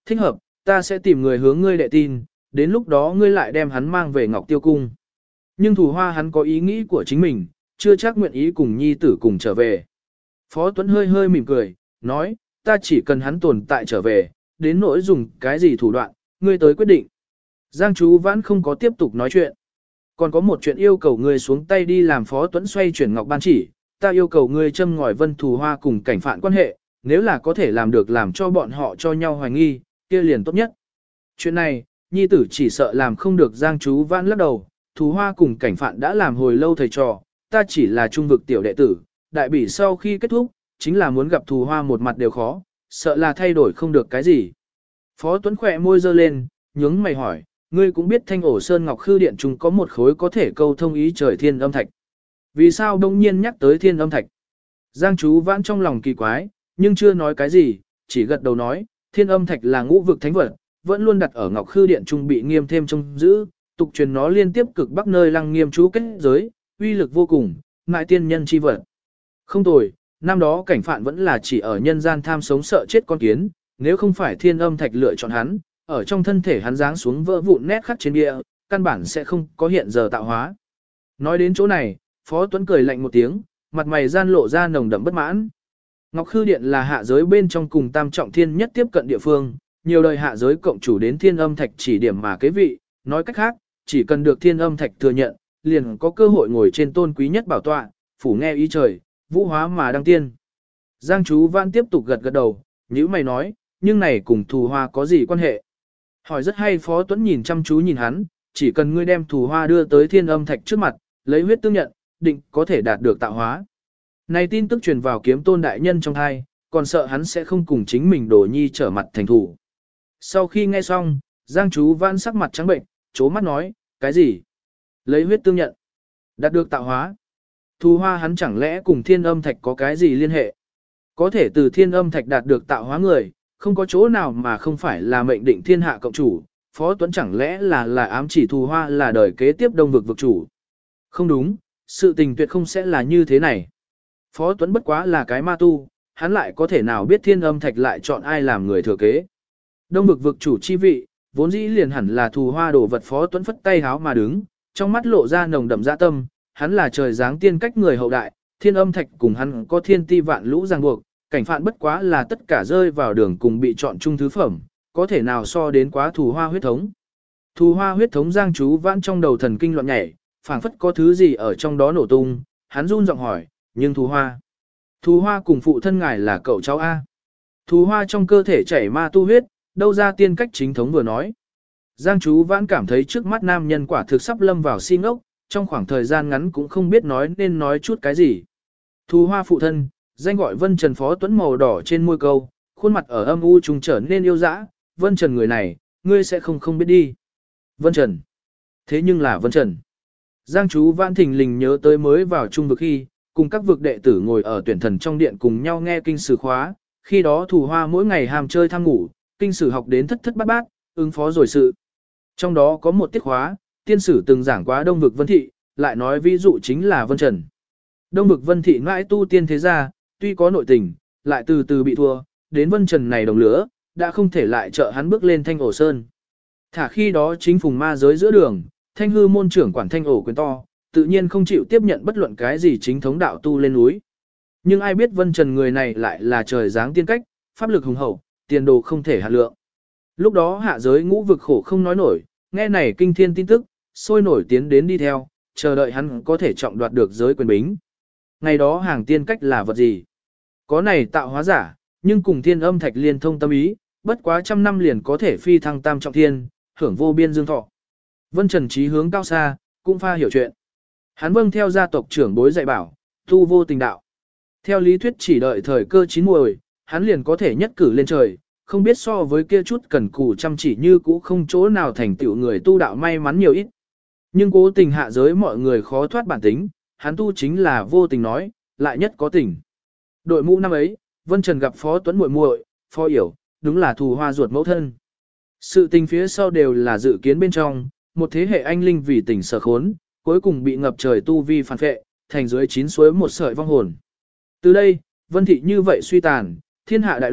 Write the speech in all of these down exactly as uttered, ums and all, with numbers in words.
thích hợp, ta sẽ tìm người hướng ngươi đệ tin, đến lúc đó ngươi lại đem hắn mang về Ngọc Tiêu Cung. Nhưng Thù Hoa hắn có ý nghĩ của chính mình, chưa chắc nguyện ý cùng nhi tử cùng trở về. Phó Tuấn hơi hơi mỉm cười, nói, ta chỉ cần hắn tồn tại trở về, đến nỗi dùng cái gì thủ đoạn, ngươi tới quyết định. Giang Chú Vãn không có tiếp tục nói chuyện. Còn có một chuyện yêu cầu ngươi xuống tay đi làm Phó Tuấn xoay chuyển Ngọc Ban Chỉ, ta yêu cầu ngươi châm ngòi Vân Thù Hoa cùng cảnh phạn quan hệ, nếu là có thể làm được làm cho bọn họ cho nhau hoài nghi, kia liền tốt nhất. Chuyện này, nhi tử chỉ sợ làm không được. Giang Chú Vãn lắc đầu, Thù Hoa cùng cảnh phạn đã làm hồi lâu thầy trò, ta chỉ là trung vực tiểu đệ tử, đại bỉ sau khi kết thúc, chính là muốn gặp Thù Hoa một mặt đều khó, sợ là thay đổi không được cái gì. Phó Tuấn khỏe môi giơ lên, nhướng mày hỏi, ngươi cũng biết Thanh Ổ Sơn Ngọc Khư Điện chúng có một khối có thể câu thông ý trời thiên âm thạch. Vì sao đông nhiên nhắc tới thiên âm thạch? Giang Chú Vãn trong lòng kỳ quái, nhưng chưa nói cái gì, chỉ gật đầu nói, thiên âm thạch là ngũ vực thánh vật, vẫn luôn đặt ở Ngọc Khư Điện trung bị nghiêm thêm trông giữ, tục truyền nó liên tiếp cực bắc nơi lăng nghiêm chú kết giới, uy lực vô cùng, ngại tiên nhân chi vật. Không tồi, năm đó cảnh phạn vẫn là chỉ ở nhân gian tham sống sợ chết con kiến, nếu không phải thiên âm thạch lựa chọn hắn, ở trong thân thể hắn giáng xuống vỡ vụn nét khắc trên bia, căn bản sẽ không có hiện giờ tạo hóa. Nói đến chỗ này, Phó Tuấn cười lạnh một tiếng, mặt mày gian lộ ra nồng đậm bất mãn. Ngọc Khư Điện là hạ giới bên trong cùng tam trọng thiên nhất tiếp cận địa phương, nhiều đời hạ giới cộng chủ đến thiên âm thạch chỉ điểm mà kế vị, nói cách khác, chỉ cần được thiên âm thạch thừa nhận, liền có cơ hội ngồi trên tôn quý nhất bảo tọa, phủ nghe ý trời, vũ hóa mà đăng tiên. Giang Chú Vãn tiếp tục gật gật đầu, như mày nói, nhưng này cùng Thù Hoa có gì quan hệ? Hỏi rất hay. Phó Tuấn nhìn chăm chú nhìn hắn, chỉ cần ngươi đem Thù Hoa đưa tới thiên âm thạch trước mặt, lấy huyết tương nhận, định có thể đạt được tạo hóa. Này tin tức truyền vào Kiếm Tôn đại nhân trong thai, còn sợ hắn sẽ không cùng chính mình Đồ Nhi trở mặt thành thủ. Sau khi nghe xong, Giang Chú Vãn sắc mặt trắng bệnh, chố mắt nói, cái gì? Lấy huyết tương nhận, đạt được tạo hóa. Thù Hoa hắn chẳng lẽ cùng thiên âm thạch có cái gì liên hệ? Có thể từ thiên âm thạch đạt được tạo hóa người, không có chỗ nào mà không phải là mệnh định thiên hạ cộng chủ, Phó Tuấn chẳng lẽ là là ám chỉ Thù Hoa là đời kế tiếp đông vực vực chủ. Không đúng, sự tình tuyệt không sẽ là như thế này. Phó Tuấn bất quá là cái ma tu, hắn lại có thể nào biết thiên âm thạch lại chọn ai làm người thừa kế. Đông vực vực chủ chi vị, vốn dĩ liền hẳn là Thù Hoa đổ vật. Phó Tuấn phất tay háo mà đứng, trong mắt lộ ra nồng đậm dạ tâm, hắn là trời giáng tiên cách người hậu đại, thiên âm thạch cùng hắn có thiên ti vạn lũ ràng buộc, cảnh phạn bất quá là tất cả rơi vào đường cùng bị chọn chung thứ phẩm, có thể nào so đến quá Thù Hoa huyết thống. Thù Hoa huyết thống. Giang Chú Vãn trong đầu thần kinh loạn nhảy, phảng phất có thứ gì ở trong đó nổ tung, hắn run giọng hỏi, nhưng Thù Hoa, Thù Hoa cùng phụ thân ngài là cậu cháu A. Thù Hoa trong cơ thể chảy ma tu huyết, đâu ra tiên cách chính thống vừa nói. Giang Chú Vãn cảm thấy trước mắt nam nhân quả thực sắp lâm vào si ngốc, trong khoảng thời gian ngắn cũng không biết nói nên nói chút cái gì. Thù Hoa phụ thân, danh gọi Vân Trần. Phó Tuấn màu đỏ trên môi câu, khuôn mặt ở âm u trùng trở nên yêu dã. Vân Trần người này, ngươi sẽ không không biết đi. Vân Trần. Thế nhưng là Vân Trần. Giang Chú Vãn thình lình nhớ tới mới vào trung vực khi, cùng các vực đệ tử ngồi ở tuyển thần trong điện cùng nhau nghe kinh sử khóa, khi đó Thù Hoa mỗi ngày hàm chơi tham ngủ, kinh sử học đến thất thất bát bát, ứng phó rồi sự. Trong đó có một tiết khóa, tiên sử từng giảng quá đông vực Vân Thị, lại nói ví dụ chính là Vân Trần. Đông vực Vân Thị mãi tu tiên thế gia, tuy có nội tình, lại từ từ bị thua, đến Vân Trần này đồng lửa, đã không thể lại trợ hắn bước lên Thanh Ổ Sơn. Thả khi đó chính phùng ma giới giữa đường, Thanh hư môn trưởng quản Thanh Ổ quyền to, tự nhiên không chịu tiếp nhận bất luận cái gì chính thống đạo tu lên núi. Nhưng ai biết Vân Trần người này lại là trời giáng tiên cách, pháp lực hùng hậu, tiền đồ không thể hạ lượng. Lúc đó hạ giới ngũ vực khổ không nói nổi, nghe này kinh thiên tin tức, sôi nổi tiến đến đi theo, chờ đợi hắn có thể trọng đoạt được giới quyền bính. Ngày đó hàng tiên cách là vật gì? Có này tạo hóa giả, nhưng cùng thiên âm thạch liên thông tâm ý, bất quá trăm năm liền có thể phi thăng tam trọng thiên, hưởng vô biên dương thọ. Vân Trần trí hướng cao xa, cũng pha hiểu chuyện. Hắn vâng theo gia tộc trưởng bối dạy bảo, tu vô tình đạo. Theo lý thuyết chỉ đợi thời cơ chín muồi, hắn liền có thể nhất cử lên trời, không biết so với kia chút cần cù chăm chỉ như cũ không chỗ nào thành tựu người tu đạo may mắn nhiều ít. Nhưng cố tình hạ giới mọi người khó thoát bản tính, hắn tu chính là vô tình nói, lại nhất có tình. Đội mũ năm ấy, Vân Trần gặp Phó Tuấn muội muội, Phó Yểu, đúng là Thù Hoa ruột mẫu thân. Sự tình phía sau đều là dự kiến bên trong, một thế hệ anh linh vì tình sở khốn, cuối cùng bị ngập trời tu vi phản phệ, thành dưới chín suối một sợi vong hồn. Từ đây, Vân Thị như vậy suy tàn, thiên hạ đại loạn,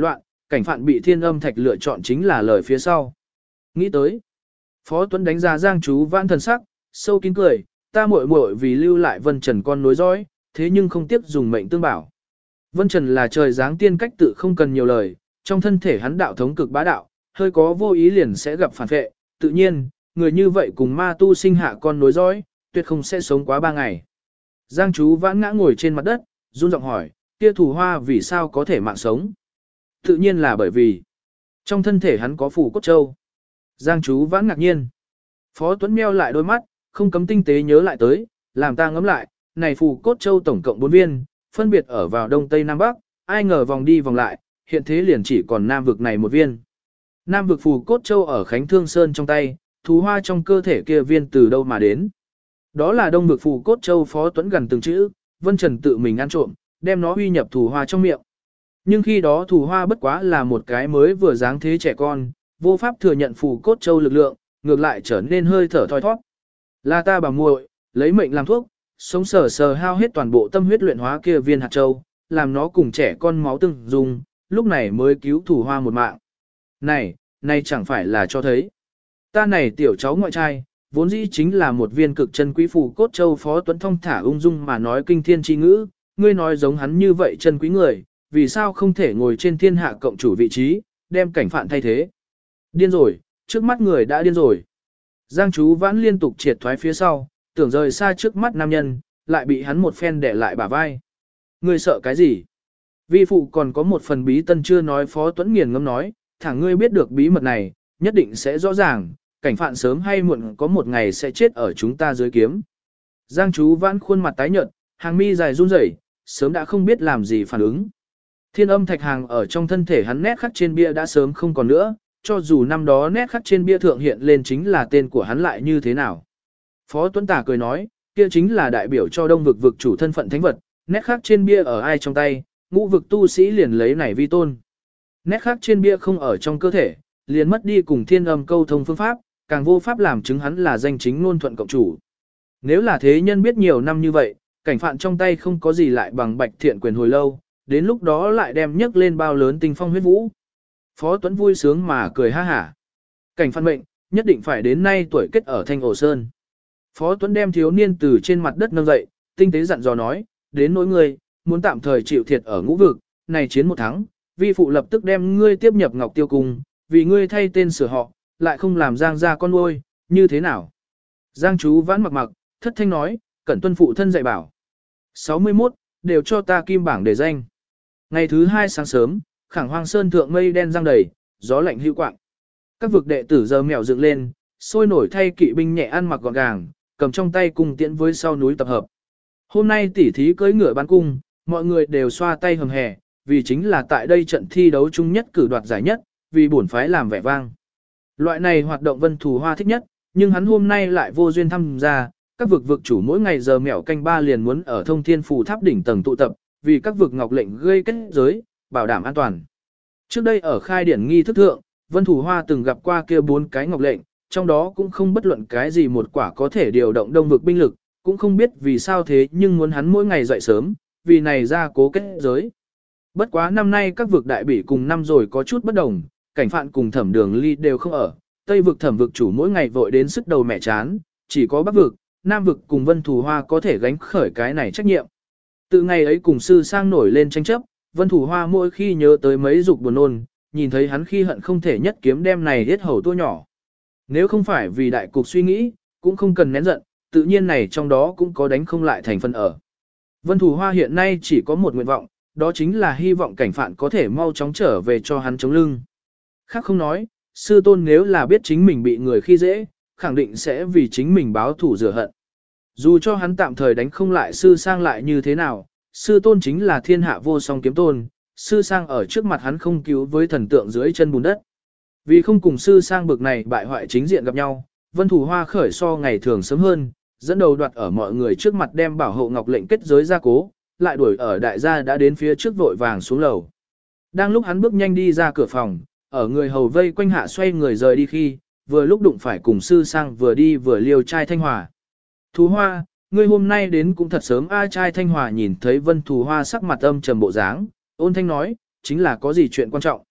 cảnh phạn bị thiên âm thạch lựa chọn chính là lời phía sau. Nghĩ tới, Phó Tuấn đánh giá Giang Chú Vãn thần sắc, sâu kín cười, ta muội muội vì lưu lại Vân Trần con nối dõi, thế nhưng không tiếc dùng mệnh tương bảo. Vân Trần là trời giáng tiên cách tự không cần nhiều lời, trong thân thể hắn đạo thống cực bá đạo, hơi có vô ý liền sẽ gặp phản vệ, tự nhiên, người như vậy cùng ma tu sinh hạ con nối dõi, tuyệt không sẽ sống quá ba ngày. Giang Chú Vãn ngã ngồi trên mặt đất, run giọng hỏi, kia Thủ Hoa vì sao có thể mạng sống? Tự nhiên là bởi vì trong thân thể hắn có phù cốt châu. Giang Chú Vãn ngạc nhiên. Phó Tuấn meo lại đôi mắt, không cấm tinh tế nhớ lại tới, làm ta ngẫm lại, này phù cốt châu tổng cộng bốn viên, phân biệt ở vào đông tây nam bắc, ai ngờ vòng đi vòng lại, hiện thế liền chỉ còn nam vực này một viên. Nam vực phù cốt châu ở Khánh Thương Sơn trong tay, Thú Hoa trong cơ thể kia viên từ đâu mà đến? Đó là đông vực phù cốt châu. Phó Tuấn gần từng chữ, Vân Trần tự mình ăn trộm, đem nó huy nhập Thú Hoa trong miệng. Nhưng khi đó Thú Hoa bất quá là một cái mới vừa dáng thế trẻ con, vô pháp thừa nhận phù cốt châu lực lượng, ngược lại trở nên hơi thở thoi thoát. Là ta bà muội, lấy mệnh làm thuốc, sống sờ sờ hao hết toàn bộ tâm huyết luyện hóa kia viên hạt châu, làm nó cùng trẻ con máu từng dùng, lúc này mới cứu Thủ Hoa một mạng. Này, này chẳng phải là cho thấy. Ta này tiểu cháu ngoại trai, vốn dĩ chính là một viên cực chân quý phù cốt châu. Phó Tuấn thông thả ung dung mà nói kinh thiên chi ngữ, ngươi nói giống hắn như vậy chân quý người, vì sao không thể ngồi trên thiên hạ cộng chủ vị trí, đem cảnh phạn thay thế. Điên rồi, trước mắt người đã điên rồi. Giang Chú Vãn liên tục triệt thoái phía sau, tưởng rời xa trước mắt nam nhân, lại bị hắn một phen đè lại bả vai. Ngươi sợ cái gì? Vi phụ còn có một phần bí tân chưa nói. Phó Tuấn nghiền ngẫm nói, thẳng ngươi biết được bí mật này, nhất định sẽ rõ ràng, cảnh phạn sớm hay muộn có một ngày sẽ chết ở chúng ta dưới kiếm. Giang Chú Vãn khuôn mặt tái nhợt, hàng mi dài run rẩy, sớm đã không biết làm gì phản ứng. Thiên âm thạch hàng ở trong thân thể hắn nét khắc trên bia đã sớm không còn nữa, cho dù năm đó nét khắc trên bia thượng hiện lên chính là tên của hắn lại như thế nào. Phó Tuấn Tả cười nói, kia chính là đại biểu cho đông vực vực chủ thân phận thánh vật, nét khắc trên bia ở ai trong tay, ngũ vực tu sĩ liền lấy này vi tôn. Nét khắc trên bia không ở trong cơ thể, liền mất đi cùng thiên âm câu thông phương pháp, càng vô pháp làm chứng hắn là danh chính ngôn thuận cộng chủ. Nếu là thế nhân biết nhiều năm như vậy, cảnh phạn trong tay không có gì lại bằng bạch thiện quyền hồi lâu, đến lúc đó lại đem nhấc lên bao lớn tinh phong huyết vũ. Phó Tuấn vui sướng mà cười ha hả. Cảnh phạn mệnh, nhất định phải đến nay tuổi kết ở Thanh Ổ Sơn. Phó Tuấn đem thiếu niên từ trên mặt đất nâng dậy, tinh tế dặn dò nói, đến nỗi ngươi, muốn tạm thời chịu thiệt ở ngũ vực, này chiến một tháng, vi phụ lập tức đem ngươi tiếp nhập Ngọc Tiêu Cung, vì ngươi thay tên sửa họ, lại không làm Giang gia con nuôi, như thế nào? Giang Chú Vãn mặc mặc, thất thanh nói, cẩn tuân phụ thân dạy bảo. sáu mươi mốt, đều cho ta kim bảng để danh. Ngày thứ hai sáng sớm, Khẳng Hoang Sơn thượng mây đen giăng đầy, gió lạnh hữu quạng. Các vực đệ tử giờ mèo dựng lên, sôi nổi thay kỵ binh nhẹ ăn mặc gọn gàng, cầm trong tay cung tiễn với sau núi tập hợp. Hôm nay tỉ thí cưỡi ngựa bắn cung, mọi người đều xoa tay hầm hè, vì chính là tại đây trận thi đấu chung nhất cử đoạt giải nhất, vì bổn phái làm vẻ vang. Loại này hoạt động Vân Thủ Hoa thích nhất, nhưng hắn hôm nay lại vô duyên tham gia, các vực vực chủ mỗi ngày giờ mèo canh ba liền muốn ở Thông Thiên Phù Tháp đỉnh tầng tụ tập, vì các vực ngọc lệnh gây kết giới, bảo đảm an toàn. Trước đây ở khai điển nghi thức thượng, Vân Thủ Hoa từng gặp qua kia bốn cái ngọc lệnh, trong đó cũng không bất luận cái gì một quả có thể điều động đông vực binh lực, cũng không biết vì sao thế nhưng muốn hắn mỗi ngày dậy sớm, vì này ra cố kết giới. Bất quá năm nay các vực đại bỉ cùng năm rồi có chút bất đồng, cảnh phạn cùng thẩm đường ly đều không ở, tây vực thẩm vực chủ mỗi ngày vội đến sức đầu mẹ chán, chỉ có bắc vực, nam vực cùng Vân Thủ Hoa có thể gánh khởi cái này trách nhiệm. Từ ngày ấy cùng sư sang nổi lên tranh chấp, Vân Thủ Hoa mỗi khi nhớ tới mấy dục buồn nôn, nhìn thấy hắn khi hận không thể nhất kiếm đem này hết hầu tua nhỏ. Nếu không phải vì đại cục suy nghĩ, cũng không cần nén giận, tự nhiên này trong đó cũng có đánh không lại thành phần ở. Vân Thủ Hoa hiện nay chỉ có một nguyện vọng, đó chính là hy vọng cảnh phạn có thể mau chóng trở về cho hắn chống lưng. Khác không nói, sư tôn nếu là biết chính mình bị người khi dễ, khẳng định sẽ vì chính mình báo thủ rửa hận. Dù cho hắn tạm thời đánh không lại sư sang lại như thế nào, sư tôn chính là thiên hạ vô song kiếm tôn, sư sang ở trước mặt hắn không cứu với thần tượng dưới chân bùn đất. Vì không cùng sư sang bực này bại hoại chính diện gặp nhau, Vân Thủ Hoa khởi so ngày thường sớm hơn, dẫn đầu đoạt ở mọi người trước mặt đem bảo hộ ngọc lệnh kết giới ra cố, lại đuổi ở đại gia đã đến phía trước vội vàng xuống lầu. Đang lúc hắn bước nhanh đi ra cửa phòng, ở người hầu vây quanh hạ xoay người rời đi khi, vừa lúc đụng phải cùng sư sang vừa đi vừa liều trai Thanh Hòa. Thú Hoa, ngươi hôm nay đến cũng thật sớm. A trai Thanh Hòa nhìn thấy Vân Thù Hoa sắc mặt âm trầm bộ dáng, ôn thanh nói, chính là có gì chuyện quan trọng.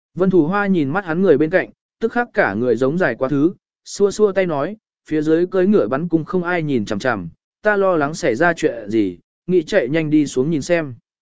Vân Thủ Hoa nhìn mắt hắn người bên cạnh, tức khắc cả người giống dài quá thứ, xua xua tay nói, phía dưới cưới ngựa bắn cung không ai nhìn chằm chằm, ta lo lắng xảy ra chuyện gì, nghĩ chạy nhanh đi xuống nhìn xem.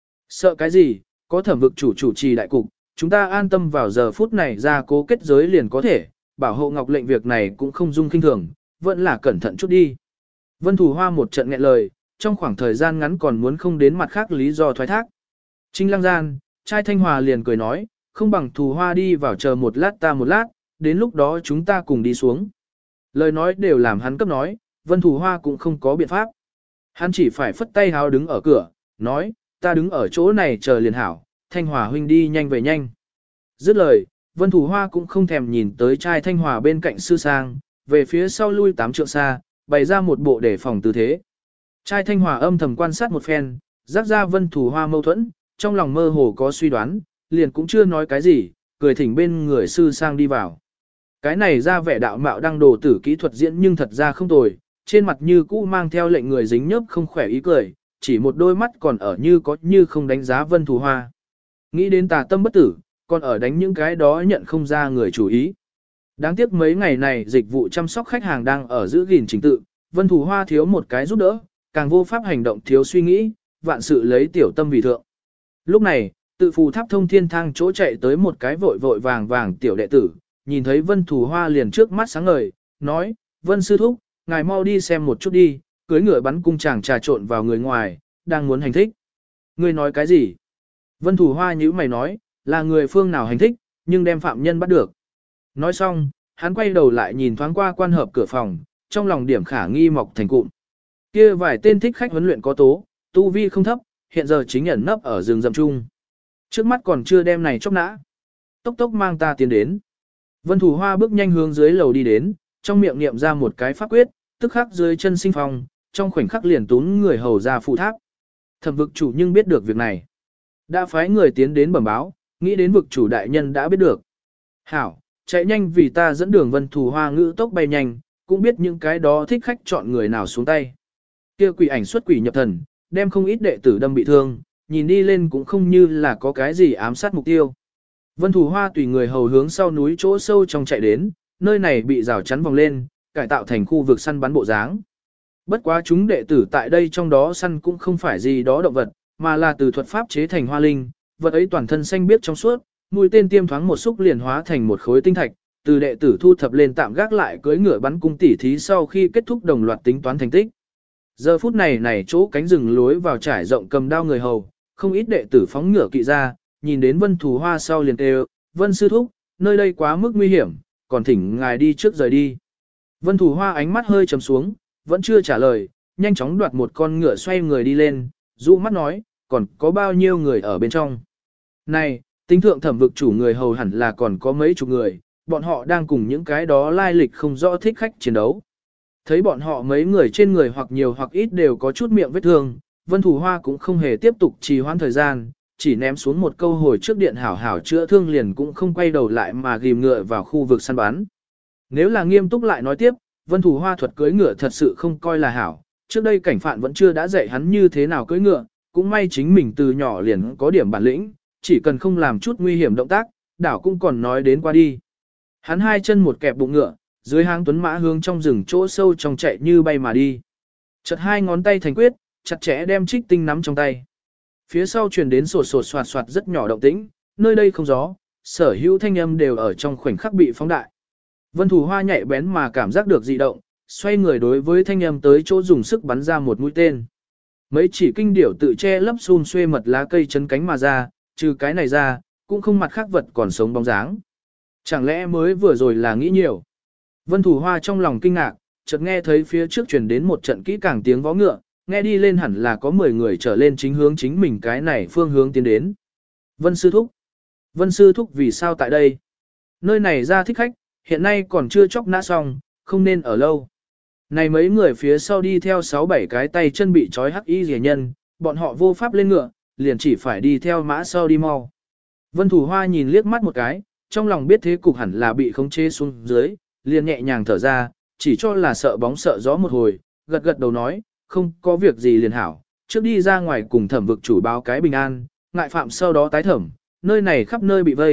Sợ cái gì, có thẩm vực chủ chủ trì đại cục, chúng ta an tâm vào giờ phút này ra cố kết giới liền có thể, bảo hộ ngọc lệnh việc này cũng không dung kinh thường, vẫn là cẩn thận chút đi. Vân Thủ Hoa một trận nghẹn lời, trong khoảng thời gian ngắn còn muốn không đến mặt khác lý do thoái thác. Trinh lăng gian, trai Thanh Hòa liền cười nói, không bằng Thủ Hoa đi vào chờ một lát ta một lát, đến lúc đó chúng ta cùng đi xuống. Lời nói đều làm hắn cấp nói, Vân Thủ Hoa cũng không có biện pháp. Hắn chỉ phải phất tay háo đứng ở cửa, nói, ta đứng ở chỗ này chờ liền hảo, Thanh Hòa huynh đi nhanh về nhanh. Dứt lời, Vân Thủ Hoa cũng không thèm nhìn tới trai Thanh Hòa bên cạnh sư sang, về phía sau lui tám trượng xa, bày ra một bộ đề phòng tư thế. Trai Thanh Hòa âm thầm quan sát một phen, giác ra Vân Thủ Hoa mâu thuẫn, trong lòng mơ hồ có suy đoán, liền cũng chưa nói cái gì, cười thỉnh bên người sư sang đi vào. Cái này ra vẻ đạo mạo đăng đồ tử kỹ thuật diễn nhưng thật ra không tồi, trên mặt như cũ mang theo lệnh người dính nhớp không khỏe ý cười, chỉ một đôi mắt còn ở như có như không đánh giá Vân Thủ Hoa. Nghĩ đến tà tâm bất tử, còn ở đánh những cái đó nhận không ra người chủ ý. Đáng tiếc mấy ngày này dịch vụ chăm sóc khách hàng đang ở giữ gìn trình tự, Vân Thủ Hoa thiếu một cái giúp đỡ, càng vô pháp hành động thiếu suy nghĩ, vạn sự lấy tiểu tâm vì thượng. Lúc này, tự phù tháp thông thiên thang chỗ chạy tới một cái vội vội vàng vàng tiểu đệ tử, nhìn thấy Vân Thủ Hoa liền trước mắt sáng ngời, nói, Vân sư thúc, ngài mau đi xem một chút đi, cưới ngựa bắn cung chàng trà trộn vào người ngoài, đang muốn hành thích. Ngươi nói cái gì? Vân Thủ Hoa nhíu mày nói, là người phương nào hành thích, nhưng đem phạm nhân bắt được. Nói xong, hắn quay đầu lại nhìn thoáng qua quan hợp cửa phòng, trong lòng điểm khả nghi mọc thành cụm. Kia vài tên thích khách huấn luyện có tố, tu vi không thấp, hiện giờ chính ẩn nấp ở rừng rậm chung. Trước mắt còn chưa đem này chốc nã. Tốc tốc mang ta tiến đến. Vân Thủ Hoa bước nhanh hướng dưới lầu đi đến, trong miệng niệm ra một cái pháp quyết, tức khắc dưới chân sinh phong, trong khoảnh khắc liền tún người hầu ra phụ tháp. Thẩm vực chủ nhưng biết được việc này. Đã phái người tiến đến bẩm báo, nghĩ đến vực chủ đại nhân đã biết được. Hảo, chạy nhanh vì ta dẫn đường. Vân Thủ Hoa ngữ tốc bay nhanh, cũng biết những cái đó thích khách chọn người nào xuống tay. Kia quỷ ảnh xuất quỷ nhập thần, đem không ít đệ tử đâm bị thương, nhìn đi lên cũng không như là có cái gì ám sát mục tiêu. Vân Thủ Hoa tùy người hầu hướng sau núi chỗ sâu trong chạy đến, nơi này bị rào chắn vòng lên, cải tạo thành khu vực săn bắn bộ dáng. Bất quá chúng đệ tử tại đây trong đó săn cũng không phải gì đó động vật, mà là từ thuật pháp chế thành hoa linh, vật ấy toàn thân xanh biếc trong suốt, mũi tên tiêm thoáng một xúc liền hóa thành một khối tinh thạch, từ đệ tử thu thập lên tạm gác lại cưỡi ngựa bắn cung tỉ thí sau khi kết thúc đồng loạt tính toán thành tích. Giờ phút này này chỗ cánh rừng lối vào trải rộng cầm đao người hầu, không ít đệ tử phóng ngựa kỵ ra, nhìn đến Vân Thủ Hoa sau liền kêu, Vân sư thúc, nơi đây quá mức nguy hiểm, còn thỉnh ngài đi trước rời đi. Vân Thủ Hoa ánh mắt hơi trầm xuống, vẫn chưa trả lời, nhanh chóng đoạt một con ngựa xoay người đi lên, dụ mắt nói, còn có bao nhiêu người ở bên trong. Này, tính thượng thẩm vực chủ người hầu hẳn là còn có mấy chục người, bọn họ đang cùng những cái đó lai lịch không rõ thích khách chiến đấu. Thấy bọn họ mấy người trên người hoặc nhiều hoặc ít đều có chút miệng vết thương, Vân Thủ Hoa cũng không hề tiếp tục trì hoãn thời gian, chỉ ném xuống một câu hồi trước điện hảo hảo chữa thương liền cũng không quay đầu lại mà ghim ngựa vào khu vực săn bắn. Nếu là nghiêm túc lại nói tiếp, Vân Thủ Hoa thuật cưỡi ngựa thật sự không coi là hảo, trước đây cảnh phạn vẫn chưa đã dạy hắn như thế nào cưỡi ngựa, cũng may chính mình từ nhỏ liền có điểm bản lĩnh, chỉ cần không làm chút nguy hiểm động tác, đảo cũng còn nói đến qua đi. Hắn hai chân một kẹp bụng ngựa, dưới háng tuấn mã hướng trong rừng chỗ sâu trong chạy như bay mà đi. Chật hai ngón tay thành quyết, chặt chẽ đem trích tinh nắm trong tay. Phía sau truyền đến sột sột soạt soạt rất nhỏ động tĩnh, nơi đây không gió, sở hữu thanh âm đều ở trong khoảnh khắc bị phóng đại. Vân Thủ Hoa nhạy bén mà cảm giác được dị động, xoay người đối với thanh âm tới chỗ dùng sức bắn ra một mũi tên. Mấy chỉ kinh điểu tự che lấp xun xuê mật lá cây chấn cánh mà ra, trừ cái này ra, cũng không mặt khác vật còn sống bóng dáng. Chẳng lẽ mới vừa rồi là nghĩ nhiều. Vân Thủ Hoa trong lòng kinh ngạc, chợt nghe thấy phía trước truyền đến một trận kỹ càng tiếng vó ngựa, nghe đi lên hẳn là có mười người trở lên chính hướng chính mình cái này phương hướng tiến đến. Vân Sư Thúc. Vân Sư Thúc vì sao tại đây? Nơi này ra thích khách, hiện nay còn chưa chóc nã xong, không nên ở lâu. Này mấy người phía sau đi theo sáu bảy cái tay chân bị trói hắc y rẻ nhân, bọn họ vô pháp lên ngựa, liền chỉ phải đi theo mã sau đi mau. Vân Thủ Hoa nhìn liếc mắt một cái, trong lòng biết thế cục hẳn là bị khống chế xuống dưới, liền nhẹ nhàng thở ra, chỉ cho là sợ bóng sợ gió một hồi, gật gật đầu nói, không có việc gì liền hảo, trước đi ra ngoài cùng thẩm vực chủ báo cái bình an, ngại phạm sau đó tái thẩm, nơi này khắp nơi bị vây,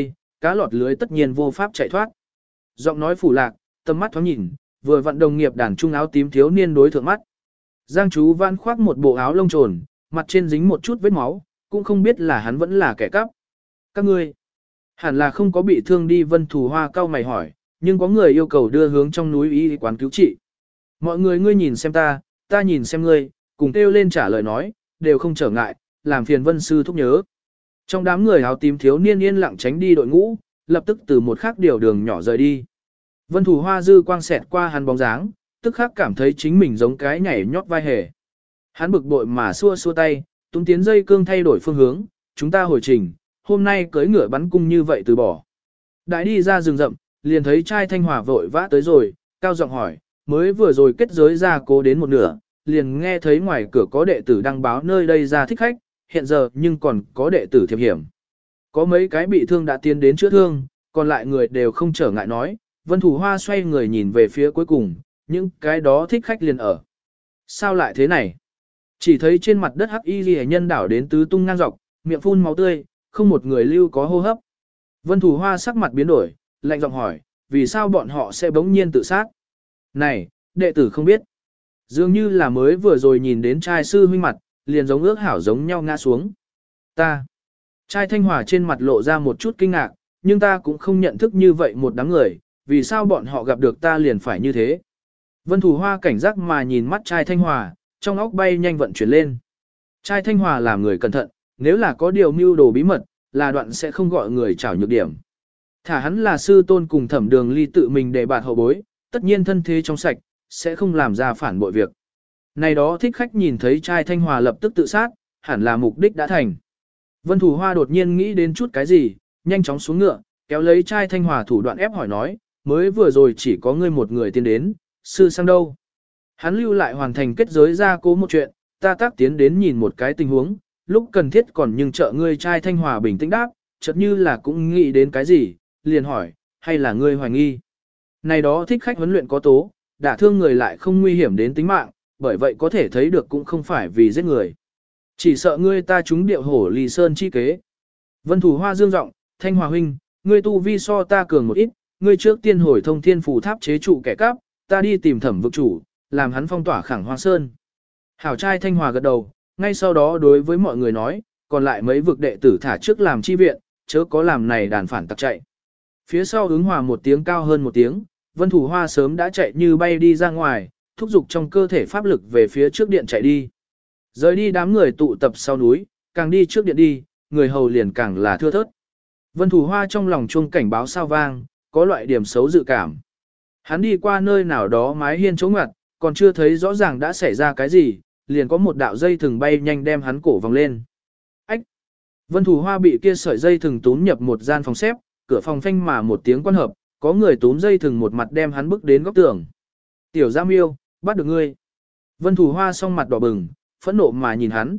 cá lọt lưới tất nhiên vô pháp chạy thoát. Giọng nói phủ lạc, tầm mắt thoáng nhìn, vừa vận đồng nghiệp đàn trung áo tím thiếu niên đối thượng mắt. Giang Chú Văn khoác một bộ áo lông trồn, mặt trên dính một chút vết máu, cũng không biết là hắn vẫn là kẻ cắp. Các ngươi, hẳn là không có bị thương đi. Vân Thù Hoa cau mày hỏi, nhưng có người yêu cầu đưa hướng trong núi y quán cứu trị. Mọi người ngươi nhìn xem ta, ta nhìn xem ngươi, cùng kêu lên trả lời nói, đều không trở ngại, làm phiền Vân Sư thúc nhớ. Trong đám người áo tím thiếu niên yên lặng tránh đi đội ngũ, lập tức từ một khác điều đường nhỏ rời đi. Vân Thù Hoa dư quang xẹt qua hắn bóng dáng, tức khắc cảm thấy chính mình giống cái nhảy nhót vai hề. Hắn bực bội mà xua xua tay, tung tiến dây cương thay đổi phương hướng, chúng ta hồi trình, hôm nay cưỡi ngựa bắn cung như vậy từ bỏ. Đại đi ra rừng rậm, liền thấy trai Thanh Hòa vội vã tới rồi, cao giọng hỏi, mới vừa rồi kết giới ra cố đến một nửa, liền nghe thấy ngoài cửa có đệ tử đăng báo nơi đây ra thích khách, hiện giờ nhưng còn có đệ tử thiệp hiểm. Có mấy cái bị thương đã tiến đến chữa thương, còn lại người đều không trở ngại nói, Vân Thủ Hoa xoay người nhìn về phía cuối cùng, những cái đó thích khách liền ở. Sao lại thế này? Chỉ thấy trên mặt đất hắc y ghi nhân đảo đến tứ tung ngang dọc, miệng phun máu tươi, không một người lưu có hô hấp. Vân Thủ Hoa sắc mặt biến đổi, lạnh giọng hỏi, vì sao bọn họ sẽ bỗng nhiên tự sát? Này, đệ tử không biết. Dường như là mới vừa rồi nhìn đến trai sư huynh mặt, liền giống ước hảo giống nhau ngã xuống. Ta. Trai Thanh Hòa trên mặt lộ ra một chút kinh ngạc, nhưng ta cũng không nhận thức như vậy một đám người, vì sao bọn họ gặp được ta liền phải như thế. Vân Thủ Hoa cảnh giác mà nhìn mắt trai Thanh Hòa, trong óc bay nhanh vận chuyển lên. Trai Thanh Hòa làm người cẩn thận, nếu là có điều mưu đồ bí mật, là đoạn sẽ không gọi người trảo nhược điểm. Thả hắn là sư tôn cùng Thẩm Đường Ly tự mình để bạt hậu bối, tất nhiên thân thế trong sạch, sẽ không làm ra phản bội việc. Này đó thích khách nhìn thấy trai Thanh Hòa lập tức tự sát, hẳn là mục đích đã thành. Vân Thủ Hoa đột nhiên nghĩ đến chút cái gì, nhanh chóng xuống ngựa, kéo lấy trai Thanh Hòa thủ đoạn ép hỏi nói, mới vừa rồi chỉ có ngươi một người tiến đến, sư sang đâu? Hắn lưu lại hoàn thành kết giới ra cố một chuyện, ta tác tiến đến nhìn một cái tình huống, lúc cần thiết còn nhưng trợ ngươi trai Thanh Hòa bình tĩnh đáp, chợt như là cũng nghĩ đến cái gì, liền hỏi, hay là ngươi hoài nghi? Này đó thích khách huấn luyện có tố, đả thương người lại không nguy hiểm đến tính mạng, bởi vậy có thể thấy được cũng không phải vì giết người. Chỉ sợ ngươi ta trúng điệu hổ lì sơn chi kế. Vân Thủ Hoa dương giọng, Thanh Hòa huynh, ngươi tu vi so ta cường một ít, ngươi trước tiên hồi thông thiên phủ tháp chế trụ kẻ cắp, ta đi tìm Thẩm vực chủ, làm hắn phong tỏa Khẳng Hoa Sơn. Hảo trai Thanh Hòa gật đầu, ngay sau đó đối với mọi người nói, còn lại mấy vực đệ tử thả trước làm chi viện, chớ có làm này đàn phản tặc chạy. Phía sau ứng hòa một tiếng cao hơn một tiếng, Vân Thủ Hoa sớm đã chạy như bay đi ra ngoài, thúc giục trong cơ thể pháp lực về phía trước điện chạy đi. Rời đi đám người tụ tập sau núi, càng đi trước điện đi, người hầu liền càng là thưa thớt. Vân Thủ Hoa trong lòng chuông cảnh báo sao vang, có loại điểm xấu dự cảm. Hắn đi qua nơi nào đó mái hiên chỗ ngoặt, còn chưa thấy rõ ràng đã xảy ra cái gì, liền có một đạo dây thừng bay nhanh đem hắn cổ vòng lên. Ách! Vân Thủ Hoa bị kia sợi dây thừng túm nhập một gian phòng xếp, cửa phòng phanh mà một tiếng quan hợp, có người túm dây thừng một mặt đem hắn bước đến góc tường. Tiểu Giang Miêu, bắt được ngươi. Vân Thủ Hoa song mặt đỏ bừng, phẫn nộ mà nhìn hắn.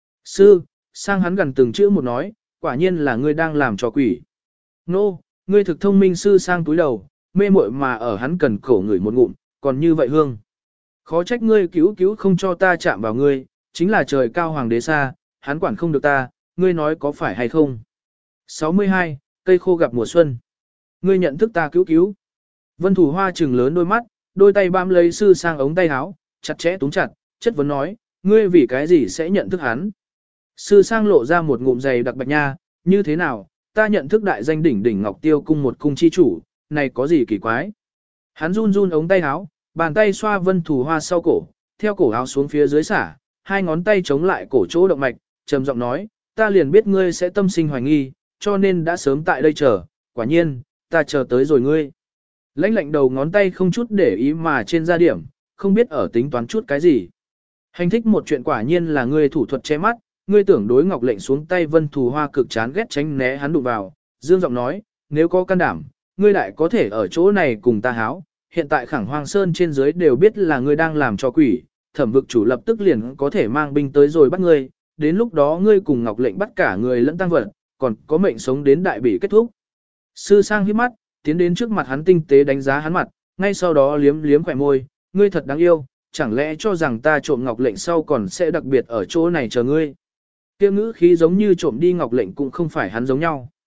Sư, sang hắn gần từng chữ một nói, quả nhiên là ngươi đang làm trò quỷ. Nô, ngươi thực thông minh. Sư sang túi đầu, mê muội mà ở hắn cần cổ người một ngụm, còn như vậy hương. Khó trách ngươi cứu cứu không cho ta chạm vào ngươi, chính là trời cao hoàng đế xa, hắn quản không được ta, ngươi nói có phải hay không. sáu mươi hai, cây khô gặp mùa xuân. Ngươi nhận thức ta cứu cứu. Vân Thủ Hoa trừng lớn đôi mắt, đôi tay bám lấy sư sang ống tay áo, chặt chẽ túm chặt, chất vấn nói, ngươi vì cái gì sẽ nhận thức hắn. Sư sang lộ ra một ngụm dày đặc bạch nha, như thế nào, ta nhận thức đại danh đỉnh đỉnh Ngọc Tiêu cung một cung chi chủ, này có gì kỳ quái. Hắn run run ống tay áo, bàn tay xoa Vân Thủ Hoa sau cổ, theo cổ áo xuống phía dưới xả, hai ngón tay chống lại cổ chỗ động mạch, trầm giọng nói, ta liền biết ngươi sẽ tâm sinh hoài nghi, cho nên đã sớm tại đây chờ, quả nhiên, ta chờ tới rồi ngươi. Lãnh lạnh đầu ngón tay không chút để ý mà trên ra điểm, không biết ở tính toán chút cái gì. Hành thích một chuyện quả nhiên là ngươi thủ thuật che mắt, ngươi tưởng đối Ngọc Lệnh xuống tay. Vân Thủ Hoa cực chán ghét tránh né hắn đụng vào, dương giọng nói, nếu có can đảm, ngươi lại có thể ở chỗ này cùng ta háo, hiện tại Khẳng Hoang Sơn trên dưới đều biết là ngươi đang làm cho quỷ, Thẩm vực chủ lập tức liền có thể mang binh tới rồi bắt ngươi, đến lúc đó ngươi cùng Ngọc Lệnh bắt cả người lẫn tăng vật, còn có mệnh sống đến đại bỉ kết thúc. Sư sang hít mắt, tiến đến trước mặt hắn tinh tế đánh giá hắn mặt, ngay sau đó liếm liếm khỏe môi, ngươi thật đáng yêu, chẳng lẽ cho rằng ta trộm Ngọc Lệnh sau còn sẽ đặc biệt ở chỗ này chờ ngươi. Kia ngữ khí giống như trộm đi Ngọc Lệnh cũng không phải hắn giống nhau.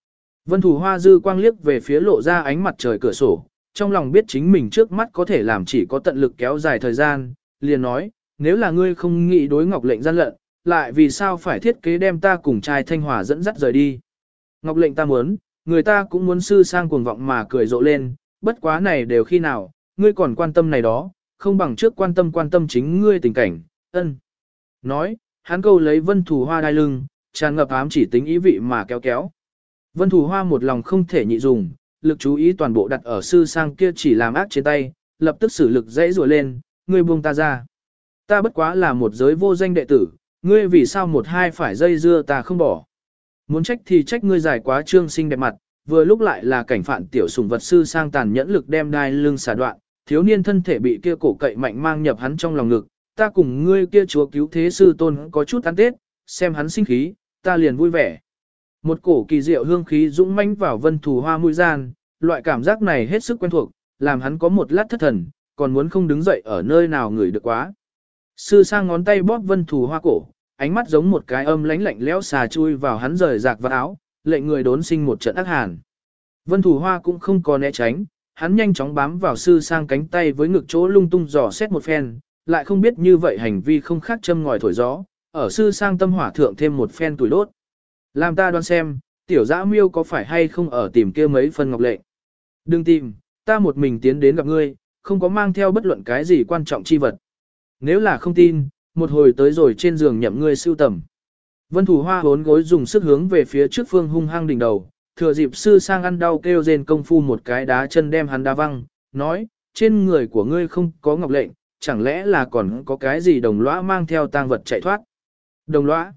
Vân Thủ Hoa dư quang liếc về phía lộ ra ánh mặt trời cửa sổ, trong lòng biết chính mình trước mắt có thể làm chỉ có tận lực kéo dài thời gian, liền nói, nếu là ngươi không nghĩ đối Ngọc Lệnh gian lận, lại vì sao phải thiết kế đem ta cùng trai Thanh Hòa dẫn dắt rời đi. Ngọc Lệnh ta muốn, người ta cũng muốn sư sang cuồng vọng mà cười rộ lên, bất quá này đều khi nào, ngươi còn quan tâm này đó, không bằng trước quan tâm quan tâm chính ngươi tình cảnh, ân. Nói, hắn câu lấy Vân Thủ Hoa đai lưng, tràn ngập ám chỉ tính ý vị mà kéo kéo. Vân Thủ Hoa một lòng không thể nhị dùng, lực chú ý toàn bộ đặt ở sư sang kia chỉ làm ác trên tay, lập tức sử lực dãy rùa lên, ngươi buông ta ra. Ta bất quá là một giới vô danh đệ tử, ngươi vì sao một hai phải dây dưa ta không bỏ. Muốn trách thì trách ngươi dài quá trương xinh đẹp mặt, vừa lúc lại là cảnh phản tiểu sủng vật sư sang tàn nhẫn lực đem đai lưng xả đoạn, thiếu niên thân thể bị kia cổ cậy mạnh mang nhập hắn trong lòng ngực, ta cùng ngươi kia chúa cứu thế sư tôn có chút ăn tết, xem hắn sinh khí, ta liền vui vẻ. Một cổ kỳ diệu hương khí dũng mãnh vào Vân Thủ Hoa mũi gian, loại cảm giác này hết sức quen thuộc, làm hắn có một lát thất thần, còn muốn không đứng dậy ở nơi nào ngửi được quá. Sư sang ngón tay bóp Vân Thủ Hoa cổ, ánh mắt giống một cái âm lánh lạnh lẽo xà chui vào hắn rời rạc vào áo, lệnh người đốn sinh một trận ác hàn. Vân Thủ Hoa cũng không có né tránh, hắn nhanh chóng bám vào sư sang cánh tay với ngực chỗ lung tung dò xét một phen, lại không biết như vậy hành vi không khác châm ngòi thổi gió, ở sư sang tâm hỏa thượng thêm một phen tuổi đốt. Làm ta đoán xem, tiểu dã miêu có phải hay không ở tìm kia mấy phần ngọc lệnh. Đừng tìm, ta một mình tiến đến gặp ngươi, không có mang theo bất luận cái gì quan trọng chi vật. Nếu là không tin, một hồi tới rồi trên giường nhậm ngươi sưu tầm. Vân Thủ Hoa bốn gối dùng sức hướng về phía trước phương hung hăng đỉnh đầu, thừa dịp sư sang ăn đau kêu rên công phu một cái đá chân đem hắn đá văng, nói, trên người của ngươi không có ngọc lệnh, chẳng lẽ là còn có cái gì đồng lõa mang theo tang vật chạy thoát. Đồng lõa.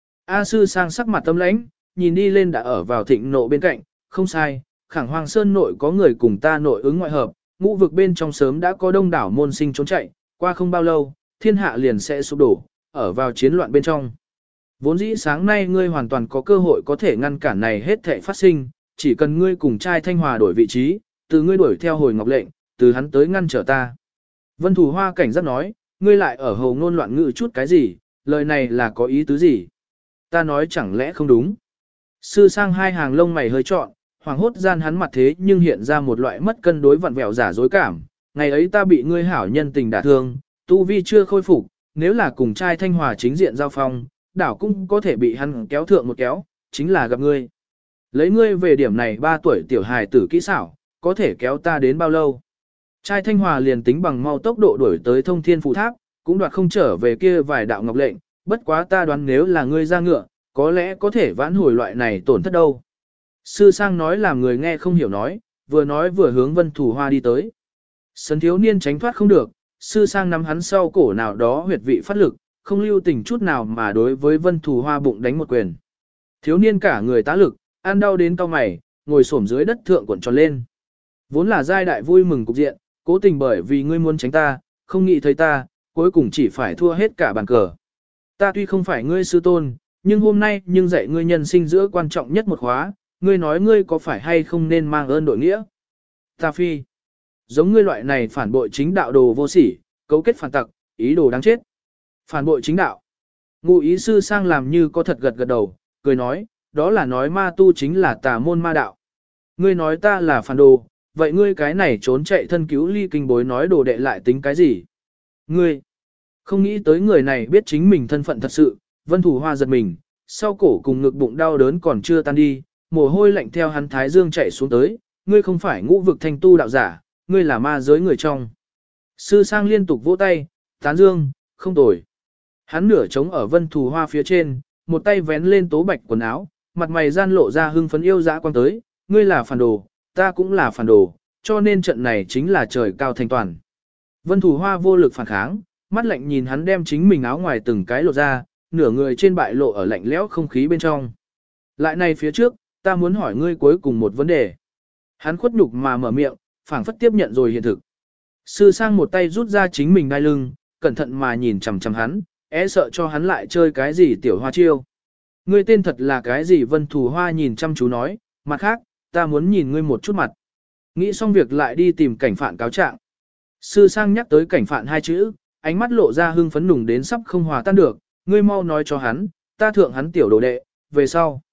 A sư sang sắc mặt tâm lãnh, nhìn đi lên đã ở vào thịnh nộ bên cạnh, không sai, Khẳng Hoàng Sơn nội có người cùng ta nội ứng ngoại hợp, ngũ vực bên trong sớm đã có đông đảo môn sinh trốn chạy, qua không bao lâu, thiên hạ liền sẽ sụp đổ, ở vào chiến loạn bên trong. Vốn dĩ sáng nay ngươi hoàn toàn có cơ hội có thể ngăn cản này hết thảy phát sinh, chỉ cần ngươi cùng trai Thanh Hòa đổi vị trí, từ ngươi đuổi theo hồi ngọc lệnh, từ hắn tới ngăn trở ta. Vân Thủ Hoa cảnh giác nói, ngươi lại ở hồ ngôn loạn ngữ chút cái gì, lời này là có ý tứ gì? Ta nói chẳng lẽ không đúng? Sư sang hai hàng lông mày hơi trọn, hoàng hốt gian hắn mặt thế nhưng hiện ra một loại mất cân đối vặn vẹo giả dối cảm. Ngày ấy ta bị ngươi hảo nhân tình đả thương, tu vi chưa khôi phục, nếu là cùng trai Thanh Hòa chính diện giao phong, đảo cũng có thể bị hắn kéo thượng một kéo, chính là gặp ngươi. Lấy ngươi về điểm này ba tuổi tiểu hài tử kỹ xảo, có thể kéo ta đến bao lâu? Trai Thanh Hòa liền tính bằng mau tốc độ đuổi tới thông thiên phụ tháp, cũng đoạt không trở về kia vài đạo ngọc lệnh, bất quá ta đoán nếu là ngươi ra ngựa, có lẽ có thể vãn hồi loại này tổn thất đâu. Sư sang nói làm người nghe không hiểu nói, vừa nói vừa hướng Vân Thủ Hoa đi tới. Sấn thiếu niên tránh thoát không được, sư sang nắm hắn sau cổ nào đó huyệt vị phát lực, không lưu tình chút nào mà đối với Vân Thủ Hoa bụng đánh một quyền. Thiếu niên cả người tá lực, ăn đau đến cau mày, ngồi xổm dưới đất thượng cuộn tròn lên. Vốn là giai đại vui mừng cục diện, cố tình bởi vì ngươi muốn tránh ta, không nghĩ thấy ta, cuối cùng chỉ phải thua hết cả bàn cờ. Ta tuy không phải ngươi sư tôn, nhưng hôm nay nhưng dạy ngươi nhân sinh giữa quan trọng nhất một khóa, ngươi nói ngươi có phải hay không nên mang ơn đội nghĩa. Ta phi. Giống ngươi loại này phản bội chính đạo đồ vô sỉ, cấu kết phản tặc, ý đồ đáng chết. Phản bội chính đạo. Ngụ ý sư sang làm như có thật gật gật đầu, cười nói, đó là nói ma tu chính là tà môn ma đạo. Ngươi nói ta là phản đồ, vậy ngươi cái này trốn chạy thân cứu ly kinh bối nói đồ đệ lại tính cái gì? Ngươi, không nghĩ tới người này biết chính mình thân phận thật sự, Vân Thủ Hoa giật mình, sau cổ cùng ngực bụng đau đớn còn chưa tan đi, mồ hôi lạnh theo hắn thái dương chạy xuống tới, ngươi không phải ngũ vực thanh tu đạo giả, ngươi là ma giới người trong. Sư sang liên tục vỗ tay, tán dương, không tồi. Hắn nửa trống ở Vân Thủ Hoa phía trên, một tay vén lên tố bạch quần áo, mặt mày gian lộ ra hưng phấn yêu dã quang tới, ngươi là phản đồ, ta cũng là phản đồ, cho nên trận này chính là trời cao thành toàn. Vân Thủ Hoa vô lực phản kháng, mắt lạnh nhìn hắn đem chính mình áo ngoài từng cái lột ra, nửa người trên bại lộ ở lạnh lẽo không khí bên trong. Lại này phía trước, ta muốn hỏi ngươi cuối cùng một vấn đề. Hắn khuất nhục mà mở miệng, phảng phất tiếp nhận rồi hiện thực. Sư sang một tay rút ra chính mình đai lưng, cẩn thận mà nhìn chằm chằm hắn, e sợ cho hắn lại chơi cái gì tiểu hoa chiêu. Ngươi tên thật là cái gì? Vân Thủ Hoa nhìn chăm chú nói, mặt khác, ta muốn nhìn ngươi một chút mặt. Nghĩ xong việc lại đi tìm cảnh phạn cáo trạng. Sư sang nhắc tới cảnh phạn hai chữ, ánh mắt lộ ra hưng phấn nùng đến sắp không hòa tan được, ngươi mau nói cho hắn, ta thượng hắn tiểu đồ đệ, về sau.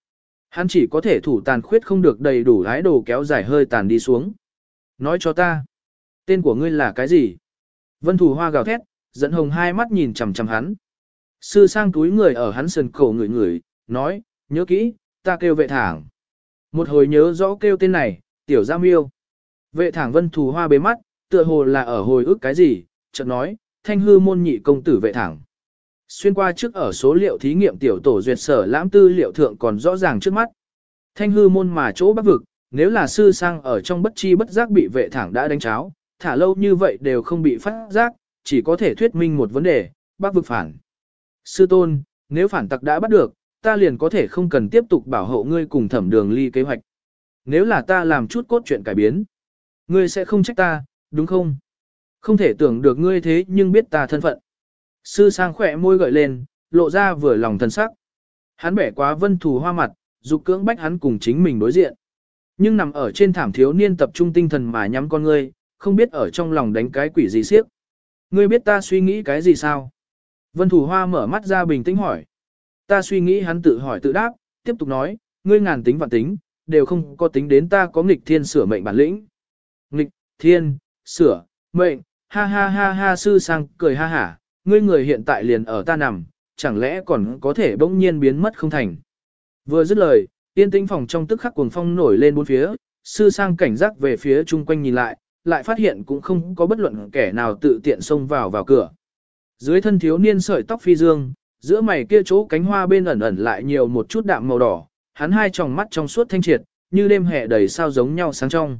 Hắn chỉ có thể thủ tàn khuyết không được đầy đủ ái đồ kéo dài hơi tàn đi xuống. Nói cho ta, tên của ngươi là cái gì? Vân Thù Hoa gào thét, dẫn hồng hai mắt nhìn chằm chằm hắn. Sư sang túi người ở hắn sườn cổ ngửi ngửi, nói, nhớ kỹ, ta kêu Vệ Thảng. Một hồi nhớ rõ kêu tên này, tiểu gia miêu. Vệ Thảng Vân Thù Hoa bế mắt, tựa hồ là ở hồi ức cái gì, chợt nói, thanh hư môn nhị công tử Vệ Thảng. Xuyên qua trước ở số liệu thí nghiệm tiểu tổ duyệt sở lãm tư liệu thượng còn rõ ràng trước mắt. Thanh hư môn mà chỗ bắc vực, nếu là sư sang ở trong bất chi bất giác bị Vệ Thảng đã đánh cháo, thả lâu như vậy đều không bị phát giác, chỉ có thể thuyết minh một vấn đề, bắc vực phản. Sư tôn, nếu phản tặc đã bắt được, ta liền có thể không cần tiếp tục bảo hộ ngươi cùng thẩm đường ly kế hoạch. Nếu là ta làm chút cốt truyện cải biến, ngươi sẽ không trách ta, đúng không? Không thể tưởng được ngươi thế nhưng biết ta thân phận. Sư sang khỏe môi gợi lên, lộ ra vừa lòng thân sắc. Hắn bẻ quá Vân Thù Hoa mặt, dục cưỡng bách hắn cùng chính mình đối diện. Nhưng nằm ở trên thảm thiếu niên tập trung tinh thần mà nhắm con ngươi, không biết ở trong lòng đánh cái quỷ gì siếc. Ngươi biết ta suy nghĩ cái gì sao? Vân Thù Hoa mở mắt ra bình tĩnh hỏi. Ta suy nghĩ hắn tự hỏi tự đáp, tiếp tục nói, ngươi ngàn tính vạn tính, đều không có tính đến ta có nghịch thiên sửa mệnh bản lĩnh. Nghịch, thiên, sửa, mệnh, ha ha ha ha sư sang cười ha hả, ngươi người hiện tại liền ở ta nằm, chẳng lẽ còn có thể bỗng nhiên biến mất không thành. Vừa dứt lời, tiên tĩnh phòng trong tức khắc cuồng phong nổi lên bốn phía, sư sang cảnh giác về phía chung quanh nhìn lại, lại phát hiện cũng không có bất luận kẻ nào tự tiện xông vào vào cửa. Dưới thân thiếu niên sợi tóc phi dương, giữa mày kia chỗ cánh hoa bên ẩn ẩn lại nhiều một chút đạm màu đỏ, hắn hai tròng mắt trong suốt thanh triệt, như đêm hè đầy sao giống nhau sáng trong.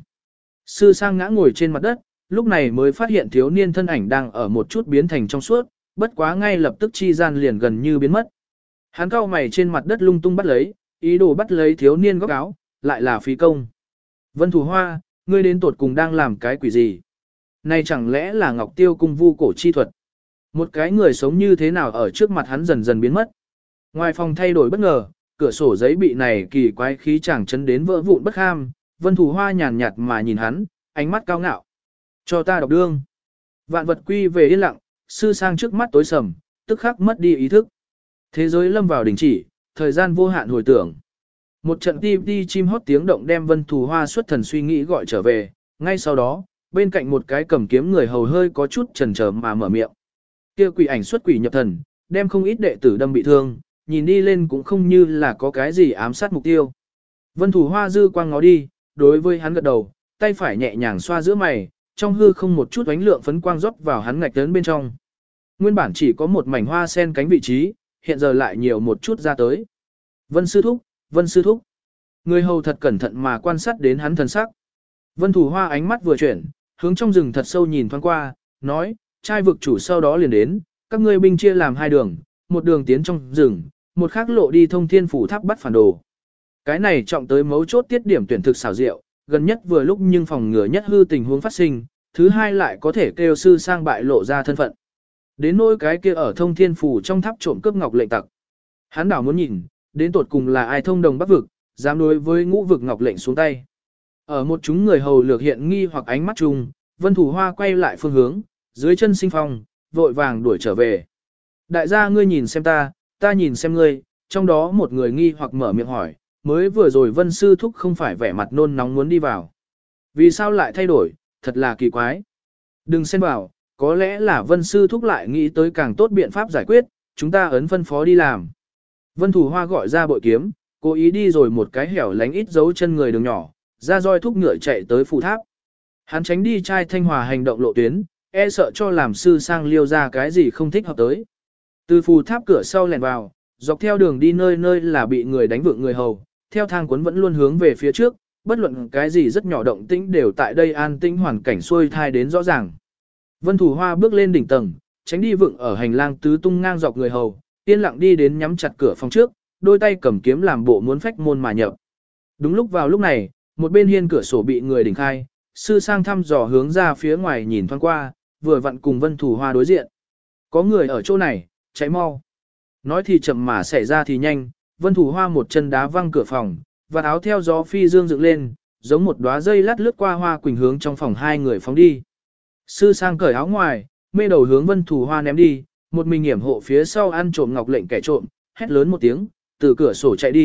Sư sang ngã ngồi trên mặt đất, lúc này mới phát hiện thiếu niên thân ảnh đang ở một chút biến thành trong suốt, bất quá ngay lập tức chi gian liền gần như biến mất. Hắn cau mày trên mặt đất lung tung bắt lấy, ý đồ bắt lấy thiếu niên góc áo, lại là phí công. Vân Thù Hoa, ngươi đến tột cùng đang làm cái quỷ gì? Này chẳng lẽ là Ngọc Tiêu cung vu cổ chi thuật? Một cái người sống như thế nào ở trước mặt hắn dần dần biến mất. Ngoài phòng thay đổi bất ngờ, cửa sổ giấy bị này kỳ quái khí chẳng chấn đến vỡ vụn bất ham, Vân Thù Hoa nhàn nhạt mà nhìn hắn, ánh mắt cao ngạo. Cho ta đọc đương. Vạn vật quy về yên lặng, sư sang trước mắt tối sầm, tức khắc mất đi ý thức. Thế giới lâm vào đình chỉ, thời gian vô hạn hồi tưởng. Một trận ti ti chim hót tiếng động đem Vân Thù Hoa xuất thần suy nghĩ gọi trở về, ngay sau đó, bên cạnh một cái cầm kiếm người hầu hơi có chút chần chờ mà mở miệng. Kia quỷ ảnh xuất quỷ nhập thần, đem không ít đệ tử đâm bị thương, nhìn đi lên cũng không như là có cái gì ám sát mục tiêu. Vân Thù Hoa dư quang ngó đi, đối với hắn gật đầu, tay phải nhẹ nhàng xoa giữa mày, trong hư không một chút ánh lượng phấn quang rót vào hắn ngạch lớn bên trong. Nguyên bản chỉ có một mảnh hoa sen cánh vị trí, hiện giờ lại nhiều một chút ra tới. Vân sư thúc, Vân sư thúc. Người hầu thật cẩn thận mà quan sát đến hắn thần sắc. Vân Thù Hoa ánh mắt vừa chuyển, hướng trong rừng thật sâu nhìn thoáng qua, nói, trai vực chủ sau đó liền đến, các ngươi binh chia làm hai đường, một đường tiến trong rừng, một khác lộ đi thông thiên phủ tháp bắt phản đồ. Cái này trọng tới mấu chốt tiết điểm tuyển thực xảo diệu, gần nhất vừa lúc nhưng phòng ngừa nhất hư tình huống phát sinh, thứ hai lại có thể kêu sư sang bại lộ ra thân phận. Đến nỗi cái kia ở thông thiên phủ trong tháp trộm cướp ngọc lệnh tặc. Hắn đảo muốn nhìn, đến tột cùng là ai thông đồng bắc vực, dám đối với ngũ vực ngọc lệnh xuống tay. Ở một chúng người hầu lược hiện nghi hoặc ánh mắt chung, Vân Thù Hoa quay lại phương hướng, dưới chân sinh phong, vội vàng đuổi trở về. Đại gia ngươi nhìn xem ta, ta nhìn xem ngươi, trong đó một người nghi hoặc mở miệng hỏi, mới vừa rồi Vân sư thúc không phải vẻ mặt nôn nóng muốn đi vào. Vì sao lại thay đổi, thật là kỳ quái. Đừng xen vào, có lẽ là Vân sư thúc lại nghĩ tới càng tốt biện pháp giải quyết, chúng ta ấn phân phó đi làm. Vân Thù Hoa gọi ra bội kiếm, cố ý đi rồi một cái hẻo lánh ít dấu chân người đường nhỏ, ra roi thúc ngựa chạy tới phù tháp. Hắn tránh đi trai thanh hòa hành động lộ tuyến, e sợ cho làm sư sang liêu ra cái gì không thích hợp tới. Từ phù tháp cửa sau lèn vào, dọc theo đường đi nơi nơi là bị người đánh vượng người hầu, theo thang cuốn vẫn luôn hướng về phía trước, bất luận cái gì rất nhỏ động tĩnh đều tại đây an tĩnh hoàn cảnh xuôi thai đến rõ ràng. Vân Thù Hoa bước lên đỉnh tầng, tránh đi vượng ở hành lang tứ tung ngang dọc người hầu, yên lặng đi đến nhắm chặt cửa phòng trước, đôi tay cầm kiếm làm bộ muốn phách môn mà nhập. Đúng lúc vào lúc này, một bên hiên cửa sổ bị người đỉnh khai, sư sang thăm dò hướng ra phía ngoài nhìn thoáng qua, vừa vặn cùng Vân Thù Hoa đối diện. Có người ở chỗ này, cháy mau. Nói thì chậm mà xảy ra thì nhanh, Vân Thù Hoa một chân đá văng cửa phòng, và áo theo gió phi dương dựng lên, giống một đóa dây lát lướt qua hoa quỳnh hướng trong phòng hai người phóng đi. Sư sang cởi áo ngoài, mê đầu hướng Vân Thù Hoa ném đi, một mình hiểm hộ phía sau ăn trộm ngọc lệnh kẻ trộm, hét lớn một tiếng, từ cửa sổ chạy đi,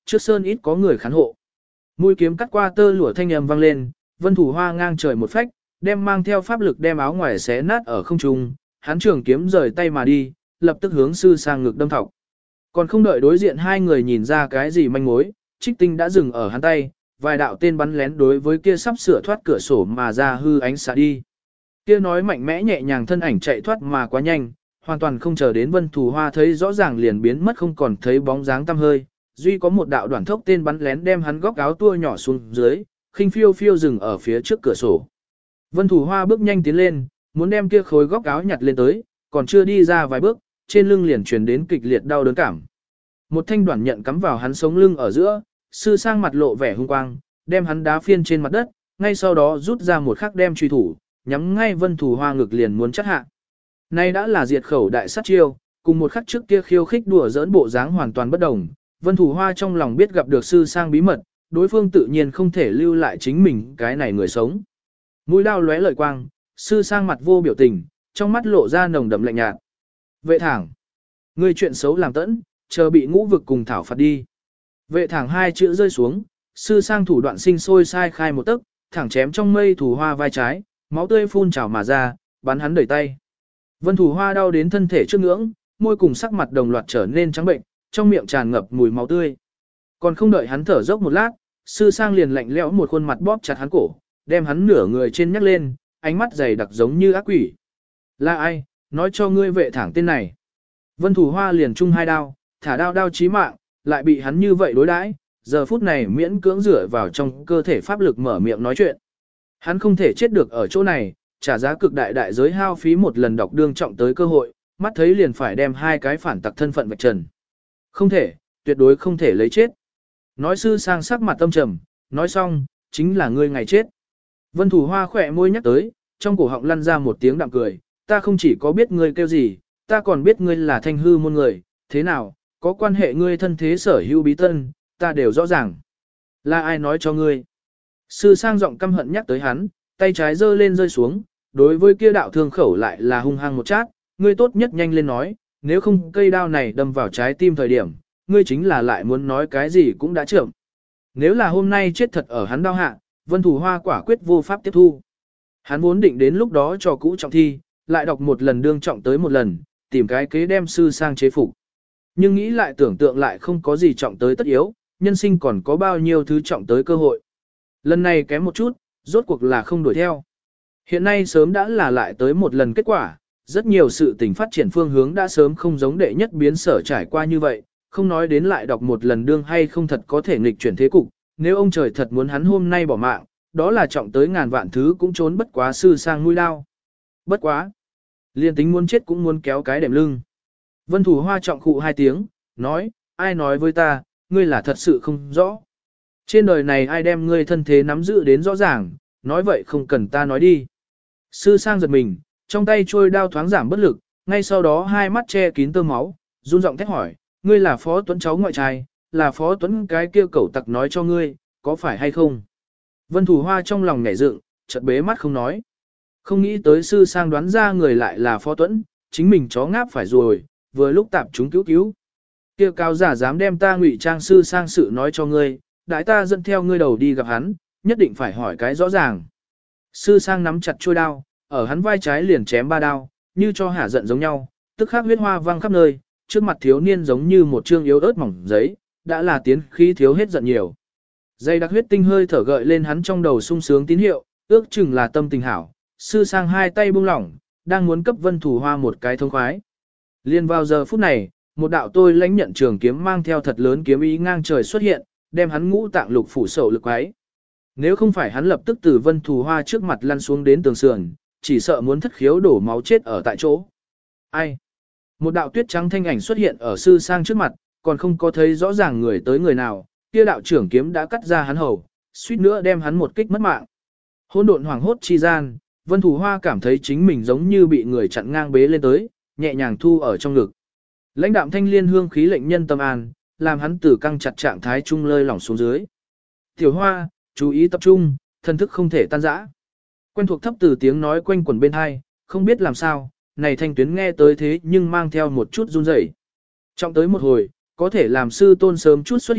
trước sơn ít có người khán hộ. Mũi kiếm cắt qua tơ lụa thanh âm vang lên, Vân Thủ Hoa ngang trời một phách, đem mang theo pháp lực đem áo ngoài xé nát ở không trung, hắn trường kiếm rời tay mà đi, lập tức hướng sư sang ngực đâm thọc. Còn không đợi đối diện hai người nhìn ra cái gì manh mối, trích tinh đã dừng ở hắn tay, vài đạo tên bắn lén đối với kia sắp sửa thoát cửa sổ mà ra hư ánh xạ đi. Kia nói mạnh mẽ nhẹ nhàng thân ảnh chạy thoát mà quá nhanh, hoàn toàn không chờ đến Vân Thủ Hoa thấy rõ ràng liền biến mất không còn thấy bóng dáng tăm hơi, duy có một đạo đoạn thốc tên bắn lén đem hắn góc áo tua nhỏ xuống dưới, khinh phiêu phiêu dừng ở phía trước cửa sổ. Vân Thủ Hoa bước nhanh tiến lên, muốn đem kia khối góc áo nhặt lên tới, còn chưa đi ra vài bước, trên lưng liền truyền đến kịch liệt đau đớn cảm. Một thanh đoạn nhận cắm vào hắn sống lưng ở giữa, sư sang mặt lộ vẻ hung quang, đem hắn đá phiên trên mặt đất, ngay sau đó rút ra một khắc đem truy thủ, nhắm ngay Vân Thủ Hoa ngực liền muốn chắt hạ. Nay đã là diệt khẩu đại sát chiêu, cùng một khắc trước kia khiêu khích đùa giỡn bộ dáng hoàn toàn bất đồng. Vân Thủ Hoa trong lòng biết gặp được sư sang bí mật, đối phương tự nhiên không thể lưu lại chính mình cái này người sống. Mũi đao lóe lợi quang, sư sang mặt vô biểu tình, trong mắt lộ ra nồng đậm lạnh nhạt. Vệ thẳng, ngươi chuyện xấu làm tẫn, chờ bị ngũ vực cùng thảo phạt đi. Vệ thẳng hai chữ rơi xuống, sư sang thủ đoạn sinh sôi sai khai một tấc, thẳng chém trong mây Thủ Hoa vai trái, máu tươi phun trào mà ra, bắn hắn đẩy tay. Vân Thủ Hoa đau đến thân thể trước ngưỡng, môi cùng sắc mặt đồng loạt trở nên trắng bệnh, trong miệng tràn ngập mùi máu tươi. Còn không đợi hắn thở dốc một lát, sư sang liền lạnh lẽo một khuôn mặt bóp chặt hắn cổ, đem hắn nửa người trên nhắc lên, ánh mắt dày đặc giống như ác quỷ. Là ai, nói cho ngươi vệ thẳng tên này. Vân Thủ Hoa liền chung hai đao, thả đao đao chí mạng, lại bị hắn như vậy đối đãi, giờ phút này miễn cưỡng rửa vào trong cơ thể pháp lực mở miệng nói chuyện. Hắn không thể chết được ở chỗ này, trả giá cực đại đại giới hao phí một lần đọc đương trọng tới cơ hội, mắt thấy liền phải đem hai cái phản tặc thân phận vạch trần. Không thể, tuyệt đối không thể lấy chết. Nói sư sang sắc mặt tâm trầm, nói xong, chính là ngươi ngày chết. Vân Thủ Hoa khỏe môi nhắc tới, trong cổ họng lăn ra một tiếng đạm cười, ta không chỉ có biết ngươi kêu gì, ta còn biết ngươi là thanh hư môn người, thế nào, có quan hệ ngươi thân thế sở hữu bí tân, ta đều rõ ràng. Là ai nói cho ngươi? Sư sang giọng căm hận nhắc tới hắn, tay trái giơ lên rơi xuống, đối với kia đạo thương khẩu lại là hung hăng một chát, ngươi tốt nhất nhanh lên nói, nếu không cây đao này đâm vào trái tim thời điểm, ngươi chính là lại muốn nói cái gì cũng đã chậm. Nếu là hôm nay chết thật ở hắn đao hạ, Vân Thủ Hoa quả quyết vô pháp tiếp thu. Hắn vốn định đến lúc đó cho cũ trọng thi, lại đọc một lần đương trọng tới một lần, tìm cái kế đem sư sang chế phục. Nhưng nghĩ lại tưởng tượng lại không có gì trọng tới tất yếu, nhân sinh còn có bao nhiêu thứ trọng tới cơ hội. Lần này kém một chút, rốt cuộc là không đuổi theo. Hiện nay sớm đã là lại tới một lần kết quả, rất nhiều sự tình phát triển phương hướng đã sớm không giống đệ nhất biến sở trải qua như vậy, không nói đến lại đọc một lần đương hay không thật có thể nghịch chuyển thế cục, nếu ông trời thật muốn hắn hôm nay bỏ mạng, đó là trọng tới ngàn vạn thứ cũng trốn bất quá sư sang nuôi lao. Bất quá. Liên tính muốn chết cũng muốn kéo cái đệm lưng. Vân Thủ Hoa trọng khụ hai tiếng, nói, ai nói với ta, ngươi là thật sự không rõ. Trên đời này ai đem ngươi thân thế nắm giữ đến rõ ràng, nói vậy không cần ta nói đi. Sư sang giật mình, trong tay trôi đao thoáng giảm bất lực, ngay sau đó hai mắt che kín tơ máu, run giọng thét hỏi, ngươi là Phó Tuấn cháu ngoại trai, là Phó Tuấn cái kia cẩu tặc nói cho ngươi, có phải hay không? Vân Thủ Hoa trong lòng nhảy dựng, chợt bế mắt không nói. Không nghĩ tới sư sang đoán ra người lại là Phó Tuấn, chính mình chó ngáp phải rồi, vừa lúc tạp chúng cứu cứu. Kia cao giả dám đem ta ngụy trang sư sang sự nói cho ngươi, đại ta dẫn theo ngươi đầu đi gặp hắn, nhất định phải hỏi cái rõ ràng. Sư sang nắm chặt chuôi đao, ở hắn vai trái liền chém ba đao, như cho hả giận giống nhau, tức khắc huyết hoa văng khắp nơi, trước mặt thiếu niên giống như một trương yếu ớt mỏng giấy, đã là tiến khí thiếu hết giận nhiều. Dây đặc huyết tinh hơi thở gợi lên hắn trong đầu sung sướng tín hiệu, ước chừng là tâm tình hảo, sư sang hai tay buông lỏng, đang muốn cấp Vân Thủ Hoa một cái thông khoái. Liên vào giờ phút này, một đạo tôi lãnh nhận trường kiếm mang theo thật lớn kiếm ý ngang trời xuất hiện, đem hắn ngũ tạng lục phủ sầu lực quái. Nếu không phải hắn lập tức từ Vân Thủ Hoa trước mặt lăn xuống đến tường sườn, chỉ sợ muốn thất khiếu đổ máu chết ở tại chỗ. Ai? Một đạo tuyết trắng thanh ảnh xuất hiện ở sư sang trước mặt, còn không có thấy rõ ràng người tới người nào, kia đạo trưởng kiếm đã cắt ra hắn hầu, suýt nữa đem hắn một kích mất mạng. Hỗn độn hoàng hốt chi gian, Vân Thủ Hoa cảm thấy chính mình giống như bị người chặn ngang bế lên tới, nhẹ nhàng thu ở trong ngực. Lãnh đạm thanh liên hương khí lệnh nhân tâm an, làm hắn từ căng chặt trạng thái trung lơi lỏng xuống dưới. Tiểu Hoa, chú ý tập trung, thân thức không thể tan rã. Quen thuộc thấp từ tiếng nói quanh quẩn bên hai, không biết làm sao, này thanh tuyến nghe tới thế nhưng mang theo một chút run rẩy. Trọng tới một hồi, có thể làm sư tôn sớm chút xuất hiện,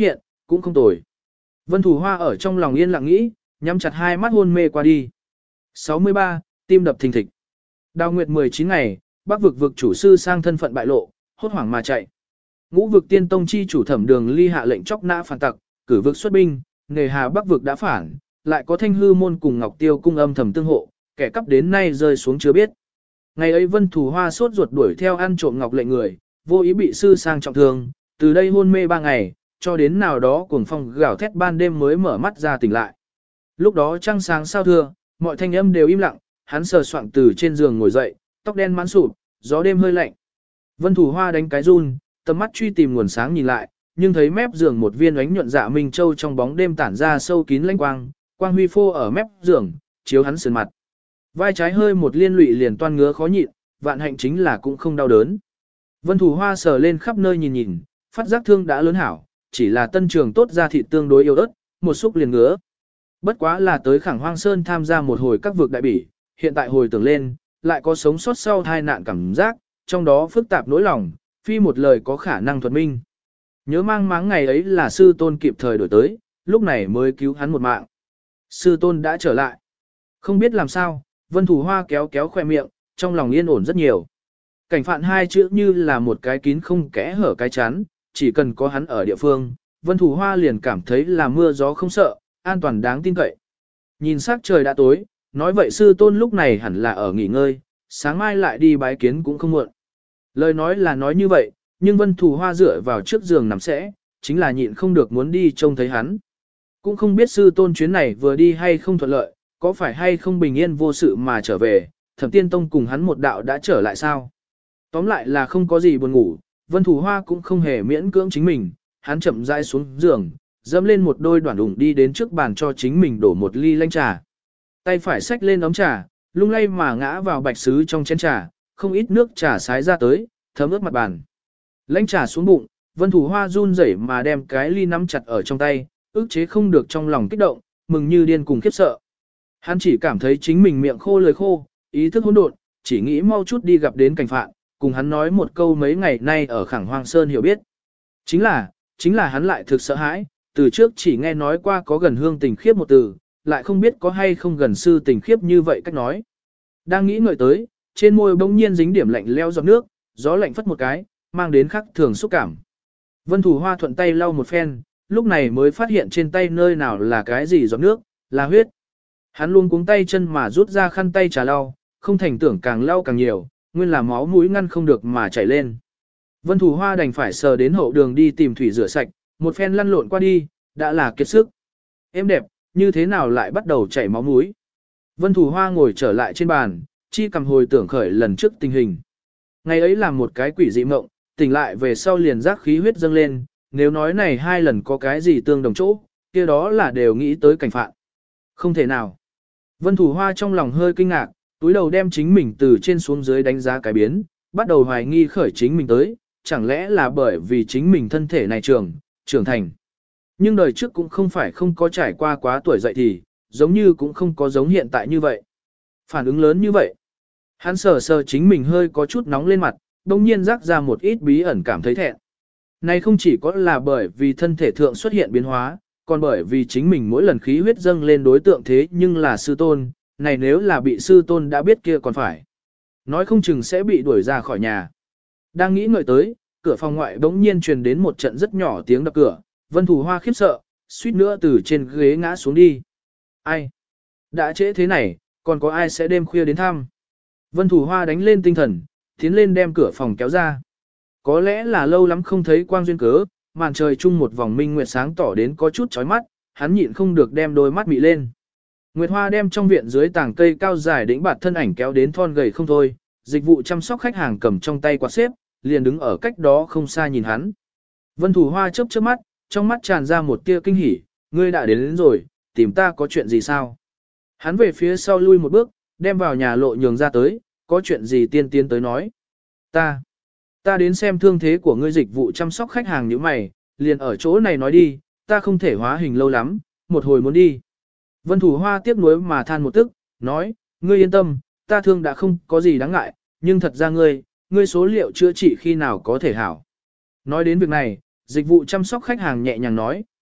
cũng không tồi. Vân Thủ Hoa ở trong lòng yên lặng nghĩ, nhắm chặt hai mắt hôn mê qua đi. sáu mươi ba, tim đập thình thịch. Đào Nguyệt mười chín ngày, Bắc vực vực chủ sư sang thân phận bại lộ, hốt hoảng mà chạy. Ngũ vực tiên tông chi chủ Thẩm Đường Ly hạ lệnh chóc nã phản tặc, cử vực xuất binh, nghề hà Bắc vực đã phản, lại có Thanh Hư môn cùng Ngọc Tiêu cung âm thầm tương hộ, kẻ cắp đến nay rơi xuống chưa biết. Ngày ấy Vân Thủ Hoa sốt ruột đuổi theo ăn trộm ngọc lệnh người, vô ý bị sư sang trọng thương, từ đây hôn mê ba ngày, cho đến nào đó cuồng phong gào thét ban đêm mới mở mắt ra tỉnh lại. Lúc đó trăng sáng sao thưa, mọi thanh âm đều im lặng, hắn sờ soạng từ trên giường ngồi dậy, tóc đen mãn sụp, gió đêm hơi lạnh. Vân Thủ Hoa đánh cái run, tầm mắt truy tìm nguồn sáng nhìn lại, nhưng thấy mép giường một viên ánh nhuận dạ minh châu trong bóng đêm tản ra sâu kín lãnh quang, quang huy phô ở mép giường, chiếu hắn sườn mặt. Vai trái hơi một liên lụy liền toan ngứa khó nhịn, vạn hạnh chính là cũng không đau đớn. Vân Thủ Hoa sờ lên khắp nơi nhìn nhìn, phát giác thương đã lớn hảo, chỉ là tân trường tốt ra thịt tương đối yếu ớt, một xúc liền ngứa. Bất quá là tới Khẳng Hoang Sơn tham gia một hồi các vực đại bỉ, hiện tại hồi tưởng lên, lại có sống sót sau tai nạn cảm giác, trong đó phức tạp nỗi lòng, phi một lời có khả năng thuật minh. Nhớ mang máng ngày ấy là sư tôn kịp thời đổi tới, lúc này mới cứu hắn một mạng. Sư tôn đã trở lại. Không biết làm sao, Vân Thủ Hoa kéo kéo khoe miệng, trong lòng yên ổn rất nhiều. Cảnh phạn hai chữ như là một cái kín không kẽ hở cái chắn, chỉ cần có hắn ở địa phương, Vân Thủ Hoa liền cảm thấy là mưa gió không sợ, an toàn đáng tin cậy. Nhìn sắc trời đã tối, nói vậy sư tôn lúc này hẳn là ở nghỉ ngơi, sáng mai lại đi bái kiến cũng không muộn. Lời nói là nói như vậy, nhưng Vân Thủ Hoa dựa vào trước giường nằm sẽ, chính là nhịn không được muốn đi trông thấy hắn. Cũng không biết sư tôn chuyến này vừa đi hay không thuận lợi, có phải hay không bình yên vô sự mà trở về, Thẩm Tiên Tông cùng hắn một đạo đã trở lại sao. Tóm lại là không có gì buồn ngủ, Vân Thủ Hoa cũng không hề miễn cưỡng chính mình, hắn chậm rãi xuống giường, dẫm lên một đôi đoạn đủng đi đến trước bàn cho chính mình đổ một ly lanh trà. Tay phải xách lên ấm trà, lung lay mà ngã vào bạch sứ trong chén trà, không ít nước trà sái ra tới, thấm ướt mặt bàn. Lanh trà xuống bụng, Vân Thủ Hoa run rẩy mà đem cái ly nắm chặt ở trong tay, ức chế không được trong lòng kích động, mừng như điên cùng khiếp sợ. Hắn chỉ cảm thấy chính mình miệng khô lời khô, ý thức hỗn độn, chỉ nghĩ mau chút đi gặp đến cảnh phạn, cùng hắn nói một câu mấy ngày nay ở Khẳng Hoang Sơn hiểu biết. Chính là, chính là hắn lại thực sợ hãi, từ trước chỉ nghe nói qua có gần hương tình khiếp một từ, lại không biết có hay không gần sư tình khiếp như vậy cách nói. Đang nghĩ ngợi tới, trên môi bỗng nhiên dính điểm lạnh leo giọt nước, gió lạnh phất một cái, mang đến khắc thường xúc cảm. Vân Thủ Hoa thuận tay lau một phen, lúc này mới phát hiện trên tay nơi nào là cái gì giọt nước, là huyết. Hắn luôn cuống tay chân mà rút ra khăn tay trà lau, không thành tưởng càng lau càng nhiều, nguyên là máu mũi ngăn không được mà chảy lên. Vân Thủ Hoa đành phải sờ đến hậu đường đi tìm thủy rửa sạch, một phen lăn lộn qua đi, đã là kiệt sức. Em đẹp, như thế nào lại bắt đầu chảy máu mũi? Vân Thủ Hoa ngồi trở lại trên bàn, chi cầm hồi tưởng khởi lần trước tình hình. Ngày ấy là một cái quỷ dị mộng, tỉnh lại về sau liền giác khí huyết dâng lên, nếu nói này hai lần có cái gì tương đồng chỗ, kia đó là đều nghĩ tới cảnh phạn. Không thể nào. Vân Thủ Hoa trong lòng hơi kinh ngạc, túi đầu đem chính mình từ trên xuống dưới đánh giá cái biến, bắt đầu hoài nghi khởi chính mình tới, chẳng lẽ là bởi vì chính mình thân thể này trưởng, trưởng thành. Nhưng đời trước cũng không phải không có trải qua quá tuổi dậy thì, giống như cũng không có giống hiện tại như vậy. Phản ứng lớn như vậy. Hắn sờ sờ chính mình hơi có chút nóng lên mặt, đồng nhiên rắc ra một ít bí ẩn cảm thấy thẹn. Này không chỉ có là bởi vì thân thể thượng xuất hiện biến hóa, còn bởi vì chính mình mỗi lần khí huyết dâng lên đối tượng thế nhưng là sư tôn, này nếu là bị sư tôn đã biết kia còn phải. Nói không chừng sẽ bị đuổi ra khỏi nhà. Đang nghĩ ngợi tới, cửa phòng ngoại bỗng nhiên truyền đến một trận rất nhỏ tiếng đập cửa, Vân Thủ Hoa khiếp sợ, suýt nữa từ trên ghế ngã xuống đi. Ai? Đã trễ thế này, còn có ai sẽ đêm khuya đến thăm? Vân Thủ Hoa đánh lên tinh thần, tiến lên đem cửa phòng kéo ra. Có lẽ là lâu lắm không thấy quang duyên cớ, màn trời chung một vòng minh nguyệt sáng tỏ đến có chút chói mắt, hắn nhịn không được đem đôi mắt mị lên. Nguyệt Hoa đem trong viện dưới tảng cây cao dài đĩnh bạt thân ảnh kéo đến thon gầy không thôi, dịch vụ chăm sóc khách hàng cầm trong tay quạt xếp, liền đứng ở cách đó không xa nhìn hắn. Vân Thủ Hoa chớp chớp mắt, trong mắt tràn ra một tia kinh hỉ, ngươi đã đến, đến rồi, tìm ta có chuyện gì sao? Hắn về phía sau lui một bước, đem vào nhà lộ nhường ra tới, có chuyện gì tiên tiên tới nói. Ta, ta đến xem thương thế của ngươi dịch vụ chăm sóc khách hàng như mày, liền ở chỗ này nói đi, ta không thể hóa hình lâu lắm, một hồi muốn đi. Vân Thủ Hoa tiếc nuối mà than một tức, nói, ngươi yên tâm, ta thương đã không có gì đáng ngại, nhưng thật ra ngươi, ngươi số liệu chữa trị khi nào có thể hảo. Nói đến việc này, dịch vụ chăm sóc khách hàng nhẹ nhàng nói,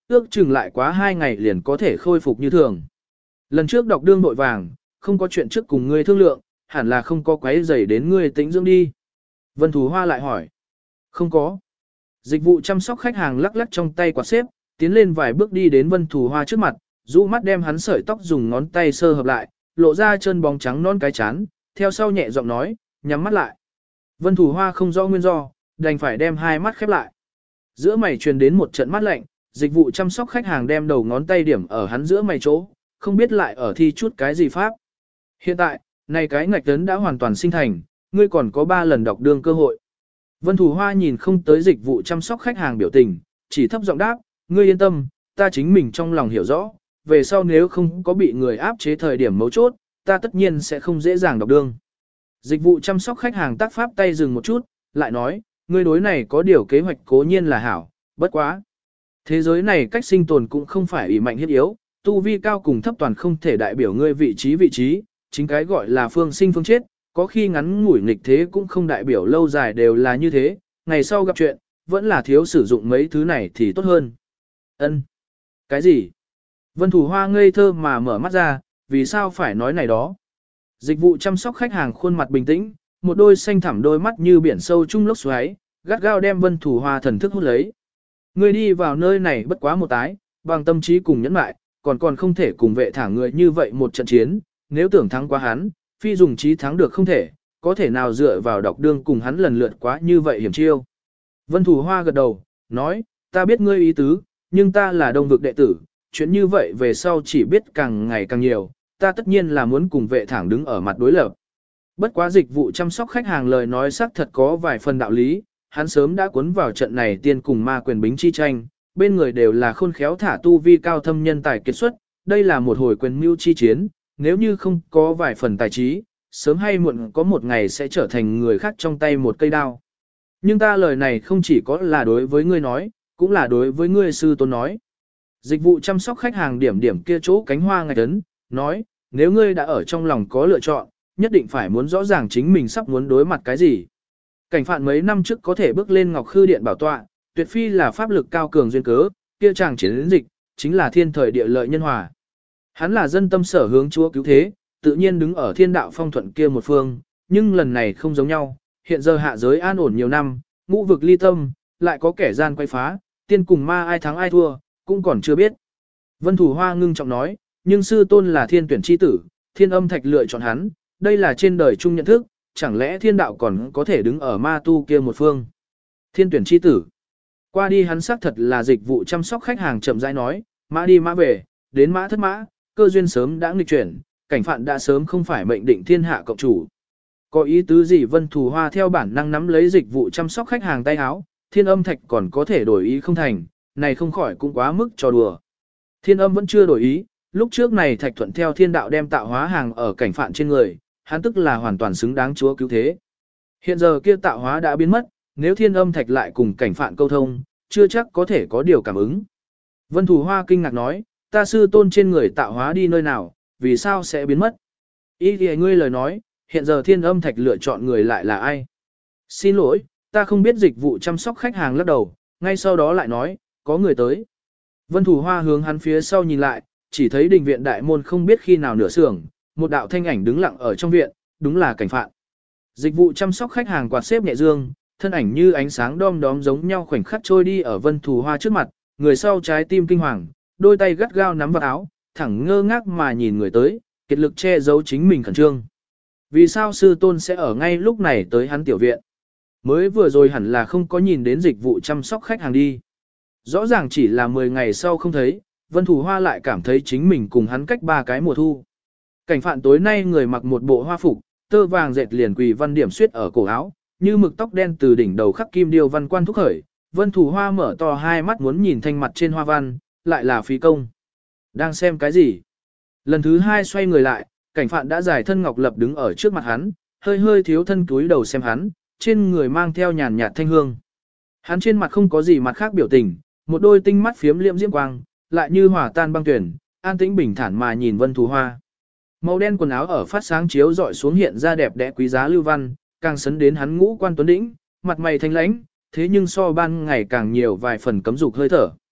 ước chừng lại quá hai ngày liền có thể khôi phục như thường. Lần trước đọc đương vội vàng, không có chuyện trước cùng ngươi thương lượng, hẳn là không có quấy rầy đến ngươi tĩnh dưỡng đi. Vân Thù Hoa lại hỏi. Không có. Dịch vụ chăm sóc khách hàng lắc lắc trong tay quạt xếp, tiến lên vài bước đi đến Vân Thù Hoa trước mặt, rũ mắt đem hắn sợi tóc dùng ngón tay sơ hợp lại, lộ ra chân bóng trắng non cái chán, theo sau nhẹ giọng nói, nhắm mắt lại. Vân Thù Hoa không rõ nguyên do, đành phải đem hai mắt khép lại. Giữa mày truyền đến một trận mát lạnh, dịch vụ chăm sóc khách hàng đem đầu ngón tay điểm ở hắn giữa mày chỗ, không biết lại ở thi chút cái gì pháp. Hiện tại, này cái ngạch tấn đã hoàn toàn sinh thành, ngươi còn có ba lần đọc đương cơ hội. Vân Thù Hoa nhìn không tới dịch vụ chăm sóc khách hàng biểu tình, chỉ thấp giọng đáp, ngươi yên tâm, ta chính mình trong lòng hiểu rõ, về sau nếu không có bị người áp chế thời điểm mấu chốt, ta tất nhiên sẽ không dễ dàng đọc đương. Dịch vụ chăm sóc khách hàng tác pháp tay dừng một chút, lại nói, ngươi đối này có điều kế hoạch cố nhiên là hảo, bất quá. Thế giới này cách sinh tồn cũng không phải ủy mạnh hiếp yếu, tu vi cao cùng thấp toàn không thể đại biểu ngươi vị trí vị trí, chính cái gọi là phương sinh phương chết, có khi ngắn ngủi nghịch thế cũng không đại biểu lâu dài đều là như thế, ngày sau gặp chuyện, vẫn là thiếu sử dụng mấy thứ này thì tốt hơn. Ân, cái gì? Vân Thù Hoa ngây thơ mà mở mắt ra, vì sao phải nói này đó? Dịch vụ chăm sóc khách hàng khuôn mặt bình tĩnh, một đôi xanh thẳm đôi mắt như biển sâu trung lốc xoáy, gắt gao đem Vân Thù Hoa thần thức hút lấy. Ngươi đi vào nơi này bất quá một tái, bằng tâm trí cùng nhẫn mại, còn còn không thể cùng vệ thả người như vậy một trận chiến, nếu tưởng thắng quá hắn, phi dùng trí thắng được không thể, có thể nào dựa vào đọc đương cùng hắn lần lượt quá như vậy hiểm chiêu. Vân Thù Hoa gật đầu, nói, ta biết ngươi ý tứ, nhưng ta là đông vực đệ tử, chuyện như vậy về sau chỉ biết càng ngày càng nhiều, ta tất nhiên là muốn cùng vệ thẳng đứng ở mặt đối lập. Bất quá dịch vụ chăm sóc khách hàng lời nói xác thật có vài phần đạo lý, hắn sớm đã cuốn vào trận này tiên cùng ma quyền bính chi tranh, bên người đều là khôn khéo thả tu vi cao thâm nhân tài kiệt xuất, đây là một hồi quyền mưu chi chiến, nếu như không có vài phần tài trí, sớm hay muộn có một ngày sẽ trở thành người khác trong tay một cây đao. Nhưng ta lời này không chỉ có là đối với ngươi nói, cũng là đối với ngươi sư tôn nói. Dịch vụ chăm sóc khách hàng điểm điểm kia chỗ cánh hoa ngạch ấn, nói, nếu ngươi đã ở trong lòng có lựa chọn, nhất định phải muốn rõ ràng chính mình sắp muốn đối mặt cái gì. Cảnh phạn mấy năm trước có thể bước lên Ngọc Khư Điện bảo tọa, tuyệt phi là pháp lực cao cường duyên cớ, kia chàng chiến dịch, chính là thiên thời địa lợi nhân hòa. Hắn là dân tâm sở hướng Chúa cứu thế, tự nhiên đứng ở thiên đạo phong thuận kia một phương, nhưng lần này không giống nhau, hiện giờ hạ giới an ổn nhiều năm, ngũ vực ly tâm, lại có kẻ gian quay phá, tiên cùng ma ai thắng ai thua, cũng còn chưa biết. Vân Thù Hoa ngưng trọng nói, nhưng sư tôn là thiên tuyển chi tử, thiên âm thạch lựa chọn hắn, đây là trên đời chung nhận thức, chẳng lẽ thiên đạo còn có thể đứng ở ma tu kia một phương. Thiên tuyển chi tử. Qua đi hắn xác thật là dịch vụ chăm sóc khách hàng chậm rãi nói, mã đi mã về, đến mã thất mã, cơ duyên sớm đã nghịch chuyển, cảnh phạn đã sớm không phải mệnh định thiên hạ cộng chủ. Có ý tứ gì? Vân Thù Hoa theo bản năng nắm lấy dịch vụ chăm sóc khách hàng tay áo, thiên âm thạch còn có thể đổi ý không thành, này không khỏi cũng quá mức trò đùa. Thiên âm vẫn chưa đổi ý, lúc trước này thạch thuận theo thiên đạo đem tạo hóa hàng ở cảnh phạn trên người, hắn tức là hoàn toàn xứng đáng Chúa cứu thế. Hiện giờ kia tạo hóa đã biến mất, nếu thiên âm thạch lại cùng cảnh phạn câu thông, chưa chắc có thể có điều cảm ứng. Vân Thù Hoa kinh ngạc nói, ta sư tôn trên người tạo hóa đi nơi nào, vì sao sẽ biến mất? Ý thì ngươi lời nói, hiện giờ thiên âm thạch lựa chọn người lại là ai? Xin lỗi, ta không biết. Dịch vụ chăm sóc khách hàng lắc đầu, ngay sau đó lại nói, có người tới. Vân Thù Hoa hướng hắn phía sau nhìn lại, chỉ thấy đình viện đại môn không biết khi nào nửa sưởng, một đạo thanh ảnh đứng lặng ở trong viện, đúng là cảnh phạn. Dịch vụ chăm sóc khách hàng quạt xếp nhẹ dương, thân ảnh như ánh sáng đom đóm giống nhau khoảnh khắc trôi đi ở Vân Thù Hoa trước mặt, người sau trái tim kinh hoàng, đôi tay gắt gao nắm vào áo, thẳng ngơ ngác mà nhìn người tới, kiệt lực che giấu chính mình khẩn trương. Vì sao sư tôn sẽ ở ngay lúc này tới hắn tiểu viện? Mới vừa rồi hẳn là không có nhìn đến dịch vụ chăm sóc khách hàng đi. Rõ ràng chỉ là mười ngày sau không thấy, Vân Thù Hoa lại cảm thấy chính mình cùng hắn cách ba cái mùa thu. Cảnh phạn tối nay người mặc một bộ hoa phục, tơ vàng dệt liền quỳ văn điểm xuyết ở cổ áo, như mực tóc đen từ đỉnh đầu khắc kim điêu văn quan thúc khởi. Vân Thù Hoa mở to hai mắt muốn nhìn thanh mặt trên hoa văn, lại là phí công. Đang xem cái gì? Lần thứ hai xoay người lại, cảnh phạn đã giải thân ngọc lập đứng ở trước mặt hắn, hơi hơi thiếu thân túi đầu xem hắn, trên người mang theo nhàn nhạt thanh hương. Hắn trên mặt không có gì mặt khác biểu tình, một đôi tinh mắt phiếm liệm diễm quang, lại như hỏa tan băng tuyển, an tĩnh bình thản mà nhìn Vân Thù Hoa. Màu đen quần áo ở phát sáng chiếu dọi xuống hiện ra đẹp đẽ quý giá lưu văn, càng sấn đến hắn ngũ quan tuấn đĩnh, mặt mày thanh lãnh, thế nhưng so ban ngày càng nhiều vài phần cấm dục hơi thở.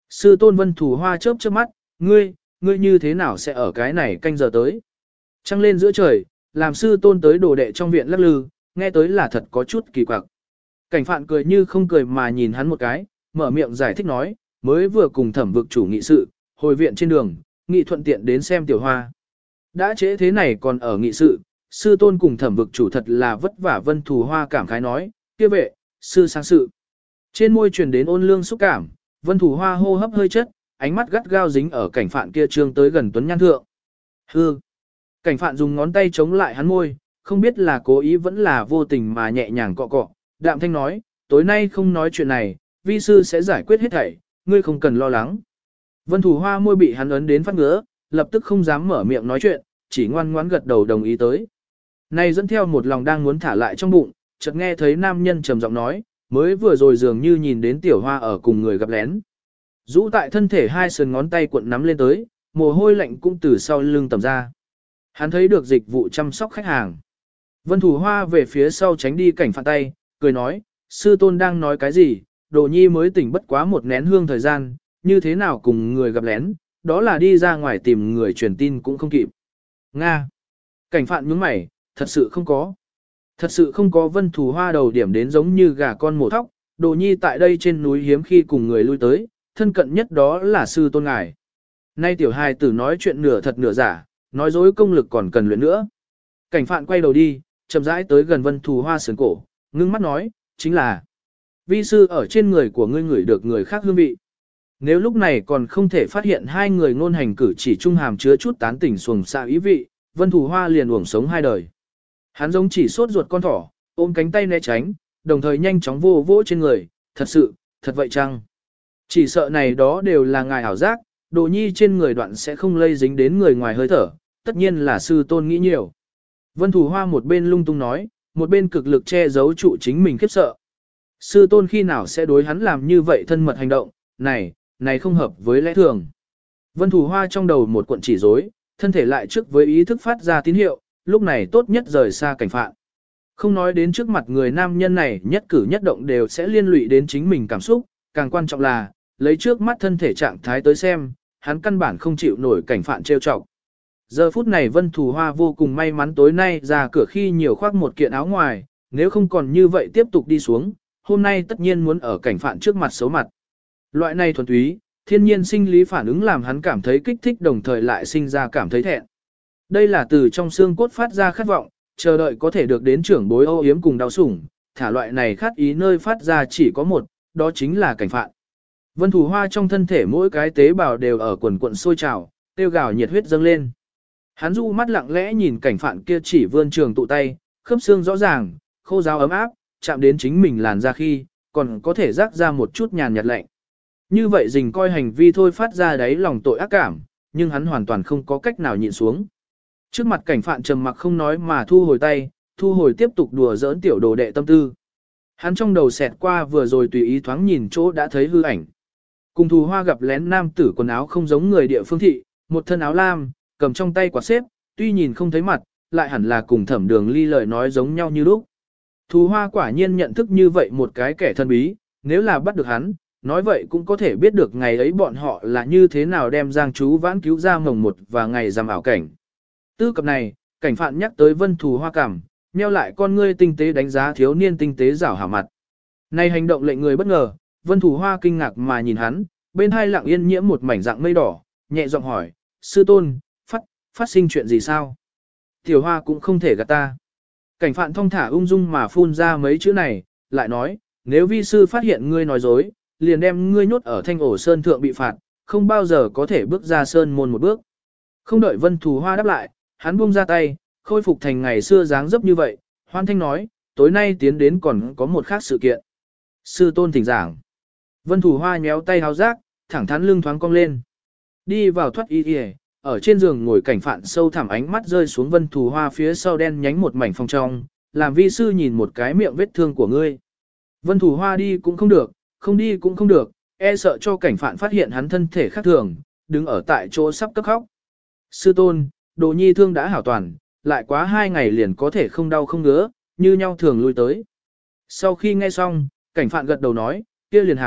Sư tôn Vân Thủ Hoa chớp chớp mắt, ngươi, ngươi như thế nào sẽ ở cái này canh giờ tới? Trăng lên giữa trời, làm sư tôn tới đồ đệ trong viện lắc lư, nghe tới là thật có chút kỳ quặc. Cảnh phạn cười như không cười mà nhìn hắn một cái, mở miệng giải thích nói, mới vừa cùng thẩm vực chủ nghị sự, hồi viện trên đường, nghị thuận tiện đến xem tiểu hoa. Đã trễ thế này còn ở nghị sự, sư tôn cùng thẩm vực chủ thật là vất vả. Vân Thủ Hoa cảm khái nói, kia vệ, sư sáng sự. Trên môi truyền đến ôn lương xúc cảm, Vân Thủ Hoa hô hấp hơi chất, ánh mắt gắt gao dính ở cảnh phạn kia trương tới gần tuấn nhan thượng. Hư. Cảnh phạn dùng ngón tay chống lại hắn môi, không biết là cố ý vẫn là vô tình mà nhẹ nhàng cọ cọ, đạm thanh nói, tối nay không nói chuyện này, vi sư sẽ giải quyết hết thảy, ngươi không cần lo lắng. Vân Thủ Hoa môi bị hắn ấn đến phát ngứa, lập tức không dám mở miệng nói chuyện, chỉ ngoan ngoãn gật đầu đồng ý tới. Này dẫn theo một lòng đang muốn thả lại trong bụng, chợt nghe thấy nam nhân trầm giọng nói, mới vừa rồi dường như nhìn đến tiểu hoa ở cùng người gặp lén. Rũ tại thân thể hai sườn ngón tay cuộn nắm lên tới, mồ hôi lạnh cũng từ sau lưng tầm ra. Hắn thấy được dịch vụ chăm sóc khách hàng. Vân Thủ Hoa về phía sau tránh đi cảnh phạn tay, cười nói, sư tôn đang nói cái gì, đồ nhi mới tỉnh bất quá một nén hương thời gian, như thế nào cùng người gặp lén, đó là đi ra ngoài tìm người truyền tin cũng không kịp. Nga. Cảnh phạn nhướng mày, thật sự không có. Thật sự không có. Vân Thủ Hoa đầu điểm đến giống như gà con mổ thóc, đồ nhi tại đây trên núi hiếm khi cùng người lui tới, thân cận nhất đó là sư tôn ngài. Nay tiểu hài tử nói chuyện nửa thật nửa giả, nói dối công lực còn cần luyện nữa. Cảnh phạn quay đầu đi, chậm rãi tới gần Vân Thủ Hoa sườn cổ, ngưng mắt nói, chính là vi sư ở trên người của ngươi ngửi được người khác hương vị. Nếu lúc này còn không thể phát hiện hai người ngôn hành cử chỉ trung hàm chứa chút tán tỉnh xuồng xạ ý vị, Vân Thủ Hoa liền uổng sống hai đời. Hắn giống chỉ sốt ruột con thỏ, ôm cánh tay né tránh, đồng thời nhanh chóng vô vỗ trên người, thật sự, thật vậy chăng? Chỉ sợ này đó đều là ngài ảo giác, đồ nhi trên người đoạn sẽ không lây dính đến người ngoài hơi thở, tất nhiên là sư tôn nghĩ nhiều. Vân Thủ Hoa một bên lung tung nói, một bên cực lực che giấu trụ chính mình khiếp sợ. Sư tôn khi nào sẽ đối hắn làm như vậy thân mật hành động, này, này không hợp với lẽ thường. Vân Thủ Hoa trong đầu một cuộn chỉ rối, thân thể lại trước với ý thức phát ra tín hiệu, lúc này tốt nhất rời xa cảnh phạn. Không nói đến trước mặt người nam nhân này nhất cử nhất động đều sẽ liên lụy đến chính mình cảm xúc, càng quan trọng là, lấy trước mắt thân thể trạng thái tới xem, hắn căn bản không chịu nổi cảnh phạn trêu chọc. Giờ phút này Vân Thủ Hoa vô cùng may mắn tối nay ra cửa khi nhiều khoác một kiện áo ngoài, nếu không còn như vậy tiếp tục đi xuống, hôm nay tất nhiên muốn ở cảnh phạn trước mặt xấu mặt. Loại này thuần túy, thiên nhiên sinh lý phản ứng làm hắn cảm thấy kích thích đồng thời lại sinh ra cảm thấy thẹn. Đây là từ trong xương cốt phát ra khát vọng, chờ đợi có thể được đến trưởng bối âu yếm cùng đau sủng, thả loại này khát ý nơi phát ra chỉ có một, đó chính là cảnh phạn. Vân Thủ Hoa trong thân thể mỗi cái tế bào đều ở quần quận sôi trào, tiêu gào nhiệt huyết dâng lên. Hắn du mắt lặng lẽ nhìn cảnh phạn kia chỉ vươn trường tụ tay, khớp xương rõ ràng, khô ráo ấm áp, chạm đến chính mình làn ra khi, còn có thể rác ra một chút nhàn nhạt lạnh. Như vậy dình coi hành vi thôi phát ra đấy lòng tội ác cảm, nhưng hắn hoàn toàn không có cách nào nhịn xuống. Trước mặt cảnh phạn trầm mặc không nói mà thu hồi tay, thu hồi tiếp tục đùa giỡn tiểu đồ đệ tâm tư. Hắn trong đầu xẹt qua vừa rồi tùy ý thoáng nhìn chỗ đã thấy hư ảnh. Cùng Thù Hoa gặp lén nam tử quần áo không giống người địa phương thị, một thân áo lam, cầm trong tay quạt xếp, tuy nhìn không thấy mặt, lại hẳn là cùng Thẩm Đường Ly lời nói giống nhau như lúc. Thù Hoa quả nhiên nhận thức như vậy một cái kẻ thân bí, nếu là bắt được hắn, nói vậy cũng có thể biết được ngày ấy bọn họ là như thế nào đem Giang Chú Vãn cứu ra mồng một và ngày giảm ảo cảnh. Tư cập này, cảnh phạn nhắc tới Vân Thù Hoa cảm, nheo lại con ngươi tinh tế đánh giá thiếu niên tinh tế rảo hảo mặt. Này hành động lệnh người bất ngờ, Vân Thù Hoa kinh ngạc mà nhìn hắn, bên hai lặng yên nhiễm một mảnh dạng mây đỏ, nhẹ giọng hỏi, sư tôn, phát, phát sinh chuyện gì sao? Tiểu Hoa cũng không thể gạt ta. Cảnh phạn thong thả ung dung mà phun ra mấy chữ này, lại nói, nếu vi sư phát hiện ngươi nói dối, liền đem ngươi nhốt ở thanh ổ sơn thượng bị phạt, không bao giờ có thể bước ra sơn môn một bước. Không đợi Vân Thù Hoa đáp lại, hắn buông ra tay, khôi phục thành ngày xưa dáng dấp như vậy, hoan thanh nói, tối nay tiến đến còn có một khác sự kiện. Sư tôn thỉnh giảng. Vân Thù Hoa nhéo tay háo rác, thẳng thắn lưng thoáng cong lên. Đi vào thoát y y, ở trên giường ngồi cảnh phạn sâu thẳm ánh mắt rơi xuống Vân Thù Hoa phía sau đen nhánh một mảnh phòng trong, làm vi sư nhìn một cái miệng vết thương của ngươi. Vân Thù Hoa đi cũng không được, không đi cũng không được, e sợ cho cảnh phạn phát hiện hắn thân thể khác thường, đứng ở tại chỗ sắp cấp khóc. Sư tôn, đồ nhi thương đã hảo toàn, lại quá hai ngày liền có thể không đau không ngứa, như nhau thường lui tới. Sau khi nghe xong, cảnh phạn gật đầu nói, kia liền hảo,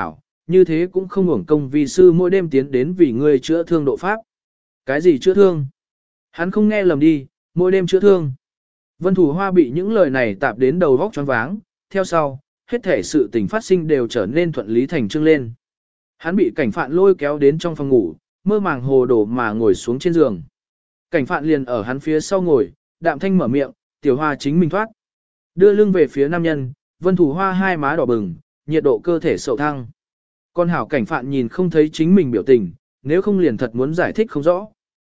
như thế cũng không hưởng công vì sư mỗi đêm tiến đến vì ngươi chữa thương độ pháp. Cái gì chữa thương? Hắn không nghe lầm đi, mỗi đêm chữa thương. Vân Thủ Hoa bị những lời này tạp đến đầu vóc choáng váng, theo sau, hết thể sự tình phát sinh đều trở nên thuận lý thành chương lên. Hắn bị cảnh phạn lôi kéo đến trong phòng ngủ, mơ màng hồ đồ mà ngồi xuống trên giường. Cảnh phạn liền ở hắn phía sau ngồi, đạm thanh mở miệng, tiểu hoa chính mình thoát. Đưa lưng về phía nam nhân, Vân Thủ Hoa hai má đỏ bừng, nhiệt độ cơ thể sậu thăng. Con hảo cảnh phạn nhìn không thấy chính mình biểu tình, nếu không liền thật muốn giải thích không rõ.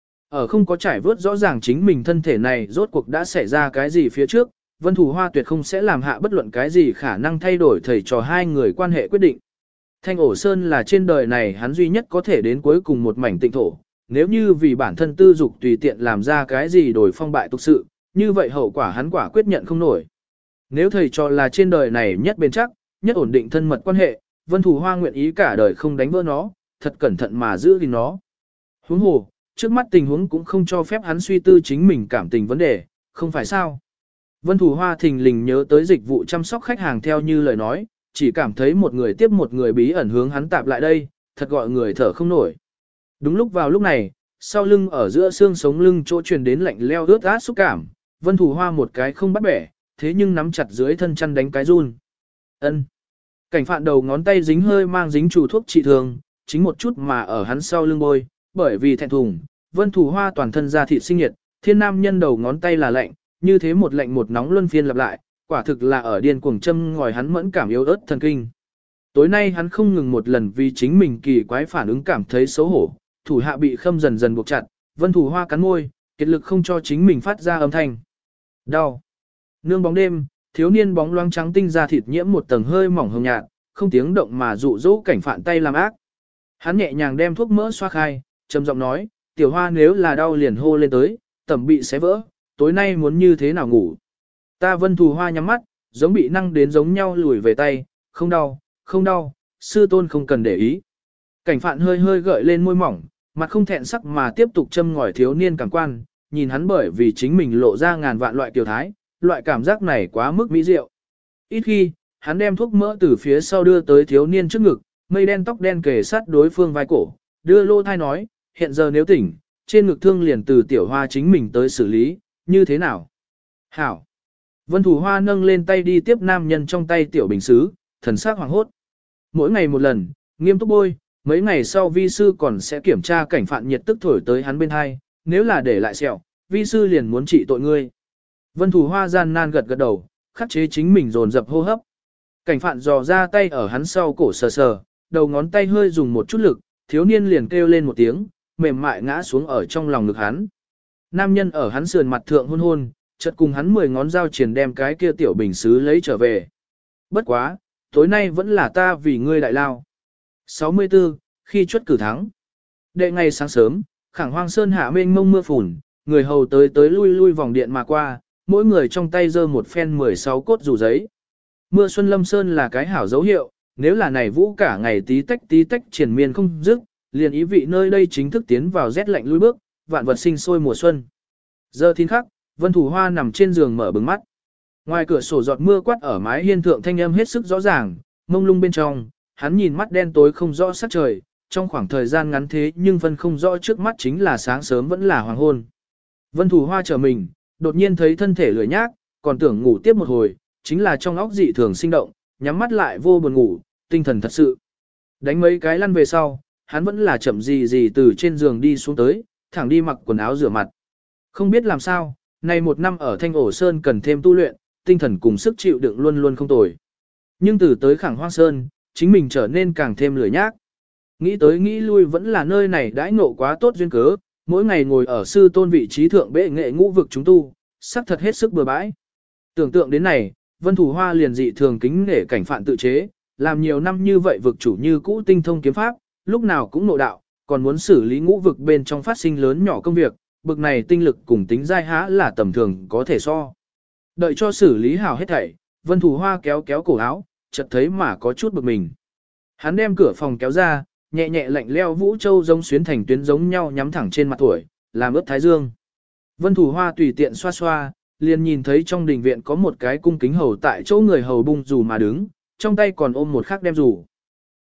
Ở không có trải vớt rõ ràng chính mình thân thể này rốt cuộc đã xảy ra cái gì phía trước, Vân Thủ Hoa tuyệt không sẽ làm hạ bất luận cái gì khả năng thay đổi thầy trò hai người quan hệ quyết định. Thanh ổ sơn là trên đời này hắn duy nhất có thể đến cuối cùng một mảnh tịnh thổ, nếu như vì bản thân tư dục tùy tiện làm ra cái gì đổi phong bại tục sự, như vậy hậu quả hắn quả quyết nhận không nổi. Nếu thầy trò là trên đời này nhất bền chắc, nhất ổn định thân mật quan hệ, Vân Thủ Hoa nguyện ý cả đời không đánh vỡ nó, thật cẩn thận mà giữ gìn nó. Huống hồ, trước mắt tình huống cũng không cho phép hắn suy tư chính mình cảm tình vấn đề, không phải sao. Vân Thủ Hoa thình lình nhớ tới dịch vụ chăm sóc khách hàng theo như lời nói, chỉ cảm thấy một người tiếp một người bí ẩn hướng hắn tạp lại đây, thật gọi người thở không nổi. Đúng lúc vào lúc này, sau lưng ở giữa xương sống lưng chỗ truyền đến lạnh leo ướt át xúc cảm, Vân Thủ Hoa một cái không bắt bẻ, thế nhưng nắm chặt dưới thân chăn đánh cái run. Ân. Cảnh phạn đầu ngón tay dính hơi mang dính chủ thuốc trị thương, chính một chút mà ở hắn sau lưng bôi, bởi vì thẹn thùng, Vân Thủ Hoa toàn thân da thịt sinh nhiệt, thiên nam nhân đầu ngón tay là lạnh, như thế một lạnh một nóng luân phiên lặp lại, quả thực là ở điên cuồng châm ngòi hắn mẫn cảm yếu ớt thần kinh. Tối nay hắn không ngừng một lần vì chính mình kỳ quái phản ứng cảm thấy xấu hổ, thủ hạ bị khâm dần dần buộc chặt, Vân Thủ Hoa cắn môi, kiệt lực không cho chính mình phát ra âm thanh. Đau. Nương bóng đêm, thiếu niên bóng loáng trắng tinh da thịt nhiễm một tầng hơi mỏng hồng nhạt, không tiếng động mà dụ dỗ cảnh phạn tay làm ác. Hắn nhẹ nhàng đem thuốc mỡ xoa khai, trầm giọng nói, tiểu hoa nếu là đau liền hô lên tới, tẩm bị xé vỡ, tối nay muốn như thế nào ngủ. Ta Vân Thủ Hoa nhắm mắt, giống bị năng đến giống nhau lùi về tay, không đau, không đau, sư tôn không cần để ý. Cảnh phạn hơi hơi gợi lên môi mỏng, mặt không thẹn sắc mà tiếp tục châm ngòi thiếu niên cảm quan, nhìn hắn bởi vì chính mình lộ ra ngàn vạn loại kiều thái, loại cảm giác này quá mức mỹ diệu. Ít khi, hắn đem thuốc mỡ từ phía sau đưa tới thiếu niên trước ngực, mây đen tóc đen kề sát đối phương vai cổ, đưa lô thai nói, hiện giờ nếu tỉnh, trên ngực thương liền từ tiểu hoa chính mình tới xử lý, như thế nào? Hảo! Vân Thủ Hoa nâng lên tay đi tiếp nam nhân trong tay tiểu bình xứ, thần sắc hoàng hốt. Mỗi ngày một lần, nghiêm túc bôi, mấy ngày sau vi sư còn sẽ kiểm tra cảnh phạn nhiệt tức thổi tới hắn bên hai, nếu là để lại sẹo, vi sư liền muốn trị tội ngươi. Vân Thủ Hoa gian nan gật gật đầu, khắc chế chính mình dồn dập hô hấp. Cảnh phạn dò ra tay ở hắn sau cổ sờ sờ, đầu ngón tay hơi dùng một chút lực, thiếu niên liền kêu lên một tiếng, mềm mại ngã xuống ở trong lòng ngực hắn. Nam nhân ở hắn sườn mặt thượng hôn hôn, chợt cùng hắn mười ngón dao triển đem cái kia tiểu bình xứ lấy trở về. Bất quá, tối nay vẫn là ta vì ngươi đại lao. sáu mươi tư, khi chuất cử thắng. Đệ ngày sáng sớm, Khẳng Hoang Sơn hạ mênh mông mưa phùn, người hầu tới tới lui lui vòng điện mà qua, mỗi người trong tay giơ một phen mười sáu cốt dù giấy. Mưa xuân lâm sơn là cái hảo dấu hiệu, nếu là này vũ cả ngày tí tách tí tách triển miên không dứt, liền ý vị nơi đây chính thức tiến vào rét lạnh lui bước, vạn vật sinh sôi mùa xuân. Giờ thiên khắc, Vân Thủ Hoa nằm trên giường mở bừng mắt. Ngoài cửa sổ giọt mưa quát ở mái hiên thượng thanh âm hết sức rõ ràng, mông lung bên trong, hắn nhìn mắt đen tối không rõ sắc trời, trong khoảng thời gian ngắn thế nhưng phân không rõ trước mắt chính là sáng sớm vẫn là hoàng hôn. Vân Thủ Hoa trở mình, đột nhiên thấy thân thể lười nhác, còn tưởng ngủ tiếp một hồi, chính là trong óc dị thường sinh động, nhắm mắt lại vô buồn ngủ, tinh thần thật sự. Đánh mấy cái lăn về sau, hắn vẫn là chậm gì gì từ trên giường đi xuống tới, thẳng đi mặc quần áo rửa mặt. Không biết làm sao, này một năm ở Thanh Ổ Sơn cần thêm tu luyện, tinh thần cùng sức chịu đựng luôn luôn không tồi. Nhưng từ tới Khẳng Hoang Sơn, chính mình trở nên càng thêm lười nhác. Nghĩ tới nghĩ lui vẫn là nơi này đãi ngộ quá tốt duyên cớ, mỗi ngày ngồi ở sư tôn vị trí thượng bệ nghệ ngũ vực chúng tu, sắc thật hết sức bừa bãi. Tưởng tượng đến này, Vân Thủ Hoa liền dị thường kính nể cảnh phạn tự chế, làm nhiều năm như vậy vực chủ như cũ tinh thông kiếm pháp, lúc nào cũng nội đạo, còn muốn xử lý ngũ vực bên trong phát sinh lớn nhỏ công việc, bực này tinh lực cùng tính dai há là tầm thường có thể so. Đợi cho xử lý hảo hết thảy, Vân Thủ Hoa kéo kéo cổ áo, chợt thấy mà có chút bực mình. Hắn đem cửa phòng kéo ra, nhẹ nhẹ lạnh leo Vũ Châu giống xuyến thành tuyến giống nhau nhắm thẳng trên mặt tuổi, làm ướt thái dương. Vân Thủ Hoa tùy tiện xoa xoa, liền nhìn thấy trong đình viện có một cái cung kính hầu tại chỗ người hầu bung dù mà đứng, trong tay còn ôm một khắc đem dù.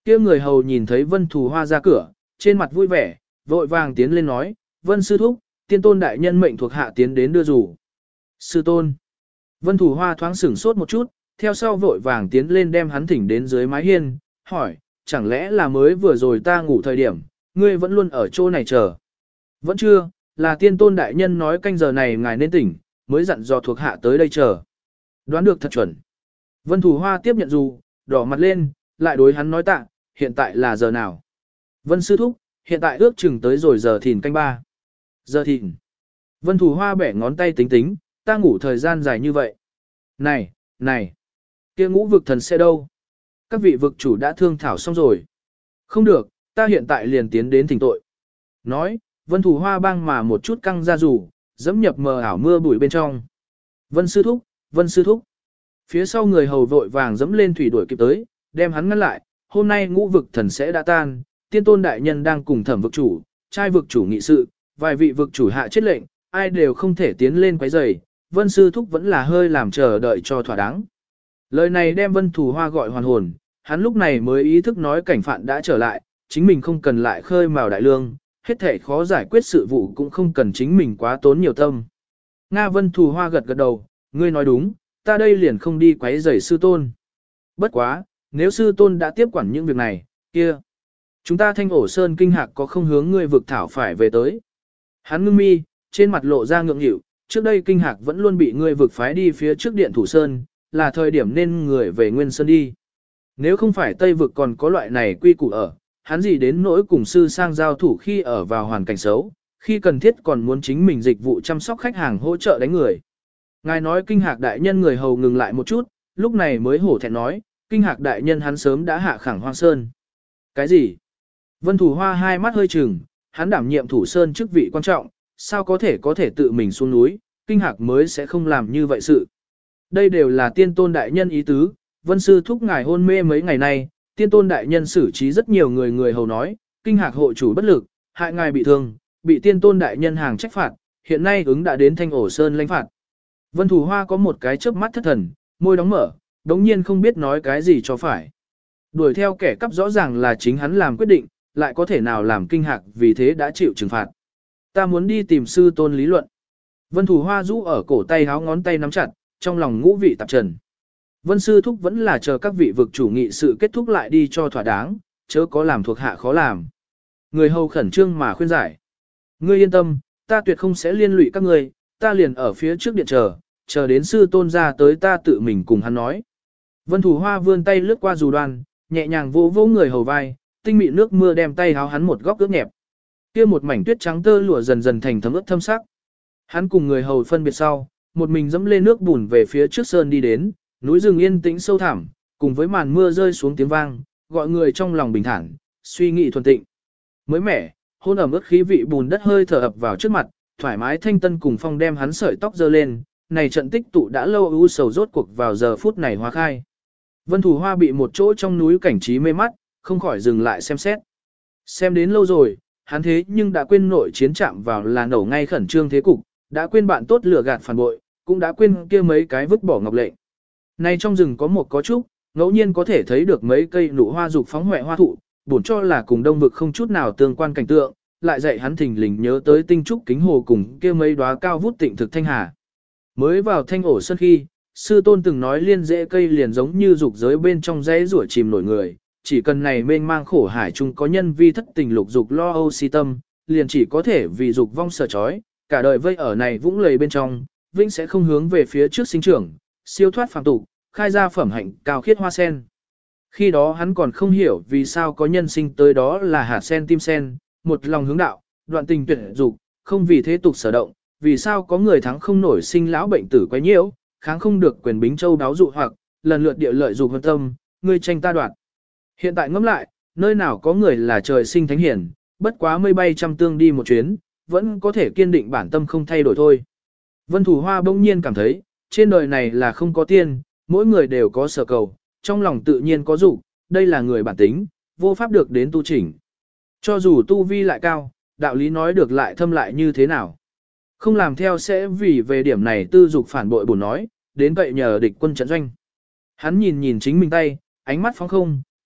kia người hầu nhìn thấy Vân Thù Hoa ra cửa, trên mặt vui vẻ, vội vàng tiến lên nói, Vân sư thúc, tiên tôn đại nhân mệnh thuộc hạ tiến đến đưa rủ. Sư tôn. Vân Thù Hoa thoáng sửng sốt một chút, theo sau vội vàng tiến lên đem hắn thỉnh đến dưới mái hiên, hỏi, chẳng lẽ là mới vừa rồi ta ngủ thời điểm, ngươi vẫn luôn ở chỗ này chờ. Vẫn chưa, là tiên tôn đại nhân nói canh giờ này ngài nên tỉnh, mới dặn dò thuộc hạ tới đây chờ. Đoán được thật chuẩn. Vân Thù Hoa tiếp nhận dù, đỏ mặt lên, lại đối hắn nói tạ, hiện tại là giờ nào. Vân sư thúc, hiện tại ước chừng tới rồi giờ thìn canh ba. Giờ thìn. Vân Thù Hoa bẻ ngón tay tính tính, ta ngủ thời gian dài như vậy. Này, này, kia ngũ vực thần sẽ đâu? Các vị vực chủ đã thương thảo xong rồi. Không được, ta hiện tại liền tiến đến thỉnh tội. Nói, Vân Thù Hoa băng mà một chút căng ra rủ, dẫm nhập mờ ảo mưa bụi bên trong. Vân sư thúc, Vân sư thúc. Phía sau người hầu vội vàng dẫm lên thủy đuổi kịp tới, đem hắn ngăn lại. Hôm nay ngũ vực thần sẽ đã tan, tiên tôn đại nhân đang cùng thẩm vực chủ, trai vực chủ nghị sự, vài vị vực chủ hạ chết lệnh, ai đều không thể tiến lên quấy rầy. Vân sư thúc vẫn là hơi làm chờ đợi cho thỏa đáng. Lời này đem Vân Thù Hoa gọi hoàn hồn, hắn lúc này mới ý thức nói cảnh phạn đã trở lại, chính mình không cần lại khơi mào đại lương, hết thể khó giải quyết sự vụ cũng không cần chính mình quá tốn nhiều tâm. Nga Vân Thù Hoa gật gật đầu, ngươi nói đúng, ta đây liền không đi quấy rầy sư tôn. Bất quá, nếu sư tôn đã tiếp quản những việc này, kia. Chúng ta Thanh Ổ Sơn kinh hạc có không hướng ngươi vực thảo phải về tới. Hắn ngưng mi, trên mặt lộ ra ngượng nghịu, trước đây kinh hạc vẫn luôn bị ngươi vực phái đi phía trước điện thủ sơn, là thời điểm nên người về Nguyên Sơn đi. Nếu không phải Tây vực còn có loại này quy củ ở, hắn gì đến nỗi cùng sư sang giao thủ khi ở vào hoàn cảnh xấu, khi cần thiết còn muốn chính mình dịch vụ chăm sóc khách hàng hỗ trợ đánh người. Ngài nói kinh hạc đại nhân người hầu ngừng lại một chút, lúc này mới hổ thẹn nói, kinh hạc đại nhân hắn sớm đã hạ khẳng Hoang Sơn. Cái gì? Vân Thù Hoa hai mắt hơi trừng, hắn đảm nhiệm thủ sơn chức vị quan trọng, sao có thể có thể tự mình xuống núi, kinh hạc mới sẽ không làm như vậy sự. Đây đều là tiên tôn đại nhân ý tứ, Vân sư thúc ngài hôn mê mấy ngày nay, tiên tôn đại nhân xử trí rất nhiều người người hầu nói, kinh hạc hộ chủ bất lực, hại ngài bị thương, bị tiên tôn đại nhân hàng trách phạt, hiện nay ứng đã đến Thanh Ổ Sơn lãnh phạt. Vân Thù Hoa có một cái chớp mắt thất thần, môi đóng mở, đống nhiên không biết nói cái gì cho phải. Đuổi theo kẻ cắp rõ ràng là chính hắn làm quyết định, lại có thể nào làm kinh hạc vì thế đã chịu trừng phạt. Ta muốn đi tìm sư tôn lý luận. Vân Thù Hoa rũ ở cổ tay háo ngón tay nắm chặt, trong lòng ngũ vị tạp trần. Vân sư thúc vẫn là chờ các vị vực chủ nghị sự kết thúc lại đi cho thỏa đáng, chớ có làm thuộc hạ khó làm. Người hầu khẩn trương mà khuyên giải. Ngươi yên tâm, ta tuyệt không sẽ liên lụy các ngươi, ta liền ở phía trước điện chờ, chờ đến sư tôn ra tới ta tự mình cùng hắn nói. Vân Thù Hoa vươn tay lướt qua dù đoan, nhẹ nhàng vỗ vỗ người hầu vai, tinh mịn nước mưa đem tay háo hắn một góc ướt nhẹp. Kia một mảnh tuyết trắng tơ lụa dần dần thành thấm ướt thâm sắc. Hắn cùng người hầu phân biệt sau, một mình dẫm lên nước bùn về phía trước sơn đi đến, núi rừng yên tĩnh sâu thẳm, cùng với màn mưa rơi xuống tiếng vang, gọi người trong lòng bình thản, suy nghĩ thuần tịnh. Mới mẻ, hôn ẩm ướt khí vị bùn đất hơi thở ập vào trước mặt, thoải mái thanh tân cùng phong đem hắn sợi tóc dơ lên, này trận tích tụ đã lâu ưu sầu rốt cuộc vào giờ phút này hóa khai. Vân Thù Hoa bị một chỗ trong núi cảnh trí mê mắt, không khỏi dừng lại xem xét. Xem đến lâu rồi, hắn thế nhưng đã quên nội chiến chạm vào là nổ ngay khẩn trương thế cục, đã quên bạn tốt lừa gạt phản bội, cũng đã quên kia mấy cái vứt bỏ ngọc lệnh. Nay trong rừng có một có trúc, ngẫu nhiên có thể thấy được mấy cây nụ hoa dục phóng huệ hoa thụ, bổn cho là cùng đông vực không chút nào tương quan cảnh tượng, lại dạy hắn thình lình nhớ tới tinh trúc kính hồ cùng kia mấy đóa cao vút tịnh thực thanh hà. Mới vào Thanh Ổ Sơn khi, sư tôn từng nói liên rễ cây liền giống như dục giới bên trong rẽ rủa chìm nổi người, chỉ cần này mênh mang khổ hải chung có nhân vi thất tình lục dục lo âu si tâm, liền chỉ có thể vì dục vong sở chói, cả đời vây ở này vũng lầy bên trong, vĩnh sẽ không hướng về phía trước sinh trưởng, siêu thoát phàm tục, khai ra phẩm hạnh cao khiết hoa sen. Khi đó hắn còn không hiểu vì sao có nhân sinh tới đó là hạt sen tim sen, một lòng hướng đạo, đoạn tình tuyệt dục, không vì thế tục sở động, vì sao có người thắng không nổi sinh lão bệnh tử quấy nhiễu, kháng không được quyền bính châu đáo dụ hoặc, lần lượt địa lợi dục hơn tâm, người tranh ta đoạt. Hiện tại ngẫm lại, nơi nào có người là trời sinh thánh hiển, bất quá mây bay trăm tương đi một chuyến, vẫn có thể kiên định bản tâm không thay đổi thôi. Vân Thù Hoa bỗng nhiên cảm thấy, trên đời này là không có tiên, mỗi người đều có sở cầu, trong lòng tự nhiên có dục, đây là người bản tính, vô pháp được đến tu chỉnh. Cho dù tu vi lại cao, đạo lý nói được lại thâm lại như thế nào. Không làm theo sẽ vì về điểm này tư dục phản bội bổn nói, đến vậy nhờ địch quân trận doanh. Hắn nhìn nhìn chính mình tay, ánh mắt phóng không,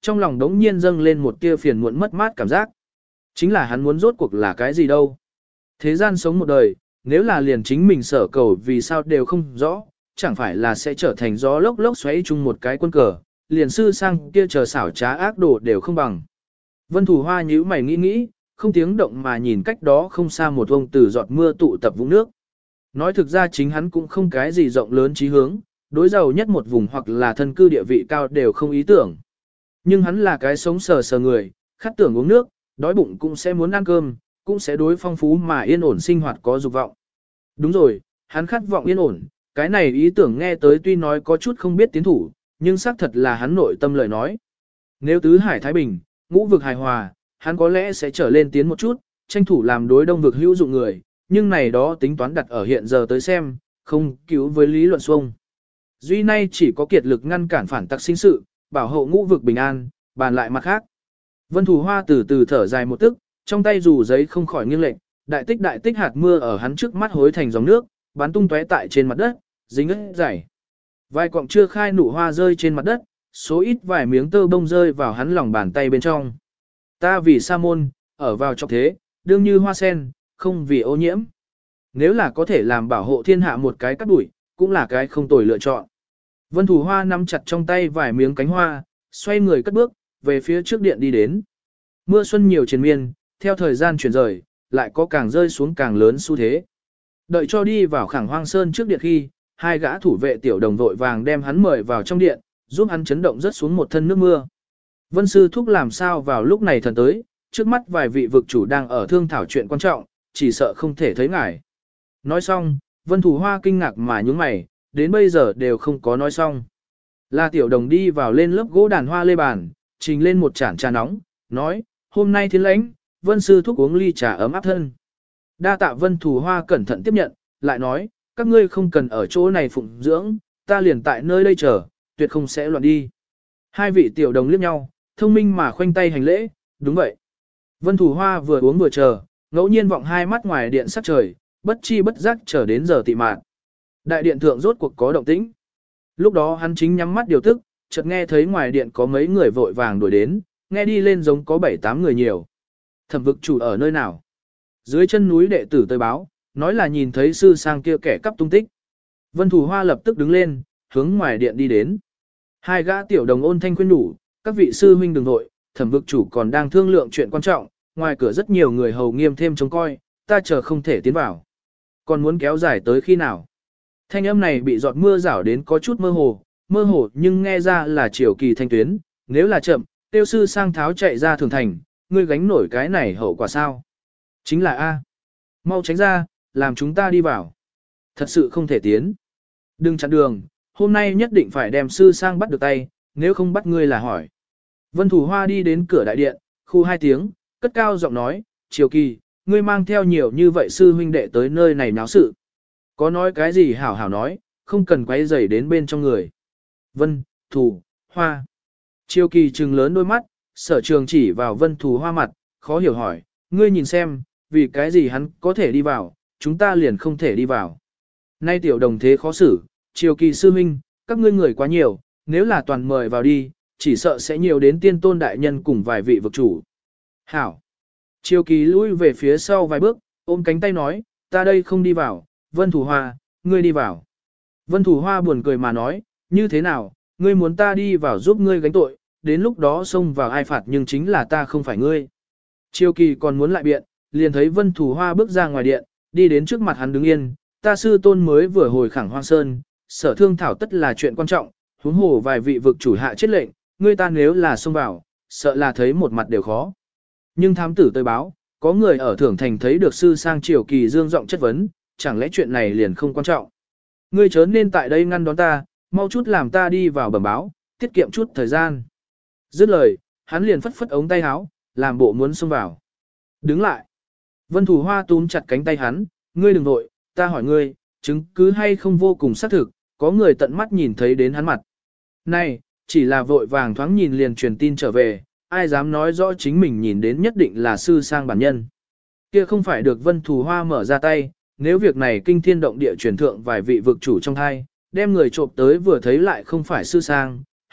trong lòng đống nhiên dâng lên một tia phiền muộn mất mát cảm giác. Chính là hắn muốn rốt cuộc là cái gì đâu. Thế gian sống một đời, nếu là liền chính mình sở cầu vì sao đều không rõ, chẳng phải là sẽ trở thành gió lốc lốc xoáy chung một cái quân cờ, liền sư sang kia chờ xảo trá ác đồ đều không bằng. Vân Thủ Hoa nhíu mày nghĩ nghĩ, không tiếng động mà nhìn cách đó không xa một ông từ giọt mưa tụ tập vũng nước. Nói thực ra chính hắn cũng không cái gì rộng lớn chí hướng, đối giàu nhất một vùng hoặc là thân cư địa vị cao đều không ý tưởng. Nhưng hắn là cái sống sờ sờ người, khát tưởng uống nước, đói bụng cũng sẽ muốn ăn cơm, cũng sẽ đối phong phú mà yên ổn sinh hoạt có dục vọng. Đúng rồi, hắn khát vọng yên ổn, cái này ý tưởng nghe tới tuy nói có chút không biết tiến thủ, nhưng xác thật là hắn nội tâm lời nói. Nếu tứ hải thái bình, ngũ vực hài hòa, hắn có lẽ sẽ trở lên tiến một chút, tranh thủ làm đối đông vực hữu dụng người, nhưng này đó tính toán đặt ở hiện giờ tới xem, không cứu với lý luận xuông. Duy nay chỉ có kiệt lực ngăn cản phản tặc sinh sự, bảo hộ ngũ vực bình an, bàn lại mặt khác. Vân Thủ Hoa từ từ thở dài một tức, trong tay dù giấy không khỏi nghiêng lệch, đại tích đại tích hạt mưa ở hắn trước mắt hối thành dòng nước, bắn tung tóe tại trên mặt đất, dính ướt dày. Vài cọng chưa khai nụ hoa rơi trên mặt đất, số ít vài miếng tơ bông rơi vào hắn lòng bàn tay bên trong. Ta vì sa môn, ở vào trong thế, đương như hoa sen, không vì ô nhiễm. Nếu là có thể làm bảo hộ thiên hạ một cái cắt đuổi, cũng là cái không tồi lựa chọn. Vân Thủ Hoa nắm chặt trong tay vài miếng cánh hoa, xoay người cất bước, về phía trước điện đi đến. Mưa xuân nhiều triền miên, theo thời gian chuyển rời, lại có càng rơi xuống càng lớn xu thế. Đợi cho đi vào Khẳng Hoang Sơn trước điện khi, hai gã thủ vệ tiểu đồng vội vàng đem hắn mời vào trong điện, giúp hắn chấn động rất xuống một thân nước mưa. Vân sư thúc làm sao vào lúc này thần tới, trước mắt vài vị vực chủ đang ở thương thảo chuyện quan trọng, chỉ sợ không thể thấy ngài. Nói xong, Vân Thủ Hoa kinh ngạc mà nhướng mày, đến bây giờ đều không có nói xong. La tiểu đồng đi vào lên lớp gỗ đàn hoa lê bàn, trình lên một chản trà nóng, nói, hôm nay thiên lãnh, Vân sư thúc uống ly trà ấm áp thân. Đa tạ Vân Thủ Hoa cẩn thận tiếp nhận, lại nói, các ngươi không cần ở chỗ này phụng dưỡng, ta liền tại nơi đây chờ, tuyệt không sẽ loạn đi. Hai vị tiểu đồng liếc nhau, thông minh mà khoanh tay hành lễ, đúng vậy. Vân Thủ Hoa vừa uống vừa chờ, ngẫu nhiên vọng hai mắt ngoài điện sắc trời, bất chi bất giác chờ đến giờ tị mạn. Đại điện thượng rốt cuộc có động tĩnh. Lúc đó hắn chính nhắm mắt điều tức, chợt nghe thấy ngoài điện có mấy người vội vàng đuổi đến, nghe đi lên giống có bảy tám người nhiều. Thẩm vực chủ ở nơi nào? Dưới chân núi đệ tử tới báo, nói là nhìn thấy sư sang kia kẻ cắp tung tích. Vân Thủ Hoa lập tức đứng lên, hướng ngoài điện đi đến. Hai gã tiểu đồng ôn thanh khuyên nhủ, các vị sư huynh đừng vội, thẩm vực chủ còn đang thương lượng chuyện quan trọng, ngoài cửa rất nhiều người hầu nghiêm thêm trông coi, ta chờ không thể tiến vào. Còn muốn kéo dài tới khi nào? Thanh âm này bị giọt mưa rảo đến có chút mơ hồ, mơ hồ nhưng nghe ra là chiều kỳ thanh tuyến, nếu là chậm, tiêu sư sang tháo chạy ra thường thành, ngươi gánh nổi cái này hậu quả sao? Chính là A. Mau tránh ra, làm chúng ta đi vào. Thật sự không thể tiến. Đừng chặn đường, hôm nay nhất định phải đem sư sang bắt được tay, nếu không bắt ngươi là hỏi. Vân Thủ Hoa đi đến cửa đại điện, khu hai tiếng, cất cao giọng nói, Triều Kỳ, ngươi mang theo nhiều như vậy sư huynh đệ tới nơi này náo sự. Có nói cái gì hảo hảo nói, không cần quay rầy đến bên trong người. Vân, Thủ, Hoa. Triều Kỳ trừng lớn đôi mắt, sở trường chỉ vào Vân Thủ Hoa mặt, khó hiểu hỏi, ngươi nhìn xem, vì cái gì hắn có thể đi vào, chúng ta liền không thể đi vào. Nay tiểu đồng thế khó xử, Triều Kỳ sư huynh, các ngươi người quá nhiều, nếu là toàn mời vào đi, chỉ sợ sẽ nhiều đến tiên tôn đại nhân cùng vài vị vực chủ. Hảo. Triều Kỳ lui về phía sau vài bước, ôm cánh tay nói, ta đây không đi vào, Vân Thủ Hoa, ngươi đi vào. Vân Thủ Hoa buồn cười mà nói, như thế nào, ngươi muốn ta đi vào giúp ngươi gánh tội, đến lúc đó xông vào ai phạt nhưng chính là ta không phải ngươi. Triều Kỳ còn muốn lại biện, liền thấy Vân Thủ Hoa bước ra ngoài điện, đi đến trước mặt hắn đứng yên, ta sư tôn mới vừa hồi Khẳng Hoang Sơn, sở thương thảo tất là chuyện quan trọng, huống hồ vài vị vực chủ hạ chết lệnh, ngươi ta nếu là xông vào, sợ là thấy một mặt đều khó. Nhưng thám tử tới báo, có người ở Thưởng Thành thấy được sư sang Triều Kỳ dương giọng chất vấn, chẳng lẽ chuyện này liền không quan trọng. Ngươi chớ nên tại đây ngăn đón ta, mau chút làm ta đi vào bẩm báo, tiết kiệm chút thời gian. Dứt lời, hắn liền phất phất ống tay áo, làm bộ muốn xông vào. Đứng lại. Vân Thủ Hoa túm chặt cánh tay hắn, ngươi đừng nội, ta hỏi ngươi, chứng cứ hay không vô cùng xác thực, có người tận mắt nhìn thấy đến hắn mặt. Này, chỉ là vội vàng thoáng nhìn liền truyền tin trở về, ai dám nói rõ chính mình nhìn đến nhất định là sư sang bản nhân. Kia không phải được Vân Thủ Hoa mở ra tay, nếu việc này kinh thiên động địa truyền thượng vài vị vực chủ trong hai, đem người trộm tới vừa thấy lại không phải sư sang,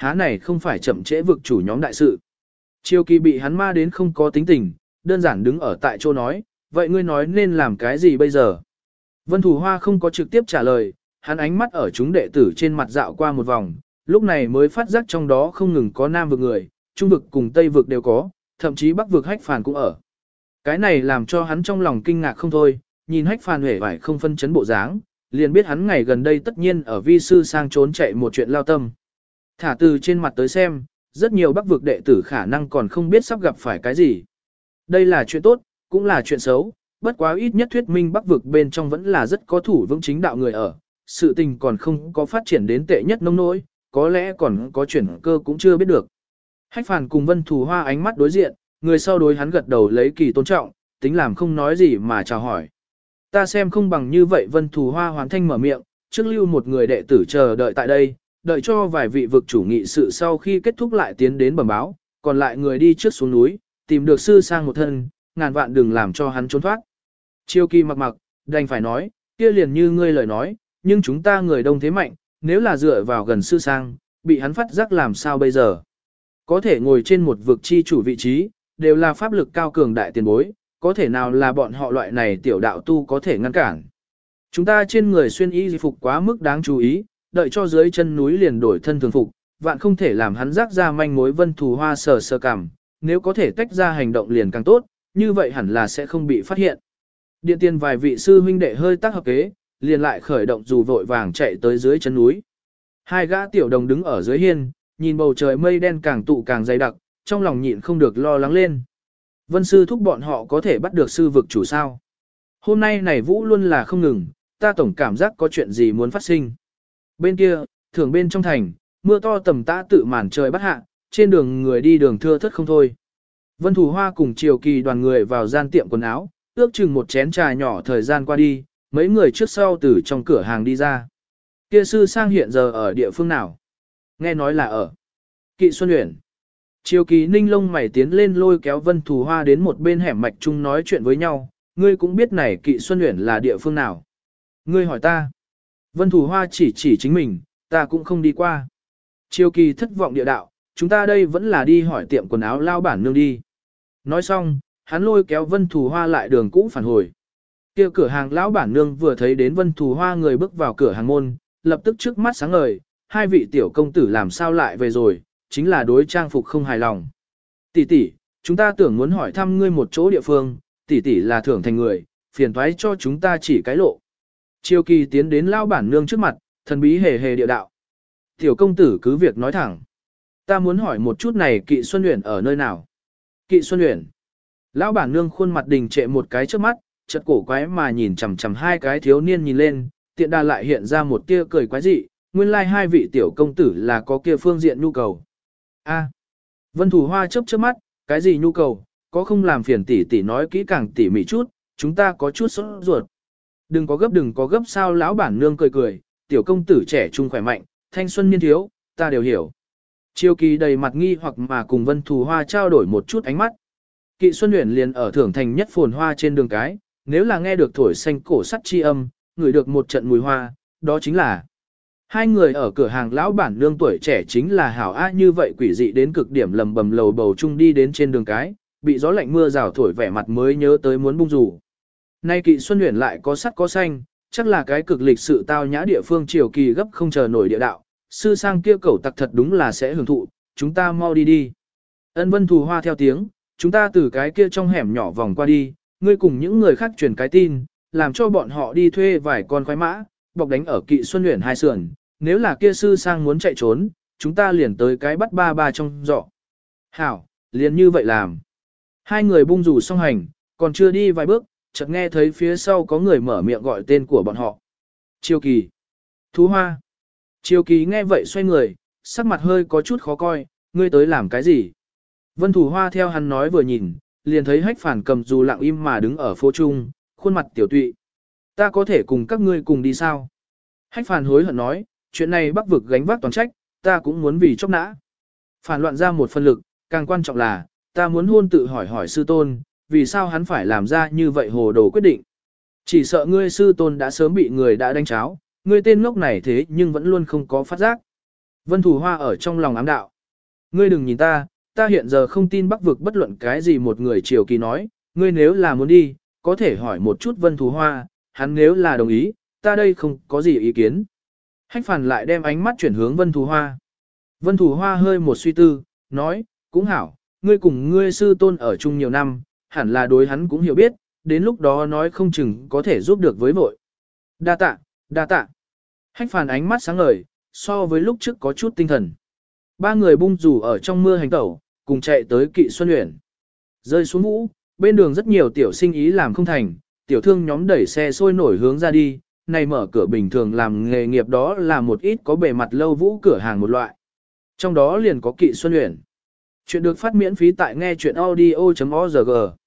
há này không phải chậm trễ vực chủ nhóm đại sự. Triều Kỳ bị hắn ma đến không có tính tình, đơn giản đứng ở tại chỗ nói, vậy ngươi nói nên làm cái gì bây giờ? Vân Thủ Hoa không có trực tiếp trả lời, hắn ánh mắt ở chúng đệ tử trên mặt dạo qua một vòng, lúc này mới phát giác trong đó không ngừng có nam vực người, trung vực cùng tây vực đều có, thậm chí bắc vực Hách Phàn cũng ở. Cái này làm cho hắn trong lòng kinh ngạc không thôi, nhìn Hách Phàn hề vải không phân chấn bộ dáng, liền biết hắn ngày gần đây tất nhiên ở vi sư sang trốn chạy một chuyện lao tâm. Thả từ trên mặt tới xem, rất nhiều bắc vực đệ tử khả năng còn không biết sắp gặp phải cái gì. Đây là chuyện tốt, cũng là chuyện xấu, bất quá ít nhất thuyết minh bắc vực bên trong vẫn là rất có thủ vững chính đạo người ở, sự tình còn không có phát triển đến tệ nhất nông nỗi, có lẽ còn có chuyển cơ cũng chưa biết được. Hách Phàn cùng Vân Thù Hoa ánh mắt đối diện, người sau đối hắn gật đầu lấy kỳ tôn trọng, tính làm không nói gì mà chào hỏi. Ta xem không bằng như vậy. Vân Thù Hoa hoàn thanh mở miệng, trước lưu một người đệ tử chờ đợi tại đây, đợi cho vài vị vực chủ nghị sự sau khi kết thúc lại tiến đến bẩm báo, còn lại người đi trước xuống núi, tìm được sư sang một thân, ngàn vạn đừng làm cho hắn trốn thoát. Chiêu Kỳ mặc mặc, đành phải nói, kia liền như ngươi lời nói, nhưng chúng ta người đông thế mạnh, nếu là dựa vào gần sư sang, bị hắn phát giác làm sao bây giờ? Có thể ngồi trên một vực chi chủ vị trí, đều là pháp lực cao cường đại tiền bối, có thể nào là bọn họ loại này tiểu đạo tu có thể ngăn cản. Chúng ta trên người xuyên y phục quá mức đáng chú ý, đợi cho dưới chân núi liền đổi thân thường phục, vạn không thể làm hắn rác ra manh mối. Vân Thù Hoa sờ sờ cảm, nếu có thể tách ra hành động liền càng tốt, như vậy hẳn là sẽ không bị phát hiện. Điện tiền vài vị sư huynh đệ hơi tác hợp kế, liền lại khởi động dù vội vàng chạy tới dưới chân núi. Hai gã tiểu đồng đứng ở dưới hiên, nhìn bầu trời mây đen càng tụ càng dày đặc, trong lòng nhịn không được lo lắng lên. Vân sư thúc bọn họ có thể bắt được sư vực chủ sao? Hôm nay này vũ luôn là không ngừng, ta tổng cảm giác có chuyện gì muốn phát sinh. Bên kia, thường bên trong thành, mưa to tầm tã tự màn trời bắt hạ, trên đường người đi đường thưa thớt không thôi. Vân Thù Hoa cùng Triều Kỳ đoàn người vào gian tiệm quần áo, ước chừng một chén trà nhỏ thời gian qua đi, mấy người trước sau từ trong cửa hàng đi ra. Kia sư sang hiện giờ ở địa phương nào? Nghe nói là ở Kỵ Xuân Uyển. Triều Kỳ ninh lông mày tiến lên lôi kéo Vân Thù Hoa đến một bên hẻm mạch chung nói chuyện với nhau, ngươi cũng biết này Kỵ Xuân Uyển là địa phương nào. Ngươi hỏi ta. Vân Thù Hoa chỉ chỉ chính mình, ta cũng không đi qua. Triều Kỳ thất vọng địa đạo, chúng ta đây vẫn là đi hỏi tiệm quần áo lao bản nương đi. Nói xong, hắn lôi kéo Vân Thù Hoa lại đường cũ phản hồi. Kia cửa hàng lão bản nương vừa thấy đến Vân Thù Hoa người bước vào cửa hàng môn, lập tức trước mắt sáng ngời, hai vị tiểu công tử làm sao lại về rồi, chính là đối trang phục không hài lòng. Tỷ tỷ, chúng ta tưởng muốn hỏi thăm ngươi một chỗ địa phương, tỷ tỷ là thưởng thành người, phiền toái cho chúng ta chỉ cái lộ. Triều Kỳ tiến đến lão bản nương trước mặt, thần bí hề hề địa đạo. Tiểu công tử cứ việc nói thẳng. Ta muốn hỏi một chút này Kỵ Xuân Uyển ở nơi nào? Kỵ Xuân Uyển. Lão bản nương khuôn mặt đình trệ một cái trước mắt, chợt cổ quái mà nhìn chằm chằm hai cái thiếu niên nhìn lên, tiện đà lại hiện ra một tia cười quái dị, nguyên lai like hai vị tiểu công tử là có kia phương diện nhu cầu. A. Vân Thù Hoa chớp chớp mắt, cái gì nhu cầu, có không làm phiền tỷ tỷ nói kỹ càng tỉ mỉ chút, chúng ta có chút sốt ruột. Đừng có gấp đừng có gấp sao lão bản nương cười cười, tiểu công tử trẻ trung khỏe mạnh, thanh xuân niên thiếu, ta đều hiểu. Triều Kỳ đầy mặt nghi hoặc mà cùng Vân Thù Hoa trao đổi một chút ánh mắt. Kỵ Xuân Uyển liền ở thưởng thành nhất phồn hoa trên đường cái, nếu là nghe được thổi xanh cổ sắt chi âm, ngửi được một trận mùi hoa, đó chính là hai người ở cửa hàng lão bản nương tuổi trẻ chính là hảo a như vậy quỷ dị đến cực điểm lầm bầm lầu bầu chung đi đến trên đường cái, bị gió lạnh mưa rào thổi vẻ mặt mới nhớ tới muốn bung rủ. Nay Kỵ Xuân Uyển lại có sắt có xanh, chắc là cái cực lịch sự tao nhã địa phương. Triều Kỳ gấp không chờ nổi địa đạo, sư sang kia cẩu tặc thật đúng là sẽ hưởng thụ, chúng ta mau đi đi. Ân. Vân Thù Hoa theo tiếng, chúng ta từ cái kia trong hẻm nhỏ vòng qua đi, ngươi cùng những người khác truyền cái tin, làm cho bọn họ đi thuê vài con khoái mã, bọc đánh ở Kỵ Xuân Uyển hai sườn, nếu là kia sư sang muốn chạy trốn, chúng ta liền tới cái bắt ba ba trong giỏ. Hảo, liền như vậy làm. Hai người bung rủ xong hành, còn chưa đi vài bước, chợt nghe thấy phía sau có người mở miệng gọi tên của bọn họ. Triều Kỳ. Thú Hoa. Triều Kỳ nghe vậy xoay người, sắc mặt hơi có chút khó coi, ngươi tới làm cái gì? Vân Thù Hoa theo hắn nói vừa nhìn, liền thấy Hách Phàn cầm dù lặng im mà đứng ở phố trung, khuôn mặt tiểu tụy. Ta có thể cùng các ngươi cùng đi sao? Hách Phàn hối hận nói, chuyện này Bắc vực gánh vác toàn trách, ta cũng muốn vì chốc nã. Phản loạn ra một phân lực, càng quan trọng là, ta muốn hôn tự hỏi hỏi sư tôn, vì sao hắn phải làm ra như vậy hồ đồ quyết định. Chỉ sợ ngươi sư tôn đã sớm bị người đã đánh cháo, ngươi tên ngốc này thế nhưng vẫn luôn không có phát giác. Vân Thủ Hoa ở trong lòng ám đạo. Ngươi đừng nhìn ta, ta hiện giờ không tin Bắc vực bất luận cái gì một người Triều Kỳ nói, ngươi nếu là muốn đi, có thể hỏi một chút Vân Thủ Hoa, hắn nếu là đồng ý, ta đây không có gì ý kiến. Hách Phàn lại đem ánh mắt chuyển hướng Vân Thủ Hoa. Vân Thủ Hoa hơi một suy tư, nói, cũng hảo, ngươi cùng ngươi sư tôn ở chung nhiều năm, hẳn là đối hắn cũng hiểu biết, đến lúc đó nói không chừng có thể giúp được với vội. Đa tạ, đa tạ. Hách Phàn ánh mắt sáng ngời, so với lúc trước có chút tinh thần. Ba người bung rủ ở trong mưa hành tẩu, cùng chạy tới Kỵ Xuân Uyển. Rơi xuống vũ, bên đường rất nhiều tiểu sinh ý làm không thành, tiểu thương nhóm đẩy xe sôi nổi hướng ra đi, này mở cửa bình thường làm nghề nghiệp đó là một ít có bề mặt lâu vũ cửa hàng một loại. Trong đó liền có Kỵ Xuân Uyển. Chuyện được phát miễn phí tại nghe chuyện audio.org.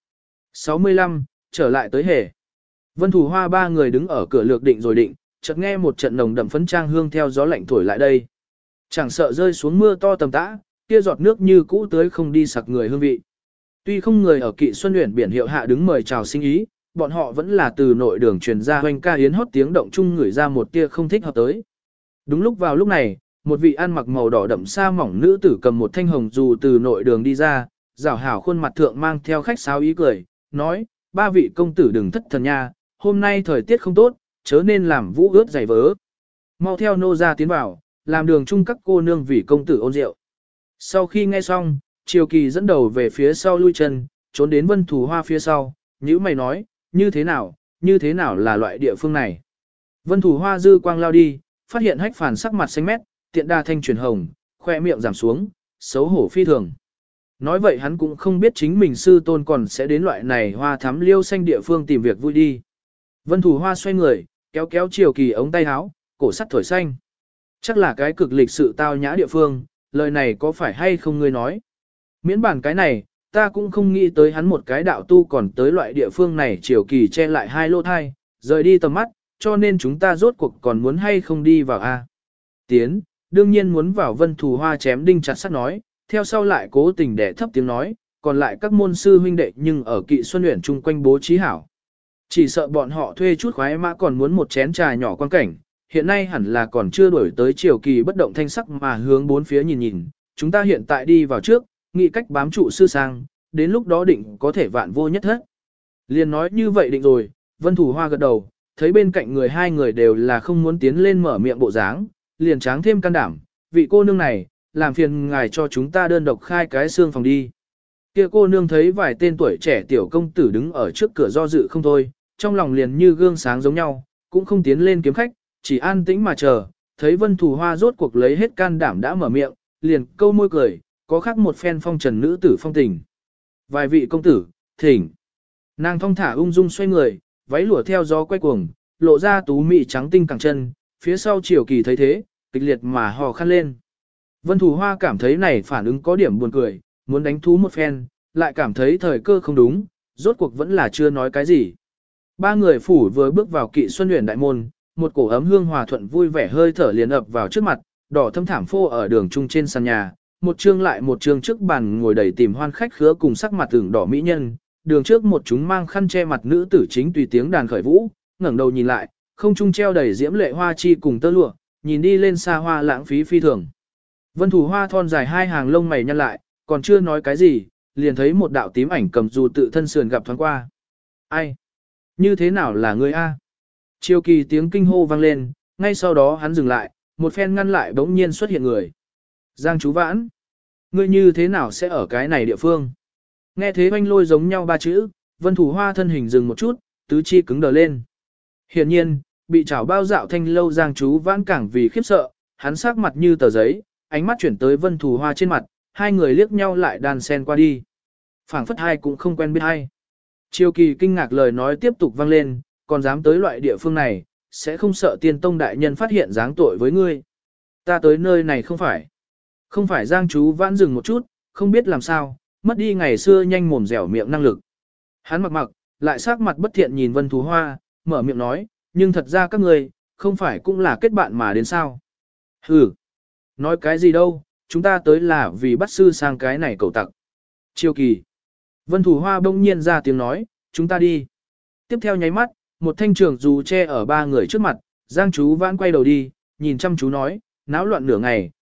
sáu mươi lăm, trở lại tới hề. Vân Thủ Hoa ba người đứng ở cửa lược định rồi định, chợt nghe một trận nồng đậm phấn trang hương theo gió lạnh thổi lại đây. Chẳng sợ rơi xuống mưa to tầm tã, kia giọt nước như cũ tới không đi sặc người hương vị. Tuy không người ở Kỵ Xuân Uyển biển hiệu hạ đứng mời chào sinh ý, bọn họ vẫn là từ nội đường truyền ra hoành ca yến hót tiếng động chung ngửi ra một tia không thích hợp tới. Đúng lúc vào lúc này, một vị ăn mặc màu đỏ đậm sa mỏng nữ tử cầm một thanh hồng dù từ nội đường đi ra, rảo hảo khuôn mặt thượng mang theo khách sáo ý cười, nói, ba vị công tử đừng thất thần nha, hôm nay thời tiết không tốt, chớ nên làm vũ ướt giày vớ. Mau theo nô ra tiến vào, làm đường chung các cô nương vì công tử ôn rượu. Sau khi nghe xong, Triều Kỳ dẫn đầu về phía sau lui chân, trốn đến Vân Thủ Hoa phía sau, nhữ mày nói, như thế nào, như thế nào là loại địa phương này. Vân Thủ Hoa dư quang lao đi, phát hiện Hách Phàn sắc mặt xanh mét, tiện đa thanh chuyển hồng, khoe miệng giảm xuống, xấu hổ phi thường. Nói vậy hắn cũng không biết chính mình sư tôn còn sẽ đến loại này hoa thắm liêu xanh địa phương tìm việc vui đi. Vân Thủ Hoa xoay người, kéo kéo Triều Kỳ ống tay áo, cổ sắt thổi xanh. Chắc là cái cực lịch sự tao nhã địa phương, lời này có phải hay không ngươi nói. Miễn bản cái này, ta cũng không nghĩ tới hắn một cái đạo tu còn tới loại địa phương này. Triều Kỳ che lại hai lô thai, rời đi tầm mắt, cho nên chúng ta rốt cuộc còn muốn hay không đi vào a? Tiến, đương nhiên muốn vào. Vân Thủ Hoa chém đinh chặt sắt nói, theo sau lại cố tình để thấp tiếng nói, còn lại các môn sư huynh đệ nhưng ở Kỵ Xuân Uyển chung quanh bố trí hảo. Chỉ sợ bọn họ thuê chút khoái mã còn muốn một chén trà nhỏ quan cảnh, hiện nay hẳn là còn chưa đổi tới. Triều Kỳ bất động thanh sắc mà hướng bốn phía nhìn nhìn, chúng ta hiện tại đi vào trước, nghĩ cách bám trụ sư sang, đến lúc đó định có thể vạn vô nhất hết. Liền nói như vậy định rồi. Vân Thủ Hoa gật đầu, thấy bên cạnh người hai người đều là không muốn tiến lên mở miệng bộ dáng, liền tráng thêm can đảm, vị cô nương này, làm phiền ngài cho chúng ta đơn độc khai cái xương phòng đi. Kia cô nương thấy vài tên tuổi trẻ tiểu công tử đứng ở trước cửa do dự không thôi, trong lòng liền như gương sáng giống nhau, cũng không tiến lên kiếm khách, chỉ an tĩnh mà chờ, thấy Vân Thủ Hoa rốt cuộc lấy hết can đảm đã mở miệng, liền câu môi cười, có khác một phen phong trần nữ tử phong tình. Vài vị công tử, thỉnh. Nàng thong thả ung dung xoay người, váy lụa theo gió quay cuồng, lộ ra tú mị trắng tinh cẳng chân, phía sau Triều Kỳ thấy thế, kịch liệt mà hò khăn lên. Vân Thủ Hoa cảm thấy này phản ứng có điểm buồn cười, muốn đánh thú một phen, lại cảm thấy thời cơ không đúng, rốt cuộc vẫn là chưa nói cái gì. Ba người phủ vừa bước vào Kỵ Xuân Uyển đại môn, một cổ ấm hương hòa thuận vui vẻ hơi thở liền ập vào trước mặt, đỏ thâm thảm phô ở đường trung trên sàn nhà, một chương lại một chương trước bàn ngồi đầy tìm hoan khách khứa cùng sắc mặt tưởng đỏ mỹ nhân, đường trước một chúng mang khăn che mặt nữ tử chính tùy tiếng đàn khởi vũ, ngẩng đầu nhìn lại, không trung treo đầy diễm lệ hoa chi cùng tơ lụa, nhìn đi lên xa hoa lãng phí phi thường. Vân Thủ Hoa thon dài hai hàng lông mày nhăn lại, còn chưa nói cái gì, liền thấy một đạo tím ảnh cầm dù tự thân sườn gặp thoáng qua. Ai? Như thế nào là ngươi a? Triều Kỳ tiếng kinh hô vang lên, ngay sau đó hắn dừng lại, một phen ngăn lại bỗng nhiên xuất hiện người. Giang Chú Vãn, ngươi như thế nào sẽ ở cái này địa phương? Nghe thế oanh lôi giống nhau ba chữ, Vân Thủ Hoa thân hình dừng một chút, tứ chi cứng đờ lên. Hiển nhiên, bị chảo bao dạo thanh lâu Giang Chú Vãn càng vì khiếp sợ, hắn sắc mặt như tờ giấy, ánh mắt chuyển tới Vân Thủ Hoa trên mặt, hai người liếc nhau lại đàn sen qua đi. Phảng phất hai cũng không quen biết hai. Triều Kỳ kinh ngạc lời nói tiếp tục vang lên, còn dám tới loại địa phương này, sẽ không sợ Tiên Tông đại nhân phát hiện dáng tội với ngươi. Ta tới nơi này không phải. Không phải. Giang Chú Vãn dừng một chút, không biết làm sao, mất đi ngày xưa nhanh mồm dẻo miệng năng lực. Hắn mặc mặc, lại sắc mặt bất thiện nhìn Vân Thủ Hoa, mở miệng nói, nhưng thật ra các ngươi, không phải cũng là kết bạn mà đến sao. Hừ, nói cái gì đâu, chúng ta tới là vì bắt sư sang cái này cầu tặc. Triều Kỳ. Vân Thủ Hoa bỗng nhiên ra tiếng nói, chúng ta đi. Tiếp theo nháy mắt, một thanh trường dù che ở ba người trước mặt, Giang Chú Vãn quay đầu đi, nhìn chăm chú nói, náo loạn nửa ngày,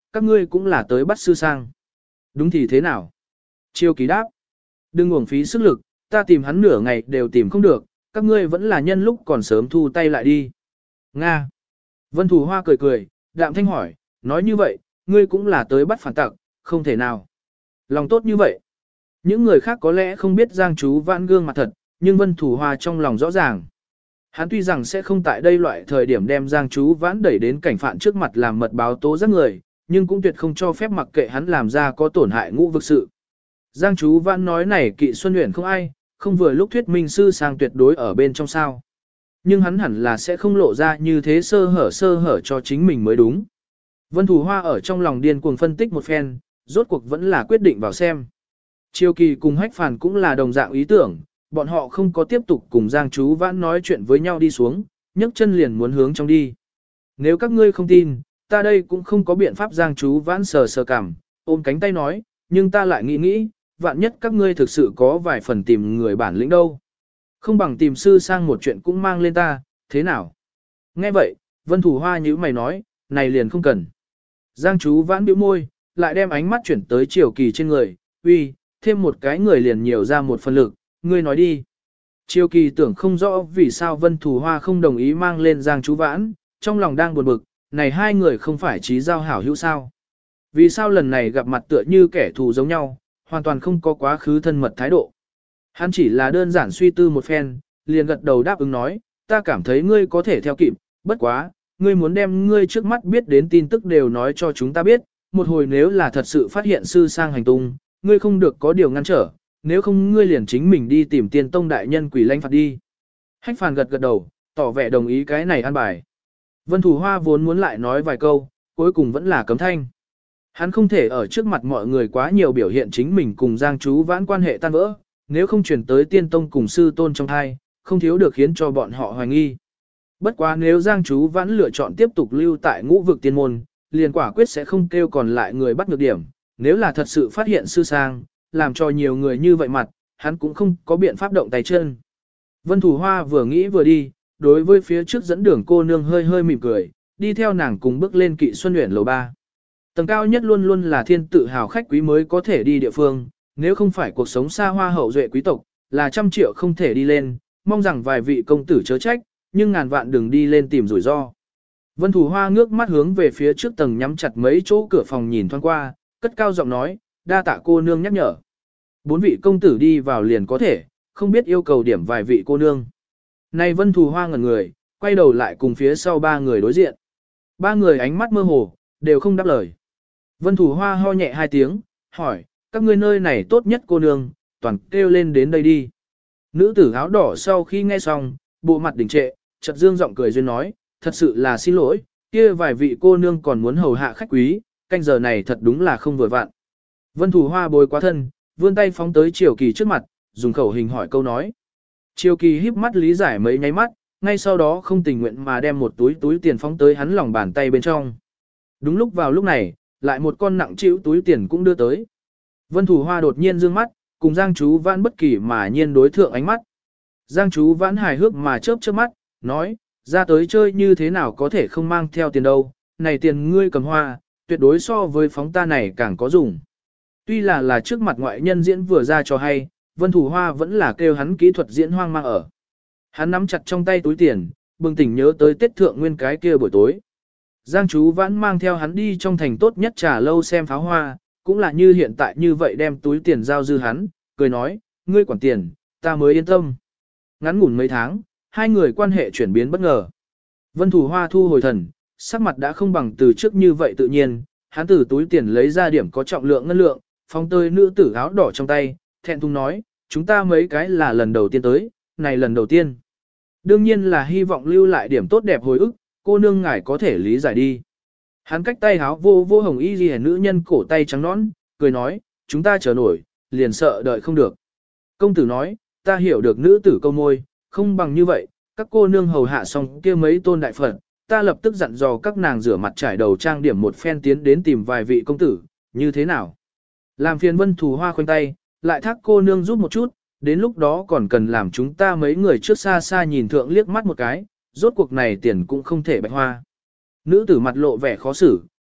các ngươi cũng là tới bắt sư sang. Đúng thì thế nào? Chiêu Kỳ đáp. Đừng uổng phí sức lực, ta tìm hắn nửa ngày đều tìm không được, các ngươi vẫn là nhân lúc còn sớm thu tay lại đi. Nga. Vân Thủ Hoa cười cười, đạm thanh hỏi, nói như vậy, ngươi cũng là tới bắt phản tặc, không thể nào. Lòng tốt như vậy. Những người khác có lẽ không biết Giang Chú Vãn gương mặt thật, nhưng Vân Thủ Hoa trong lòng rõ ràng. Hắn tuy rằng sẽ không tại đây loại thời điểm đem Giang Chú Vãn đẩy đến cảnh phạn trước mặt làm mật báo tố giác người, nhưng cũng tuyệt không cho phép mặc kệ hắn làm ra có tổn hại ngũ vực sự. Giang Chú Vãn nói này Kỵ Xuân Uyển không ai, không vừa lúc thuyết minh sư sang tuyệt đối ở bên trong sao. Nhưng hắn hẳn là sẽ không lộ ra như thế sơ hở sơ hở cho chính mình mới đúng. Vân Thủ Hoa ở trong lòng điên cuồng phân tích một phen, rốt cuộc vẫn là quyết định vào xem. Chiêu Kỳ cùng Hách Phàn cũng là đồng dạng ý tưởng, bọn họ không có tiếp tục cùng Giang Chú Vãn nói chuyện với nhau đi xuống, nhấc chân liền muốn hướng trong đi. Nếu các ngươi không tin, ta đây cũng không có biện pháp. Giang Chú Vãn sờ sờ cằm, ôm cánh tay nói, nhưng ta lại nghĩ nghĩ, vạn nhất các ngươi thực sự có vài phần tìm người bản lĩnh đâu. Không bằng tìm sư sang một chuyện cũng mang lên ta, thế nào? Nghe vậy, Vân Thủ Hoa nhíu mày nói, này liền không cần. Giang Chú Vãn bĩu môi, lại đem ánh mắt chuyển tới Triều Kỳ trên người, uy, thêm một cái người liền nhiều ra một phần lực, ngươi nói đi. Triều Kỳ tưởng không rõ vì sao Vân Thủ Hoa không đồng ý mang lên Giang Chú Vãn, trong lòng đang buồn bực, này hai người không phải chí giao hảo hữu sao. Vì sao lần này gặp mặt tựa như kẻ thù giống nhau, hoàn toàn không có quá khứ thân mật thái độ. Hắn chỉ là đơn giản suy tư một phen, liền gật đầu đáp ứng nói, ta cảm thấy ngươi có thể theo kịp, bất quá, ngươi muốn đem ngươi trước mắt biết đến tin tức đều nói cho chúng ta biết, một hồi nếu là thật sự phát hiện sư sang hành tung, ngươi không được có điều ngăn trở, nếu không ngươi liền chính mình đi tìm Tiên Tông đại nhân quỷ lanh phạt đi. Hách Phàn gật gật đầu, tỏ vẻ đồng ý cái này an bài. Vân Thủ Hoa vốn muốn lại nói vài câu, cuối cùng vẫn là cấm thanh. Hắn không thể ở trước mặt mọi người quá nhiều biểu hiện chính mình cùng Giang Chú Vãn quan hệ tan vỡ, nếu không chuyển tới Tiên Tông cùng sư tôn trong thai, không thiếu được khiến cho bọn họ hoài nghi. Bất quá nếu Giang Chú Vãn lựa chọn tiếp tục lưu tại ngũ vực tiên môn, liền quả quyết sẽ không kêu còn lại người bắt nhược điểm, nếu là thật sự phát hiện sư sang, làm cho nhiều người như vậy mặt, hắn cũng không có biện pháp động tay chân. Vân Thủ Hoa vừa nghĩ vừa đi, đối với phía trước dẫn đường cô nương hơi hơi mỉm cười, đi theo nàng cùng bước lên Kỵ Xuân Uyển lầu ba. Tầng cao nhất luôn luôn là thiên tự hào khách quý mới có thể đi địa phương, nếu không phải cuộc sống xa hoa hậu duệ quý tộc, là trăm triệu không thể đi lên, mong rằng vài vị công tử chớ trách, nhưng ngàn vạn đừng đi lên tìm rủi ro. Vân Thủ Hoa ngước mắt hướng về phía trước tầng nhắm chặt mấy chỗ cửa phòng nhìn thoáng qua, cất cao giọng nói, đa tạ cô nương nhắc nhở. Bốn vị công tử đi vào liền có thể, không biết yêu cầu điểm vài vị cô nương. Này Vân Thủ Hoa ngẩn người, quay đầu lại cùng phía sau ba người đối diện. Ba người ánh mắt mơ hồ, đều không đáp lời. Vân Thủ Hoa ho nhẹ hai tiếng, hỏi, các ngươi nơi này tốt nhất cô nương, toàn kêu lên đến đây đi. Nữ tử áo đỏ sau khi nghe xong, bộ mặt đỉnh trệ, chợt dương giọng cười duyên nói, thật sự là xin lỗi, kia vài vị cô nương còn muốn hầu hạ khách quý, canh giờ này thật đúng là không vừa vặn. Vân Thủ Hoa bồi quá thân, vươn tay phóng tới Triều Kỳ trước mặt, dùng khẩu hình hỏi câu nói. Triều Kỳ híp mắt lý giải mấy nháy mắt, ngay sau đó không tình nguyện mà đem một túi túi tiền phóng tới hắn lòng bàn tay bên trong. Đúng lúc vào lúc này, lại một con nặng trĩu túi tiền cũng đưa tới. Vân Thủ Hoa đột nhiên dương mắt, cùng Giang Chú Vãn bất kỳ mà nhiên đối thượng ánh mắt. Giang Chú Vãn hài hước mà chớp chớp mắt, nói, ra tới chơi như thế nào có thể không mang theo tiền đâu, này tiền ngươi cầm hoa, tuyệt đối so với phóng ta này càng có dùng. Tuy là là trước mặt ngoại nhân diễn vừa ra cho hay, Vân Thủ Hoa vẫn là kêu hắn kỹ thuật diễn hoang mang ở. Hắn nắm chặt trong tay túi tiền, bừng tỉnh nhớ tới Tết Thượng Nguyên cái kia buổi tối. Giang Chú Vãn mang theo hắn đi trong thành tốt nhất trà lâu xem pháo hoa, cũng là như hiện tại như vậy đem túi tiền giao dư hắn, cười nói, ngươi quản tiền, ta mới yên tâm. Ngắn ngủn mấy tháng, hai người quan hệ chuyển biến bất ngờ. Vân Thủ Hoa thu hồi thần, sắc mặt đã không bằng từ trước như vậy tự nhiên, hắn từ túi tiền lấy ra điểm có trọng lượng ngân lượng, phóng tơi nữ tử áo đỏ trong tay, thẹn thùng nói, chúng ta mấy cái là lần đầu tiên tới, này lần đầu tiên. Đương nhiên là hy vọng lưu lại điểm tốt đẹp hồi ức, cô nương ngài có thể lý giải đi. Hắn cách tay háo vô vô hồng y ghi nữ nhân cổ tay trắng nõn, cười nói, chúng ta chờ nổi, liền sợ đợi không được. Công tử nói, ta hiểu được nữ tử câu môi, không bằng như vậy, các cô nương hầu hạ xong kia mấy tôn đại phật, ta lập tức dặn dò các nàng rửa mặt trải đầu trang điểm một phen tiến đến tìm vài vị công tử, như thế nào? Làm phiền Vân Thủ Hoa khoanh tay, lại thác cô nương giúp một chút, đến lúc đó còn cần làm chúng ta mấy người trước xa xa nhìn thượng liếc mắt một cái, rốt cuộc này tiền cũng không thể bạch hoa. Nữ tử mặt lộ vẻ khó xử,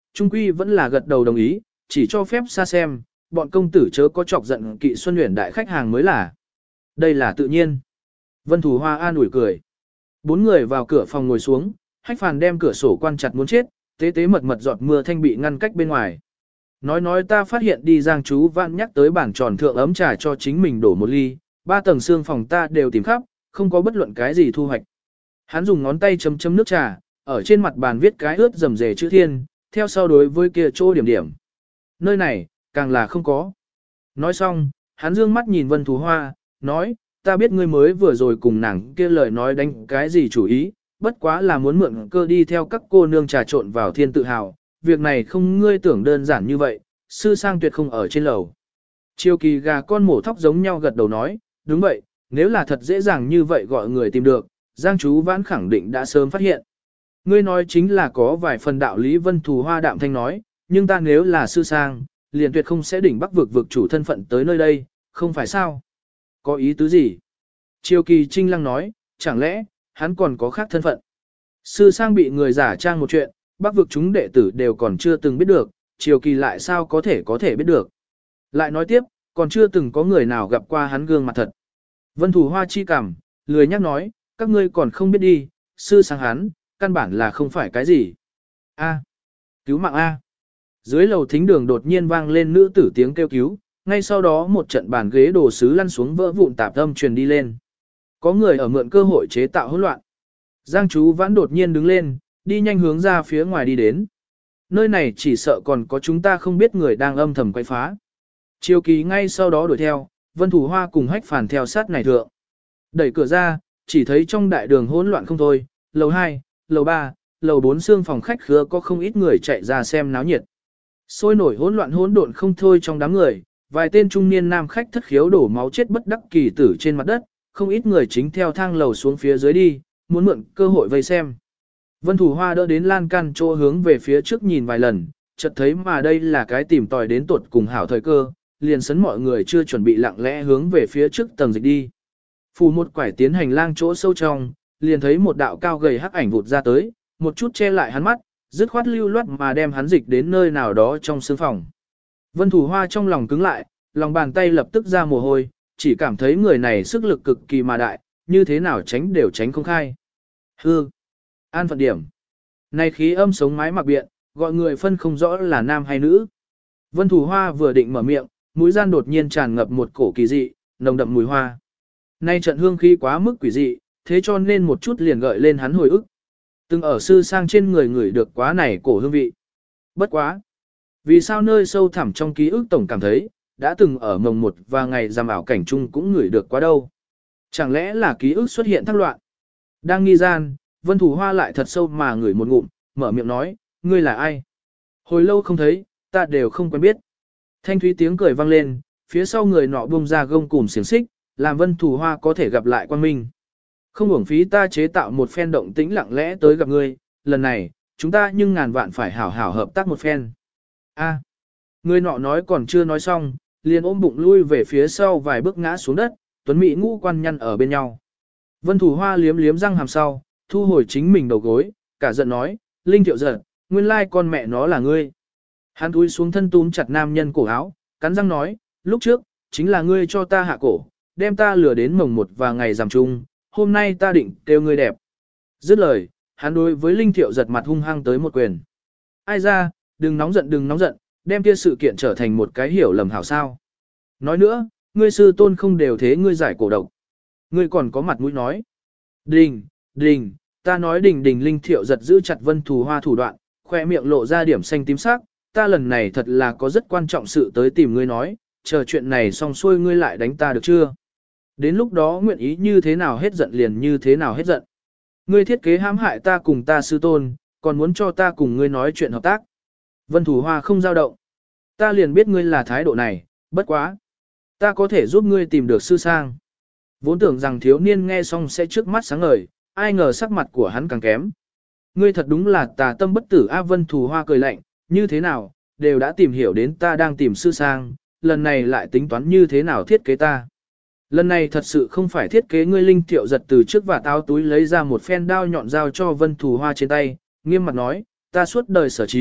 trung quy vẫn là gật đầu đồng ý, chỉ cho phép xa xem, bọn công tử chớ có chọc giận Kỵ Xuân Uyển đại khách hàng mới là. Đây là tự nhiên. Vân Thù Hoa an ủi cười. Bốn người vào cửa phòng ngồi xuống, Hách Phàn đem cửa sổ quan chặt muốn chết, tế tế mật mật giọt mưa thanh bị ngăn cách bên ngoài. Nói nói ta phát hiện đi Giang chú Vãn nhắc tới bản tròn thượng ấm trà cho chính mình đổ một ly, ba tầng xương phòng ta đều tìm khắp, không có bất luận cái gì thu hoạch. Hắn dùng ngón tay chấm chấm nước trà, ở trên mặt bàn viết cái ướt rầm rề chữ thiên, theo sau đối với kia chỗ điểm điểm. Nơi này, càng là không có. Nói xong, hắn dương mắt nhìn Vân Thù Hoa, nói, ta biết ngươi mới vừa rồi cùng nàng kia lời nói đánh cái gì chủ ý, bất quá là muốn mượn cơ đi theo các cô nương trà trộn vào thiên tự hào, việc này không ngươi tưởng đơn giản như vậy, sư sang tuyệt không ở trên lầu. Chiêu Kỳ gà con mổ thóc giống nhau gật đầu nói, đúng vậy, nếu là thật dễ dàng như vậy gọi người tìm được, Giang chú Vãn khẳng định đã sớm phát hiện. Ngươi nói chính là có vài phần đạo lý. Vân Thù Hoa đạm thanh nói, nhưng ta nếu là sư sang, liền tuyệt không sẽ đỉnh bắc vực vực chủ thân phận tới nơi đây, không phải sao? Có ý tứ gì? Triều Kỳ Trinh Lăng nói, chẳng lẽ, hắn còn có khác thân phận? Sư sang bị người giả trang một chuyện, bắc vực chúng đệ tử đều còn chưa từng biết được, Triều Kỳ lại sao có thể có thể biết được? Lại nói tiếp, còn chưa từng có người nào gặp qua hắn gương mặt thật. Vân Thù Hoa chi cảm, lười nhắc nói, các ngươi còn không biết đi, sư sang hắn, căn bản là không phải cái gì. A, cứu mạng A. Dưới lầu thính đường đột nhiên vang lên nữ tử tiếng kêu cứu, ngay sau đó một trận bàn ghế đồ sứ lăn xuống vỡ vụn tạp âm truyền đi lên. Có người ở mượn cơ hội chế tạo hỗn loạn. Giang chú Vãn đột nhiên đứng lên, đi nhanh hướng ra phía ngoài đi đến. Nơi này chỉ sợ còn có chúng ta không biết người đang âm thầm quay phá. Triều Kỳ ngay sau đó đuổi theo, Vân Thù Hoa cùng Hách Phàn theo sát này thượng. Đẩy cửa ra, chỉ thấy trong đại đường hỗn loạn không thôi, lầu hai, lầu ba, lầu bốn xương phòng khách khứa có không ít người chạy ra xem náo nhiệt. Sôi nổi hỗn loạn hỗn độn không thôi trong đám người, vài tên trung niên nam khách thất khiếu đổ máu chết bất đắc kỳ tử trên mặt đất, không ít người chính theo thang lầu xuống phía dưới đi, muốn mượn cơ hội vây xem. Vân Thù Hoa đỡ đến lan can chỗ hướng về phía trước nhìn vài lần, chợt thấy mà đây là cái tìm tòi đến tuột cùng hảo thời cơ, liền sấn mọi người chưa chuẩn bị lặng lẽ hướng về phía trước tầng dịch đi. Phù một quải tiến hành lang chỗ sâu trong, liền thấy một đạo cao gầy hắc ảnh vụt ra tới, một chút che lại hắn mắt, dứt khoát lưu loát mà đem hắn dịch đến nơi nào đó trong sương phòng. Vân Thù Hoa trong lòng cứng lại, lòng bàn tay lập tức ra mồ hôi, chỉ cảm thấy người này sức lực cực kỳ mà đại, như thế nào tránh đều tránh không khai. Hư! An phận điểm! Này khí âm sống mái mặc biện, gọi người phân không rõ là nam hay nữ. Vân Thù Hoa vừa định mở miệng, mũi gian đột nhiên tràn ngập một cổ kỳ dị, nồng đậm mùi hoa. Nay trận hương khí quá mức quỷ dị, thế cho nên một chút liền gợi lên hắn hồi ức. Từng ở sư sang trên người người được quá này cổ hương vị. Bất quá! Vì sao nơi sâu thẳm trong ký ức tổng cảm thấy, đã từng ở mồng một và ngày giam ảo cảnh chung cũng ngửi được quá đâu. Chẳng lẽ là ký ức xuất hiện thắc loạn? Đang nghi gian, Vân Thù Hoa lại thật sâu mà ngửi một ngụm, mở miệng nói, ngươi là ai? Hồi lâu không thấy, ta đều không quen biết. Thanh thúy tiếng cười vang lên, phía sau người nọ bung ra gông cùm xiềng xích, làm Vân Thù Hoa có thể gặp lại quan minh. Không uổng phí ta chế tạo một phen động tĩnh lặng lẽ tới gặp ngươi, lần này, chúng ta nhưng ngàn vạn phải hảo hảo hợp tác một phen. A. Người nọ nói còn chưa nói xong, liền ôm bụng lui về phía sau vài bước ngã xuống đất, tuấn mỹ ngũ quan nhăn ở bên nhau. Vân Thù Hoa liếm liếm răng hàm sau, thu hồi chính mình đầu gối, cả giận nói, Linh Thiệu giận, nguyên lai con mẹ nó là ngươi. Hắn túi xuống thân túm chặt nam nhân cổ áo, cắn răng nói, lúc trước, chính là ngươi cho ta hạ cổ, đem ta lừa đến mồng một và ngày rằm chung, hôm nay ta định kêu ngươi đẹp. Dứt lời, hắn đối với Linh Thiệu giật mặt hung hăng tới một quyền. Ai ra, đừng nóng giận đừng nóng giận, đem kia sự kiện trở thành một cái hiểu lầm hảo sao. Nói nữa, ngươi sư tôn không đều thế ngươi giải cổ độc. Ngươi còn có mặt mũi nói. Đình, đình, ta nói đình đình. Linh Thiệu giật giữ chặt Vân Thù Hoa thủ đoạn, khoe miệng lộ ra điểm xanh tím sắc, ta lần này thật là có rất quan trọng sự tới tìm ngươi nói, chờ chuyện này xong xuôi ngươi lại đánh ta được chưa? Đến lúc đó nguyện ý như thế nào hết giận liền như thế nào hết giận. Ngươi thiết kế hãm hại ta cùng ta sư tôn, còn muốn cho ta cùng ngươi nói chuyện hợp tác. Vân Thù Hoa không dao động. Ta liền biết ngươi là thái độ này, bất quá. Ta có thể giúp ngươi tìm được sư sang. Vốn tưởng rằng thiếu niên nghe xong sẽ trước mắt sáng ngời, ai ngờ sắc mặt của hắn càng kém. Ngươi thật đúng là tà tâm bất tử. A. Vân Thù Hoa cười lạnh, như thế nào, đều đã tìm hiểu đến ta đang tìm sư sang, lần này lại tính toán như thế nào thiết kế ta. Lần này thật sự không phải thiết kế. Ngươi. Linh Thiệu giật từ trước và táo túi lấy ra một phen đao nhọn dao cho Vân Thù Hoa trên tay, nghiêm mặt nói, ta suốt đời sở trí,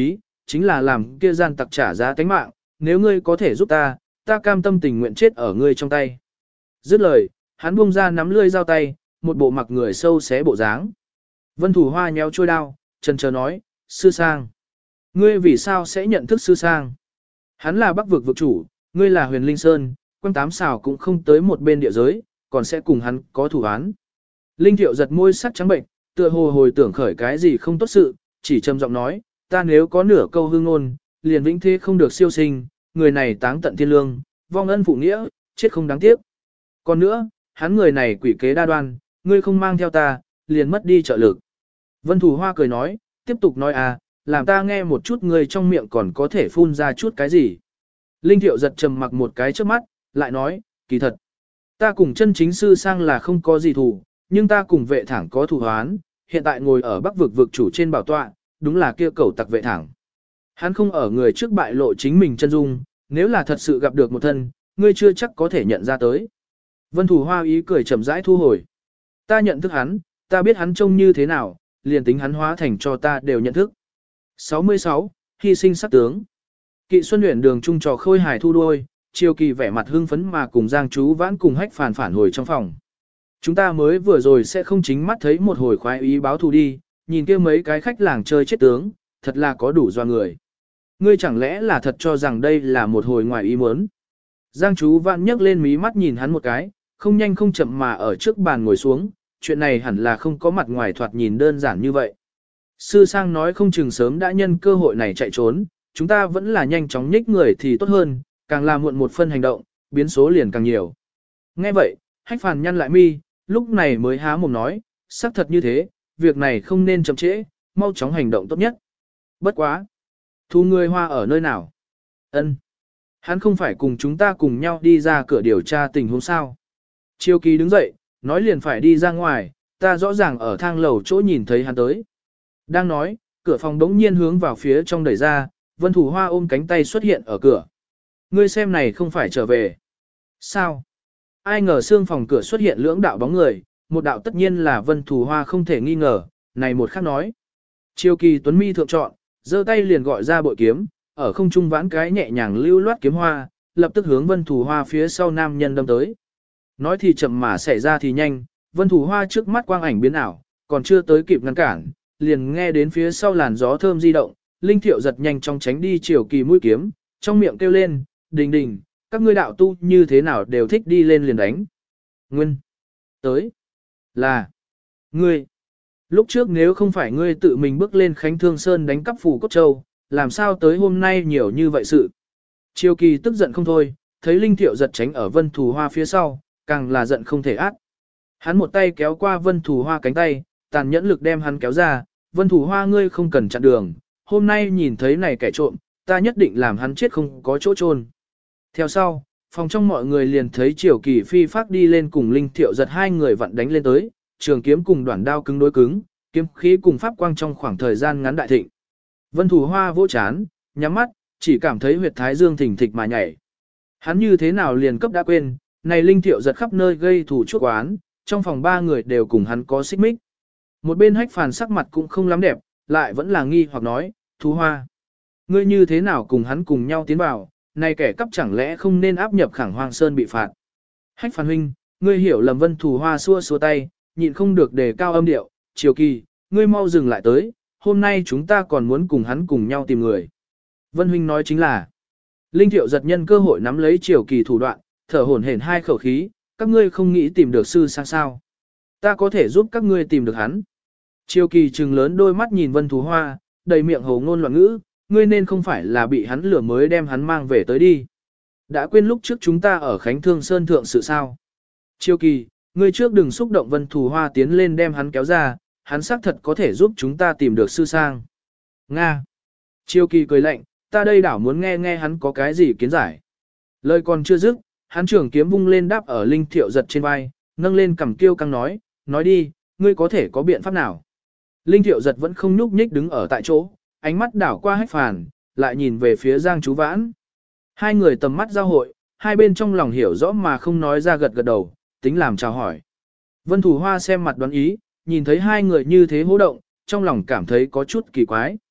chính là làm kia gian tặc trả giá tánh mạng, nếu ngươi có thể giúp ta, ta cam tâm tình nguyện chết ở ngươi trong tay. Dứt lời, hắn buông ra nắm lươi dao tay, một bộ mặc người sâu xé bộ dáng. Vân Thủ Hoa nhéo trôi đao, chần chờ nói, sư sang. Ngươi vì sao sẽ nhận thức sư sang? Hắn là bắc vực vực chủ, ngươi là huyền linh sơn, quanh tám xào cũng không tới một bên địa giới, còn sẽ cùng hắn có thủ án. Linh Thiệu giật môi sắc trắng bệnh, tựa hồ hồi tưởng khởi cái gì không tốt sự, chỉ trầm giọng nói, ta nếu có nửa câu hương ngôn, liền vĩnh thế không được siêu sinh, người này táng tận thiên lương, vong ân phụ nghĩa, chết không đáng tiếc. Còn nữa, hắn người này quỷ kế đa đoan, ngươi không mang theo ta, liền mất đi trợ lực. Vân Thủ Hoa cười nói, tiếp tục nói à, làm ta nghe một chút ngươi trong miệng còn có thể phun ra chút cái gì. Linh Thiệu giật trầm mặc một cái trước mắt, lại nói, kỳ thật. Ta cùng chân chính sư sang là không có gì thù, nhưng ta cùng vệ thẳng có thù hoán, hiện tại ngồi ở bắc vực vực chủ trên bảo tọa, đúng là kia cẩu tặc vệ thẳng. Hắn không ở người trước bại lộ chính mình chân dung, nếu là thật sự gặp được một thân, ngươi chưa chắc có thể nhận ra tới. Vân Thủ Hoa ý cười chậm rãi thu hồi. Ta nhận thức hắn, ta biết hắn trông như thế nào, liền tính hắn hóa thành cho ta đều nhận thức. sáu mươi sáu. Hy sinh sắc tướng. Kỵ Xuân Uyển đường trung trò khôi hài thu đuôi, Triều Kỳ vẻ mặt hưng phấn mà cùng Giang Chú Vãn cùng Hách Phàn phản hồi trong phòng. Chúng ta mới vừa rồi sẽ không chính mắt thấy một hồi khoái ý báo thù đi, nhìn kia mấy cái khách làng chơi chết tướng, thật là có đủ doa người. Ngươi chẳng lẽ là thật cho rằng đây là một hồi ngoài ý muốn? Giang Chú Vãn nhấc lên mí mắt nhìn hắn một cái, không nhanh không chậm mà ở trước bàn ngồi xuống, chuyện này hẳn là không có mặt ngoài thoạt nhìn đơn giản như vậy. Sư Sang nói không chừng sớm đã nhân cơ hội này chạy trốn, chúng ta vẫn là nhanh chóng nhích người thì tốt hơn, càng là muộn một phân hành động, biến số liền càng nhiều. Nghe vậy, Hách Phàn nhăn lại mi, lúc này mới há mồm nói, xác thật như thế, việc này không nên chậm trễ, mau chóng hành động tốt nhất. Bất quá. Thu người Hoa ở nơi nào? Ân, hắn không phải cùng chúng ta cùng nhau đi ra cửa điều tra tình huống sao? Triều Kỳ đứng dậy, nói liền phải đi ra ngoài, ta rõ ràng ở thang lầu chỗ nhìn thấy hắn tới. Đang nói, cửa phòng đống nhiên hướng vào phía trong đẩy ra, Vân Thủ Hoa ôm cánh tay xuất hiện ở cửa. Ngươi xem này không phải trở về. Sao? Ai ngờ xương phòng cửa xuất hiện lưỡng đạo bóng người, một đạo tất nhiên là Vân Thủ Hoa không thể nghi ngờ, này một khác nói. Triều Kỳ tuấn mi thượng trọn, giơ tay liền gọi ra bội kiếm, ở không trung vãn cái nhẹ nhàng lưu loát kiếm hoa, lập tức hướng Vân Thủ Hoa phía sau nam nhân đâm tới. Nói thì chậm mà xảy ra thì nhanh, Vân Thủ Hoa trước mắt quang ảnh biến ảo, còn chưa tới kịp ngăn cản, liền nghe đến phía sau làn gió thơm di động, Linh Thiệu giật nhanh trong tránh đi Triều Kỳ mũi kiếm, trong miệng kêu lên, đình đình, các ngươi đạo tu như thế nào đều thích đi lên liền đánh. Nguyên. Tới. Là. Ngươi. Lúc trước nếu không phải ngươi tự mình bước lên Khánh Thương Sơn đánh cắp phù cốt châu, làm sao tới hôm nay nhiều như vậy sự. Triều Kỳ tức giận không thôi, thấy Linh Thiệu giật tránh ở Vân Thủ Hoa phía sau, càng là giận không thể át. Hắn một tay kéo qua Vân Thủ Hoa cánh tay, tàn nhẫn lực đem hắn kéo ra, Vân Thủ Hoa ngươi không cần chặn đường, hôm nay nhìn thấy này kẻ trộm, ta nhất định làm hắn chết không có chỗ chôn. Theo sau, phòng trong mọi người liền thấy Triều Kỳ phi phát đi lên cùng Linh Thiệu giật hai người vặn đánh lên tới, trường kiếm cùng đoạn đao cứng đối cứng, kiếm khí cùng pháp quang trong khoảng thời gian ngắn đại thịnh. Vân Thủ Hoa vỗ chán, nhắm mắt, chỉ cảm thấy huyệt thái dương thình thịch mà nhảy. Hắn như thế nào liền cấp đã quên, này Linh Thiệu giật khắp nơi gây thủ chuốc oán, trong phòng ba người đều cùng hắn có xích mích. Một bên Hách Phàn sắc mặt cũng không lắm đẹp, lại vẫn là nghi hoặc nói, Thú Hoa, ngươi như thế nào cùng hắn cùng nhau tiến vào, này kẻ cắp chẳng lẽ không nên áp nhập Khẳng Hoang Sơn bị phạt. Hách Phàn huynh, ngươi hiểu lầm. Vân Thủ Hoa xua xua tay, nhịn không được đề cao âm điệu, Triều Kỳ, ngươi mau dừng lại tới, hôm nay chúng ta còn muốn cùng hắn cùng nhau tìm người. Vân huynh nói chính là, Linh Thiệu giật nhân cơ hội nắm lấy Triều Kỳ thủ đoạn, thở hổn hển hai khẩu khí, các ngươi không nghĩ tìm được sư sang sao. Ta có thể giúp các ngươi tìm được hắn. Triều Kỳ trừng lớn đôi mắt nhìn Vân Thủ Hoa, đầy miệng hồ ngôn loạn ngữ, ngươi nên không phải là bị hắn lừa mới đem hắn mang về tới đi. Đã quên lúc trước chúng ta ở Khánh Thương Sơn thượng sự sao. Triều Kỳ, ngươi trước đừng xúc động. Vân Thủ Hoa tiến lên đem hắn kéo ra, hắn xác thật có thể giúp chúng ta tìm được sư sang. Nga. Triều Kỳ cười lạnh, ta đây đảo muốn nghe nghe hắn có cái gì kiến giải. Lời còn chưa dứt, hắn trường kiếm vung lên đáp ở Linh Thiệu giật trên vai, nâng lên cầm kiêu căng nói, nói đi, ngươi có thể có biện pháp nào. Linh Thiệu giật vẫn không nhúc nhích đứng ở tại chỗ, ánh mắt đảo qua Hách Phàn, lại nhìn về phía Giang Chú Vãn. Hai người tầm mắt giao hội, hai bên trong lòng hiểu rõ mà không nói ra, gật gật đầu, tính làm chào hỏi. Vân Thủ Hoa xem mặt đoán ý, nhìn thấy hai người như thế hô động, trong lòng cảm thấy có chút kỳ quái.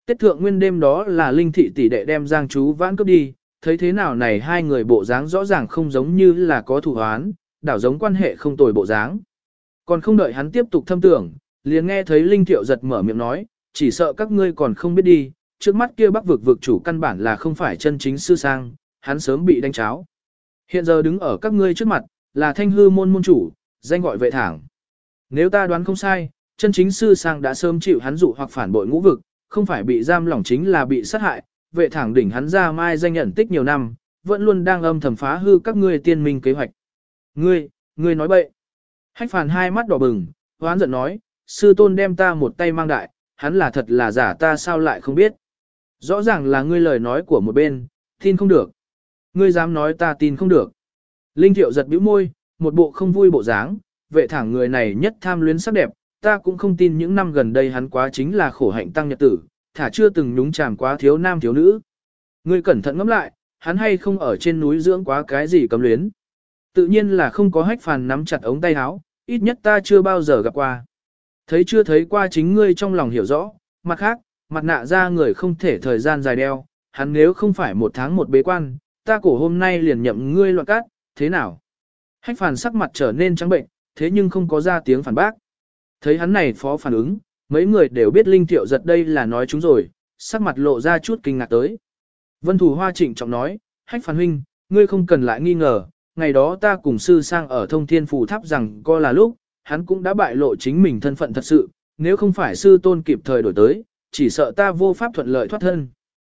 Tết thượng nguyên đêm đó là Linh thị tỷ đệ đem Giang Chú Vãn cướp đi, thấy thế nào này hai người bộ dáng rõ ràng không giống như là có thủ hoán, đảo giống quan hệ không tồi bộ dáng. Còn không đợi hắn tiếp tục thâm tưởng, liền nghe thấy Linh Thiệu giật mở miệng nói, chỉ sợ các ngươi còn không biết đi, trước mắt kia bắc vực vực chủ căn bản là không phải chân chính sư sang, hắn sớm bị đánh cháo. Hiện giờ đứng ở các ngươi trước mặt, là thanh hư môn môn chủ, danh gọi vệ thẳng. Nếu ta đoán không sai, chân chính sư sang đã sớm chịu hắn dụ hoặc phản bội ngũ vực, không phải bị giam lỏng chính là bị sát hại, vệ thẳng đỉnh hắn ra mai danh nhận tích nhiều năm, vẫn luôn đang âm thầm phá hư các ngươi tiên minh kế hoạch. Ngươi, ngươi nói bậy. Hách Phàn hai mắt đỏ bừng, hoán giận nói, sư tôn đem ta một tay mang đại, hắn là thật là giả ta sao lại không biết. Rõ ràng là ngươi lời nói của một bên, tin không được. Ngươi dám nói ta tin không được. Linh Thiệu giật bĩu môi, một bộ không vui bộ dáng, vệ thẳng người này nhất tham luyến sắc đẹp, ta cũng không tin những năm gần đây hắn quá chính là khổ hạnh tăng nhật tử, thả chưa từng nhúng chàm quá thiếu nam thiếu nữ. Ngươi cẩn thận ngẫm lại, hắn hay không ở trên núi dưỡng quá cái gì cấm luyến. Tự nhiên là không có. Hách Phàn nắm chặt ống tay áo, ít nhất ta chưa bao giờ gặp qua. Thấy chưa thấy qua chính ngươi trong lòng hiểu rõ, mặt khác, mặt nạ ra người không thể thời gian dài đeo, hắn nếu không phải một tháng một bế quan, ta cổ hôm nay liền nhậm ngươi loạn cát, thế nào? Hách Phàn sắc mặt trở nên trắng bệnh, thế nhưng không có ra tiếng phản bác. Thấy hắn này phó phản ứng, mấy người đều biết Linh Thiệu giật đây là nói chúng rồi, sắc mặt lộ ra chút kinh ngạc tới. Vân Thủ Hoa trịnh trọng nói, Hách Phàn huynh, ngươi không cần lại nghi ngờ, ngày đó ta cùng sư sang ở thông thiên phù tháp rằng co là lúc, hắn cũng đã bại lộ chính mình thân phận thật sự, nếu không phải sư tôn kịp thời đổi tới, chỉ sợ ta vô pháp thuận lợi thoát thân.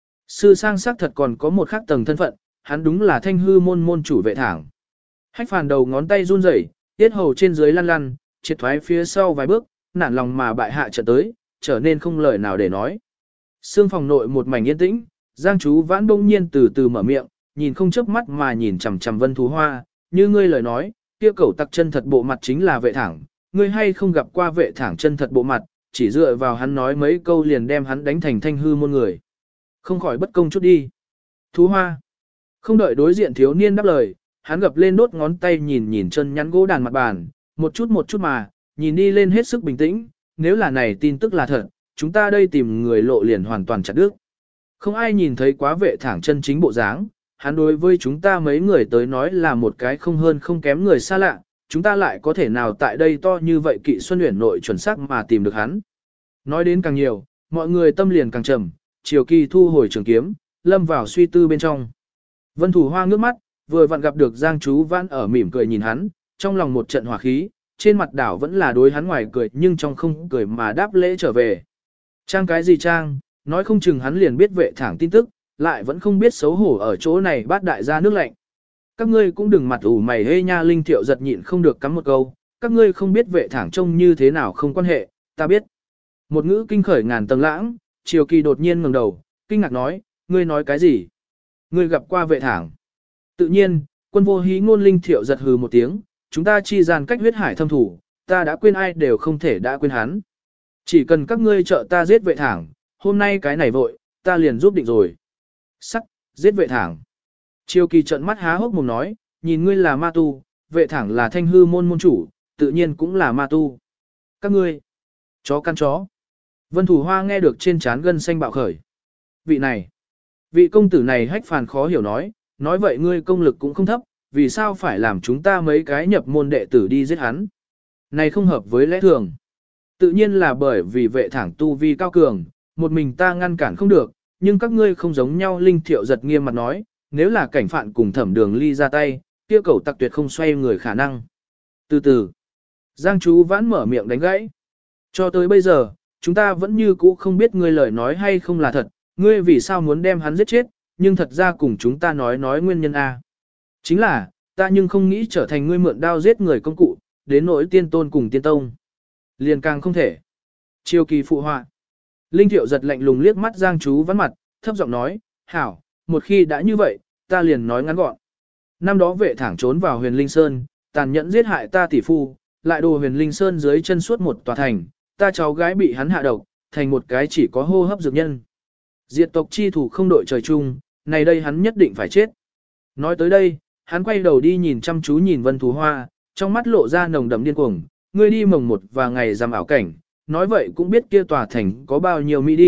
Sư sang xác thật còn có một khác tầng thân phận, hắn đúng là thanh hư môn môn chủ vệ thẳng. Hách Phàn đầu ngón tay run rẩy, tiết hầu trên dưới lăn lăn, triệt thoái phía sau vài bước, nản lòng mà bại hạ trận tới, trở nên không lời nào để nói. Sương phòng nội một mảnh yên tĩnh, Giang Chú Vãn bỗng nhiên từ từ mở miệng, nhìn không chớp mắt mà nhìn chằm chằm Vân Thú Hoa, như ngươi lời nói, kia cẩu tặc chân thật bộ mặt chính là vệ thẳng, ngươi hay không gặp qua vệ thẳng chân thật bộ mặt, chỉ dựa vào hắn nói mấy câu liền đem hắn đánh thành thanh hư môn người. Không khỏi bất công chút đi. Thú Hoa. Không đợi đối diện thiếu niên đáp lời, hắn gập lên đốt ngón tay nhìn nhìn chân nhắn gỗ đàn mặt bàn, một chút một chút mà, nhìn đi lên hết sức bình tĩnh, nếu là này tin tức là thật, chúng ta đây tìm người lộ liền hoàn toàn chặt đứt. Không ai nhìn thấy quá vệ thẳng chân chính bộ dáng, hắn đối với chúng ta mấy người tới nói là một cái không hơn không kém người xa lạ, chúng ta lại có thể nào tại đây to như vậy Kỵ Xuân Uyển nội chuẩn xác mà tìm được hắn. Nói đến càng nhiều, mọi người tâm liền càng trầm, Triều Kỳ thu hồi trường kiếm, lâm vào suy tư bên trong. Vân Thủ Hoa ngước mắt, vừa vặn gặp được Giang Chú Vãn ở mỉm cười nhìn hắn, trong lòng một trận hỏa khí, trên mặt đảo vẫn là đối hắn ngoài cười nhưng trong không cười mà đáp lễ trở về. Trang cái gì trang, nói không chừng hắn liền biết vệ thẳng tin tức, lại vẫn không biết xấu hổ ở chỗ này bát đại gia nước lạnh. Các ngươi cũng đừng mặt ủ mày hê nha. Linh Thiệu giật nhịn không được cắm một câu, các ngươi không biết vệ thẳng trông như thế nào không quan hệ, ta biết. Một ngữ kinh khởi ngàn tầng lãng, Triều Kỳ đột nhiên ngẩng đầu, kinh ngạc nói, ngươi nói cái gì? Ngươi gặp qua vệ thẳng. Tự nhiên, quân vô hí ngôn. Linh Thiệu giật hừ một tiếng, chúng ta chi gian cách huyết hải thâm thủ, ta đã quên ai đều không thể đã quên hắn. Chỉ cần các ngươi trợ ta giết vệ thẳng, hôm nay cái này vội, ta liền giúp định rồi. Sắc, giết vệ thẳng. Triều Kỳ trợn mắt há hốc mồm nói, nhìn ngươi là ma tu, vệ thẳng là thanh hư môn môn chủ, tự nhiên cũng là ma tu. Các ngươi, chó căn chó. Vân Thủ Hoa nghe được trên trán gân xanh bạo khởi. Vị này, vị công tử này Hách Phàn khó hiểu nói, nói vậy ngươi công lực cũng không thấp, vì sao phải làm chúng ta mấy cái nhập môn đệ tử đi giết hắn. Này không hợp với lẽ thường. Tự nhiên là bởi vì vệ thẳng tu vi cao cường, một mình ta ngăn cản không được, nhưng các ngươi không giống nhau. Linh Thiệu giật nghiêm mặt nói, nếu là cảnh phạn cùng Thẩm Đường Ly ra tay, kia cầu tặc tuyệt không xoay người khả năng. Từ từ, Giang Chú Vãn mở miệng đánh gãy. Cho tới bây giờ, chúng ta vẫn như cũ không biết ngươi lời nói hay không là thật, ngươi vì sao muốn đem hắn giết chết, nhưng thật ra cùng chúng ta nói nói nguyên nhân A. Chính là, ta nhưng không nghĩ trở thành ngươi mượn đao giết người công cụ, đến nỗi tiên tôn cùng tiên tông. Liền càng không thể. Triều Kỳ phụ họa. Linh Thiệu giật lạnh lùng liếc mắt Giang Chú Vãn mặt, thấp giọng nói, hảo, một khi đã như vậy, ta liền nói ngắn gọn. Năm đó vệ thẳng trốn vào huyền Linh Sơn, tàn nhẫn giết hại ta tỷ phu, lại đồ huyền Linh Sơn dưới chân suốt một tòa thành, ta cháu gái bị hắn hạ độc, thành một cái chỉ có hô hấp dược nhân. Diệt tộc chi thủ không đội trời chung, này đây hắn nhất định phải chết. Nói tới đây, hắn quay đầu đi nhìn chăm chú nhìn Vân Thú Hoa, trong mắt lộ ra nồng đậm điên cuồng, ngươi đi mồng một và ngày rằm ảo cảnh, nói vậy cũng biết kia tòa thành có bao nhiêu mỹ đi,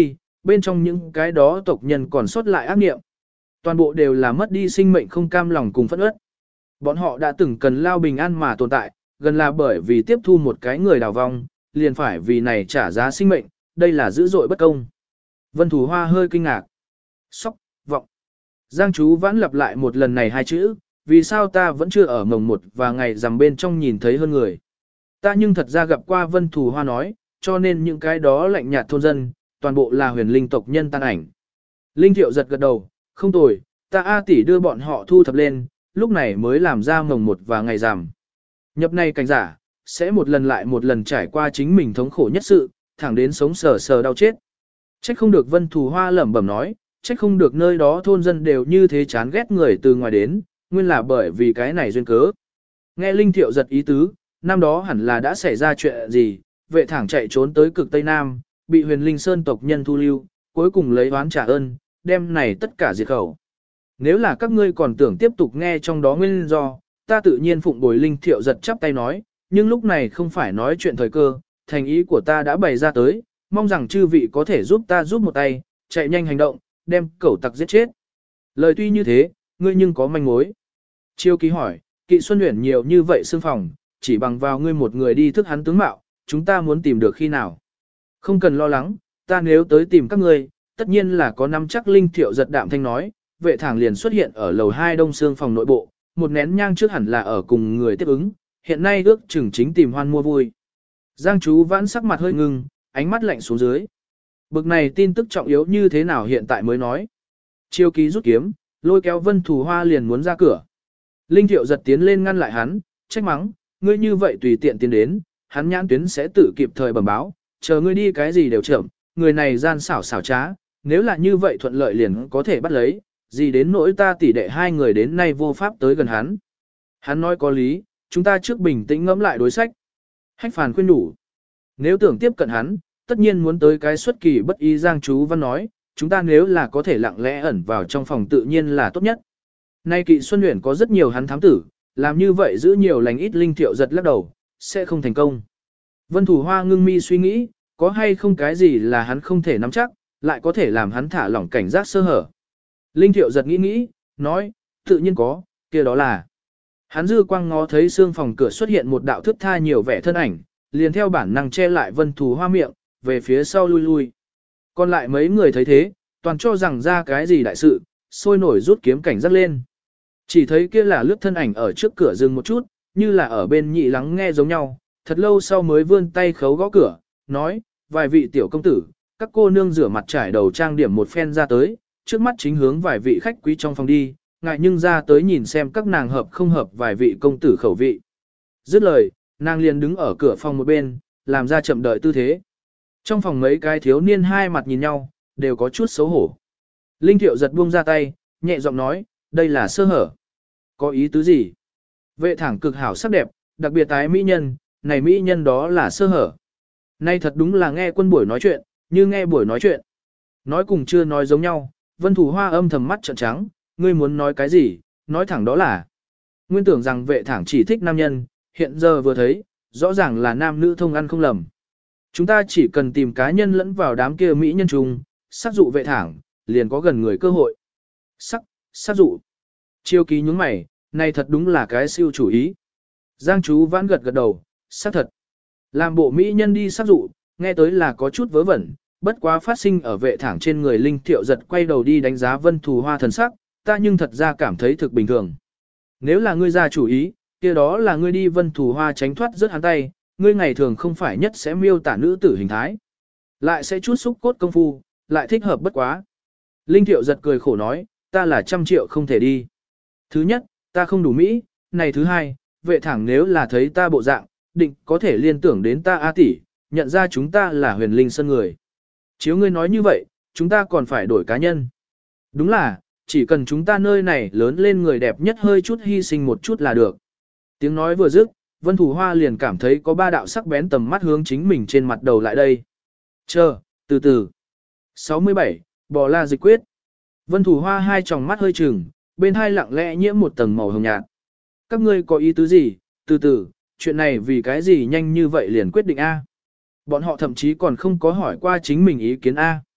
bên trong những cái đó tộc nhân còn sót lại ác niệm. Toàn bộ đều là mất đi sinh mệnh không cam lòng cùng phẫn uất. Bọn họ đã từng cần lao bình an mà tồn tại, gần là bởi vì tiếp thu một cái người đào vong, liền phải vì này trả giá sinh mệnh, đây là dữ dội bất công. Vân Thủ Hoa hơi kinh ngạc. Sóc, vọng. Giang chú vãn lặp lại một lần này hai chữ, vì sao ta vẫn chưa ở mồng một và ngày rằm bên trong nhìn thấy hơn người. Ta nhưng thật ra gặp qua Vân Thủ Hoa nói, cho nên những cái đó lạnh nhạt thôn dân, toàn bộ là huyền linh tộc nhân tan ảnh. Linh Thiệu giật gật đầu, không tồi, ta A tỷ đưa bọn họ thu thập lên, lúc này mới làm ra mồng một và ngày rằm. Nhập này cảnh giả, sẽ một lần lại một lần trải qua chính mình thống khổ nhất sự, thẳng đến sống sờ sờ đau chết. Trách không được Vân Thù Hoa lẩm bẩm nói, trách không được nơi đó thôn dân đều như thế chán ghét người từ ngoài đến, nguyên là bởi vì cái này duyên cớ. Nghe Linh Thiệu giật ý tứ, năm đó hẳn là đã xảy ra chuyện gì, vệ thẳng chạy trốn tới cực Tây Nam, bị huyền linh sơn tộc nhân thu lưu, cuối cùng lấy oán trả ơn, đem này tất cả diệt khẩu. Nếu là các ngươi còn tưởng tiếp tục nghe trong đó nguyên do, ta tự nhiên phụng bồi Linh Thiệu giật chắp tay nói, nhưng lúc này không phải nói chuyện thời cơ, thành ý của ta đã bày ra tới, mong rằng chư vị có thể giúp ta giúp một tay, chạy nhanh hành động, đem cẩu tặc giết chết. Lời tuy như thế, ngươi nhưng có manh mối. Chiêu ký hỏi, Kỵ Xuân Uyển nhiều như vậy xương phòng, chỉ bằng vào ngươi một người đi thức hắn tướng mạo, chúng ta muốn tìm được khi nào. Không cần lo lắng, ta nếu tới tìm các ngươi, tất nhiên là có năm chắc. Linh Thiệu giật đạm thanh nói, vệ thẳng liền xuất hiện ở lầu hai đông xương phòng nội bộ, một nén nhang trước hẳn là ở cùng người tiếp ứng, hiện nay ước chừng chính tìm hoan mua vui. Giang chú vãn sắc mặt hơi ngưng, ánh mắt lạnh xuống dưới. Bực này tin tức trọng yếu như thế nào hiện tại mới nói. Chiêu ký rút kiếm, lôi kéo Vân Thù Hoa liền muốn ra cửa. Linh Thiệu giật tiến lên ngăn lại hắn, trách mắng, ngươi như vậy tùy tiện tiến đến, hắn nhãn tuyến sẽ tự kịp thời bẩm báo, chờ ngươi đi cái gì đều chậm, người này gian xảo xảo trá, nếu là như vậy thuận lợi liền có thể bắt lấy, gì đến nỗi ta tỷ đệ hai người đến nay vô pháp tới gần hắn. Hắn nói có lý, chúng ta trước bình tĩnh ngẫm lại đối sách. Hách Phàn khuyên đủ. Nếu tưởng tiếp cận hắn, tất nhiên muốn tới cái xuất kỳ bất ý. Giang chú văn nói, chúng ta nếu là có thể lặng lẽ ẩn vào trong phòng tự nhiên là tốt nhất. Nay Kỵ Xuân Uyển có rất nhiều hắn thám tử, làm như vậy giữ nhiều lành ít. Linh Thiệu giật lắc đầu, sẽ không thành công. Vân Thủ Hoa ngưng mi suy nghĩ, có hay không cái gì là hắn không thể nắm chắc, lại có thể làm hắn thả lỏng cảnh giác sơ hở. Linh Thiệu giật nghĩ nghĩ, nói, tự nhiên có, kia đó là. Hắn dư quang ngó thấy xương phòng cửa xuất hiện một đạo thức tha nhiều vẻ thân ảnh, liền theo bản năng che lại Vân Thù Hoa miệng, về phía sau lui lui. Còn lại mấy người thấy thế, toàn cho rằng ra cái gì đại sự, sôi nổi rút kiếm cảnh giác lên. Chỉ thấy kia là lướt thân ảnh ở trước cửa dừng một chút, như là ở bên nhị lắng nghe giống nhau, thật lâu sau mới vươn tay khấu gõ cửa, nói, vài vị tiểu công tử, các cô nương rửa mặt trải đầu trang điểm một phen ra tới, trước mắt chính hướng vài vị khách quý trong phòng đi, ngại nhưng ra tới nhìn xem các nàng hợp không hợp vài vị công tử khẩu vị. Dứt lời, nàng liền đứng ở cửa phòng một bên, làm ra chậm đợi tư thế. Trong phòng mấy cái thiếu niên hai mặt nhìn nhau, đều có chút xấu hổ. Linh Thiệu giật buông ra tay, nhẹ giọng nói, đây là sơ hở. Có ý tứ gì? Vệ thẳng cực hảo sắc đẹp, đặc biệt tái mỹ nhân, này mỹ nhân đó là sơ hở. Nay thật đúng là nghe quân buổi nói chuyện, như nghe buổi nói chuyện. Nói cùng chưa nói giống nhau, Vân Thủ Hoa âm thầm mắt trợn trắng, ngươi muốn nói cái gì, nói thẳng đó là. Nguyên tưởng rằng vệ thẳng chỉ thích nam nhân, hiện giờ vừa thấy, rõ ràng là nam nữ thông ăn không lầm. Chúng ta chỉ cần tìm cá nhân lẫn vào đám kia mỹ nhân trùng, sắc dụ vệ thẳng, liền có gần người cơ hội. Sắc, sắc dụ. Chiêu ký nhướng mày, này thật đúng là cái siêu chủ ý. Giang chú vãn gật gật đầu, xác thật. Làm bộ mỹ nhân đi sắc dụ, nghe tới là có chút vớ vẩn, bất quá phát sinh ở vệ thẳng trên người. Linh Thiệu giật quay đầu đi đánh giá Vân Thù Hoa thần sắc, ta nhưng thật ra cảm thấy thực bình thường. Nếu là ngươi ra chủ ý, kia đó là ngươi đi Vân Thù Hoa tránh thoát rất hắn tay, ngươi ngày thường không phải nhất sẽ miêu tả nữ tử hình thái. Lại sẽ chút xúc cốt công phu, lại thích hợp bất quá. Linh Thiệu giật cười khổ nói, ta là trăm triệu không thể đi. Thứ nhất, ta không đủ mỹ, này thứ hai, vệ thẳng nếu là thấy ta bộ dạng, định có thể liên tưởng đến ta A tỷ, nhận ra chúng ta là huyền linh sơn người. Chiếu ngươi nói như vậy, chúng ta còn phải đổi cá nhân. Đúng là, chỉ cần chúng ta nơi này lớn lên người đẹp nhất hơi chút hy sinh một chút là được. Tiếng nói vừa dứt, Vân Thủ Hoa liền cảm thấy có ba đạo sắc bén tầm mắt hướng chính mình trên mặt đầu lại đây. Chờ, từ từ. sáu mươi bảy, bò la dịch quyết. Vân Thủ Hoa hai tròng mắt hơi trừng, bên hai lặng lẽ nhiễm một tầng màu hồng nhạt. Các ngươi có ý tứ gì, từ từ, chuyện này vì cái gì nhanh như vậy liền quyết định A. Bọn họ thậm chí còn không có hỏi qua chính mình ý kiến A.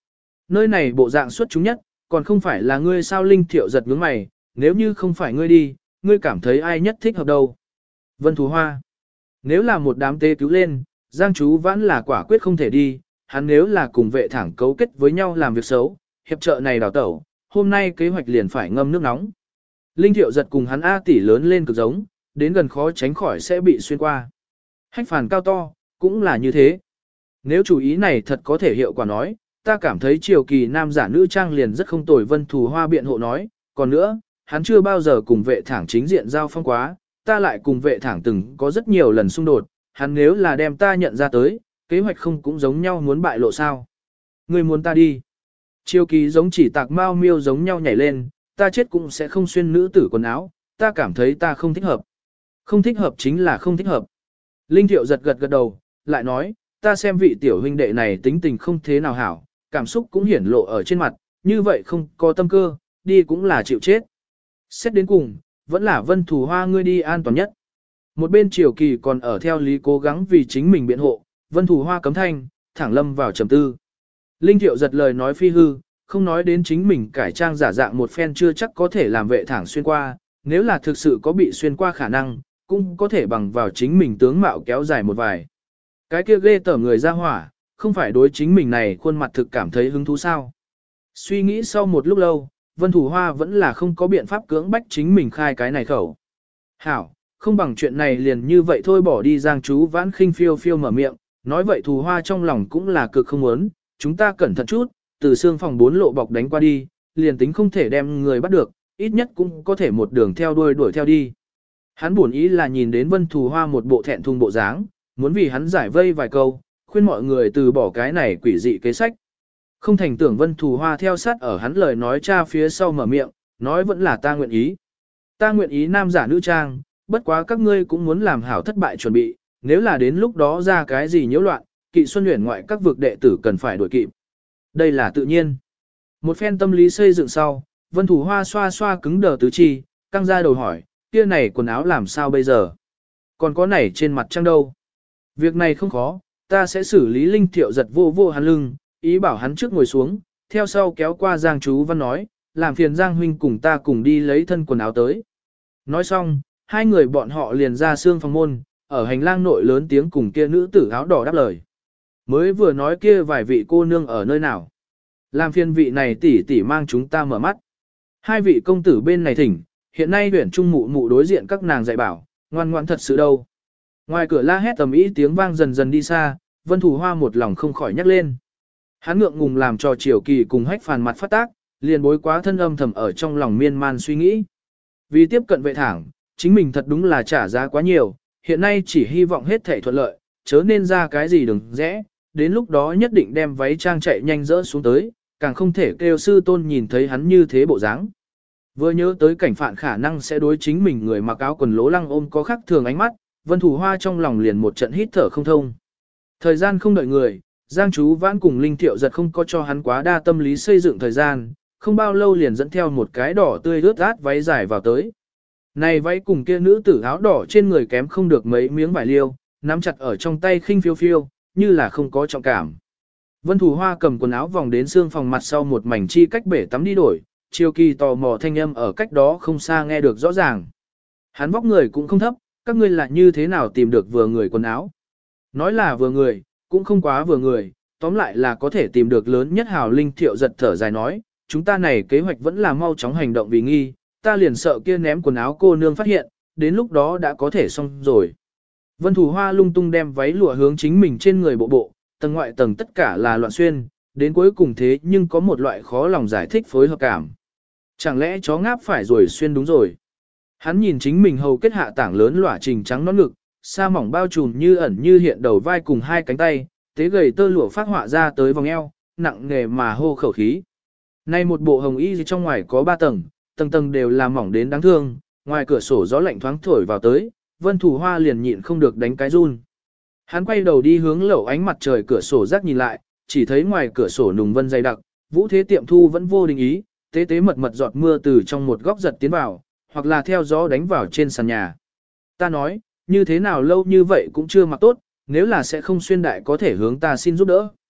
Nơi này bộ dạng xuất chúng nhất, còn không phải là ngươi sao Linh Thiệu giật nhướng mày, nếu như không phải ngươi đi, ngươi cảm thấy ai nhất thích hợp đâu. Vân Thù Hoa. Nếu là một đám tê cứu lên, Giang Chú Vãn là quả quyết không thể đi, hắn nếu là cùng vệ thẳng cấu kết với nhau làm việc xấu, hiệp trợ này đào tẩu, hôm nay kế hoạch liền phải ngâm nước nóng. Linh Thiệu giật cùng hắn A tỷ lớn lên cực giống, đến gần khó tránh khỏi sẽ bị xuyên qua. Hách phản cao to, cũng là như thế. Nếu chủ ý này thật có thể hiệu quả nói, ta cảm thấy triều kỳ nam giả nữ trang liền rất không tồi. Vân Thù Hoa biện hộ nói, còn nữa, hắn chưa bao giờ cùng vệ thẳng chính diện giao phong quá, ta lại cùng vệ thẳng từng có rất nhiều lần xung đột, hắn nếu là đem ta nhận ra tới, kế hoạch không cũng giống nhau muốn bại lộ sao. Ngươi muốn ta đi. Triều kỳ giống chỉ tạc mao miêu giống nhau nhảy lên, ta chết cũng sẽ không xuyên nữ tử quần áo, ta cảm thấy ta không thích hợp. Không thích hợp chính là không thích hợp. Linh Thiệu giật gật gật đầu, lại nói, ta xem vị tiểu huynh đệ này tính tình không thế nào hảo, cảm xúc cũng hiển lộ ở trên mặt, như vậy không có tâm cơ, đi cũng là chịu chết. Xét đến cùng, vẫn là Vân Thù Hoa ngươi đi an toàn nhất. Một bên Triều Kỳ còn ở theo lý cố gắng vì chính mình biện hộ, Vân Thù Hoa cấm thanh, thẳng lâm vào trầm tư. Linh Thiệu giật lời nói phi hư, không nói đến chính mình cải trang giả dạng một phen chưa chắc có thể làm vệ thẳng xuyên qua, nếu là thực sự có bị xuyên qua khả năng, cũng có thể bằng vào chính mình tướng mạo kéo dài một vài. Cái kia ghê tởm người ra hỏa, không phải đối chính mình này khuôn mặt thực cảm thấy hứng thú sao. Suy nghĩ sau một lúc lâu, Vân Thù Hoa vẫn là không có biện pháp cưỡng bách chính mình khai cái này khẩu. Hảo, không bằng chuyện này liền như vậy thôi bỏ đi. Giang Chú Vãn khinh phiêu phiêu mở miệng, nói vậy Thù Hoa trong lòng cũng là cực không muốn, chúng ta cẩn thận chút, từ xương phòng bốn lộ bọc đánh qua đi, liền tính không thể đem người bắt được, ít nhất cũng có thể một đường theo đuôi đuổi theo đi. Hắn buồn ý là nhìn đến Vân Thù Hoa một bộ thẹn thùng bộ dáng, muốn vì hắn giải vây vài câu, khuyên mọi người từ bỏ cái này quỷ dị kế sách. Không thành tưởng Vân Thù Hoa theo sát ở hắn lời nói cha phía sau mở miệng, nói vẫn là ta nguyện ý. Ta nguyện ý nam giả nữ trang, bất quá các ngươi cũng muốn làm hảo thất bại chuẩn bị, nếu là đến lúc đó ra cái gì nhiễu loạn, Kỵ Xuân Huyền ngoại các vực đệ tử cần phải đuổi kịp. Đây là tự nhiên. Một phen tâm lý xây dựng sau, Vân Thù Hoa xoa xoa cứng đờ tứ chi, căng ra đầu hỏi, kia này quần áo làm sao bây giờ? Còn có này trên mặt trăng đâu? Việc này không khó, ta sẽ xử lý. Linh Thiệu giật vô vô hắn lưng, ý bảo hắn trước ngồi xuống, theo sau kéo qua Giang Chú Văn nói, làm phiền Giang huynh cùng ta cùng đi lấy thân quần áo tới. Nói xong, hai người bọn họ liền ra xương phòng môn, ở hành lang nội lớn tiếng cùng kia nữ tử áo đỏ đáp lời. Mới vừa nói kia vài vị cô nương ở nơi nào? Làm phiền vị này tỷ tỷ mang chúng ta mở mắt. Hai vị công tử bên này thỉnh, hiện nay huyển trung mụ mụ đối diện các nàng dạy bảo, ngoan ngoãn thật sự đâu. Ngoài cửa la hét tầm ý tiếng vang dần dần đi xa, Vân Thù Hoa một lòng không khỏi nhắc lên. Hắn ngượng ngùng làm cho Triều Kỳ cùng Hách Phàn mặt phát tác, liền bối quá thân âm thầm ở trong lòng miên man suy nghĩ. Vì tiếp cận vệ thẳng, chính mình thật đúng là trả giá quá nhiều, hiện nay chỉ hy vọng hết thảy thuận lợi, chớ nên ra cái gì đừng rẽ, đến lúc đó nhất định đem váy trang chạy nhanh rỡ xuống tới, càng không thể kêu sư tôn nhìn thấy hắn như thế bộ dáng. Vừa nhớ tới cảnh phạn khả năng sẽ đối chính mình người mặc áo quần lố lăng ôm có khác thường ánh mắt, Vân Thù Hoa trong lòng liền một trận hít thở không thông. Thời gian không đợi người, Giang Chú Vãn cùng Linh Thiệu giật không có cho hắn quá đa tâm lý xây dựng thời gian, không bao lâu liền dẫn theo một cái đỏ tươi rớt át váy dài vào tới. Này váy cùng kia nữ tử áo đỏ trên người kém không được mấy miếng vải liêu, nắm chặt ở trong tay khinh phiêu phiêu, như là không có trọng cảm. Vân Thù Hoa cầm quần áo vòng đến xương phòng mặt sau một mảnh chi cách bể tắm đi đổi, Triều Kỳ tò mò thanh âm ở cách đó không xa nghe được rõ ràng. Hắn vóc người cũng không thấp, các ngươi là như thế nào tìm được vừa người quần áo? Nói là vừa người, cũng không quá vừa người, tóm lại là có thể tìm được lớn nhất. Hào Linh Thiệu giật thở dài nói, chúng ta này kế hoạch vẫn là mau chóng hành động vì nghi, ta liền sợ kia ném quần áo cô nương phát hiện, đến lúc đó đã có thể xong rồi. Vân Thù Hoa lung tung đem váy lụa hướng chính mình trên người bộ bộ, tầng ngoại tầng tất cả là loạn xuyên, đến cuối cùng thế nhưng có một loại khó lòng giải thích phối hợp cảm. Chẳng lẽ chó ngáp phải rồi xuyên đúng rồi. Hắn nhìn chính mình hầu kết hạ tảng lớn lỏa trình trắng nón ngực, sa mỏng bao trùm như ẩn như hiện đầu vai cùng hai cánh tay, tế gầy tơ lụa phát họa ra tới vòng eo, nặng nghề mà hô khẩu khí. Nay một bộ hồng y trong ngoài có ba tầng, tầng tầng đều là mỏng đến đáng thương, ngoài cửa sổ gió lạnh thoáng thổi vào tới, Vân Thù Hoa liền nhịn không được đánh cái run. Hắn quay đầu đi hướng lẩu ánh mặt trời cửa sổ rác nhìn lại, chỉ thấy ngoài cửa sổ nùng vân dày đặc, vũ thế tiệm thu vẫn vô định ý, tế tế mật mật giọt mưa từ trong một góc giật tiến vào, hoặc là theo gió đánh vào trên sàn nhà. Ta nói, như thế nào lâu như vậy cũng chưa mặc tốt, nếu là sẽ không xuyên đại có thể hướng ta xin giúp đỡ.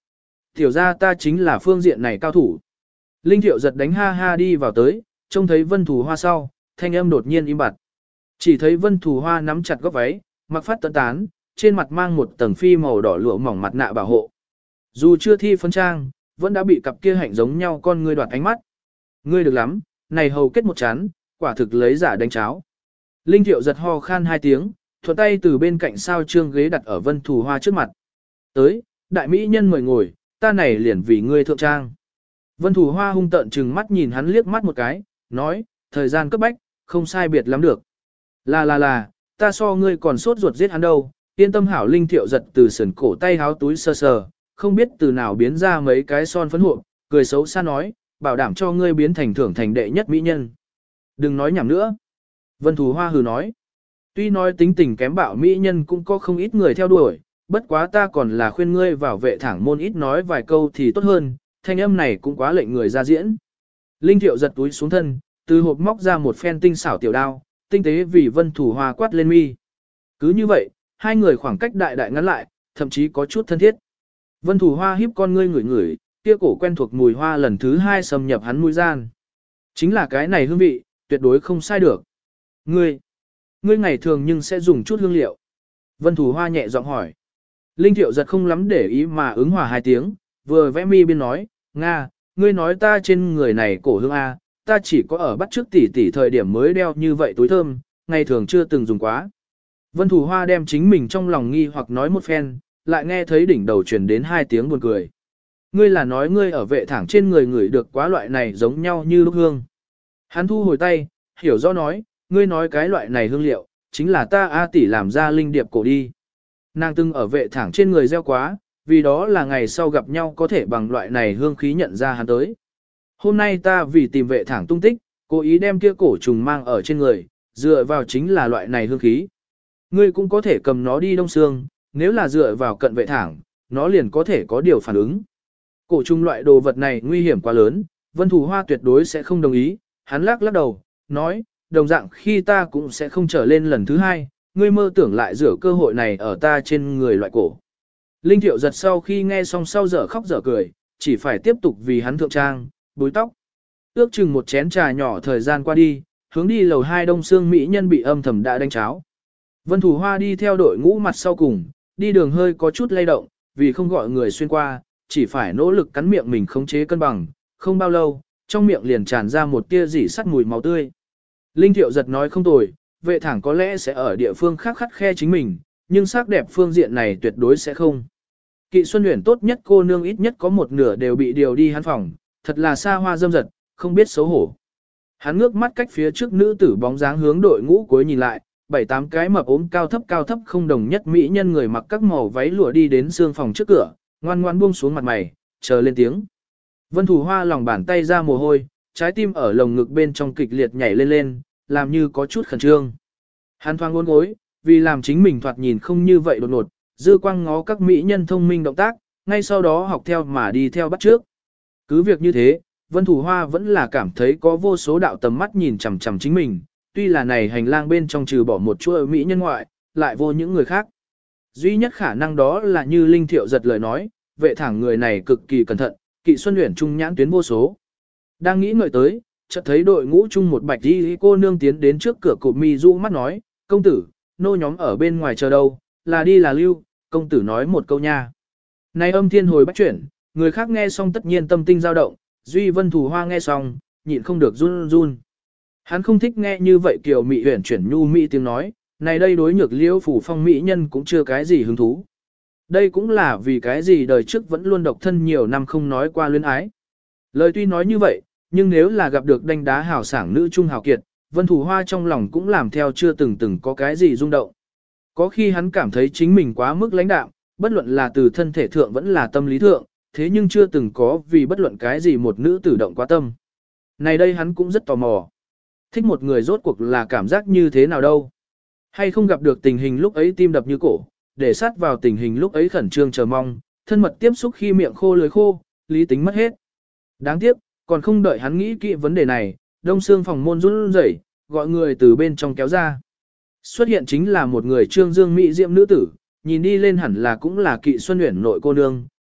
Tiểu ra ta chính là phương diện này cao thủ. Linh Thiệu giật đánh ha ha đi vào tới, trông thấy Vân Thù Hoa sau, thanh âm đột nhiên im bặt. Chỉ thấy Vân Thù Hoa nắm chặt góc váy, mặc phát tận tán, trên mặt mang một tầng phi màu đỏ lụa mỏng mặt nạ bảo hộ. Dù chưa thi phấn trang, vẫn đã bị cặp kia hạnh giống nhau con ngươi đoạt ánh mắt. Ngươi được lắm, này hầu kết một chán, quả thực lấy giả đánh cháo. Linh Thiệu giật ho khan hai tiếng, thuận tay từ bên cạnh sao trương ghế đặt ở Vân Thù Hoa trước mặt. Tới, đại mỹ nhân mời ngồi, ta này liền vì ngươi thượng trang. Vân Thù Hoa hung tợn trừng mắt nhìn hắn liếc mắt một cái, nói, thời gian cấp bách, không sai biệt lắm được. Là là là, ta so ngươi còn sốt ruột giết hắn đâu, yên tâm hảo. Linh Thiệu giật từ sườn cổ tay háo túi sờ sờ, không biết từ nào biến ra mấy cái son phấn hộp, cười xấu xa nói, bảo đảm cho ngươi biến thành thưởng thành đệ nhất mỹ nhân. Đừng nói nhảm nữa. Vân Thù Hoa hừ nói, tuy nói tính tình kém bạo mỹ nhân cũng có không ít người theo đuổi, bất quá ta còn là khuyên ngươi vào vệ thẳng môn ít nói vài câu thì tốt hơn, thanh âm này cũng quá lệnh người ra diễn. Linh Thiệu giật túi xuống thân, từ hộp móc ra một phen tinh xảo tiểu đao, tinh tế vì Vân Thù Hoa quát lên mi. Cứ như vậy, hai người khoảng cách đại đại ngắn lại, thậm chí có chút thân thiết. Vân Thù Hoa híp con ngươi ngửi ngửi, kia cổ quen thuộc mùi hoa lần thứ hai xâm nhập hắn mũi gian. Chính là cái này hương vị, tuyệt đối không sai được. Ngươi, ngươi ngày thường nhưng sẽ dùng chút hương liệu. Vân Thù Hoa nhẹ giọng hỏi. Linh Thiệu giật không lắm để ý mà ứng hòa hai tiếng, vừa vẽ mi biên nói, Nga, ngươi nói ta trên người này cổ hương A, ta chỉ có ở bắt trước tỷ tỷ thời điểm mới đeo như vậy túi thơm, ngày thường chưa từng dùng quá. Vân Thù Hoa đem chính mình trong lòng nghi hoặc nói một phen, lại nghe thấy đỉnh đầu truyền đến hai tiếng buồn cười. Ngươi là nói ngươi ở vệ thẳng trên người người được quá loại này giống nhau như lúc hương. Hắn thu hồi tay, hiểu rõ nói, ngươi nói cái loại này hương liệu, chính là ta A tỷ làm ra linh điệp cổ đi. Nàng từng ở vệ thẳng trên người gieo quá, vì đó là ngày sau gặp nhau có thể bằng loại này hương khí nhận ra hắn tới. Hôm nay ta vì tìm vệ thẳng tung tích, cố ý đem kia cổ trùng mang ở trên người, dựa vào chính là loại này hương khí. Ngươi cũng có thể cầm nó đi đông xương, nếu là dựa vào cận vệ thẳng, nó liền có thể có điều phản ứng. Cổ trùng loại đồ vật này nguy hiểm quá lớn, Vân Thù Hoa tuyệt đối sẽ không đồng ý, hắn lắc lắc đầu, nói, đồng dạng khi ta cũng sẽ không trở lên lần thứ hai, ngươi mơ tưởng lại rửa cơ hội này ở ta trên người loại cổ. Linh Thiệu giật sau khi nghe xong sau dở khóc dở cười, chỉ phải tiếp tục vì hắn thượng trang, búi tóc. Ước chừng một chén trà nhỏ thời gian qua đi, hướng đi lầu hai đông xương mỹ nhân bị âm thầm đã đánh cháo. Vân Thù Hoa đi theo đội ngũ mặt sau cùng, đi đường hơi có chút lay động, vì không gọi người xuyên qua, chỉ phải nỗ lực cắn miệng mình khống chế cân bằng, không bao lâu, trong miệng liền tràn ra một tia rỉ sắt mùi máu tươi. Linh Thiệu giật nói không tồi, vệ thẳng có lẽ sẽ ở địa phương khác khắt khe chính mình, nhưng sắc đẹp phương diện này tuyệt đối sẽ không. Kỵ Xuân Uyển tốt nhất cô nương ít nhất có một nửa đều bị điều đi hắn phòng, thật là xa hoa dâm dật, không biết xấu hổ. Hắn ngước mắt cách phía trước nữ tử bóng dáng hướng đội ngũ cuối nhìn lại, bảy tám cái mập ốm cao thấp cao thấp không đồng nhất mỹ nhân người mặc các màu váy lụa đi đến xương phòng trước cửa, ngoan ngoan buông xuống mặt mày, chờ lên tiếng. Vân Thù Hoa lòng bàn tay ra mồ hôi, trái tim ở lồng ngực bên trong kịch liệt nhảy lên lên, làm như có chút khẩn trương. Hắn thoáng ngôn gối, vì làm chính mình thoạt nhìn không như vậy đột ngột, dư quang ngó các mỹ nhân thông minh động tác, ngay sau đó học theo mà đi theo bắt trước. Cứ việc như thế, Vân Thù Hoa vẫn là cảm thấy có vô số đạo tầm mắt nhìn chằm chằm chính mình, tuy là này hành lang bên trong trừ bỏ một chuỗi mỹ nhân ngoại, lại vô những người khác. Duy nhất khả năng đó là như Linh Thiệu giật lời nói, vệ thẳng người này cực kỳ cẩn thận, Kỵ Xuân Uyển trung nhãn tuyến vô số. Đang nghĩ ngợi tới, chợt thấy đội ngũ chung một bạch y cô nương tiến đến trước cửa cụp mi du mắt nói, công tử, nô nhóm ở bên ngoài chờ đâu, là đi là lưu, công tử nói một câu nha. Này âm thiên hồi bách chuyển, người khác nghe xong tất nhiên tâm tinh dao động, duy Vân Thù Hoa nghe xong, nhịn không được run run. Hắn không thích nghe như vậy kiểu mị huyển chuyển nhu mỹ tiếng nói, này đây đối nhược liễu phủ phong mỹ nhân cũng chưa cái gì hứng thú. Đây cũng là vì cái gì đời trước vẫn luôn độc thân nhiều năm không nói qua luyến ái. Lời tuy nói như vậy, nhưng nếu là gặp được đanh đá hào sảng nữ trung hào kiệt, Vân Thù Hoa trong lòng cũng làm theo chưa từng từng có cái gì rung động. Có khi hắn cảm thấy chính mình quá mức lãnh đạm, bất luận là từ thân thể thượng vẫn là tâm lý thượng, thế nhưng chưa từng có vì bất luận cái gì một nữ tử động quá tâm. Này đây hắn cũng rất tò mò. Thích một người rốt cuộc là cảm giác như thế nào đâu. Hay không gặp được tình hình lúc ấy tim đập như cổ, để sát vào tình hình lúc ấy khẩn trương chờ mong, thân mật tiếp xúc khi miệng khô lưỡi khô, lý tính mất hết. Đáng tiếc, còn không đợi hắn nghĩ kỹ vấn đề này, đông xương phòng môn run rẩy, gọi người từ bên trong kéo ra. Xuất hiện chính là một người trương dương mỹ diệm nữ tử, nhìn đi lên hẳn là cũng là Kỵ Xuân Uyển nội cô nương,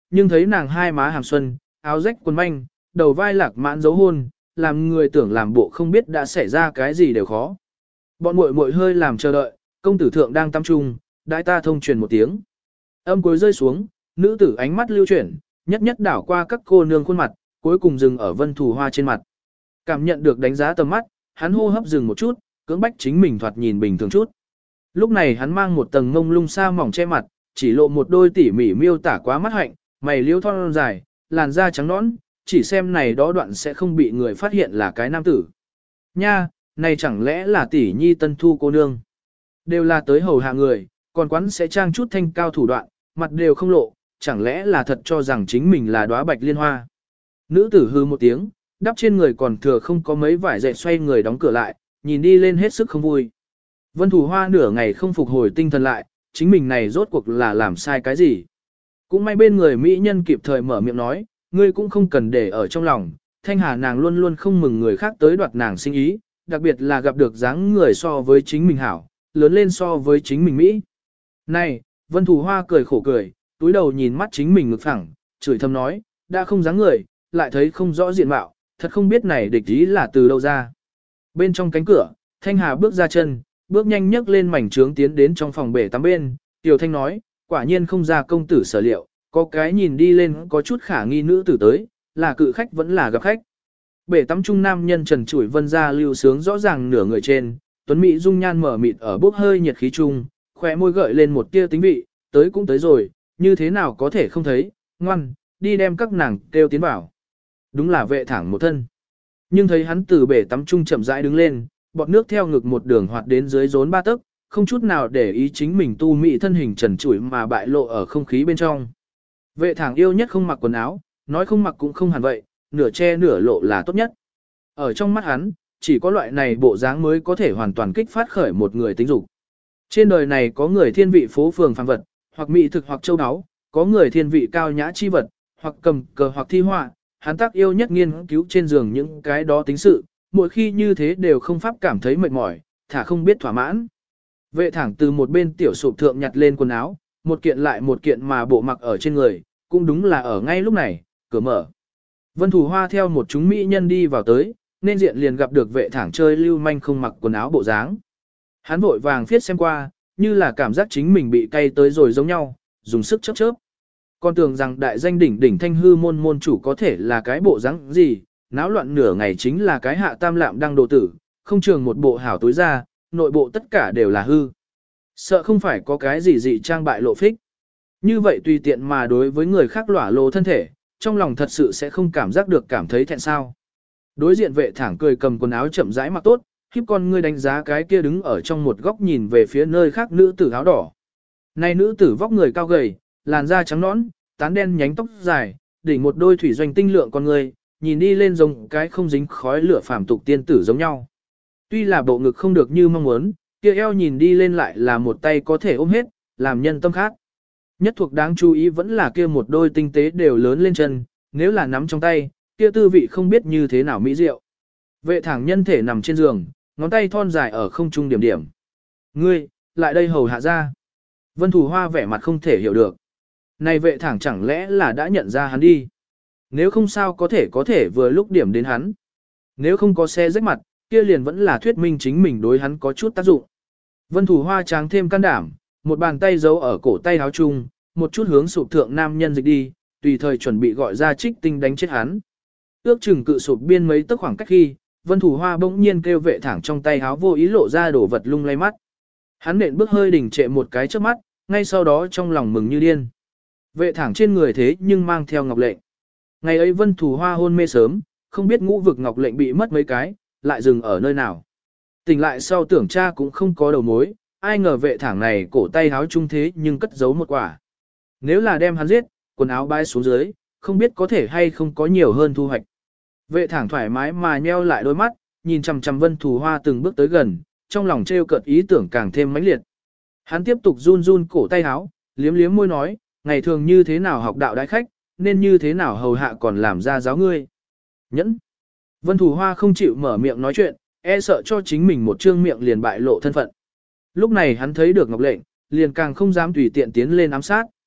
nhưng thấy nàng hai má hàm xuân, áo rách quần manh, đầu vai lạc mãn dấu hôn, làm người tưởng làm bộ không biết đã xảy ra cái gì đều khó. Bọn muội muội hơi làm chờ đợi, công tử thượng đang tắm trung, đại ta thông truyền một tiếng. Âm cuối rơi xuống, nữ tử ánh mắt lưu chuyển, nhất nhất đảo qua các cô nương khuôn mặt, cuối cùng dừng ở Vân Thù Hoa trên mặt. Cảm nhận được đánh giá tầm mắt, hắn hô hấp dừng một chút, cưỡng bách chính mình thoạt nhìn bình thường chút. Lúc này hắn mang một tầng ngông lung sa mỏng che mặt, chỉ lộ một đôi tỉ mỉ miêu tả quá mắt hạnh, mày liễu thon dài, làn da trắng nõn, chỉ xem này đó đoạn sẽ không bị người phát hiện là cái nam tử. Nha, này chẳng lẽ là tỷ nhi tân thu cô nương? Đều là tới hầu hạ người, còn quán sẽ trang chút thanh cao thủ đoạn, mặt đều không lộ, chẳng lẽ là thật cho rằng chính mình là đóa bạch liên hoa. Nữ tử hư một tiếng, đắp trên người còn thừa không có mấy vải dệt xoay người đóng cửa lại, nhìn đi lên hết sức không vui. Vân Thủ Hoa nửa ngày không phục hồi tinh thần lại, chính mình này rốt cuộc là làm sai cái gì. Cũng may bên người mỹ nhân kịp thời mở miệng nói, ngươi cũng không cần để ở trong lòng, thanh hà nàng luôn luôn không mừng người khác tới đoạt nàng sinh ý, đặc biệt là gặp được dáng người so với chính mình hảo, lớn lên so với chính mình Mỹ. Này, Vân Thủ Hoa cười khổ cười, túi đầu nhìn mắt chính mình ngực phẳng, chửi thầm nói, đã không dáng người, lại thấy không rõ diện mạo, thật không biết này địch ý là từ đâu ra. Bên trong cánh cửa, Thanh Hà bước ra chân, bước nhanh nhấc lên mảnh trướng tiến đến trong phòng bể tắm bên, Tiểu Thanh nói, quả nhiên không ra công tử sở liệu, có cái nhìn đi lên có chút khả nghi nữ tử tới, là cự khách vẫn là gặp khách. Bể tắm trung nam nhân trần trụi vân ra lưu sướng rõ ràng nửa người trên, tuấn mỹ dung nhan mở mịt ở bốc hơi nhiệt khí trung, khỏe môi gợi lên một tia tính vị, tới cũng tới rồi, như thế nào có thể không thấy, ngoan, đi đem các nàng kêu tiến vào. Đúng là vệ thẳng một thân. Nhưng thấy hắn từ bể tắm trung chậm rãi đứng lên, bọt nước theo ngực một đường hoạt đến dưới rốn ba tấc, không chút nào để ý chính mình tu mỹ thân hình trần trụi mà bại lộ ở không khí bên trong. Vệ thẳng yêu nhất không mặc quần áo, nói không mặc cũng không hẳn vậy, nửa che nửa lộ là tốt nhất. Ở trong mắt hắn, chỉ có loại này bộ dáng mới có thể hoàn toàn kích phát khởi một người tính dục. Trên đời này có người thiên vị phố phường phàm vật, hoặc mỹ thực hoặc châu áo, có người thiên vị cao nhã chi vật, hoặc cầm cờ hoặc thi họa, hắn tác yêu nhất nghiên cứu trên giường những cái đó tính sự, mỗi khi như thế đều không pháp cảm thấy mệt mỏi, thả không biết thỏa mãn. Vệ thẳng từ một bên tiểu sụp thượng nhặt lên quần áo, một kiện lại một kiện mà bộ mặc ở trên người, cũng đúng là ở ngay lúc này, cửa mở. Vân Thủ Hoa theo một chúng mỹ nhân đi vào tới, nên diện liền gặp được vệ thẳng chơi lưu manh không mặc quần áo bộ dáng. Hắn vội vàng viết xem qua, như là cảm giác chính mình bị cay tới rồi giống nhau, dùng sức chớp chớp. Còn tưởng rằng đại danh đỉnh đỉnh thanh hư môn môn chủ có thể là cái bộ dáng gì, náo loạn nửa ngày chính là cái hạ tam lạm đăng đồ tử, không trường một bộ hảo tối ra, nội bộ tất cả đều là hư. Sợ không phải có cái gì dị trang bại lộ phích. Như vậy tùy tiện mà đối với người khác lỏa lồ thân thể, trong lòng thật sự sẽ không cảm giác được cảm thấy thẹn sao. Đối diện vệ thẳng cười cầm quần áo chậm rãi mặc tốt, khiếp con ngươi đánh giá cái kia đứng ở trong một góc nhìn về phía nơi khác nữ tử áo đỏ. Này nữ tử vóc người cao gầy, làn da trắng nõn, tán đen nhánh tóc dài, đỉnh một đôi thủy doanh tinh lượng con người, nhìn đi lên giống cái không dính khói lửa phàm tục tiên tử giống nhau. Tuy là bộ ngực không được như mong muốn, kia eo nhìn đi lên lại là một tay có thể ôm hết, làm nhân tâm khác. Nhất thuộc đáng chú ý vẫn là kia một đôi tinh tế đều lớn lên chân, nếu là nắm trong tay, kia tư vị không biết như thế nào mỹ diệu. Vệ thẳng nhân thể nằm trên giường, ngón tay thon dài ở không trung điểm điểm. Ngươi, lại đây hầu hạ ra. Vân Thủ Hoa vẻ mặt không thể hiểu được. Này vệ thẳng chẳng lẽ là đã nhận ra hắn đi. Nếu không sao có thể có thể vừa lúc điểm đến hắn. Nếu không có xe rách mặt, kia liền vẫn là thuyết minh chính mình đối hắn có chút tác dụng. Vân Thủ Hoa tráng thêm can đảm, một bàn tay giấu ở cổ tay áo chung, một chút hướng sụp thượng nam nhân dịch đi, tùy thời chuẩn bị gọi ra trích tinh đánh chết hắn. Ước chừng cự sụp biên mấy tức khoảng cách khi, Vân Thủ Hoa bỗng nhiên kêu vệ thẳng trong tay áo vô ý lộ ra đổ vật lung lay mắt. Hắn nện bước hơi đình trệ một cái trước mắt, ngay sau đó trong lòng mừng như điên. Vệ thẳng trên người thế nhưng mang theo ngọc lệnh. Ngày ấy Vân Thủ Hoa hôn mê sớm, không biết ngũ vực ngọc lệnh bị mất mấy cái, lại dừng ở nơi nào. Tỉnh lại sau tưởng cha cũng không có đầu mối, ai ngờ vệ thẳng này cổ tay áo trung thế nhưng cất giấu một quả. Nếu là đem hắn giết, quần áo bay xuống dưới, không biết có thể hay không có nhiều hơn thu hoạch. Vệ thẳng thoải mái mà nheo lại đôi mắt, nhìn chằm chằm Vân Thủ Hoa từng bước tới gần, trong lòng trêu cợt ý tưởng càng thêm mãnh liệt. Hắn tiếp tục run run cổ tay áo, liếm liếm môi nói, ngày thường như thế nào học đạo đại khách, nên như thế nào hầu hạ còn làm ra giáo ngươi. Nhẫn. Vân Thủ Hoa không chịu mở miệng nói chuyện, e sợ cho chính mình một trương miệng liền bại lộ thân phận. Lúc này hắn thấy được ngọc lệnh, liền càng không dám tùy tiện tiến lên ám sát.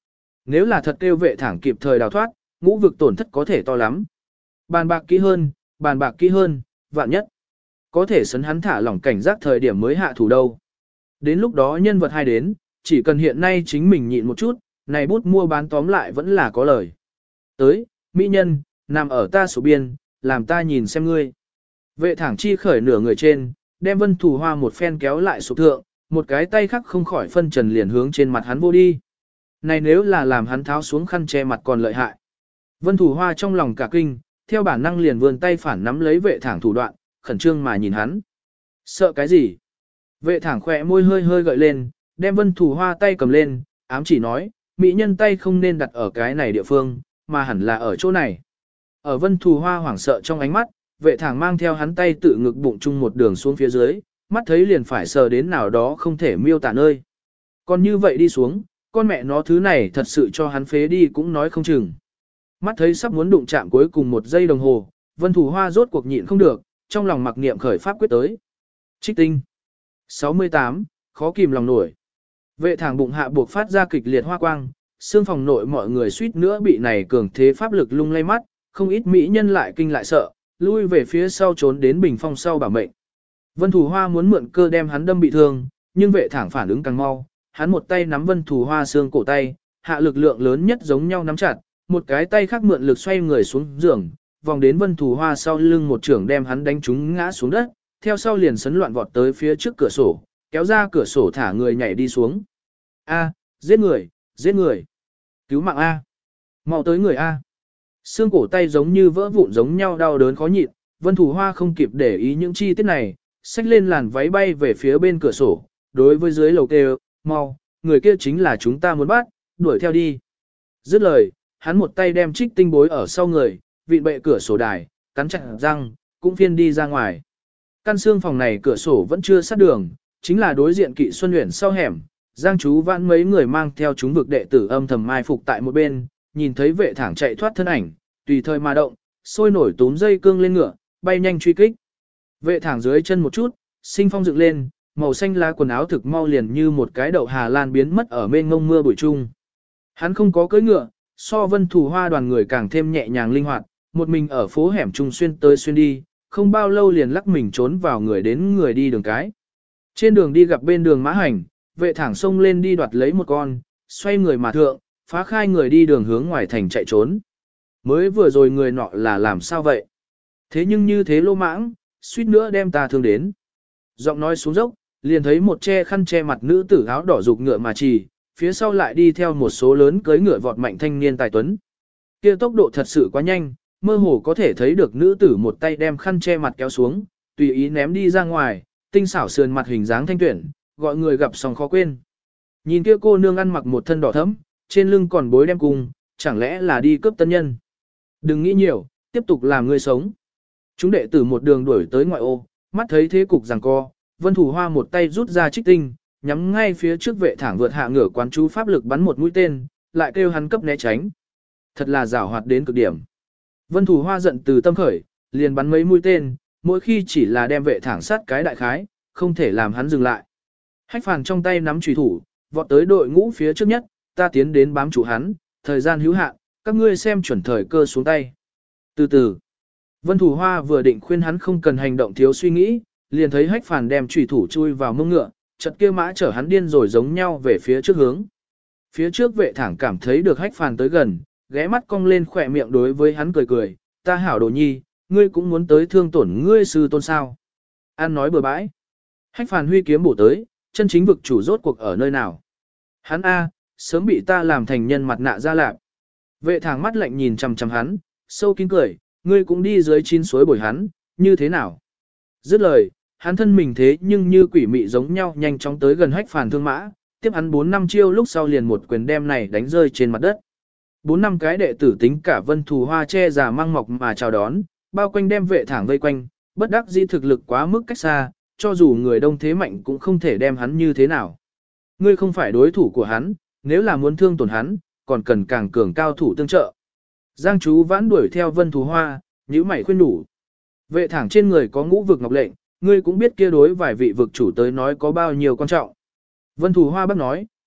nếu là thật kêu vệ thẳng kịp thời đào thoát, ngũ vực tổn thất có thể to lắm. Bàn bạc kỹ hơn, bàn bạc kỹ hơn, vạn nhất. Có thể sấn hắn thả lỏng cảnh giác thời điểm mới hạ thủ đâu. Đến lúc đó nhân vật hai đến, chỉ cần hiện nay chính mình nhịn một chút, này bút mua bán tóm lại vẫn là có lời. Tới, mỹ nhân, nằm ở ta sổ biên, làm ta nhìn xem ngươi. Vệ thẳng chi khởi nửa người trên, đem Vân Thù Hoa một phen kéo lại sổ thượng, một cái tay khác không khỏi phân trần liền hướng trên mặt hắn vô đi. Này nếu là làm hắn tháo xuống khăn che mặt còn lợi hại. Vân Thù Hoa trong lòng cả kinh, theo bản năng liền vươn tay phản nắm lấy vệ thẳng thủ đoạn, khẩn trương mà nhìn hắn. Sợ cái gì? Vệ thẳng khỏe môi hơi hơi gợi lên, đem Vân Thù Hoa tay cầm lên, ám chỉ nói, mỹ nhân tay không nên đặt ở cái này địa phương, mà hẳn là ở chỗ này. Ở Vân Thù Hoa hoảng sợ trong ánh mắt, vệ thẳng mang theo hắn tay tự ngực bụng chung một đường xuống phía dưới, mắt thấy liền phải sờ đến nào đó không thể miêu tả nơi. Còn như vậy đi xuống, con mẹ nó thứ này thật sự cho hắn phế đi cũng nói không chừng. Mắt thấy sắp muốn đụng chạm cuối cùng một giây đồng hồ, Vân Thù Hoa rốt cuộc nhịn không được, trong lòng mặc niệm khởi pháp quyết tới. Trích tinh. sáu mươi tám, khó kìm lòng nổi. Vệ thẳng bụng hạ buộc phát ra kịch liệt hoa quang, xương phòng nội mọi người suýt nữa bị này cường thế pháp lực lung lay mắt, không ít mỹ nhân lại kinh lại sợ, lui về phía sau trốn đến bình phong sau bảo mệnh. Vân Thù Hoa muốn mượn cơ đem hắn đâm bị thương, nhưng vệ thẳng phản ứng càng mau, hắn một tay nắm Vân Thù Hoa xương cổ tay, hạ lực lượng lớn nhất giống nhau nắm chặt, một cái tay khác mượn lực xoay người xuống giường, vòng đến Vân Thù Hoa sau lưng một trưởng đem hắn đánh trúng ngã xuống đất, theo sau liền sấn loạn vọt tới phía trước cửa sổ, kéo ra cửa sổ thả người nhảy đi xuống. A, giết người, giết người. Cứu mạng A. Mau tới người A. Xương cổ tay giống như vỡ vụn giống nhau đau đớn khó nhịn, Vân Thù Hoa không kịp để ý những chi tiết này, xách lên làn váy bay về phía bên cửa sổ, đối với dưới lầu kêu, mau, người kia chính là chúng ta muốn bắt, đuổi theo đi. Dứt lời, hắn một tay đem trích tinh bối ở sau người, vịn bệ cửa sổ đài, cắn chặt răng, cũng phiên đi ra ngoài. Căn xương phòng này cửa sổ vẫn chưa sát đường, chính là đối diện Kỵ Xuân Uyển sau hẻm, Giang Chú Vãn mấy người mang theo chúng vực đệ tử âm thầm mai phục tại một bên, nhìn thấy vệ thẳng chạy thoát thân ảnh, tùy thời mà động, sôi nổi túm dây cương lên ngựa, bay nhanh truy kích. Vệ thẳng dưới chân một chút, sinh phong dựng lên, màu xanh lá quần áo thực mau liền như một cái đậu Hà Lan biến mất ở mênh ngông mưa buổi trung. Hắn không có cưỡi ngựa, so Vân Thù Hoa đoàn người càng thêm nhẹ nhàng linh hoạt, một mình ở phố hẻm trung xuyên tới xuyên đi, không bao lâu liền lắc mình trốn vào người đến người đi đường cái. Trên đường đi gặp bên đường mã hành, vệ thẳng xông lên đi đoạt lấy một con, xoay người mà thượng, phá khai người đi đường hướng ngoài thành chạy trốn. Mới vừa rồi người nọ là làm sao vậy? Thế nhưng như thế lô mãng, suýt nữa đem ta thương đến. Giọng nói xuống dốc, liền thấy một che khăn che mặt nữ tử áo đỏ rục ngựa mà trì, phía sau lại đi theo một số lớn cưỡi ngựa vọt mạnh thanh niên tài tuấn. Kia tốc độ thật sự quá nhanh, mơ hồ có thể thấy được nữ tử một tay đem khăn che mặt kéo xuống, tùy ý ném đi ra ngoài, tinh xảo sườn mặt hình dáng thanh tuyển, gọi người gặp xong khó quên. Nhìn kia cô nương ăn mặc một thân đỏ thẫm, trên lưng còn bối đem cung, chẳng lẽ là đi cướp tân nhân. Đừng nghĩ nhiều, tiếp tục làm người sống. Chúng đệ tử một đường đuổi tới ngoại ô, mắt thấy thế cục giằng co, Vân Thù Hoa một tay rút ra trích tinh, nhắm ngay phía trước vệ thẳng vượt hạ ngửa quán chú pháp lực bắn một mũi tên, lại kêu hắn cấp né tránh. Thật là giảo hoạt đến cực điểm. Vân Thù Hoa giận từ tâm khởi, liền bắn mấy mũi tên, mỗi khi chỉ là đem vệ thẳng sát cái đại khái, không thể làm hắn dừng lại. Hách Phàn trong tay nắm chùy thủ, vọt tới đội ngũ phía trước nhất, ta tiến đến bám chủ hắn, thời gian hữu hạn, các ngươi xem chuẩn thời cơ xuống tay. Từ từ, Vân Thù Hoa vừa định khuyên hắn không cần hành động thiếu suy nghĩ, liền thấy Hách Phàn đem chùy thủ chui vào mông ngựa, chợt kia mã chở hắn điên rồi giống nhau về phía trước hướng. Phía trước vệ thẳng cảm thấy được Hách Phàn tới gần, ghé mắt cong lên khỏe miệng đối với hắn cười cười, ta hảo đồ nhi, ngươi cũng muốn tới thương tổn ngươi sư tôn sao. An nói bừa bãi. Hách Phàn huy kiếm bổ tới, chân chính vực chủ rốt cuộc ở nơi nào. Hắn A, sớm bị ta làm thành nhân mặt nạ ra lạp. Vệ thẳng mắt lạnh nhìn chằm chằm hắn, sâu kín cười, ngươi cũng đi dưới chín suối bồi hắn, như thế nào. Dứt lời, hắn thân mình thế nhưng như quỷ mị giống nhau nhanh chóng tới gần Hách Phàn thương mã, tiếp hắn bốn năm chiêu lúc sau liền một quyền đem này đánh rơi trên mặt đất. Bốn năm cái đệ tử tính cả Vân Thù Hoa che già mang mọc mà chào đón, bao quanh đem vệ thẳng vây quanh, bất đắc dĩ thực lực quá mức cách xa, cho dù người đông thế mạnh cũng không thể đem hắn như thế nào. Ngươi không phải đối thủ của hắn, nếu là muốn thương tổn hắn, còn cần càng cường cao thủ tương trợ. Giang Chú Vãn đuổi theo Vân Thù Hoa, nhíu mày khuyên đủ. Vệ thẳng trên người có ngũ vực ngọc lệnh, ngươi cũng biết kia đối vài vị vực chủ tới nói có bao nhiêu quan trọng. Vân Thù Hoa bác nói,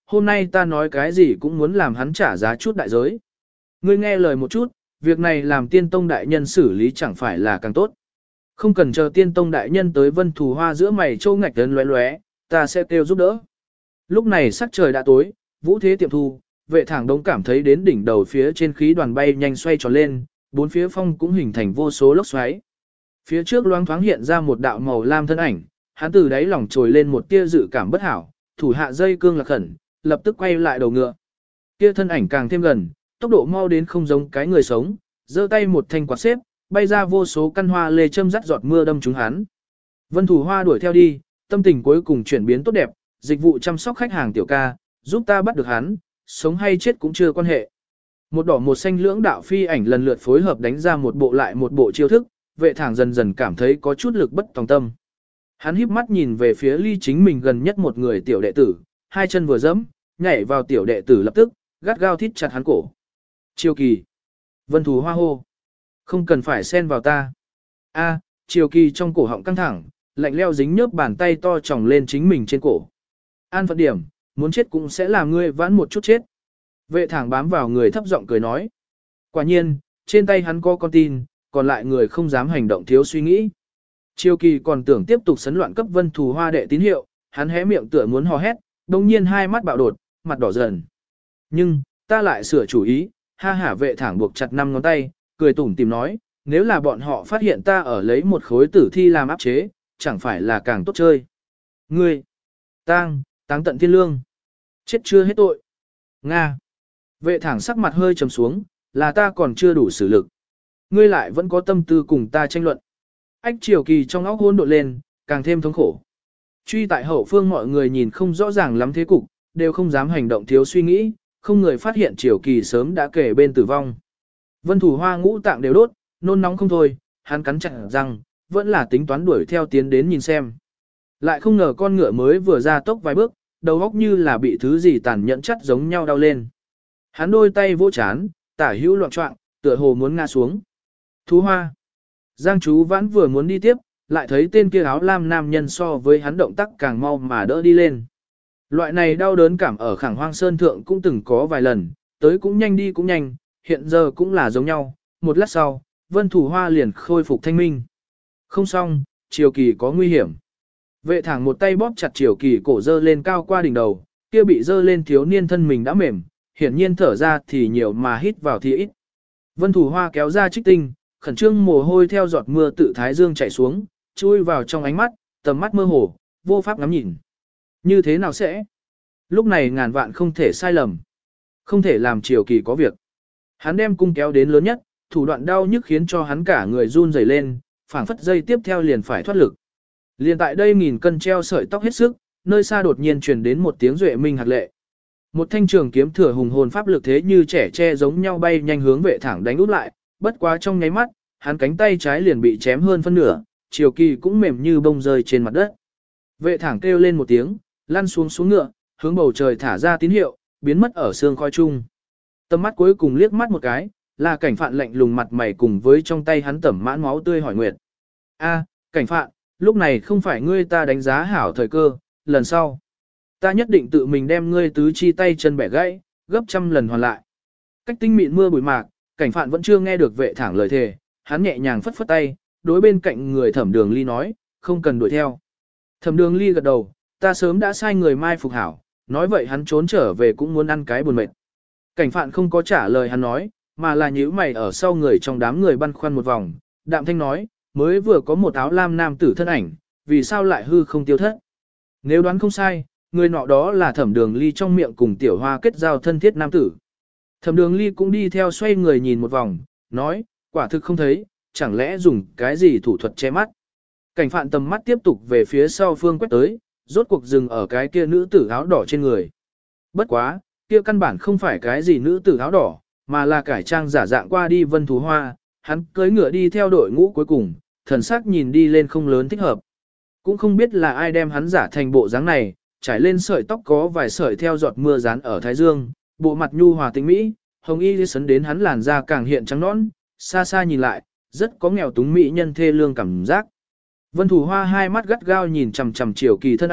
hôm nay ta nói cái gì cũng muốn làm hắn trả giá chút đại giới. Ngươi nghe lời một chút, việc này làm tiên tông đại nhân xử lý chẳng phải là càng tốt. Không cần chờ tiên tông đại nhân tới vân thù hoa giữa mày trâu ngạch đến lóe lóe, ta sẽ kêu giúp đỡ. Lúc này sắc trời đã tối, vũ thế tiệm thu, vệ thẳng đống cảm thấy đến đỉnh đầu phía trên khí đoàn bay nhanh xoay tròn lên, bốn phía phong cũng hình thành vô số lốc xoáy. Phía trước loáng thoáng hiện ra một đạo màu lam thân ảnh, hắn từ đáy lòng trồi lên một tia dự cảm bất hảo, thủ hạ dây cương lạc khẩn, lập tức quay lại đầu ngựa. Kia thân ảnh càng thêm gần, tốc độ mau đến không giống cái người sống, giơ tay một thanh quạt xếp, bay ra vô số căn hoa lê châm rắt giọt mưa đâm trúng hắn. Vân Thủ Hoa đuổi theo đi, tâm tình cuối cùng chuyển biến tốt đẹp, dịch vụ chăm sóc khách hàng tiểu ca, giúp ta bắt được hắn, sống hay chết cũng chưa quan hệ. Một đỏ một xanh lưỡng đạo phi ảnh lần lượt phối hợp đánh ra một bộ lại một bộ chiêu thức, vệ thẳng dần dần cảm thấy có chút lực bất tòng tâm. Hắn híp mắt nhìn về phía ly chính mình gần nhất một người tiểu đệ tử, hai chân vừa dẫm, nhảy vào tiểu đệ tử lập tức, gắt gao thít chặt hắn cổ. Triều Kỳ. Vân Thủ Hoa hô. Không cần phải xen vào ta. A, Triều Kỳ trong cổ họng căng thẳng, lạnh leo dính nhớp bàn tay to tròng lên chính mình trên cổ. An phận điểm, muốn chết cũng sẽ làm ngươi vãn một chút chết. Vệ thẳng bám vào người thấp giọng cười nói. Quả nhiên, trên tay hắn có con tin, còn lại người không dám hành động thiếu suy nghĩ. Triều Kỳ còn tưởng tiếp tục sấn loạn cấp Vân Thù Hoa đệ tín hiệu, hắn hé miệng tựa muốn hò hét, đồng nhiên hai mắt bạo đột, mặt đỏ dần. Nhưng, ta lại sửa chủ ý, ha hả vệ thẳng buộc chặt năm ngón tay, cười tủm tìm nói, nếu là bọn họ phát hiện ta ở lấy một khối tử thi làm áp chế, chẳng phải là càng tốt chơi. Ngươi, tang, táng tận thiên lương, chết chưa hết tội. Nga, vệ thẳng sắc mặt hơi trầm xuống, là ta còn chưa đủ xử lực. Ngươi lại vẫn có tâm tư cùng ta tranh luận. Ách Triều Kỳ trong óc hôn độn lên, càng thêm thống khổ. Truy tại hậu phương mọi người nhìn không rõ ràng lắm thế cục, đều không dám hành động thiếu suy nghĩ, không người phát hiện Triều Kỳ sớm đã kể bên tử vong. Vân Thủ Hoa ngũ tạng đều đốt, nôn nóng không thôi, hắn cắn chặt răng, vẫn là tính toán đuổi theo tiến đến nhìn xem. Lại không ngờ con ngựa mới vừa ra tốc vài bước, đầu óc như là bị thứ gì tàn nhẫn chắt giống nhau đau lên. Hắn đôi tay vỗ chán, tả hữu loạn trọng, tựa hồ muốn ngã xuống. Thú Hoa. Giang Chú Vãn vừa muốn đi tiếp, lại thấy tên kia áo lam nam nhân so với hắn động tác càng mau mà đỡ đi lên. Loại này đau đớn cảm ở Khẳng Hoang Sơn Thượng cũng từng có vài lần, tới cũng nhanh đi cũng nhanh, hiện giờ cũng là giống nhau. Một lát sau, Vân Thủ Hoa liền khôi phục thanh minh. Không xong, Triều Kỳ có nguy hiểm. Vệ thẳng một tay bóp chặt Triều Kỳ cổ dơ lên cao qua đỉnh đầu, kia bị dơ lên thiếu niên thân mình đã mềm, hiển nhiên thở ra thì nhiều mà hít vào thì ít. Vân Thủ Hoa kéo ra trích tinh, khẩn trương mồ hôi theo giọt mưa tự thái dương chảy xuống, chui vào trong ánh mắt, tầm mắt mơ hồ, vô pháp ngắm nhìn. Như thế nào sẽ? Lúc này ngàn vạn không thể sai lầm. Không thể làm Triều Kỳ có việc. Hắn đem cung kéo đến lớn nhất, thủ đoạn đau nhức khiến cho hắn cả người run rẩy lên, phảng phất dây tiếp theo liền phải thoát lực. Liền tại đây nghìn cân treo sợi tóc hết sức, nơi xa đột nhiên truyền đến một tiếng duệ minh hạt lệ. Một thanh trường kiếm thừa hùng hồn pháp lực thế như trẻ tre giống nhau bay nhanh hướng vệ thẳng đánh út lại, bất quá trong nháy mắt, hắn cánh tay trái liền bị chém hơn phân nửa, Triều Kỳ cũng mềm như bông rơi trên mặt đất. Vệ thẳng kêu lên một tiếng, lăn xuống xuống ngựa, hướng bầu trời thả ra tín hiệu, biến mất ở sương khói chung. Tầm mắt cuối cùng liếc mắt một cái, là cảnh phạn lạnh lùng mặt mày cùng với trong tay hắn tẩm mãn máu tươi hỏi nguyệt. A, cảnh phạn, lúc này không phải ngươi ta đánh giá hảo thời cơ, lần sau. Ta nhất định tự mình đem ngươi tứ chi tay chân bẻ gãy, gấp trăm lần hoàn lại. Cách tinh mịn mưa bụi mạc, cảnh phạn vẫn chưa nghe được vệ thẳng lời thề, hắn nhẹ nhàng phất phất tay, đối bên cạnh người Thẩm Đường Ly nói, không cần đuổi theo. Thẩm Đường Ly gật đầu, ta sớm đã sai người mai phục hảo, nói vậy hắn trốn trở về cũng muốn ăn cái buồn mệt. Cảnh phạn không có trả lời hắn nói, mà là nhíu mày ở sau người trong đám người băn khoăn một vòng, đạm thanh nói, mới vừa có một áo lam nam tử thân ảnh, vì sao lại hư không tiêu thất. Nếu đoán không sai, người nọ đó là Thẩm Đường Ly trong miệng cùng Tiểu Hoa kết giao thân thiết nam tử. Thẩm Đường Ly cũng đi theo xoay người nhìn một vòng, nói, quả thực không thấy, chẳng lẽ dùng cái gì thủ thuật che mắt. Cảnh phạn tầm mắt tiếp tục về phía sau phương quét tới, rốt cuộc dừng ở cái kia nữ tử áo đỏ trên người. Bất quá, kia căn bản không phải cái gì nữ tử áo đỏ, mà là cải trang giả dạng qua đi Vân Thú Hoa, hắn cưỡi ngựa đi theo đội ngũ cuối cùng, thần sắc nhìn đi lên không lớn thích hợp. Cũng không biết là ai đem hắn giả thành bộ dáng này, trải lên sợi tóc có vài sợi theo giọt mưa dán ở thái dương, bộ mặt nhu hòa tinh mỹ, hồng y đi sấn đến hắn làn da càng hiện trắng nõn, xa xa nhìn lại, rất có nghèo túng mỹ nhân thê lương cảm giác. Vân Thủ Hoa hai mắt gắt gao nhìn chằm chằm Triều Kỳ thân ảnh,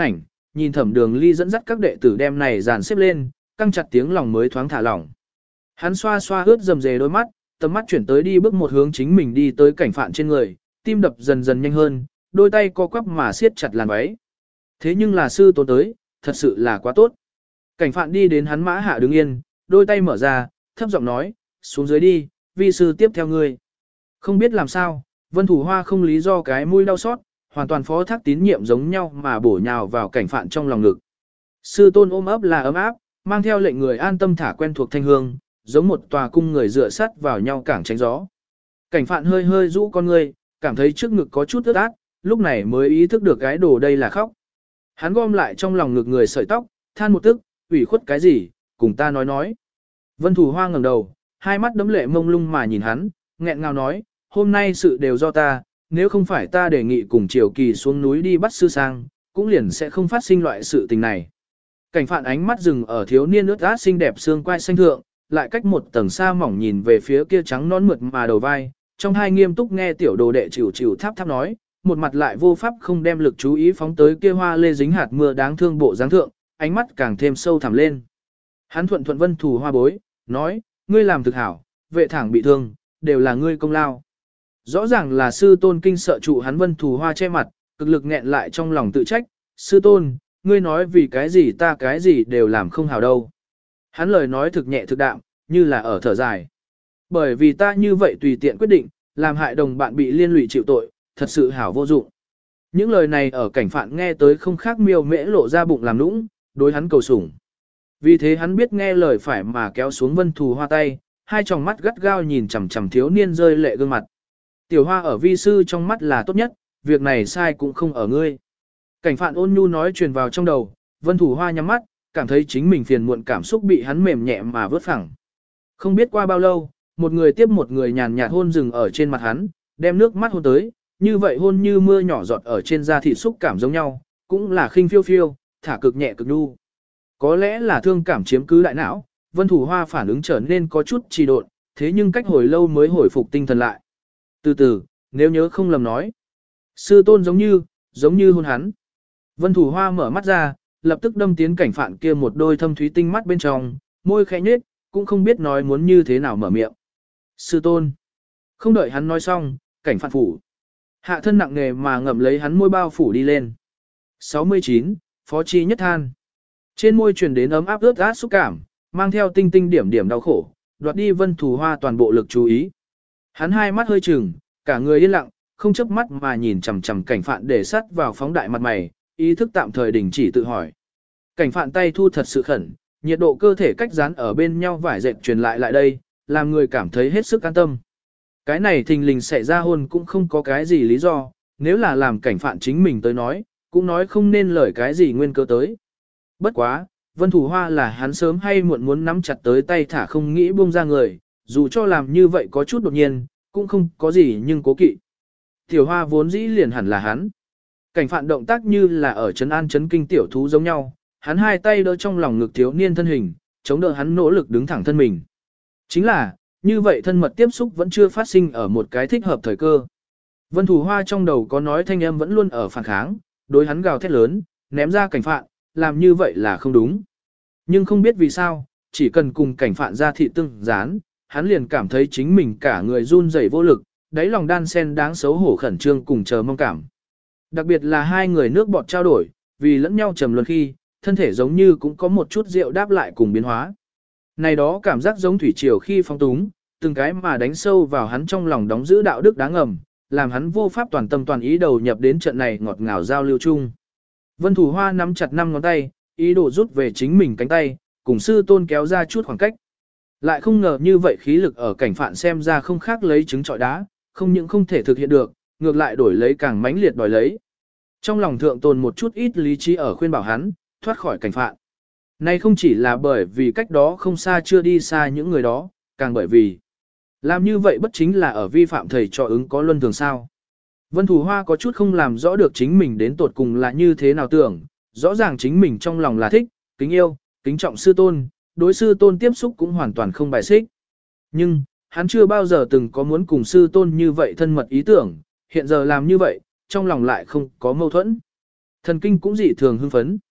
nhìn Thẩm Đường Ly dẫn dắt các đệ tử đem này dàn xếp lên, căng chặt tiếng lòng mới thoáng thả lỏng. Hắn xoa xoa ướt rầm rề đôi mắt, tầm mắt chuyển tới đi bước một hướng chính mình đi tới cảnh phạn trên người, tim đập dần dần nhanh hơn, đôi tay co quắp mà siết chặt làn váy. Thế nhưng là sư tôn tới, thật sự là quá tốt. Cảnh phạn đi đến hắn mã hạ đứng yên, đôi tay mở ra, thấp giọng nói, xuống dưới đi, vi sư tiếp theo ngươi. Không biết làm sao, Vân Thủ Hoa không lý do cái mũi đau xót, hoàn toàn phó thác tín nhiệm giống nhau mà bổ nhào vào cảnh phạn trong lòng ngực. Sư tôn ôm ấp là ấm áp, mang theo lệnh người an tâm thả quen thuộc thanh hương, giống một tòa cung người dựa sắt vào nhau cảng tránh gió. Cảnh phạn hơi hơi rũ con người, cảm thấy trước ngực có chút ướt át, lúc này mới ý thức được cái đồ đây là khóc. Hắn gom lại trong lòng ngực người sợi tóc, than một tức, ủy khuất cái gì, cùng ta nói nói. Vân Thủ Hoa ngẩng đầu, hai mắt đấm lệ mông lung mà nhìn hắn, nghẹn ngào nói, hôm nay sự đều do ta, nếu không phải ta đề nghị cùng Triều Kỳ xuống núi đi bắt sư sang, cũng liền sẽ không phát sinh loại sự tình này. Cảnh phạn ánh mắt dừng ở thiếu niên ướt át xinh đẹp xương quai xanh thượng, lại cách một tầng xa mỏng nhìn về phía kia trắng nón mượt mà đầu vai, trong hai nghiêm túc nghe tiểu đồ đệ chịu chịu tháp tháp nói, một mặt lại vô pháp không đem lực chú ý phóng tới kia hoa lê dính hạt mưa đáng thương bộ dáng thượng, ánh mắt càng thêm sâu thẳm lên. Hắn thuận thuận Vân Thủ Hoa bối, nói, ngươi làm thực hảo, vệ thẳng bị thương, đều là ngươi công lao. Rõ ràng là sư tôn kinh sợ trụ hắn Vân Thủ Hoa che mặt, cực lực nghẹn lại trong lòng tự trách, sư tôn, ngươi nói vì cái gì ta cái gì đều làm không hảo đâu. Hắn lời nói thực nhẹ thực đạm, như là ở thở dài. Bởi vì ta như vậy tùy tiện quyết định, làm hại đồng bạn bị liên lụy chịu tội, thật sự hảo vô dụng. Những lời này ở cảnh phạn nghe tới không khác miêu mễ lộ ra bụng làm nũng, đối hắn cầu sủng. Vì thế hắn biết nghe lời phải mà kéo xuống Vân Thủ Hoa tay, hai tròng mắt gắt gao nhìn chằm chằm thiếu niên rơi lệ gương mặt. Tiểu Hoa ở vi sư trong mắt là tốt nhất, việc này sai cũng không ở ngươi. Cảnh phạn ôn nhu nói truyền vào trong đầu, Vân Thủ Hoa nhắm mắt, cảm thấy chính mình phiền muộn cảm xúc bị hắn mềm nhẹ mà vớt phẳng. Không biết qua bao lâu, một người tiếp một người nhàn nhạt hôn dừng ở trên mặt hắn, đem nước mắt hôn tới, như vậy hôn như mưa nhỏ giọt ở trên da thịt xúc cảm giống nhau, cũng là khinh phiêu phiêu, thả cực nhẹ cực nhu. Có lẽ là thương cảm chiếm cứ đại não, Vân Thủ Hoa phản ứng trở nên có chút trì độn, thế nhưng cách hồi lâu mới hồi phục tinh thần lại. Từ từ, nếu nhớ không lầm nói, sư tôn giống như, giống như hôn hắn. Vân Thủ Hoa mở mắt ra, lập tức đâm tiến cảnh phạn kia một đôi thâm thúy tinh mắt bên trong, môi khẽ nhếch, cũng không biết nói muốn như thế nào mở miệng. Sư tôn. Không đợi hắn nói xong, cảnh phạn phủ. Hạ thân nặng nề mà ngậm lấy hắn môi bao phủ đi lên. sáu mươi chín, Phó Chi Nhất than. Trên môi truyền đến ấm áp ướt át xúc cảm, mang theo tinh tinh điểm điểm đau khổ, đoạt đi Vân Thủ Hoa toàn bộ lực chú ý. Hắn hai mắt hơi trừng, cả người yên lặng, không chớp mắt mà nhìn chằm chằm cảnh phạn để sắt vào phóng đại mặt mày, ý thức tạm thời đình chỉ tự hỏi. Cảnh phạn tay thu thật sự khẩn, nhiệt độ cơ thể cách dán ở bên nhau vải dệt truyền lại lại đây, làm người cảm thấy hết sức an tâm. Cái này thình lình xảy ra hôn cũng không có cái gì lý do, nếu là làm cảnh phạn chính mình tới nói, cũng nói không nên lời cái gì nguyên cơ tới. Bất quá, Vân Thủ Hoa là hắn sớm hay muộn muốn nắm chặt tới tay thả không nghĩ buông ra người, dù cho làm như vậy có chút đột nhiên, cũng không có gì nhưng cố kỵ. Tiểu Hoa vốn dĩ liền hẳn là hắn. Cảnh phạn động tác như là ở trấn an trấn kinh tiểu thú giống nhau, hắn hai tay đỡ trong lòng ngực thiếu niên thân hình, chống đỡ hắn nỗ lực đứng thẳng thân mình. Chính là, như vậy thân mật tiếp xúc vẫn chưa phát sinh ở một cái thích hợp thời cơ. Vân Thủ Hoa trong đầu có nói thanh âm vẫn luôn ở phản kháng, đối hắn gào thét lớn, ném ra cảnh phạn, làm như vậy là không đúng. Nhưng không biết vì sao, chỉ cần cùng cảnh phạn ra thị tương dán, hắn liền cảm thấy chính mình cả người run rẩy vô lực, đáy lòng đan sen đáng xấu hổ khẩn trương cùng chờ mong cảm. Đặc biệt là hai người nước bọt trao đổi, vì lẫn nhau trầm luân khi, thân thể giống như cũng có một chút rượu đáp lại cùng biến hóa. Này đó cảm giác giống thủy triều khi phong túng, từng cái mà đánh sâu vào hắn trong lòng đóng giữ đạo đức đáng ngầm, làm hắn vô pháp toàn tâm toàn ý đầu nhập đến trận này ngọt ngào giao lưu chung. Vân Thủ Hoa nắm chặt năm ngón tay, ý đồ rút về chính mình cánh tay, cùng sư tôn kéo ra chút khoảng cách. Lại không ngờ như vậy khí lực ở cảnh phạn xem ra không khác lấy trứng trọi đá, không những không thể thực hiện được, ngược lại đổi lấy càng mãnh liệt đòi lấy. Trong lòng thượng tồn một chút ít lý trí ở khuyên bảo hắn, thoát khỏi cảnh phạn. Này không chỉ là bởi vì cách đó không xa chưa đi xa những người đó, càng bởi vì làm như vậy bất chính là ở vi phạm thầy trò ứng có luân thường sao. Vân Thủ Hoa có chút không làm rõ được chính mình đến tột cùng là như thế nào tưởng, rõ ràng chính mình trong lòng là thích, kính yêu, kính trọng sư tôn, đối sư tôn tiếp xúc cũng hoàn toàn không bài xích. Nhưng, hắn chưa bao giờ từng có muốn cùng sư tôn như vậy thân mật ý tưởng, hiện giờ làm như vậy, trong lòng lại không có mâu thuẫn. Thần kinh cũng dị thường hưng phấn.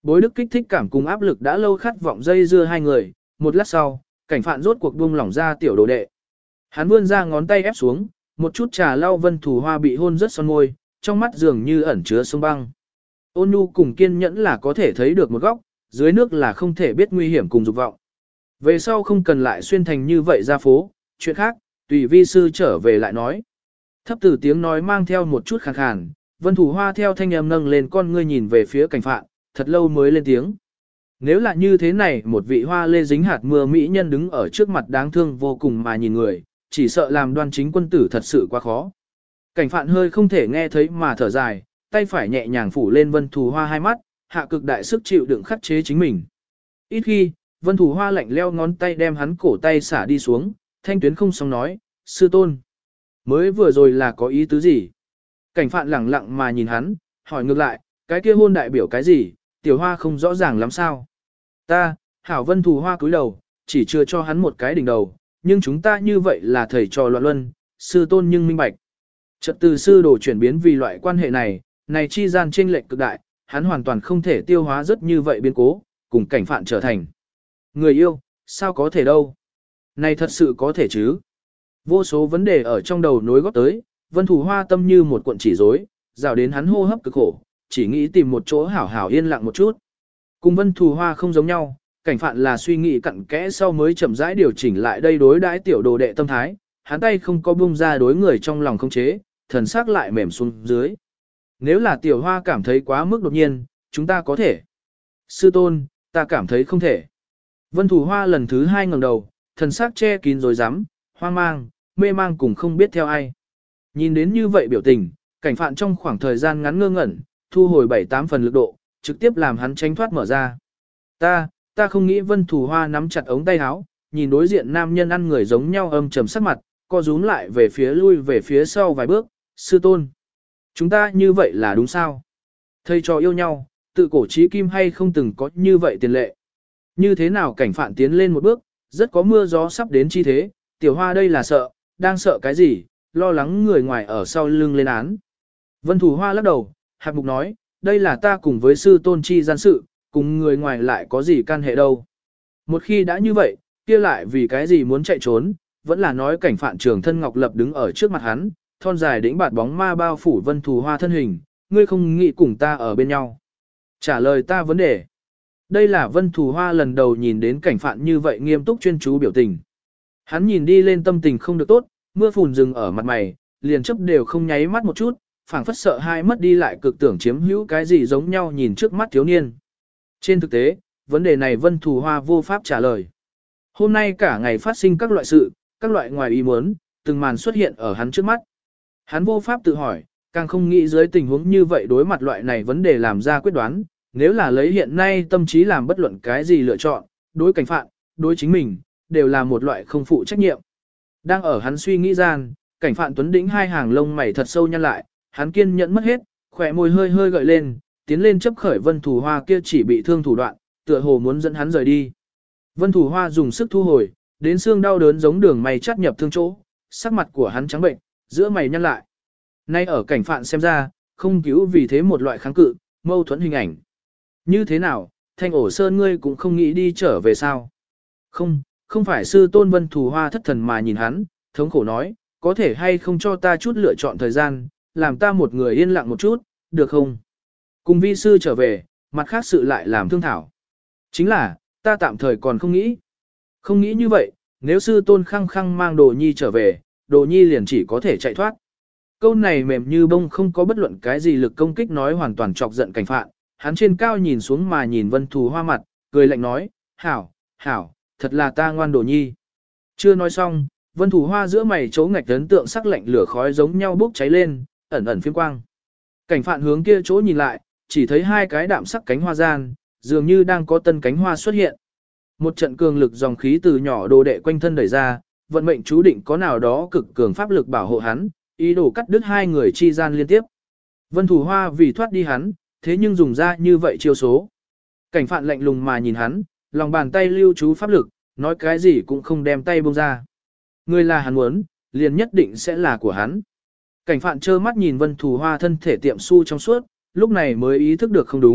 Bối đức kích thích cảm cùng áp lực đã lâu khát vọng dây dưa hai người, một lát sau, cảnh phạn rốt cuộc buông lỏng ra tiểu đồ đệ. Hắn vươn ra ngón tay ép xuống, một chút trà lau Vân Thù Hoa bị hôn rất son môi, trong mắt dường như ẩn chứa sông băng. Ôn nhu cùng kiên nhẫn là có thể thấy được một góc, dưới nước là không thể biết nguy hiểm cùng dục vọng. Về sau không cần lại xuyên thành như vậy ra phố, chuyện khác, tùy vi sư trở về lại nói. Thấp tử tiếng nói mang theo một chút khàn khàn, Vân Thù Hoa theo thanh âm nâng lên con ngươi nhìn về phía cảnh phạn, thật lâu mới lên tiếng. Nếu là như thế này một vị hoa lê dính hạt mưa mỹ nhân đứng ở trước mặt đáng thương vô cùng mà nhìn người, chỉ sợ làm đoan chính quân tử thật sự quá khó. Cảnh phạn hơi không thể nghe thấy mà thở dài, tay phải nhẹ nhàng phủ lên Vân Thù Hoa hai mắt, hạ cực đại sức chịu đựng khắc chế chính mình. Ít khi, Vân Thù Hoa lạnh leo ngón tay đem hắn cổ tay xả đi xuống, thanh tuyến không xong nói, sư tôn. Mới vừa rồi là có ý tứ gì? Cảnh phạn lẳng lặng mà nhìn hắn, hỏi ngược lại, cái kia hôn đại biểu cái gì, tiểu hoa không rõ ràng lắm sao? Ta, hảo Vân Thù Hoa cúi đầu, chỉ chưa cho hắn một cái đỉnh đầu, nhưng chúng ta như vậy là thầy trò loạn luân, sư tôn nhưng minh bạch. Chợt từ sư đồ chuyển biến vì loại quan hệ này, này chi gian chênh lệch cực đại, hắn hoàn toàn không thể tiêu hóa rất như vậy biến cố, cùng cảnh phạn trở thành. Người yêu, sao có thể đâu? Này thật sự có thể chứ? Vô số vấn đề ở trong đầu nối góp tới, Vân Thù Hoa tâm như một cuộn chỉ rối, rào đến hắn hô hấp cực khổ, chỉ nghĩ tìm một chỗ hảo hảo yên lặng một chút. Cùng Vân Thù Hoa không giống nhau, cảnh phạn là suy nghĩ cặn kẽ sau mới chậm rãi điều chỉnh lại đây đối đãi tiểu đồ đệ tâm thái, hắn tay không có bung ra đối người trong lòng không chế, thần sắc lại mềm xuống dưới. Nếu là tiểu hoa cảm thấy quá mức đột nhiên, chúng ta có thể. Sư tôn, ta cảm thấy không thể. Vân Thù Hoa lần thứ hai ngẩng đầu, thần sắc che kín rồi rắm, hoang mang, mê mang cùng không biết theo ai. Nhìn đến như vậy biểu tình, cảnh phạn trong khoảng thời gian ngắn ngơ ngẩn, thu hồi bảy tám phần lực độ, trực tiếp làm hắn tránh thoát mở ra. Ta, ta không nghĩ Vân Thù Hoa nắm chặt ống tay áo, nhìn đối diện nam nhân ăn người giống nhau âm trầm sắc mặt, co rúm lại về phía lui về phía sau vài bước, sư tôn. Chúng ta như vậy là đúng sao? Thầy trò yêu nhau, tự cổ chí kim hay không từng có như vậy tiền lệ. Như thế nào cảnh phạn tiến lên một bước, rất có mưa gió sắp đến chi thế, tiểu hoa đây là sợ, đang sợ cái gì, lo lắng người ngoài ở sau lưng lên án. Vân Thù Hoa lắc đầu, hạc mục nói, đây là ta cùng với sư tôn chi gian sự, cùng người ngoài lại có gì can hệ đâu. Một khi đã như vậy, kia lại vì cái gì muốn chạy trốn, vẫn là nói cảnh phạn trường thân Ngọc Lập đứng ở trước mặt hắn, thon dài đĩnh bạt bóng ma bao phủ Vân Thù Hoa thân hình, ngươi không nghĩ cùng ta ở bên nhau. Trả lời ta vấn đề. Đây là Vân Thù Hoa lần đầu nhìn đến cảnh phạn như vậy nghiêm túc chuyên chú biểu tình. Hắn nhìn đi lên tâm tình không được tốt, mưa phùn dừng ở mặt mày, liền chấp đều không nháy mắt một chút, phảng phất sợ hai mất đi lại cực tưởng chiếm hữu cái gì giống nhau nhìn trước mắt thiếu niên. Trên thực tế, vấn đề này Vân Thù Hoa vô pháp trả lời. Hôm nay cả ngày phát sinh các loại sự, các loại ngoài ý muốn, từng màn xuất hiện ở hắn trước mắt. Hắn vô pháp tự hỏi, càng không nghĩ dưới tình huống như vậy đối mặt loại này vấn đề làm ra quyết đoán, nếu là lấy hiện nay tâm trí làm bất luận cái gì lựa chọn, đối cảnh phạn, đối chính mình, đều là một loại không phụ trách nhiệm. Đang ở hắn suy nghĩ gian, cảnh phạn tuấn đĩnh hai hàng lông mày thật sâu nhăn lại, hắn kiên nhẫn mất hết, khỏe môi hơi hơi gợi lên, tiến lên chấp khởi Vân Thù Hoa kia chỉ bị thương thủ đoạn, tựa hồ muốn dẫn hắn rời đi. Vân Thù Hoa dùng sức thu hồi, đến xương đau đớn giống đường mày chắt nhập thương chỗ, sắc mặt của hắn trắng bệnh, giữa mày nhăn lại. Nay ở cảnh phạn xem ra, không cứu vì thế một loại kháng cự, mâu thuẫn hình ảnh. Như thế nào, Thanh Ổ Sơn ngươi cũng không nghĩ đi trở về sao? Không, không phải sư tôn. Vân Thù Hoa thất thần mà nhìn hắn, thống khổ nói, có thể hay không cho ta chút lựa chọn thời gian, làm ta một người yên lặng một chút, được không? Cùng vi sư trở về, mặt khác sự lại làm thương thảo. Chính là, ta tạm thời còn không nghĩ. Không nghĩ như vậy, nếu sư tôn khăng khăng mang đồ nhi trở về, đồ nhi liền chỉ có thể chạy thoát. Câu này mềm như bông không có bất luận cái gì lực công kích nói hoàn toàn chọc giận cảnh phạn. Hắn trên cao nhìn xuống mà nhìn Vân Thù Hoa mặt, cười lạnh nói, hảo, hảo, thật là ta ngoan đồ nhi. Chưa nói xong, Vân Thù Hoa giữa mày chấu ngạch ấn tượng sắc lạnh lửa khói giống nhau bốc cháy lên, ẩn ẩn phiếm quang. Cảnh phạn hướng kia chỗ nhìn lại, chỉ thấy hai cái đạm sắc cánh hoa gian, dường như đang có tân cánh hoa xuất hiện. Một trận cường lực dòng khí từ nhỏ đồ đệ quanh thân đẩy ra, vận mệnh chú định có nào đó cực cường pháp lực bảo hộ hắn, ý đồ cắt đứt hai người chi gian liên tiếp. Vân Thù Hoa vì thoát đi hắn, thế nhưng dùng ra như vậy chiêu số. Cảnh phạn lạnh lùng mà nhìn hắn, lòng bàn tay lưu trú pháp lực, nói cái gì cũng không đem tay buông ra. Người là hắn muốn, liền nhất định sẽ là của hắn. Cảnh phạn trơ mắt nhìn Vân Thù Hoa thân thể tiệm su trong suốt, lúc này mới ý thức được không đúng,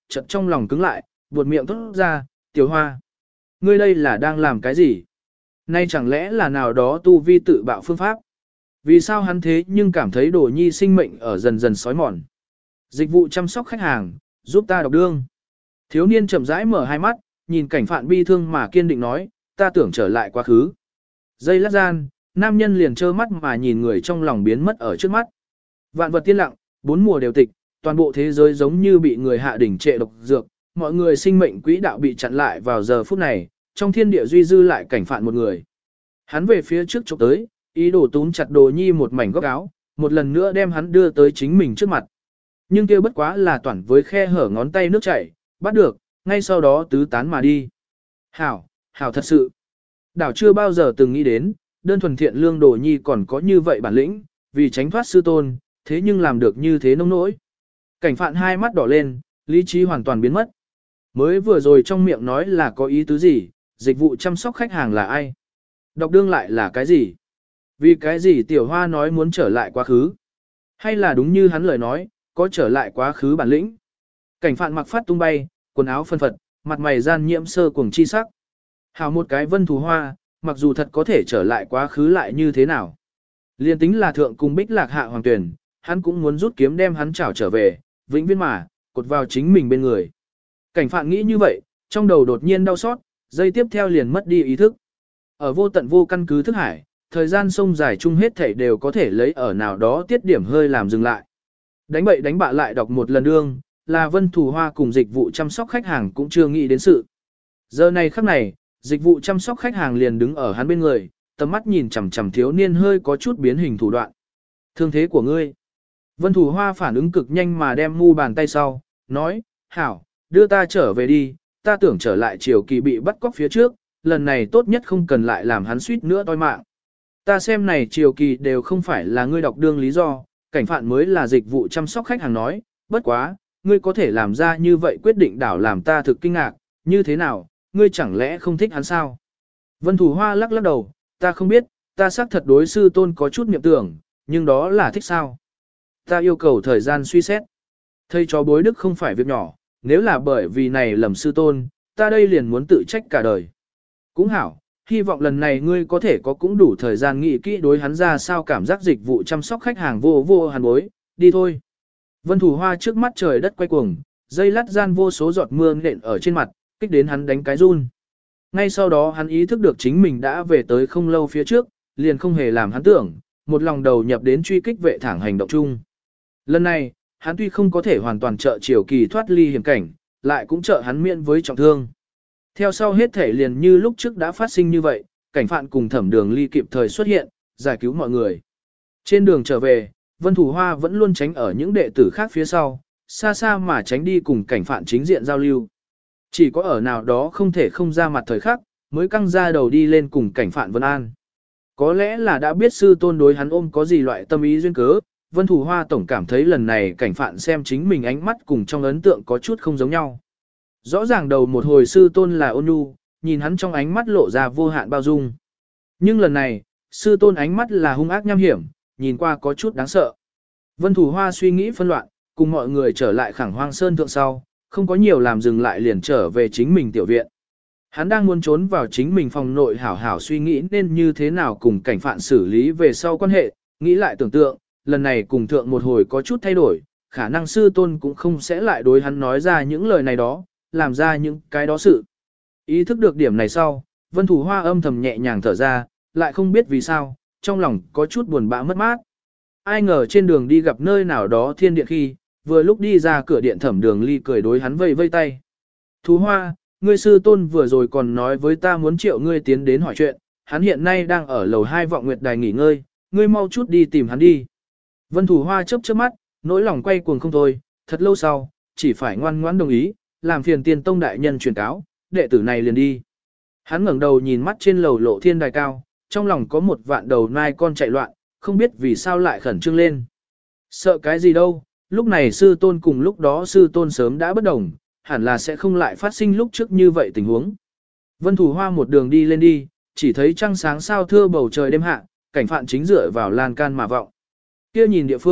chợt trong lòng cứng lại, buột miệng thốt ra, Tiểu Hoa. Ngươi đây là đang làm cái gì? Nay chẳng lẽ là nào đó tu vi tự bạo phương pháp? Vì sao hắn thế nhưng cảm thấy Đồ Nhi sinh mệnh ở dần dần sói mòn? Dịch vụ chăm sóc khách hàng, giúp ta đọc đương. Thiếu niên chậm rãi mở hai mắt, nhìn cảnh phạn bi thương mà kiên định nói, ta tưởng trở lại quá khứ. Giây lát gian, nam nhân liền trơ mắt mà nhìn người trong lòng biến mất ở trước mắt. Vạn vật tiên lặng, bốn mùa đều tịch, toàn bộ thế giới giống như bị người hạ đỉnh trệ độc dược, mọi người sinh mệnh quỹ đạo bị chặn lại vào giờ phút này, trong thiên địa duy dư lại cảnh phạn một người. Hắn về phía trước chụp tới, ý đồ túm chặt Đồ Nhi một mảnh góc áo, một lần nữa đem hắn đưa tới chính mình trước mặt. Nhưng kia bất quá là toàn với khe hở ngón tay nước chảy, bắt được, ngay sau đó tứ tán mà đi. Hảo, hảo thật sự. Đảo chưa bao giờ từng nghĩ đến, đơn thuần thiện lương Đồ Nhi còn có như vậy bản lĩnh, vì tránh thoát sư tôn, thế nhưng làm được như thế nông nỗi. Cảnh phạn hai mắt đỏ lên, lý trí hoàn toàn biến mất. Mới vừa rồi trong miệng nói là có ý tứ gì, dịch vụ chăm sóc khách hàng là ai? Đọc đương lại là cái gì? Vì cái gì Tiểu Hoa nói muốn trở lại quá khứ? Hay là đúng như hắn lời nói, có trở lại quá khứ bản lĩnh? Cảnh phạn mặc phát tung bay, quần áo phân phật, mặt mày gian nhiễm sơ cuồng chi sắc. Hào một cái Vân Thù Hoa, mặc dù thật có thể trở lại quá khứ lại như thế nào? Liên tính là thượng cung bích lạc hạ hoàng tuyển, hắn cũng muốn rút kiếm đem hắn trảo trở về, vĩnh viễn mà, cột vào chính mình bên người. Cảnh phạn nghĩ như vậy, trong đầu đột nhiên đau xót, dây tiếp theo liền mất đi ý thức. Ở vô tận vô căn cứ thức hải, thời gian sông dài chung hết thảy đều có thể lấy ở nào đó tiết điểm hơi làm dừng lại. Đánh bậy đánh bạ lại đọc một lần đương, là Vân Thù Hoa cùng dịch vụ chăm sóc khách hàng cũng chưa nghĩ đến sự. Giờ này khắc này, dịch vụ chăm sóc khách hàng liền đứng ở hắn bên người, tầm mắt nhìn chằm chằm thiếu niên hơi có chút biến hình thủ đoạn. Thương thế của ngươi. Vân Thù Hoa phản ứng cực nhanh mà đem mu bàn tay sau, nói, hảo, đưa ta trở về đi, ta tưởng trở lại Triều Kỳ bị bắt cóc phía trước, lần này tốt nhất không cần lại làm hắn suýt nữa toi mạng. Ta xem này Triều Kỳ đều không phải là ngươi đọc đương lý do, cảnh phạn mới là dịch vụ chăm sóc khách hàng nói, bất quá, ngươi có thể làm ra như vậy quyết định đảo làm ta thực kinh ngạc, như thế nào, ngươi chẳng lẽ không thích hắn sao? Vân Thù Hoa lắc lắc đầu, ta không biết, ta xác thật đối sư tôn có chút niệm tưởng, nhưng đó là thích sao? Ta yêu cầu thời gian suy xét. Thầy chó bối đức không phải việc nhỏ, nếu là bởi vì này lầm sư tôn, ta đây liền muốn tự trách cả đời. Cũng hảo, hy vọng lần này ngươi có thể có cũng đủ thời gian nghĩ kỹ đối hắn ra sao cảm giác dịch vụ chăm sóc khách hàng vô vô hàn bối, đi thôi. Vân Thù Hoa trước mắt trời đất quay cuồng, dây lắt gian vô số giọt mưa nện ở trên mặt, kích đến hắn đánh cái run. Ngay sau đó hắn ý thức được chính mình đã về tới không lâu phía trước, liền không hề làm hắn tưởng, một lòng đầu nhập đến truy kích vệ thẳng hành động chung. Lần này, hắn tuy không có thể hoàn toàn trợ Triều Kỳ thoát ly hiểm cảnh, lại cũng trợ hắn miễn với trọng thương. Theo sau hết thể liền như lúc trước đã phát sinh như vậy, cảnh phạn cùng thẩm đường ly kịp thời xuất hiện, giải cứu mọi người. Trên đường trở về, Vân Thù Hoa vẫn luôn tránh ở những đệ tử khác phía sau, xa xa mà tránh đi cùng cảnh phạn chính diện giao lưu. Chỉ có ở nào đó không thể không ra mặt thời khắc, mới căng ra đầu đi lên cùng cảnh phạn Vân An. Có lẽ là đã biết sư tôn đối hắn ôm có gì loại tâm ý duyên cớ, Vân Thù Hoa tổng cảm thấy lần này cảnh phạn xem chính mình ánh mắt cùng trong ấn tượng có chút không giống nhau. Rõ ràng đầu một hồi sư tôn là ôn nhu, nhìn hắn trong ánh mắt lộ ra vô hạn bao dung. Nhưng lần này, sư tôn ánh mắt là hung ác nham hiểm, nhìn qua có chút đáng sợ. Vân Thù Hoa suy nghĩ phân loạn, cùng mọi người trở lại Khẳng Hoang Sơn thượng sau, không có nhiều làm dừng lại liền trở về chính mình tiểu viện. Hắn đang muốn trốn vào chính mình phòng nội hảo hảo suy nghĩ nên như thế nào cùng cảnh phạn xử lý về sau quan hệ, nghĩ lại tưởng tượng, lần này cùng thượng một hồi có chút thay đổi, khả năng sư tôn cũng không sẽ lại đối hắn nói ra những lời này đó, làm ra những cái đó sự. Ý thức được điểm này sau, Vân Thù Hoa âm thầm nhẹ nhàng thở ra, lại không biết vì sao, trong lòng có chút buồn bã mất mát. Ai ngờ trên đường đi gặp nơi nào đó thiên điện khi, vừa lúc đi ra cửa điện thẩm đường ly cười đối hắn vây vây tay. Thú Hoa, ngươi sư tôn vừa rồi còn nói với ta muốn triệu ngươi tiến đến hỏi chuyện, hắn hiện nay đang ở lầu hai vọng nguyệt đài nghỉ ngơi, ngươi mau chút đi tìm hắn đi. Vân Thù Hoa chớp chớp mắt, nỗi lòng quay cuồng không thôi, thật lâu sau, chỉ phải ngoan ngoãn đồng ý, làm phiền Tiên Tông đại nhân truyền cáo, đệ tử này liền đi. Hắn ngẩng đầu nhìn mắt trên lầu lộ thiên đài cao, trong lòng có một vạn đầu nai con chạy loạn, không biết vì sao lại khẩn trương lên. Sợ cái gì đâu, lúc này sư tôn cùng lúc đó sư tôn sớm đã bất đồng, hẳn là sẽ không lại phát sinh lúc trước như vậy tình huống. Vân Thù Hoa một đường đi lên đi, chỉ thấy trăng sáng sao thưa bầu trời đêm hạ, cảnh phạn chính dựa vào lan can mà vọng. Kia nhìn địa phương,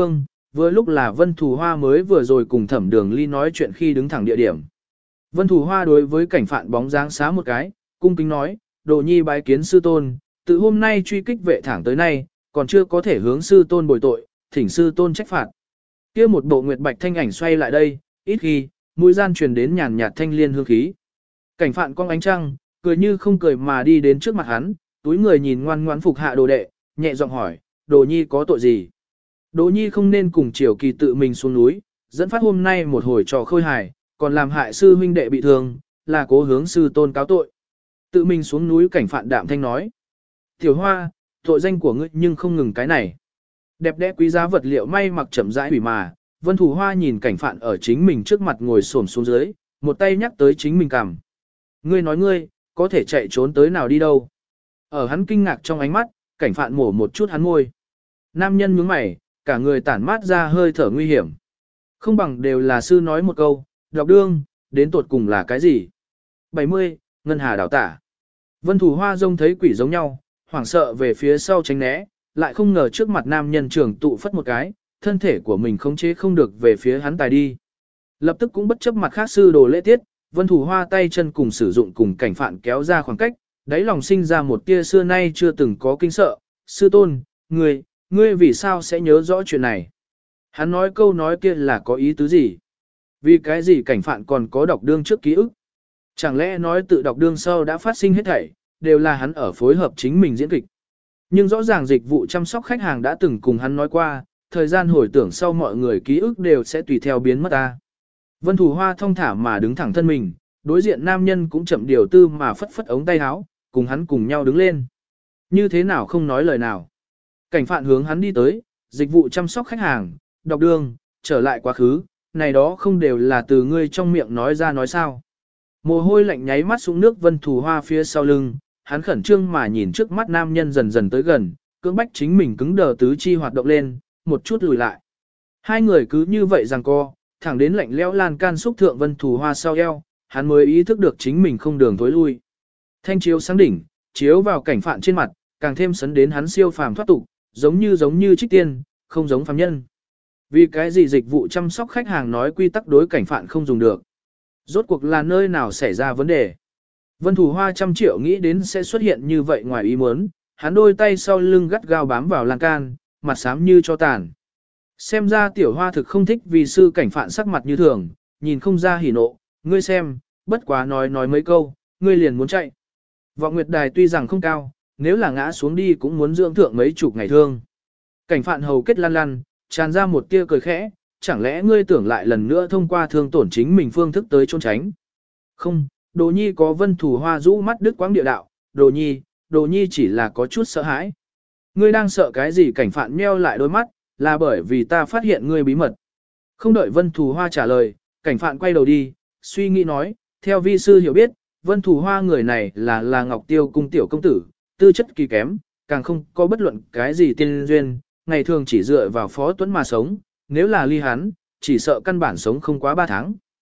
vừa lúc là Vân Thù Hoa mới vừa rồi cùng Thẩm Đường Ly nói chuyện khi đứng thẳng địa điểm. Vân Thù Hoa đối với cảnh phạn bóng dáng xá một cái, cung kính nói, Đồ Nhi bái kiến sư tôn, từ hôm nay truy kích vệ thẳng tới nay, còn chưa có thể hướng sư tôn bồi tội, thỉnh sư tôn trách phạt. Kia một bộ nguyệt bạch thanh ảnh xoay lại đây, ít khi, mũi gian truyền đến nhàn nhạt thanh liên hương khí. Cảnh phạn cong ánh trăng, cười như không cười mà đi đến trước mặt hắn, túi người nhìn ngoan ngoãn phục hạ đồ đệ, nhẹ giọng hỏi, Đồ Nhi có tội gì? Đồ Nhi không nên cùng Triều Kỳ tự mình xuống núi, dẫn phát hôm nay một hồi trò khôi hài, còn làm hại sư huynh đệ bị thương, là cố hướng sư tôn cáo tội. Tự mình xuống núi cảnh phạn đạm thanh nói. Tiểu Hoa, tội danh của ngươi nhưng không ngừng cái này. Đẹp đẽ quý giá vật liệu may mặc chậm rãi hủy mà, Vân Thủ Hoa nhìn cảnh phạn ở chính mình trước mặt ngồi xổm xuống dưới, một tay nhắc tới chính mình cằm. Ngươi nói ngươi, có thể chạy trốn tới nào đi đâu. Ở hắn kinh ngạc trong ánh mắt, cảnh phạn mổ một chút hắn môi. Nam nhân nhướng mày, cả người tản mát ra hơi thở nguy hiểm. Không bằng đều là sư nói một câu, đọc đương, đến tột cùng là cái gì? bảy mươi, Ngân Hà đảo tả. Vân Thủ Hoa trông thấy quỷ giống nhau, hoảng sợ về phía sau tránh né, lại không ngờ trước mặt nam nhân trưởng tụ phất một cái, thân thể của mình khống chế không được về phía hắn tài đi. Lập tức cũng bất chấp mặt khác sư đồ lễ tiết, Vân Thủ Hoa tay chân cùng sử dụng cùng cảnh phạn kéo ra khoảng cách, đáy lòng sinh ra một tia xưa nay chưa từng có kinh sợ, sư tôn, ngươi, ngươi vì sao sẽ nhớ rõ chuyện này? Hắn nói câu nói kia là có ý tứ gì? Vì cái gì cảnh phạn còn có đọc đương trước ký ức? Chẳng lẽ nói tự đọc đương sau đã phát sinh hết thảy, đều là hắn ở phối hợp chính mình diễn kịch. Nhưng rõ ràng dịch vụ chăm sóc khách hàng đã từng cùng hắn nói qua, thời gian hồi tưởng sau mọi người ký ức đều sẽ tùy theo biến mất ta. Vân Thủ Hoa thong thả mà đứng thẳng thân mình, đối diện nam nhân cũng chậm điều tư mà phất phất ống tay áo, cùng hắn cùng nhau đứng lên. Như thế nào không nói lời nào. Cảnh phạn hướng hắn đi tới, dịch vụ chăm sóc khách hàng, đọc đường, trở lại quá khứ, này đó không đều là từ ngươi trong miệng nói ra nói sao. Mồ hôi lạnh nháy mắt xuống nước Vân Thủ Hoa phía sau lưng, hắn khẩn trương mà nhìn trước mắt nam nhân dần dần tới gần, cưỡng bách chính mình cứng đờ tứ chi hoạt động lên, một chút lùi lại. Hai người cứ như vậy giằng co, thẳng đến lạnh lẽo lan can xúc thượng Vân Thủ Hoa sau eo, hắn mới ý thức được chính mình không đường tối lui. Thanh chiếu sáng đỉnh, chiếu vào cảnh phạn trên mặt, càng thêm sấn đến hắn siêu phàm thoát tục, giống như giống như trích tiên, không giống phàm nhân. Vì cái gì dịch vụ chăm sóc khách hàng nói quy tắc đối cảnh phạn không dùng được? Rốt cuộc là nơi nào xảy ra vấn đề? Vân Thủ Hoa trăm triệu nghĩ đến sẽ xuất hiện như vậy ngoài ý muốn, hắn đôi tay sau lưng gắt gao bám vào lan can, mặt xám như cho tàn. Xem ra tiểu hoa thực không thích vì sư cảnh phạn sắc mặt như thường, nhìn không ra hỉ nộ, ngươi xem, bất quá nói nói mấy câu, ngươi liền muốn chạy. Vọng Nguyệt Đài tuy rằng không cao, nếu là ngã xuống đi cũng muốn dưỡng thượng mấy chục ngày thương. Cảnh phạn hầu kết lăn lăn, tràn ra một tia cười khẽ, chẳng lẽ ngươi tưởng lại lần nữa thông qua thương tổn chính mình phương thức tới trốn tránh. Không, Đồ Nhi có Vân Thủ Hoa rũ mắt đứt quãng địa đạo, Đồ Nhi, Đồ Nhi chỉ là có chút sợ hãi. Ngươi đang sợ cái gì? Cảnh phạn meo lại đôi mắt, là bởi vì ta phát hiện ngươi bí mật. Không đợi Vân Thủ Hoa trả lời, cảnh phạn quay đầu đi, suy nghĩ nói, theo vi sư hiểu biết, Vân Thủ Hoa người này là là Ngọc Tiêu cung tiểu công tử, tư chất kỳ kém, càng không có bất luận cái gì tiên duyên, ngày thường chỉ dựa vào Phó Tuấn mà sống, nếu là ly hắn, chỉ sợ căn bản sống không quá ba tháng.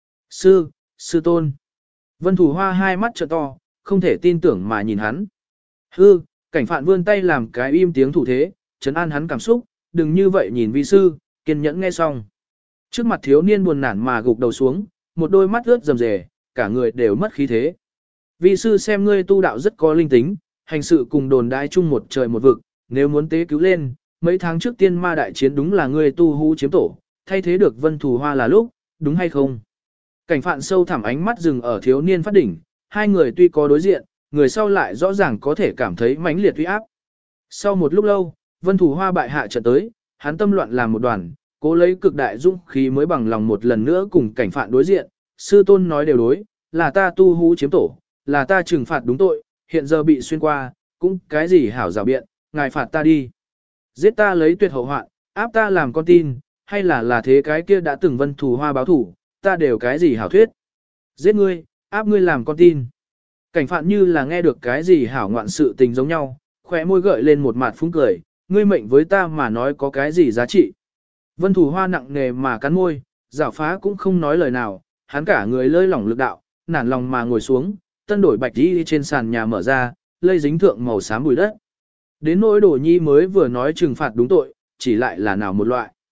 Sư, sư tôn. Vân Thủ Hoa hai mắt trợ to, không thể tin tưởng mà nhìn hắn. Hư, cảnh phạn vươn tay làm cái im tiếng thủ thế, trấn an hắn cảm xúc, đừng như vậy nhìn vi sư, kiên nhẫn nghe xong. Trước mặt thiếu niên buồn nản mà gục đầu xuống, một đôi mắt ướt rầm rề, cả người đều mất khí thế. Vi sư xem ngươi tu đạo rất có linh tính, hành sự cùng đồn đại chung một trời một vực, nếu muốn tế cứu lên, mấy tháng trước tiên ma đại chiến đúng là ngươi tu hú chiếm tổ, thay thế được Vân Thủ Hoa là lúc, đúng hay không? Cảnh phạn sâu thẳm ánh mắt dừng ở thiếu niên phát đỉnh, hai người tuy có đối diện, người sau lại rõ ràng có thể cảm thấy mãnh liệt uy áp. Sau một lúc lâu, Vân Thủ Hoa bại hạ trận tới, hắn tâm loạn làm một đoàn, cố lấy cực đại dũng khí mới bằng lòng một lần nữa cùng cảnh phạn đối diện, sư tôn nói đều đối, là ta tu hú chiếm tổ, là ta trừng phạt đúng tội, hiện giờ bị xuyên qua, cũng cái gì hảo rào biện, ngài phạt ta đi. Giết ta lấy tuyệt hậu hoạn, áp ta làm con tin, hay là là thế cái kia đã từng Vân Thủ Hoa báo thủ, ta đều cái gì hảo thuyết. Giết ngươi, áp ngươi làm con tin. Cảnh phạn như là nghe được cái gì hảo ngoạn sự tình giống nhau, khóe môi gợi lên một mặt phúng cười, ngươi mệnh với ta mà nói có cái gì giá trị. Vân Thủ Hoa nặng nề mà cắn môi, giảo phá cũng không nói lời nào, hắn cả người lơi lỏng lực đạo, nản lòng mà ngồi xuống, tân đổi bạch đi trên sàn nhà mở ra, lây dính thượng màu xám bụi đất. Đến nỗi Đồ Nhi mới vừa nói trừng phạt đúng tội, chỉ lại là nào một loại.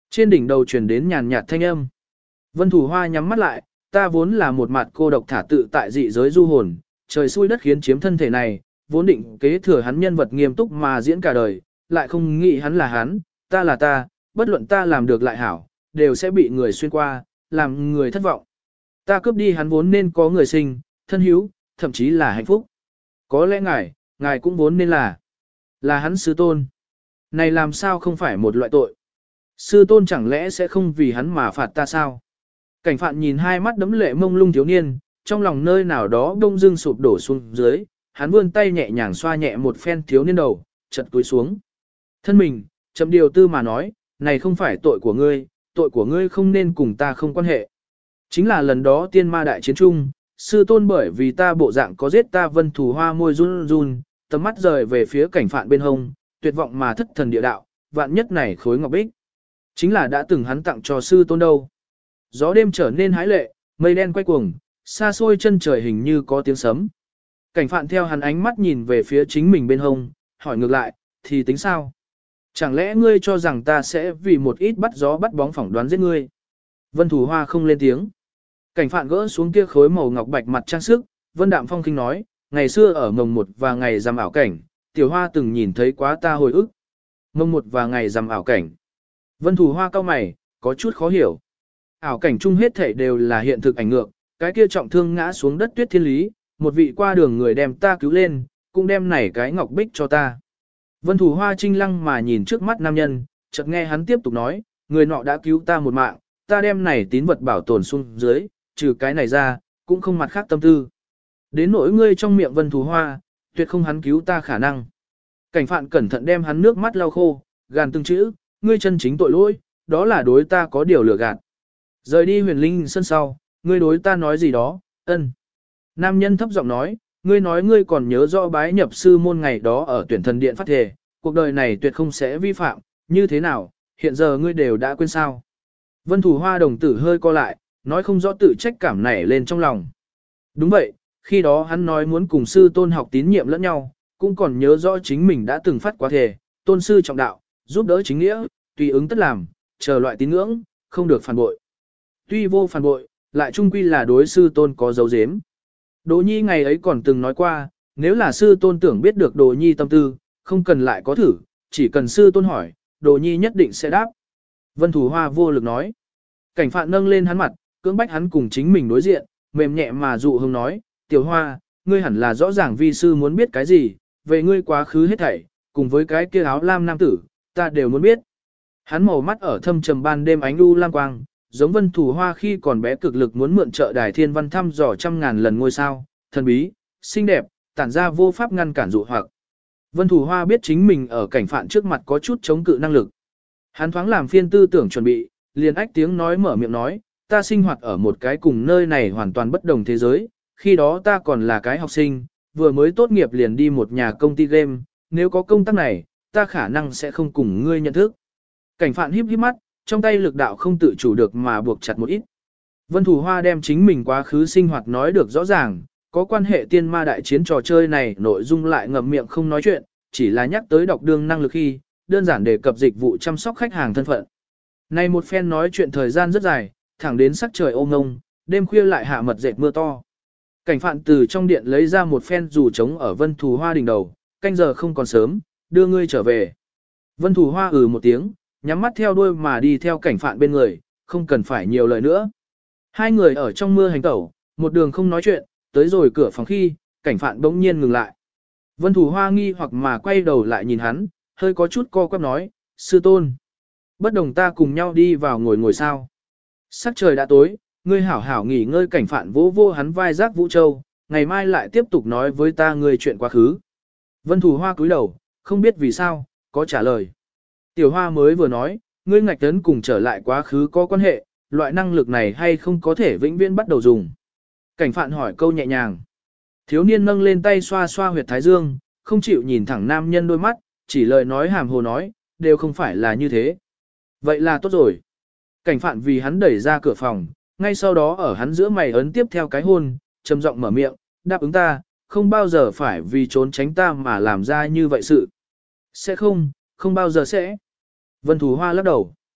Trên đỉnh đầu truyền đến nhàn nhạt thanh âm. Vân Thủ Hoa nhắm mắt lại, ta vốn là một mặt cô độc thả tự tại dị giới du hồn, trời xui đất khiến chiếm thân thể này, vốn định kế thừa hắn nhân vật nghiêm túc mà diễn cả đời, lại không nghĩ hắn là hắn, ta là ta, bất luận ta làm được lại hảo, đều sẽ bị người xuyên qua, làm người thất vọng. Ta cướp đi hắn vốn nên có người sinh, thân hữu, thậm chí là hạnh phúc. Có lẽ ngài, ngài cũng vốn nên là, là hắn sư tôn. Này làm sao không phải một loại tội? Sư tôn chẳng lẽ sẽ không vì hắn mà phạt ta sao? Cảnh phạn nhìn hai mắt đấm lệ mông lung thiếu niên, trong lòng nơi nào đó đông dưng sụp đổ xuống dưới, hắn vươn tay nhẹ nhàng xoa nhẹ một phen thiếu niên đầu, chật túi xuống. Thân mình, chậm điều tư mà nói, này không phải tội của ngươi, tội của ngươi không nên cùng ta không quan hệ. Chính là lần đó tiên ma đại chiến chung, sư tôn bởi vì ta bộ dạng có giết ta Vân Thủ Hoa môi run run, tầm mắt rời về phía cảnh phạn bên hông, tuyệt vọng mà thất thần địa đạo, vạn nhất này khối ngọc bích. Chính là đã từng hắn tặng cho sư tôn đâu. Gió đêm trở nên hái lệ, mây đen quay cuồng, xa xôi chân trời hình như có tiếng sấm. Cảnh phạn theo hắn ánh mắt nhìn về phía chính mình bên hông, hỏi ngược lại, thì tính sao? Chẳng lẽ ngươi cho rằng ta sẽ vì một ít bắt gió bắt bóng phỏng đoán giết ngươi? Vân Thủ Hoa không lên tiếng. Cảnh phạn gỡ xuống kia khối màu ngọc bạch mặt trang sức, Vân Đạm Phong khinh nói, ngày xưa ở mồng một và ngày rằm ảo cảnh, tiểu hoa từng nhìn thấy quá ta hồi ức. Mồng một và ngày rằm ảo cảnh. Vân Thủ Hoa cau mày, có chút khó hiểu. Ảo cảnh chung hết thể đều là hiện thực ảnh ngược, cái kia trọng thương ngã xuống đất tuyết thiên lý, một vị qua đường người đem ta cứu lên, cũng đem này cái ngọc bích cho ta. Vân Thủ Hoa trinh lăng mà nhìn trước mắt nam nhân, chợt nghe hắn tiếp tục nói, người nọ đã cứu ta một mạng, ta đem này tín vật bảo tồn xuống dưới, trừ cái này ra, cũng không mặt khác tâm tư. Đến nỗi ngươi trong miệng Vân Thủ Hoa, tuyệt không hắn cứu ta khả năng. Cảnh phạn cẩn thận đem hắn nước mắt lau khô, gàn từng chữ, ngươi chân chính tội lỗi, đó là đối ta có điều lừa gạt. Rời đi huyền linh sân sau, ngươi đối ta nói gì đó, ân. Nam nhân thấp giọng nói, ngươi nói ngươi còn nhớ rõ bái nhập sư môn ngày đó ở tuyển thần điện phát thề, cuộc đời này tuyệt không sẽ vi phạm, như thế nào, hiện giờ ngươi đều đã quên sao. Vân Thủ Hoa đồng tử hơi co lại, nói không rõ tự trách cảm nảy lên trong lòng. Đúng vậy, khi đó hắn nói muốn cùng sư tôn học tín nhiệm lẫn nhau, cũng còn nhớ rõ chính mình đã từng phát quá thề, tôn sư trọng đạo, giúp đỡ chính nghĩa, tùy ứng tất làm, chờ loại tín ngưỡng, không được phản bội. Tuy vô phản bội, lại chung quy là đối sư tôn có dấu dếm. Đỗ Nhi ngày ấy còn từng nói qua, nếu là sư tôn tưởng biết được Đỗ Nhi tâm tư, không cần lại có thử, chỉ cần sư tôn hỏi, Đỗ Nhi nhất định sẽ đáp. Vân Thủ Hoa vô lực nói. Cảnh phạn nâng lên hắn mặt, cưỡng bách hắn cùng chính mình đối diện, mềm nhẹ mà dụ hông nói, tiểu hoa, ngươi hẳn là rõ ràng vi sư muốn biết cái gì, về ngươi quá khứ hết thảy, cùng với cái kia áo lam nam tử, ta đều muốn biết. Hắn màu mắt ở thâm trầm ban đêm ánh u lam quang, giống Vân Thủ Hoa khi còn bé cực lực muốn mượn trợ đài thiên văn thăm dò trăm ngàn lần ngôi sao, thần bí, xinh đẹp, tản ra vô pháp ngăn cản dụ hoặc. Vân Thủ Hoa biết chính mình ở cảnh phạn trước mặt có chút chống cự năng lực. Hắn thoáng làm phiên tư tưởng chuẩn bị, liền ách tiếng nói mở miệng nói, ta sinh hoạt ở một cái cùng nơi này hoàn toàn bất đồng thế giới, khi đó ta còn là cái học sinh, vừa mới tốt nghiệp liền đi một nhà công ty game, nếu có công tác này, ta khả năng sẽ không cùng ngươi nhận thức. Cảnh phạn híp híp mắt, trong tay lực đạo không tự chủ được mà buộc chặt một ít. Vân Thủ Hoa đem chính mình quá khứ sinh hoạt nói được rõ ràng, có quan hệ tiên ma đại chiến trò chơi này nội dung lại ngậm miệng không nói chuyện, chỉ là nhắc tới đọc đương năng lực khi, đơn giản đề cập dịch vụ chăm sóc khách hàng thân phận. Này một phen nói chuyện thời gian rất dài, thẳng đến sắc trời ô ngông, đêm khuya lại hạ mật dệt mưa to. Cảnh phạn từ trong điện lấy ra một phen dù trống ở Vân Thủ Hoa đỉnh đầu, canh giờ không còn sớm, đưa ngươi trở về. Vân Thủ Hoa ừ một tiếng, nhắm mắt theo đuôi mà đi theo cảnh phạn bên người, không cần phải nhiều lời nữa. Hai người ở trong mưa hành tẩu, một đường không nói chuyện, tới rồi cửa phòng khi, cảnh phạn bỗng nhiên ngừng lại. Vân Thủ Hoa nghi hoặc mà quay đầu lại nhìn hắn, hơi có chút co quắp nói, sư tôn. Bất đồng ta cùng nhau đi vào ngồi ngồi sao. Sắc trời đã tối, ngươi hảo hảo nghỉ ngơi cảnh phạn vỗ vô hắn vai giác Vũ Châu, ngày mai lại tiếp tục nói với ta ngươi chuyện quá khứ. Vân Thủ Hoa cúi đầu, không biết vì sao, có trả lời. Tiểu Hoa mới vừa nói, ngươi ngạch tấn cùng trở lại quá khứ có quan hệ, loại năng lực này hay không có thể vĩnh viễn bắt đầu dùng. Cảnh phạn hỏi câu nhẹ nhàng. Thiếu niên nâng lên tay xoa xoa huyệt thái dương, không chịu nhìn thẳng nam nhân đôi mắt, chỉ lời nói hàm hồ nói, đều không phải là như thế. Vậy là tốt rồi. Cảnh phạn vì hắn đẩy ra cửa phòng, ngay sau đó ở hắn giữa mày ấn tiếp theo cái hôn, trầm giọng mở miệng, đáp ứng ta, không bao giờ phải vì trốn tránh ta mà làm ra như vậy sự. Sẽ không, không bao giờ sẽ. Vân Thủ Hoa lắc đầu.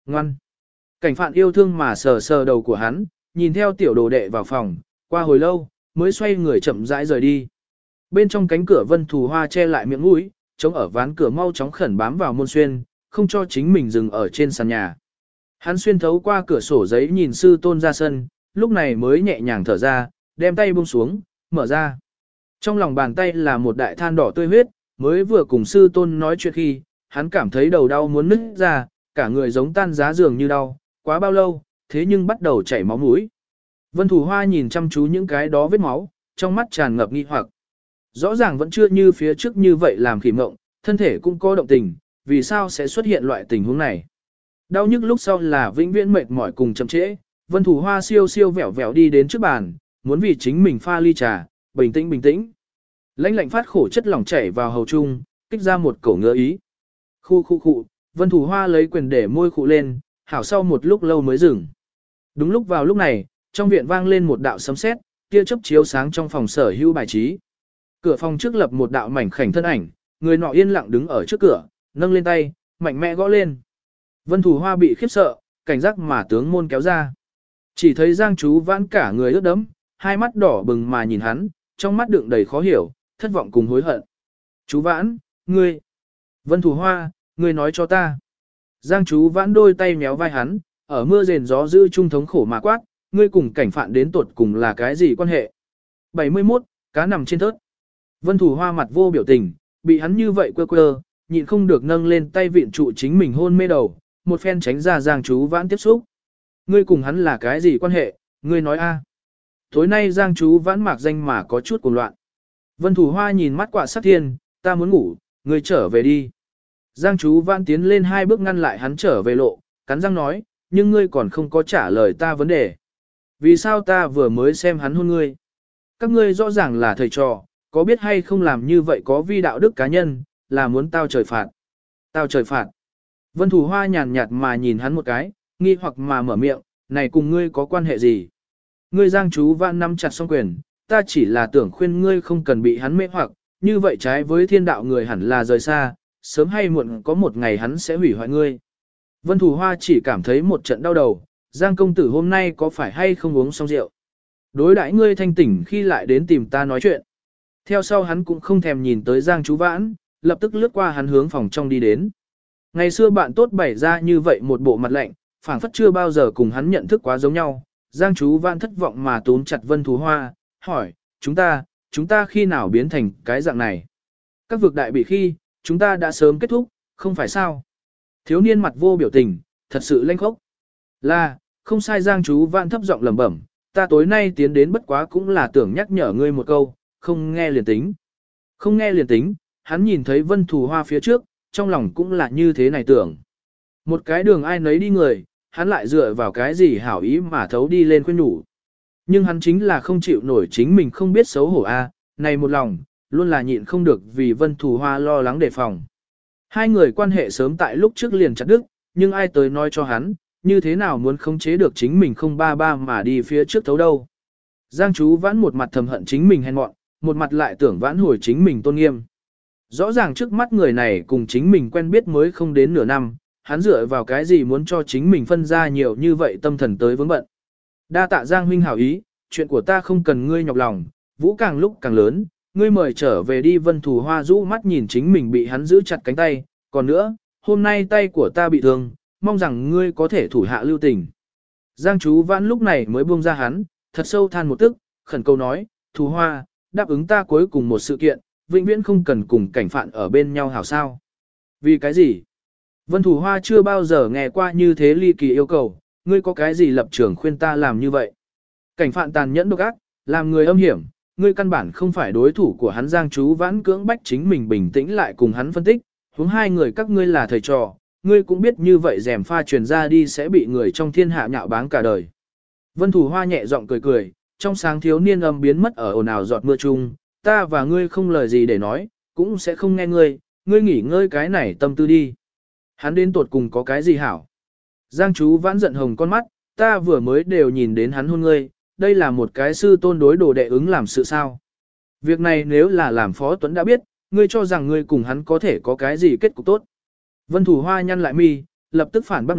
Ngoan. Cảnh phạn yêu thương mà sờ sờ đầu của hắn, nhìn theo tiểu đồ đệ vào phòng, qua hồi lâu, mới xoay người chậm rãi rời đi. Bên trong cánh cửa Vân Thù Hoa che lại miệng mũi, chống ở ván cửa mau chóng khẩn bám vào môn xuyên, không cho chính mình dừng ở trên sàn nhà. Hắn xuyên thấu qua cửa sổ giấy nhìn sư tôn ra sân, lúc này mới nhẹ nhàng thở ra, đem tay buông xuống, mở ra. Trong lòng bàn tay là một đại than đỏ tươi huyết, mới vừa cùng sư tôn nói chuyện khi, hắn cảm thấy đầu đau muốn nứt ra, cả người giống tan giá giường như đau, quá bao lâu, thế nhưng bắt đầu chảy máu mũi. Vân Thủ Hoa nhìn chăm chú những cái đó vết máu, trong mắt tràn ngập nghi hoặc. Rõ ràng vẫn chưa như phía trước như vậy làm khỉ mộng, thân thể cũng có động tình, vì sao sẽ xuất hiện loại tình huống này. Đau nhức lúc sau là vĩnh viễn mệt mỏi cùng chậm trễ, Vân Thủ Hoa siêu siêu vẻo vẻo đi đến trước bàn, muốn vì chính mình pha ly trà, bình tĩnh bình tĩnh. Lãnh lạnh phát khổ chất lỏng chảy vào hầu trung, kích ra một cổ ngứa ý. Khu khu khu, Vân Thủ Hoa lấy quyền để môi khụ lên, hảo sau một lúc lâu mới dừng. Đúng lúc vào lúc này, trong viện vang lên một đạo sấm sét, tia chớp chiếu sáng trong phòng sở hữu bài trí. Cửa phòng trước lập một đạo mảnh khảnh thân ảnh, người nọ yên lặng đứng ở trước cửa, nâng lên tay, mạnh mẽ gõ lên. Vân Thủ Hoa bị khiếp sợ, cảnh giác mà tướng môn kéo ra. Chỉ thấy Giang Chú Vãn cả người ướt đẫm, hai mắt đỏ bừng mà nhìn hắn, trong mắt đựng đầy khó hiểu, thất vọng cùng hối hận. Chú Vãn, ngươi. Vân Thủ Hoa, ngươi nói cho ta. Giang Chú Vãn đôi tay méo vai hắn, ở mưa rền gió dữ trung thống khổ mà quát, ngươi cùng cảnh phạn đến tuột cùng là cái gì quan hệ. bảy mươi mốt, cá nằm trên thớt. Vân Thủ Hoa mặt vô biểu tình, bị hắn như vậy quơ quơ, nhịn không được nâng lên tay vịn trụ chính mình hôn mê đầu, một phen tránh ra Giang Chú Vãn tiếp xúc. Ngươi cùng hắn là cái gì quan hệ, ngươi nói a? Tối nay Giang Chú Vãn mạc danh mà có chút cuồng loạn. Vân Thủ Hoa nhìn mắt quạ sát thiên, ta muốn ngủ, ngươi trở về đi. Giang Chú Vãn tiến lên hai bước ngăn lại hắn trở về lộ, cắn răng nói, nhưng ngươi còn không có trả lời ta vấn đề. Vì sao ta vừa mới xem hắn hôn ngươi? Các ngươi rõ ràng là thầy trò, có biết hay không làm như vậy có vi đạo đức cá nhân, là muốn tao trời phạt. Tao trời phạt. Vân Thủ Hoa nhàn nhạt mà nhìn hắn một cái, nghi hoặc mà mở miệng, này cùng ngươi có quan hệ gì? Ngươi Giang Chú Vãn nắm chặt song quyền, ta chỉ là tưởng khuyên ngươi không cần bị hắn mê hoặc, như vậy trái với thiên đạo người hẳn là rời xa, sớm hay muộn có một ngày hắn sẽ hủy hoại ngươi. Vân Thủ Hoa chỉ cảm thấy một trận đau đầu, Giang công tử hôm nay có phải hay không uống xong rượu? Đối đãi ngươi thanh tỉnh khi lại đến tìm ta nói chuyện. Theo sau hắn cũng không thèm nhìn tới Giang Chú Vãn, lập tức lướt qua hắn hướng phòng trong đi đến. Ngày xưa bạn tốt bày ra như vậy một bộ mặt lạnh, phảng phất chưa bao giờ cùng hắn nhận thức quá giống nhau. Giang Chú Vãn thất vọng mà túm chặt Vân Thủ Hoa, hỏi, chúng ta, chúng ta khi nào biến thành cái dạng này? Các vực đại bị khi, chúng ta đã sớm kết thúc, không phải sao? Thiếu niên mặt vô biểu tình, thật sự lanh khốc. Là, không sai. Giang Chú Vãn thấp giọng lẩm bẩm, ta tối nay tiến đến bất quá cũng là tưởng nhắc nhở ngươi một câu, không nghe liền tính. Không nghe liền tính, hắn nhìn thấy Vân Thủ Hoa phía trước, trong lòng cũng là như thế này tưởng. Một cái đường ai nấy đi người, hắn lại dựa vào cái gì hảo ý mà thấu đi lên khuyên nhủ. Nhưng hắn chính là không chịu nổi chính mình không biết xấu hổ a, này một lòng, luôn là nhịn không được vì Vân Thủ Hoa lo lắng đề phòng. Hai người quan hệ sớm tại lúc trước liền chặt đứt, nhưng ai tới nói cho hắn, như thế nào muốn khống chế được chính mình không ba ba mà đi phía trước thấu đâu. Giang Chú Vãn một mặt thầm hận chính mình hèn mọn, một mặt lại tưởng vãn hồi chính mình tôn nghiêm. Rõ ràng trước mắt người này cùng chính mình quen biết mới không đến nửa năm, hắn dựa vào cái gì muốn cho chính mình phân ra nhiều như vậy tâm thần tới vướng bận. Đa tạ Giang huynh hảo ý, chuyện của ta không cần ngươi nhọc lòng, vũ càng lúc càng lớn, ngươi mời trở về đi. Vân Thủ Hoa rũ mắt nhìn chính mình bị hắn giữ chặt cánh tay, còn nữa, hôm nay tay của ta bị thương, mong rằng ngươi có thể thủ hạ lưu tình. Giang Chú Vãn lúc này mới buông ra hắn, thật sâu than một tức, khẩn cầu nói, Thủ Hoa, đáp ứng ta cuối cùng một sự kiện, vĩnh viễn không cần cùng cảnh phạn ở bên nhau hảo sao. Vì cái gì? Vân Thủ Hoa chưa bao giờ nghe qua như thế ly kỳ yêu cầu, ngươi có cái gì lập trường khuyên ta làm như vậy? Cảnh phạn tàn nhẫn độc ác, làm người âm hiểm, ngươi căn bản không phải đối thủ của hắn. Giang Chú Vãn cưỡng bách chính mình bình tĩnh lại cùng hắn phân tích, huống hai người các ngươi là thầy trò, ngươi cũng biết như vậy rèm pha truyền ra đi sẽ bị người trong thiên hạ nhạo báng cả đời. Vân Thủ Hoa nhẹ giọng cười cười, trong sáng thiếu niên âm biến mất ở ồn ào giọt mưa chung, ta và ngươi không lời gì để nói, cũng sẽ không nghe ngươi, ngươi nghỉ ngơi cái này tâm tư đi. Hắn đến tuột cùng có cái gì hảo? Giang Chú Vãn giận hồng con mắt, ta vừa mới đều nhìn đến hắn hôn ngươi, đây là một cái sư tôn đối đồ đệ ứng làm sự sao. Việc này nếu là làm Phó Tuấn đã biết, ngươi cho rằng ngươi cùng hắn có thể có cái gì kết cục tốt. Vân Thủ Hoa nhăn lại mi, lập tức phản bác nói,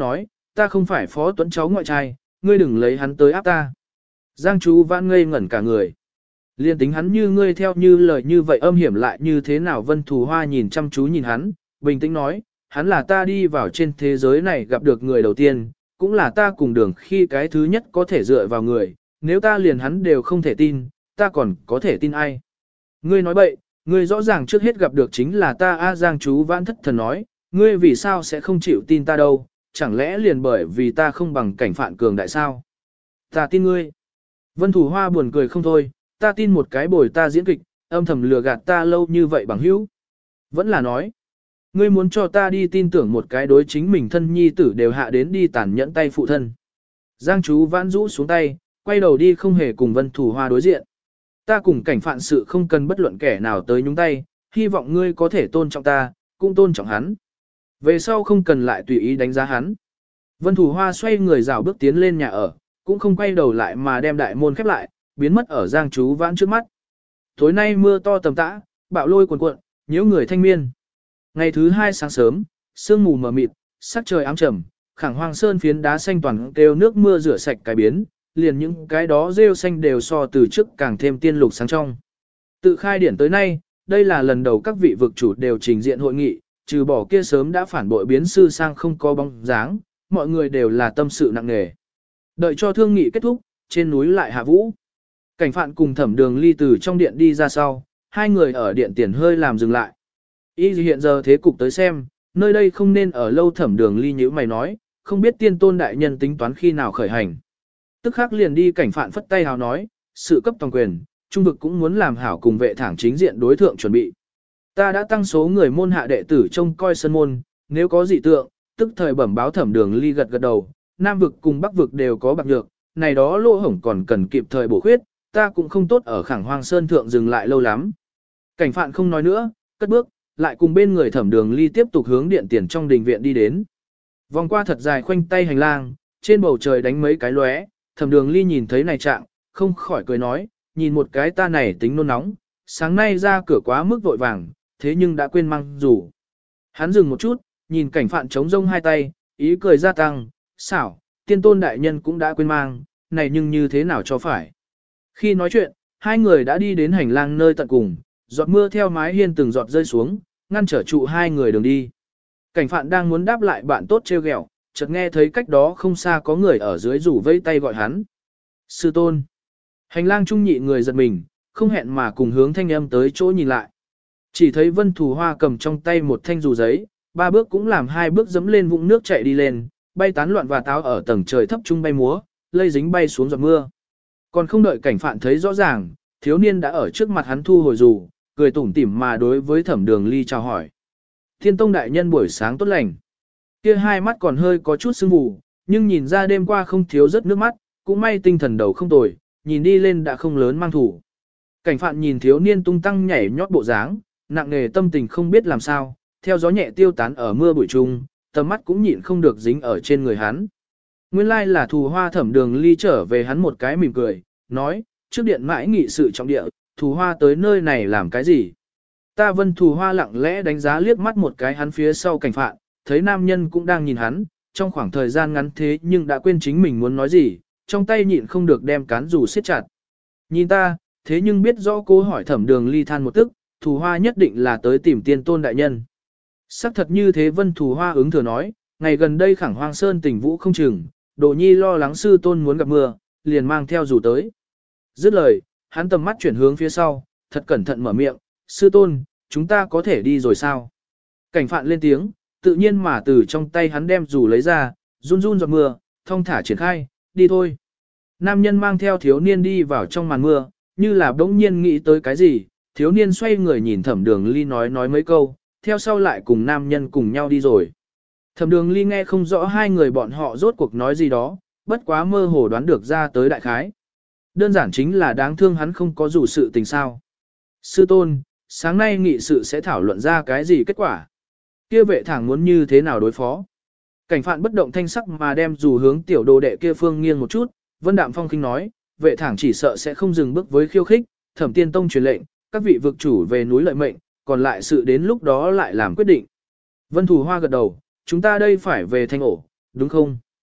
ta không phải Phó Tuấn cháu ngoại trai, ngươi đừng lấy hắn tới áp ta. Giang Chú Vãn ngây ngẩn cả người. Liên tính hắn như ngươi theo như lời như vậy âm hiểm lại như thế nào. Vân Thù Hoa nhìn chăm chú nhìn hắn, bình tĩnh nói, hắn là ta đi vào trên thế giới này gặp được người đầu tiên, cũng là ta cùng đường khi cái thứ nhất có thể dựa vào người, nếu ta liền hắn đều không thể tin, ta còn có thể tin ai. Ngươi nói bậy, ngươi rõ ràng trước hết gặp được chính là ta. A Giang Chú Vãn thất thần nói, ngươi vì sao sẽ không chịu tin ta đâu, chẳng lẽ liền bởi vì ta không bằng cảnh phạn cường đại sao? Ta tin ngươi. Vân Thù Hoa buồn cười không thôi, ta tin một cái bồi ta diễn kịch, âm thầm lừa gạt ta lâu như vậy bằng hữu. Vẫn là nói, ngươi muốn cho ta đi tin tưởng một cái đối chính mình thân nhi tử đều hạ đến đi tàn nhẫn tay phụ thân. Giang Chú Vãn rũ xuống tay, quay đầu đi không hề cùng Vân Thù Hoa đối diện. Ta cùng cảnh phạn sự không cần bất luận kẻ nào tới nhúng tay, hy vọng ngươi có thể tôn trọng ta, cũng tôn trọng hắn. Về sau không cần lại tùy ý đánh giá hắn. Vân Thù Hoa xoay người rảo bước tiến lên nhà ở, cũng không quay đầu lại mà đem đại môn khép lại, biến mất ở Giang Chú Vãn trước mắt. Tối nay mưa to tầm tã, bão lôi cuồn cuộn, nhiễu người thanh miên. Ngày thứ hai sáng sớm, sương mù mờ mịt, sắc trời ám trầm, Khẳng Hoang Sơn phiến đá xanh toàn kêu nước mưa rửa sạch cái biến, liền những cái đó rêu xanh đều so từ trước càng thêm tiên lục sáng trong. Tự khai điển tới nay, đây là lần đầu các vị vực chủ đều trình diện hội nghị, trừ bỏ kia sớm đã phản bội biến sư sang không có bóng dáng, mọi người đều là tâm sự nặng nề. Đợi cho thương nghị kết thúc, trên núi lại hạ vũ. Cảnh Phạn cùng Thẩm Đường Ly từ trong điện đi ra sau, hai người ở điện tiền hơi làm dừng lại. Y hiện giờ thế cục tới xem, nơi đây không nên ở lâu. Thẩm Đường Ly nhíu mày nói, không biết tiên tôn đại nhân tính toán khi nào khởi hành. Tức khắc liền đi. Cảnh Phạn phất tay hào nói, sự cấp toàn quyền, trung vực cũng muốn làm hảo cùng vệ thẳng chính diện đối thượng chuẩn bị. Ta đã tăng số người môn hạ đệ tử trông coi sân môn, nếu có dị tượng, tức thời bẩm báo. Thẩm Đường Ly gật gật đầu, Nam vực cùng Bắc vực đều có bạc nhược, này đó lỗ hổng còn cần kịp thời bổ khuyết, ta cũng không tốt ở Khẳng Hoang Sơn thượng dừng lại lâu lắm. Cảnh Phạn không nói nữa, cất bước, lại cùng bên người Thẩm Đường Ly tiếp tục hướng điện tiền trong đình viện đi đến. Vòng qua thật dài khoanh tay hành lang, trên bầu trời đánh mấy cái lóe, Thẩm Đường Ly nhìn thấy này trạng, không khỏi cười nói, nhìn một cái ta này tính nôn nóng, sáng nay ra cửa quá mức vội vàng, thế nhưng đã quên mang dù. Hắn dừng một chút, nhìn Cảnh Phạn chống rông hai tay, ý cười gia tăng, xảo, tiên tôn đại nhân cũng đã quên mang, này nhưng như thế nào cho phải. Khi nói chuyện, hai người đã đi đến hành lang nơi tận cùng, giọt mưa theo mái hiên từng giọt rơi xuống, ngăn trở trụ hai người đường đi. Cảnh Phạn đang muốn đáp lại bạn tốt trêu ghẹo, chợt nghe thấy cách đó không xa có người ở dưới rủ vây tay gọi hắn. Sư tôn. Hành lang trung nhị người giật mình, không hẹn mà cùng hướng thanh âm tới chỗ nhìn lại. Chỉ thấy Vân Thù Hoa cầm trong tay một thanh dù giấy, ba bước cũng làm hai bước dẫm lên vũng nước chạy đi lên, bay tán loạn và táo ở tầng trời thấp trung bay múa, lây dính bay xuống giọt mưa. Còn không đợi Cảnh Phạn thấy rõ ràng, thiếu niên đã ở trước mặt hắn thu hồi dù, cười tủm tỉm mà đối với Thẩm Đường Ly chào hỏi. Thiên Tông đại nhân buổi sáng tốt lành. Kia hai mắt còn hơi có chút sưng vù, nhưng nhìn ra đêm qua không thiếu rất nước mắt, cũng may tinh thần đầu không tồi, nhìn đi lên đã không lớn mang thủ. Cảnh Phạn nhìn thiếu niên tung tăng nhảy nhót bộ dáng, nặng nề tâm tình không biết làm sao, theo gió nhẹ tiêu tán ở mưa bụi trung, tầm mắt cũng nhịn không được dính ở trên người hắn. Nguyên lai là Thù Hoa. Thẩm Đường Ly trở về hắn một cái mỉm cười, nói, trước điện mãi nghị sự trọng địa, Thù Hoa tới nơi này làm cái gì? Ta Vân Thù Hoa lặng lẽ đánh giá liếc mắt một cái hắn phía sau Cảnh Phạn, thấy nam nhân cũng đang nhìn hắn, trong khoảng thời gian ngắn thế nhưng đã quên chính mình muốn nói gì, trong tay nhịn không được đem cán dù siết chặt. Nhìn ta, thế nhưng biết rõ cô hỏi Thẩm Đường Ly than một tức, Thù Hoa nhất định là tới tìm tiên tôn đại nhân. Sắc thật như thế. Vân Thù Hoa ứng thừa nói, ngày gần đây Khẳng Hoang Sơn tình vũ không chừng, Đồ Nhi lo lắng sư tôn muốn gặp mưa, liền mang theo dù tới. Dứt lời, hắn tầm mắt chuyển hướng phía sau, thật cẩn thận mở miệng, sư tôn, chúng ta có thể đi rồi sao? Cảnh Phạn lên tiếng, tự nhiên mà từ trong tay hắn đem dù lấy ra, run run giọt mưa, thong thả triển khai, đi thôi. Nam nhân mang theo thiếu niên đi vào trong màn mưa, như là bỗng nhiên nghĩ tới cái gì, thiếu niên xoay người nhìn Thẩm Đường Ly nói nói mấy câu, theo sau lại cùng nam nhân cùng nhau đi rồi. Thẩm Đường Ly nghe không rõ hai người bọn họ rốt cuộc nói gì đó, bất quá mơ hồ đoán được ra tới đại khái. Đơn giản chính là đáng thương hắn không có dù sự tình sao. Sư tôn, sáng nay nghị sự sẽ thảo luận ra cái gì kết quả? Kia vệ thẳng muốn như thế nào đối phó? Cảnh Phạn bất động thanh sắc mà đem dù hướng tiểu đồ đệ kia phương nghiêng một chút, Vân Đạm Phong khinh nói, vệ thẳng chỉ sợ sẽ không dừng bước với khiêu khích, Thẩm Tiên Tông truyền lệnh, các vị vực chủ về núi lợi mệnh, còn lại sự đến lúc đó lại làm quyết định. Vân Thù Hoa gật đầu, chúng ta đây phải về thanh ổ, đúng không?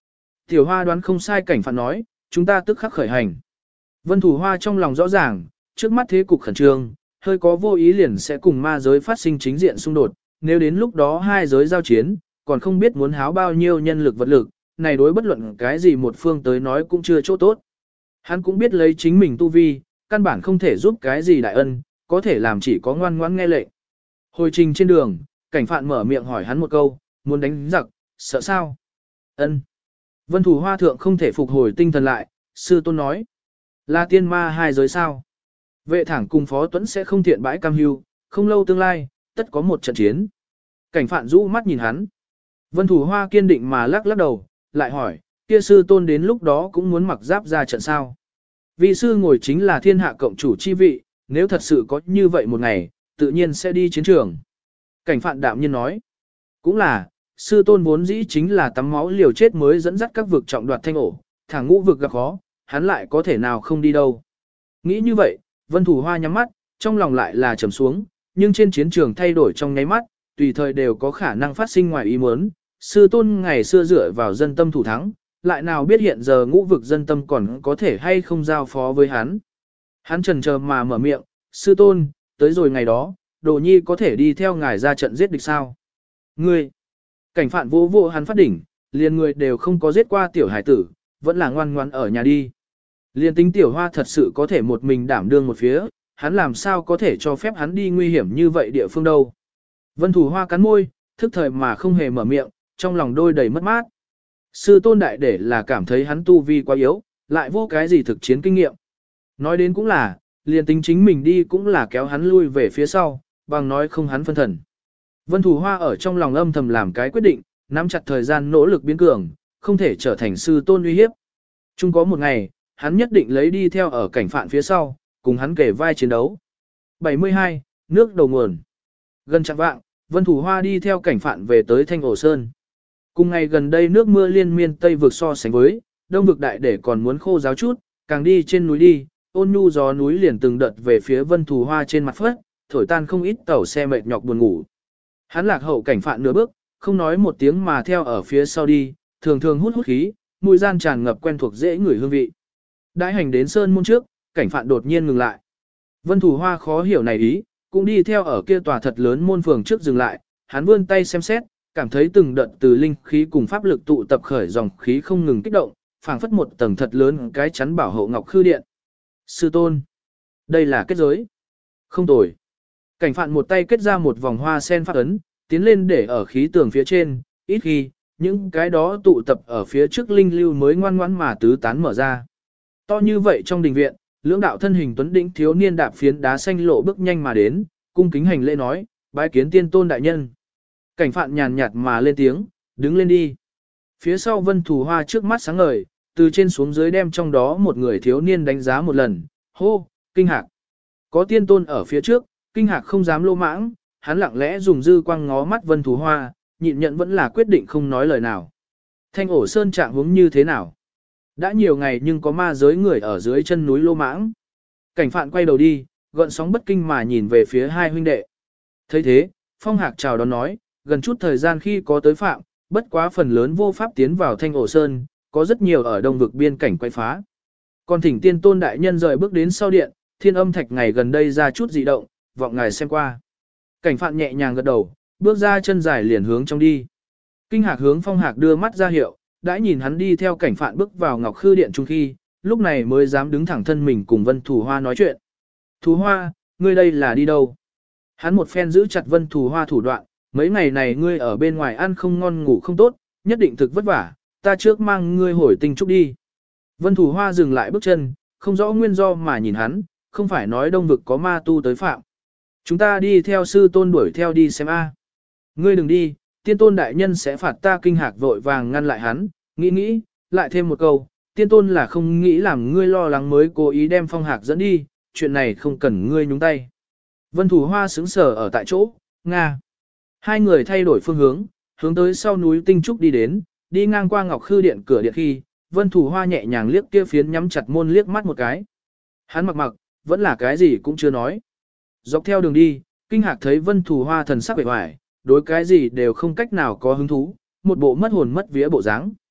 Tiểu Hoa đoán không sai, cảnh phạn nói, chúng ta tức khắc khởi hành. Vân Thủ Hoa trong lòng rõ ràng, trước mắt thế cục khẩn trương, hơi có vô ý liền sẽ cùng ma giới phát sinh chính diện xung đột, nếu đến lúc đó hai giới giao chiến, còn không biết muốn háo bao nhiêu nhân lực vật lực, này đối bất luận cái gì một phương tới nói cũng chưa chỗ tốt. Hắn cũng biết lấy chính mình tu vi, căn bản không thể giúp cái gì đại ân, có thể làm chỉ có ngoan ngoãn nghe lệnh. Hồi trình trên đường, cảnh phạn mở miệng hỏi hắn một câu, muốn đánh giặc, sợ sao? Ân. Vân Thủ Hoa thượng không thể phục hồi tinh thần lại, sư tôn nói. Là tiên ma hai giới sao? Vệ thẳng cùng Phó Tuấn sẽ không thiện bãi cam hưu, không lâu tương lai, tất có một trận chiến. Cảnh phạn rũ mắt nhìn hắn. Vân Thủ Hoa kiên định mà lắc lắc đầu, lại hỏi, kia sư tôn đến lúc đó cũng muốn mặc giáp ra trận sao? Vị sư ngồi chính là thiên hạ cộng chủ chi vị, nếu thật sự có như vậy một ngày, tự nhiên sẽ đi chiến trường. Cảnh phạn đạm nhiên nói, cũng là, sư tôn vốn dĩ chính là tắm máu liều chết mới dẫn dắt các vực trọng đoạt thanh ổ, thẳng ngũ vực gặp khó, hắn lại có thể nào không đi đâu. Nghĩ như vậy, Vân Thủ Hoa nhắm mắt, trong lòng lại là trầm xuống, nhưng trên chiến trường thay đổi trong nháy mắt, tùy thời đều có khả năng phát sinh ngoài ý muốn. Sư tôn ngày xưa dựa vào dân tâm thủ thắng, lại nào biết hiện giờ ngũ vực dân tâm còn có thể hay không giao phó với hắn. Hắn chần chờ mà mở miệng, sư tôn, tới rồi ngày đó, đồ nhi có thể đi theo ngài ra trận giết địch sao? Ngươi, cảnh phạn vô vô hắn phát đỉnh, liền người đều không có giết qua tiểu hải tử, vẫn là ngoan ngoan ở nhà đi. Liền tính tiểu hoa thật sự có thể một mình đảm đương một phía, hắn làm sao có thể cho phép hắn đi nguy hiểm như vậy địa phương đâu. Vân Thủ Hoa cắn môi, thức thời mà không hề mở miệng, trong lòng đôi đầy mất mát. Sư tôn đại để là cảm thấy hắn tu vi quá yếu, lại vô cái gì thực chiến kinh nghiệm. Nói đến cũng là, liền tính chính mình đi cũng là kéo hắn lui về phía sau, bằng nói không hắn phân thần. Vân Thủ Hoa ở trong lòng âm thầm làm cái quyết định, nắm chặt thời gian nỗ lực biến cường, không thể trở thành sư tôn uy hiếp. Chung có một ngày, hắn nhất định lấy đi theo ở cảnh phạn phía sau, cùng hắn kể vai chiến đấu. bảy mươi hai. Nước đầu nguồn. Gần chẳng vạng, Vân Thủ Hoa đi theo cảnh phạn về tới Thanh Ổ Sơn. Cùng ngày gần đây nước mưa liên miên Tây vực so sánh với, Đông vực đại để còn muốn khô ráo chút, càng đi trên núi đi, ôn nhu gió núi liền từng đợt về phía Vân Thủ Hoa trên mặt phất, thổi tan không ít tàu xe mệt nhọc buồn ngủ. Hắn lạc hậu cảnh phạn nửa bước, không nói một tiếng mà theo ở phía sau đi, thường thường hút hút khí, mùi gian tràn ngập quen thuộc dễ ngửi hương vị. Đãi hành đến sơn môn trước, cảnh phạn đột nhiên ngừng lại. Vân Thủ Hoa khó hiểu này ý, cũng đi theo ở kia tòa thật lớn môn phường trước dừng lại, hắn vươn tay xem xét, cảm thấy từng đợt từ linh khí cùng pháp lực tụ tập khởi dòng khí không ngừng kích động, phảng phất một tầng thật lớn cái chắn bảo hộ ngọc khư điện. Sư tôn, đây là kết giới. Không tồi. Cảnh phạn một tay kết ra một vòng hoa sen pháp ấn, tiến lên để ở khí tường phía trên, ít khi, những cái đó tụ tập ở phía trước linh lưu mới ngoan ngoãn mà tứ tán mở ra. To như vậy trong đình viện, lưỡng đạo thân hình tuấn đỉnh thiếu niên đạp phiến đá xanh lộ bước nhanh mà đến, cung kính hành lễ nói, bái kiến tiên tôn đại nhân. Cảnh phạn nhàn nhạt mà lên tiếng, đứng lên đi. Phía sau Vân Thủ Hoa trước mắt sáng ngời, từ trên xuống dưới đem trong đó một người thiếu niên đánh giá một lần, hô, kinh hạc. Có tiên tôn ở phía trước, kinh hạc không dám lô mãng, hắn lặng lẽ dùng dư quang ngó mắt Vân Thủ Hoa, nhịn nhận vẫn là quyết định không nói lời nào. Thanh Ổ Sơn trạng huống như thế nào? Đã nhiều ngày nhưng có ma giới người ở dưới chân núi lô mãng. Cảnh phạn quay đầu đi, gợn sóng bất kinh mà nhìn về phía hai huynh đệ. thấy thế, Phong Hạc chào đón nói, gần chút thời gian khi có tới phạm, bất quá phần lớn vô pháp tiến vào Thanh Ổ Sơn, có rất nhiều ở đông vực biên cảnh quay phá. Còn thỉnh tiên tôn đại nhân rời bước đến sau điện, thiên âm thạch ngày gần đây ra chút dị động, vọng ngài xem qua. Cảnh phạn nhẹ nhàng gật đầu, bước ra chân dài liền hướng trong đi. Kinh Hạc hướng Phong Hạc đưa mắt ra hiệu, đã nhìn hắn đi theo cảnh phạn bước vào Ngọc Khư điện trung khi, lúc này mới dám đứng thẳng thân mình cùng Vân Thủ Hoa nói chuyện. Thủ Hoa, ngươi đây là đi đâu? Hắn một phen giữ chặt Vân Thủ Hoa thủ đoạn, mấy ngày này ngươi ở bên ngoài ăn không ngon ngủ không tốt, nhất định thực vất vả, ta trước mang ngươi hồi Tinh Trúc đi. Vân Thủ Hoa dừng lại bước chân, không rõ nguyên do mà nhìn hắn, không phải nói đông vực có ma tu tới phạm. Chúng ta đi theo sư tôn đuổi theo đi xem a. Ngươi đừng đi, tiên tôn đại nhân sẽ phạt ta. Kinh Hạc vội vàng ngăn lại hắn, nghĩ nghĩ, lại thêm một câu, tiên tôn là không nghĩ làm ngươi lo lắng mới cố ý đem Phong Hạc dẫn đi, chuyện này không cần ngươi nhúng tay. Vân Thủ Hoa sững sờ ở tại chỗ, Nga. Hai người thay đổi phương hướng, hướng tới sau núi Tinh Trúc đi đến, đi ngang qua Ngọc Khư điện cửa điện khi, Vân Thủ Hoa nhẹ nhàng liếc kia phiến nhắm chặt môn liếc mắt một cái. Hắn mặc mặc, vẫn là cái gì cũng chưa nói. Dọc theo đường đi, Kinh Hạc thấy Vân Thủ Hoa thần sắc vẻ vải, đối cái gì đều không cách nào có hứng thú, một bộ mất hồn mất vía bộ dáng.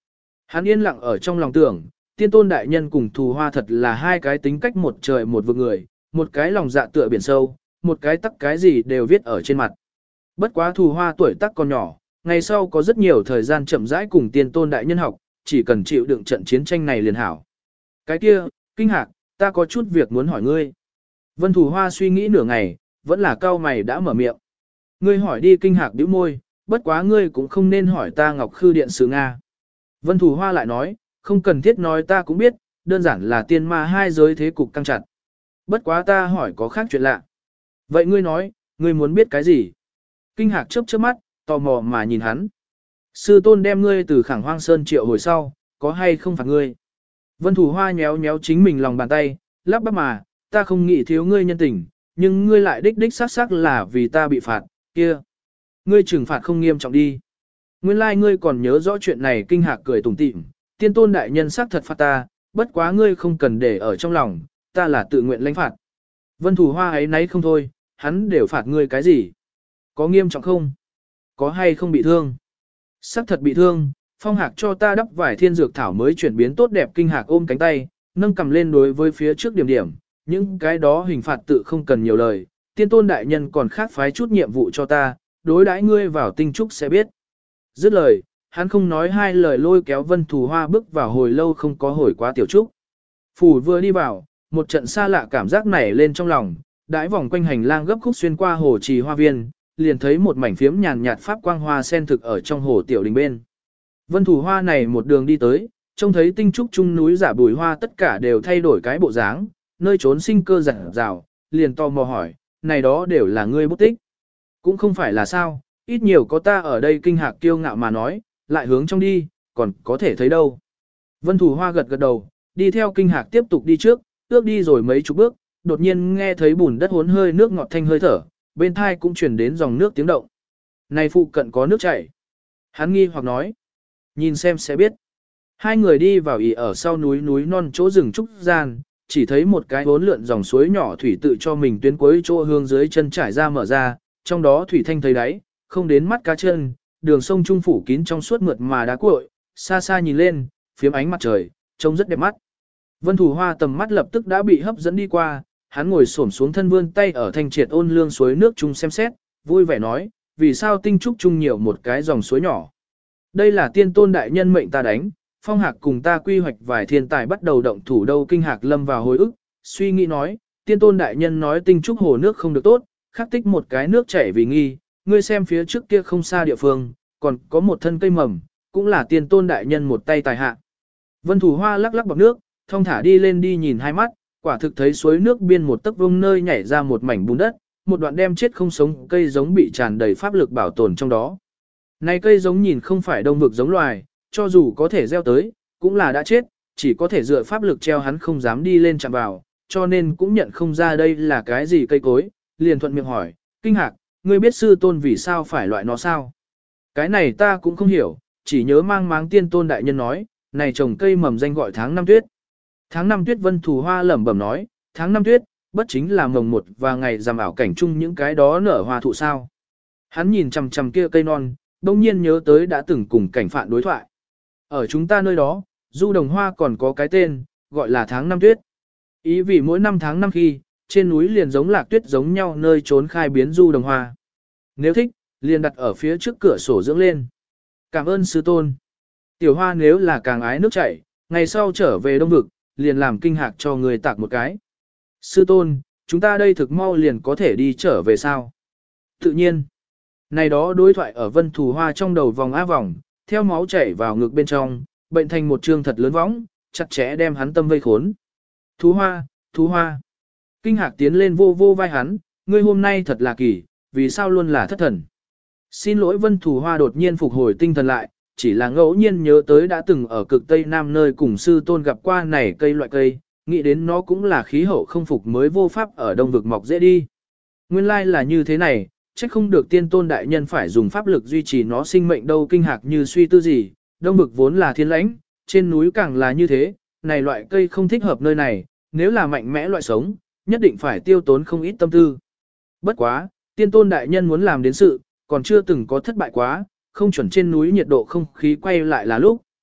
Hắn yên lặng ở trong lòng tưởng, tiên tôn đại nhân cùng thù hoa thật là hai cái tính cách một trời một vực người, một cái lòng dạ tựa biển sâu, một cái tắc cái gì đều viết ở trên mặt. Bất quá thù hoa tuổi tác còn nhỏ, ngày sau có rất nhiều thời gian chậm rãi cùng tiên tôn đại nhân học, chỉ cần chịu đựng trận chiến tranh này liền hảo. Cái kia, Kinh Hạc, ta có chút việc muốn hỏi ngươi. Vân Thù Hoa suy nghĩ nửa ngày, vẫn là cao mày đã mở miệng. Ngươi hỏi đi. Kinh Hạc bĩu môi, bất quá ngươi cũng không nên hỏi ta Ngọc Khư Điện sự Nga. Vân Thù Hoa lại nói, không cần thiết nói ta cũng biết, đơn giản là tiên ma hai giới thế cục căng chặt. Bất quá ta hỏi có khác chuyện lạ. Vậy ngươi nói, ngươi muốn biết cái gì? Kinh Hạc chớp chớp mắt, tò mò mà nhìn hắn. Sư tôn đem ngươi từ Khẳng Hoang Sơn triệu hồi sau, có hay không phạt ngươi? Vân Thù Hoa nhéo nhéo chính mình lòng bàn tay, lắp bắp mà, ta không nghĩ thiếu ngươi nhân tình, nhưng ngươi lại đích đích xác xác là vì ta bị phạt, kia. Ngươi trừng phạt không nghiêm trọng đi. Nguyên lai like ngươi còn nhớ rõ chuyện này. Kinh Hạc cười tủm tỉm, tiên tôn đại nhân xác thật phạt ta, bất quá ngươi không cần để ở trong lòng, ta là tự nguyện lãnh phạt. Vân Thù Hoa ấy nấy không thôi, hắn đều phạt ngươi cái gì? Có nghiêm trọng không? Có hay không bị thương? Sắc thật bị thương, Phong Hạc cho ta đắp vải thiên dược thảo mới chuyển biến tốt đẹp. Kinh Hạc ôm cánh tay, nâng cầm lên đối với phía trước điểm điểm, những cái đó hình phạt tự không cần nhiều lời, tiên tôn đại nhân còn khác phái chút nhiệm vụ cho ta, đối đãi ngươi vào tinh trúc sẽ biết. Dứt lời, hắn không nói hai lời lôi kéo Vân Thù Hoa bước vào hồi lâu không có hồi quá tiểu trúc. Phủ vừa đi vào, một trận xa lạ cảm giác nảy lên trong lòng, đãi vòng quanh hành lang gấp khúc xuyên qua hồ trì hoa viên, liền thấy một mảnh phiếm nhàn nhạt pháp quang hoa sen thực ở trong hồ tiểu đình bên. Vân Thù Hoa này một đường đi tới, trông thấy tinh trúc trung núi giả bùi hoa tất cả đều thay đổi cái bộ dáng, nơi trốn sinh cơ rạng rào, liền tò mò hỏi, này đó đều là ngươi bút tích. Cũng không phải là sao, ít nhiều có ta ở đây. Kinh Hạc kiêu ngạo mà nói, lại hướng trong đi, còn có thể thấy đâu. Vân Thù Hoa gật gật đầu, đi theo Kinh Hạc tiếp tục đi trước, ước đi rồi mấy chục bước, đột nhiên nghe thấy bùn đất hốn hơi nước ngọt thanh hơi thở, bên thai cũng truyền đến dòng nước tiếng động. Này phụ cận có nước chảy. Hắn nghi hoặc nói, nhìn xem sẽ biết. Hai người đi vào ỉ ở sau núi núi non chỗ rừng trúc gian, chỉ thấy một cái bốn lượn dòng suối nhỏ thủy tự cho mình tuyến cuối chỗ hương dưới chân trải ra mở ra, trong đó thủy thanh thấy đáy, không đến mắt cá chân, đường sông trung phủ kín trong suốt mượt mà đá cuội, xa xa nhìn lên, phiếm ánh mặt trời, trông rất đẹp mắt. Vân Thù Hoa tầm mắt lập tức đã bị hấp dẫn đi qua, hắn ngồi xổm xuống thân vươn tay ở thanh triệt ôn lương suối nước chung xem xét, vui vẻ nói, vì sao tinh trúc chung nhiều một cái dòng suối nhỏ. Đây là tiên tôn đại nhân mệnh ta đánh, Phong Hạc cùng ta quy hoạch vài thiên tài bắt đầu động thủ đâu. Kinh Hạc lâm vào hồi ức, suy nghĩ nói, tiên tôn đại nhân nói tinh trúc hồ nước không được tốt, khắc tích một cái nước chảy vì nghi, ngươi xem phía trước kia không xa địa phương, còn có một thân cây mầm, cũng là tiên tôn đại nhân một tay tài hạ. Vân Thù Hoa lắc lắc bọc nước, thong thả đi lên đi nhìn hai mắt, quả thực thấy suối nước biên một tấc vông nơi nhảy ra một mảnh bùn đất, một đoạn đem chết không sống cây giống bị tràn đầy pháp lực bảo tồn trong đó. Này cây giống nhìn không phải đông vực giống loài, cho dù có thể gieo tới, cũng là đã chết, chỉ có thể dựa pháp lực treo hắn không dám đi lên chạm vào, cho nên cũng nhận không ra đây là cái gì cây cối, liền thuận miệng hỏi, Kinh Hạc, ngươi biết sư tôn vì sao phải loại nó sao? Cái này ta cũng không hiểu, chỉ nhớ mang máng tiên tôn đại nhân nói, này trồng cây mầm danh gọi tháng năm tuyết. Tháng năm tuyết. Vân Thù Hoa lẩm bẩm nói, tháng năm tuyết, bất chính là mồng một và ngày rằm ảo cảnh chung những cái đó nở hoa thụ sao. Hắn nhìn chằm chằm kia cây non, đông nhiên nhớ tới đã từng cùng cảnh phạn đối thoại. Ở chúng ta nơi đó, du đồng hoa còn có cái tên, gọi là tháng năm tuyết. Ý vì mỗi năm tháng năm khi, trên núi liền giống lạc tuyết giống nhau nơi trốn khai biến du đồng hoa. Nếu thích, liền đặt ở phía trước cửa sổ dưỡng lên. Cảm ơn sư tôn. Tiểu Hoa nếu là càng ái nước chảy, ngày sau trở về Đông Vực, liền làm Kinh Hạc cho người tạc một cái. Sư tôn, chúng ta đây thực mau liền có thể đi trở về sao? Tự nhiên. Này đó đối thoại ở Vân Thù Hoa trong đầu vòng á vòng, theo máu chảy vào ngực bên trong, bệnh thành một trương thật lớn võng, chặt chẽ đem hắn tâm vây khốn. Thú Hoa, Thú Hoa. Kinh Hạc tiến lên vô vô vai hắn, ngươi hôm nay thật là kỳ, vì sao luôn là thất thần. Xin lỗi. Vân Thù Hoa đột nhiên phục hồi tinh thần lại, chỉ là ngẫu nhiên nhớ tới đã từng ở cực Tây Nam nơi cùng sư tôn gặp qua này cây loại cây, nghĩ đến nó cũng là khí hậu không phục mới vô pháp ở Đông Vực mọc dễ đi. Nguyên lai là như thế này, chắc không được tiên tôn đại nhân phải dùng pháp lực duy trì nó sinh mệnh đâu. Kinh Hạc như suy tư gì, Đông Vực vốn là thiên lãnh, trên núi càng là như thế, này loại cây không thích hợp nơi này, nếu là mạnh mẽ loại sống, nhất định phải tiêu tốn không ít tâm tư. Bất quá, tiên tôn đại nhân muốn làm đến sự, còn chưa từng có thất bại quá, không chuẩn trên núi nhiệt độ không khí quay lại là lúc,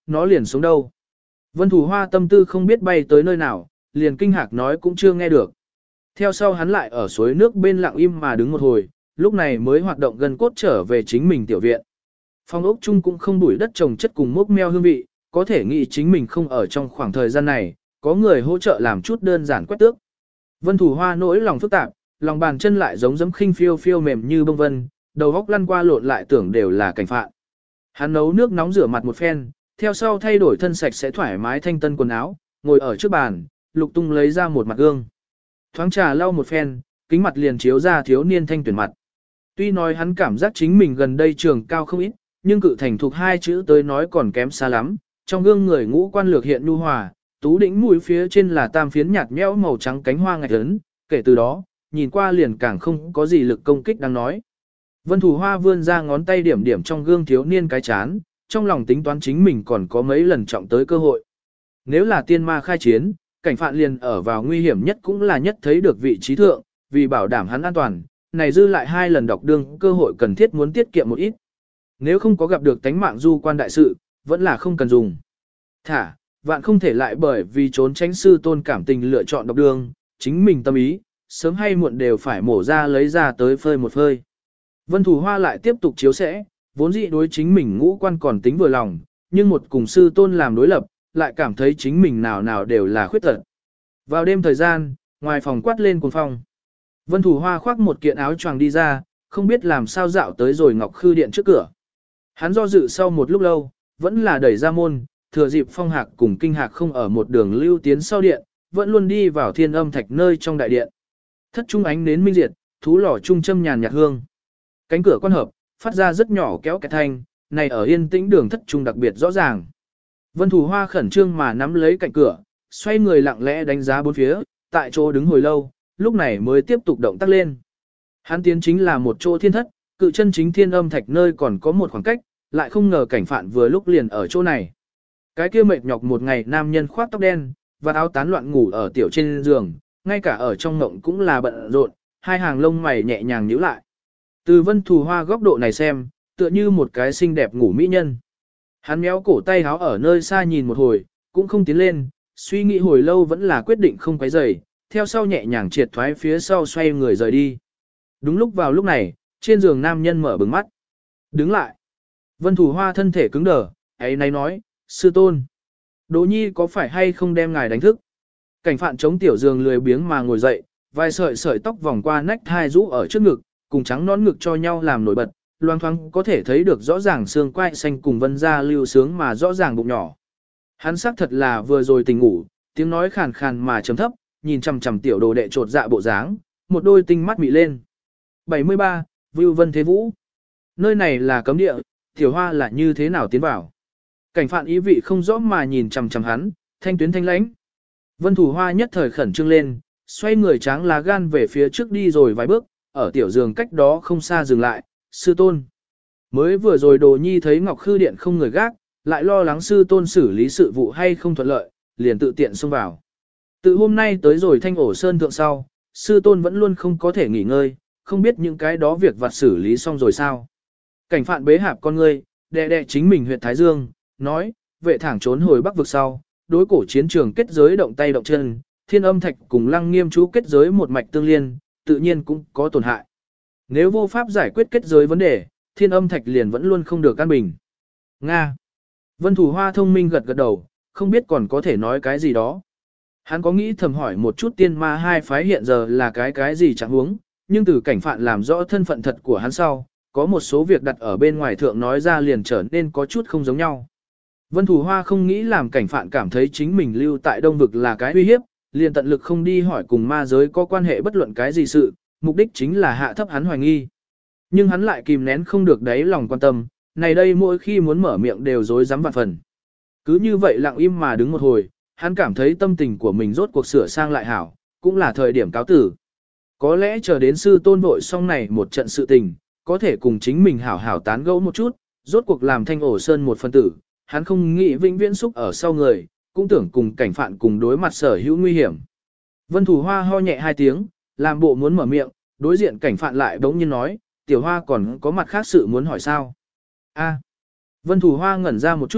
nó liền sống đâu. Vân Thủ Hoa tâm tư không biết bay tới nơi nào, liền kinh hạc nói cũng chưa nghe được. Theo sau hắn lại ở suối nước bên lặng im mà đứng một hồi, lúc này mới hoạt động gần cốt trở về chính mình tiểu viện. Phòng ốc chung cũng không bụi đất trồng chất cùng mốc meo hương vị, có thể nghĩ chính mình không ở trong khoảng thời gian này, có người hỗ trợ làm chút đơn giản quét tước. Vân Thủ Hoa nỗi lòng phức tạp, lòng bàn chân lại giống giấm khinh phiêu phiêu mềm như bông vân, đầu góc lăn qua lộn lại tưởng đều là cảnh phạn. Hắn nấu nước nóng rửa mặt một phen, theo sau thay đổi thân sạch sẽ thoải mái thanh tân quần áo, ngồi ở trước bàn, Lục Tung lấy ra một mặt gương. Thoáng trà lau một phen, kính mặt liền chiếu ra thiếu niên thanh tuyển mặt. Tuy nói hắn cảm giác chính mình gần đây trường cao không ít, nhưng cự thành thuộc hai chữ tới nói còn kém xa lắm. Trong gương người ngũ quan lược hiện nhu hòa, tú đỉnh mũi phía trên là tam phiến nhạt nhẽo màu trắng cánh hoa ngạch lớn, kể từ đó, nhìn qua liền càng không có gì lực công kích đang nói. Vân Thủ Hoa vươn ra ngón tay điểm điểm trong gương thiếu niên cái chán, trong lòng tính toán chính mình còn có mấy lần trọng tới cơ hội. Nếu là tiên ma khai chiến, cảnh phạn liền ở vào nguy hiểm nhất cũng là nhất thấy được vị trí thượng, vì bảo đảm hắn an toàn, này dư lại hai lần đọc đương cơ hội cần thiết muốn tiết kiệm một ít. Nếu không có gặp được tánh mạng du quan đại sự, vẫn là không cần dùng. Thả, vạn không thể lại bởi vì trốn tránh sư tôn cảm tình lựa chọn đọc đương, chính mình tâm ý, sớm hay muộn đều phải mổ ra lấy ra tới phơi một phơi. Vân Thủ Hoa lại tiếp tục chiếu sẽ, vốn dĩ đối chính mình ngũ quan còn tính vừa lòng, nhưng một cùng sư tôn làm đối lập, lại cảm thấy chính mình nào nào đều là khuyết tật. Vào đêm thời gian, ngoài phòng quát lên cuồng phong. Vân Thủ Hoa khoác một kiện áo choàng đi ra, không biết làm sao dạo tới rồi Ngọc Khư Điện trước cửa. Hắn do dự sau một lúc lâu, vẫn là đẩy ra môn, thừa dịp Phong Hạc cùng Kinh Hạc không ở một đường lưu tiến sau điện, vẫn luôn đi vào Thiên Âm Thạch nơi trong đại điện. Thất trung ánh nến minh diệt, thú lò trung châm nhàn nhạt hương. Cánh cửa quan hợp, phát ra rất nhỏ kéo kẹt thanh, này ở yên tĩnh đường thất trung đặc biệt rõ ràng. Vân Thủ Hoa khẩn trương mà nắm lấy cạnh cửa, xoay người lặng lẽ đánh giá bốn phía, tại chỗ đứng hồi lâu, lúc này mới tiếp tục động tác lên. Hắn tiến chính là một chỗ thiên thất, cự chân chính Thiên Âm Thạch nơi còn có một khoảng cách, lại không ngờ cảnh phạn vừa lúc liền ở chỗ này. Cái kia mệt nhọc một ngày nam nhân khoác tóc đen, và áo tán loạn ngủ ở tiểu trên giường, ngay cả ở trong ngộng cũng là bận rộn, hai hàng lông mày nhẹ nhàng nhíu lại. Từ Vân Thủ Hoa góc độ này xem, tựa như một cái xinh đẹp ngủ mỹ nhân. Hắn méo cổ tay háo ở nơi xa nhìn một hồi, cũng không tiến lên, suy nghĩ hồi lâu vẫn là quyết định không quấy rầy, theo sau nhẹ nhàng triệt thoái phía sau xoay người rời đi. Đúng lúc vào lúc này, trên giường nam nhân mở bừng mắt. Đứng lại. Vân Thủ Hoa thân thể cứng đờ, ấy nay nói, sư tôn. Đỗ nhi có phải hay không đem ngài đánh thức? Cảnh phạn chống tiểu giường lười biếng mà ngồi dậy, vài sợi sợi tóc vòng qua nách hai rũ ở trước ngực, cùng trắng nón ngực cho nhau làm nổi bật, loang thoáng có thể thấy được rõ ràng xương quai xanh cùng vân da lưu sướng mà rõ ràng bụng nhỏ. Hắn xác thật là vừa rồi tỉnh ngủ, tiếng nói khàn khàn mà trầm thấp, nhìn chằm chằm tiểu đồ đệ trột dạ bộ dáng, một đôi tinh mắt mị lên. bảy mươi ba, Vưu Vân Thế Vũ. Nơi này là cấm địa, tiểu hoa là như thế nào tiến vào? Cảnh phạn ý vị không rõ mà nhìn chằm chằm hắn, thanh tuyến thanh lãnh. Vân Thủ Hoa nhất thời khẩn trương lên, xoay người tráng lá gan về phía trước đi rồi vài bước, ở tiểu giường cách đó không xa dừng lại, sư tôn. Mới vừa rồi Đồ Nhi thấy Ngọc Khư Điện không người gác, lại lo lắng sư tôn xử lý sự vụ hay không thuận lợi, liền tự tiện xông vào. Từ hôm nay tới rồi Thanh Ổ Sơn thượng sau, sư tôn vẫn luôn không có thể nghỉ ngơi, không biết những cái đó việc vặt xử lý xong rồi sao. Cảnh phạn bế hạp con ngươi, đè đè chính mình huyệt Thái Dương, nói, vệ thẳng trốn hồi Bắc vực sau, đối cổ chiến trường kết giới động tay động chân, Thiên Âm Thạch cùng Lăng Nghiêm chú kết giới một mạch tương liên, tự nhiên cũng có tổn hại. Nếu vô pháp giải quyết kết giới vấn đề, Thiên Âm Thạch liền vẫn luôn không được an bình. Nga. Vân Thủ Hoa thông minh gật gật đầu, không biết còn có thể nói cái gì đó. Hắn có nghĩ thầm hỏi một chút tiên ma hai phái hiện giờ là cái cái gì chẳng huống, nhưng từ cảnh phạn làm rõ thân phận thật của hắn sau, có một số việc đặt ở bên ngoài thượng nói ra liền trở nên có chút không giống nhau. Vân Thủ Hoa không nghĩ làm cảnh phạn cảm thấy chính mình lưu tại Đông Vực là cái uy hiếp, liền tận lực không đi hỏi cùng ma giới có quan hệ bất luận cái gì sự, mục đích chính là hạ thấp hắn hoài nghi. Nhưng hắn lại kìm nén không được đáy lòng quan tâm, này đây mỗi khi muốn mở miệng đều dối dám vạn phần. Cứ như vậy lặng im mà đứng một hồi, hắn cảm thấy tâm tình của mình rốt cuộc sửa sang lại hảo, cũng là thời điểm cáo tử. Có lẽ chờ đến sư tôn vội xong này một trận sự tình, có thể cùng chính mình hảo hảo tán gẫu một chút, rốt cuộc làm Thanh Ổ Sơn một phân tử, hắn không nghĩ vĩnh viễn xúc ở sau người, cũng tưởng cùng cảnh phạn cùng đối mặt sở hữu nguy hiểm. Vân Thủ Hoa ho nhẹ hai tiếng, làm bộ muốn mở miệng, đối diện cảnh phạn lại bỗng nhiên nói, tiểu hoa còn có mặt khác sự muốn hỏi sao. A. Vân Thủ Hoa ngẩn ra một chút,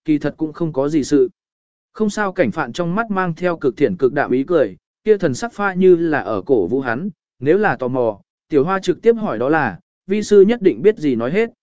kỳ thật cũng không có gì sự. Không sao, cảnh phạn trong mắt mang theo cực thiện cực đạm ý cười, kia thần sắc pha như là ở cổ vũ hắn, nếu là tò mò, tiểu hoa trực tiếp hỏi đó là, vi sư nhất định biết gì nói hết.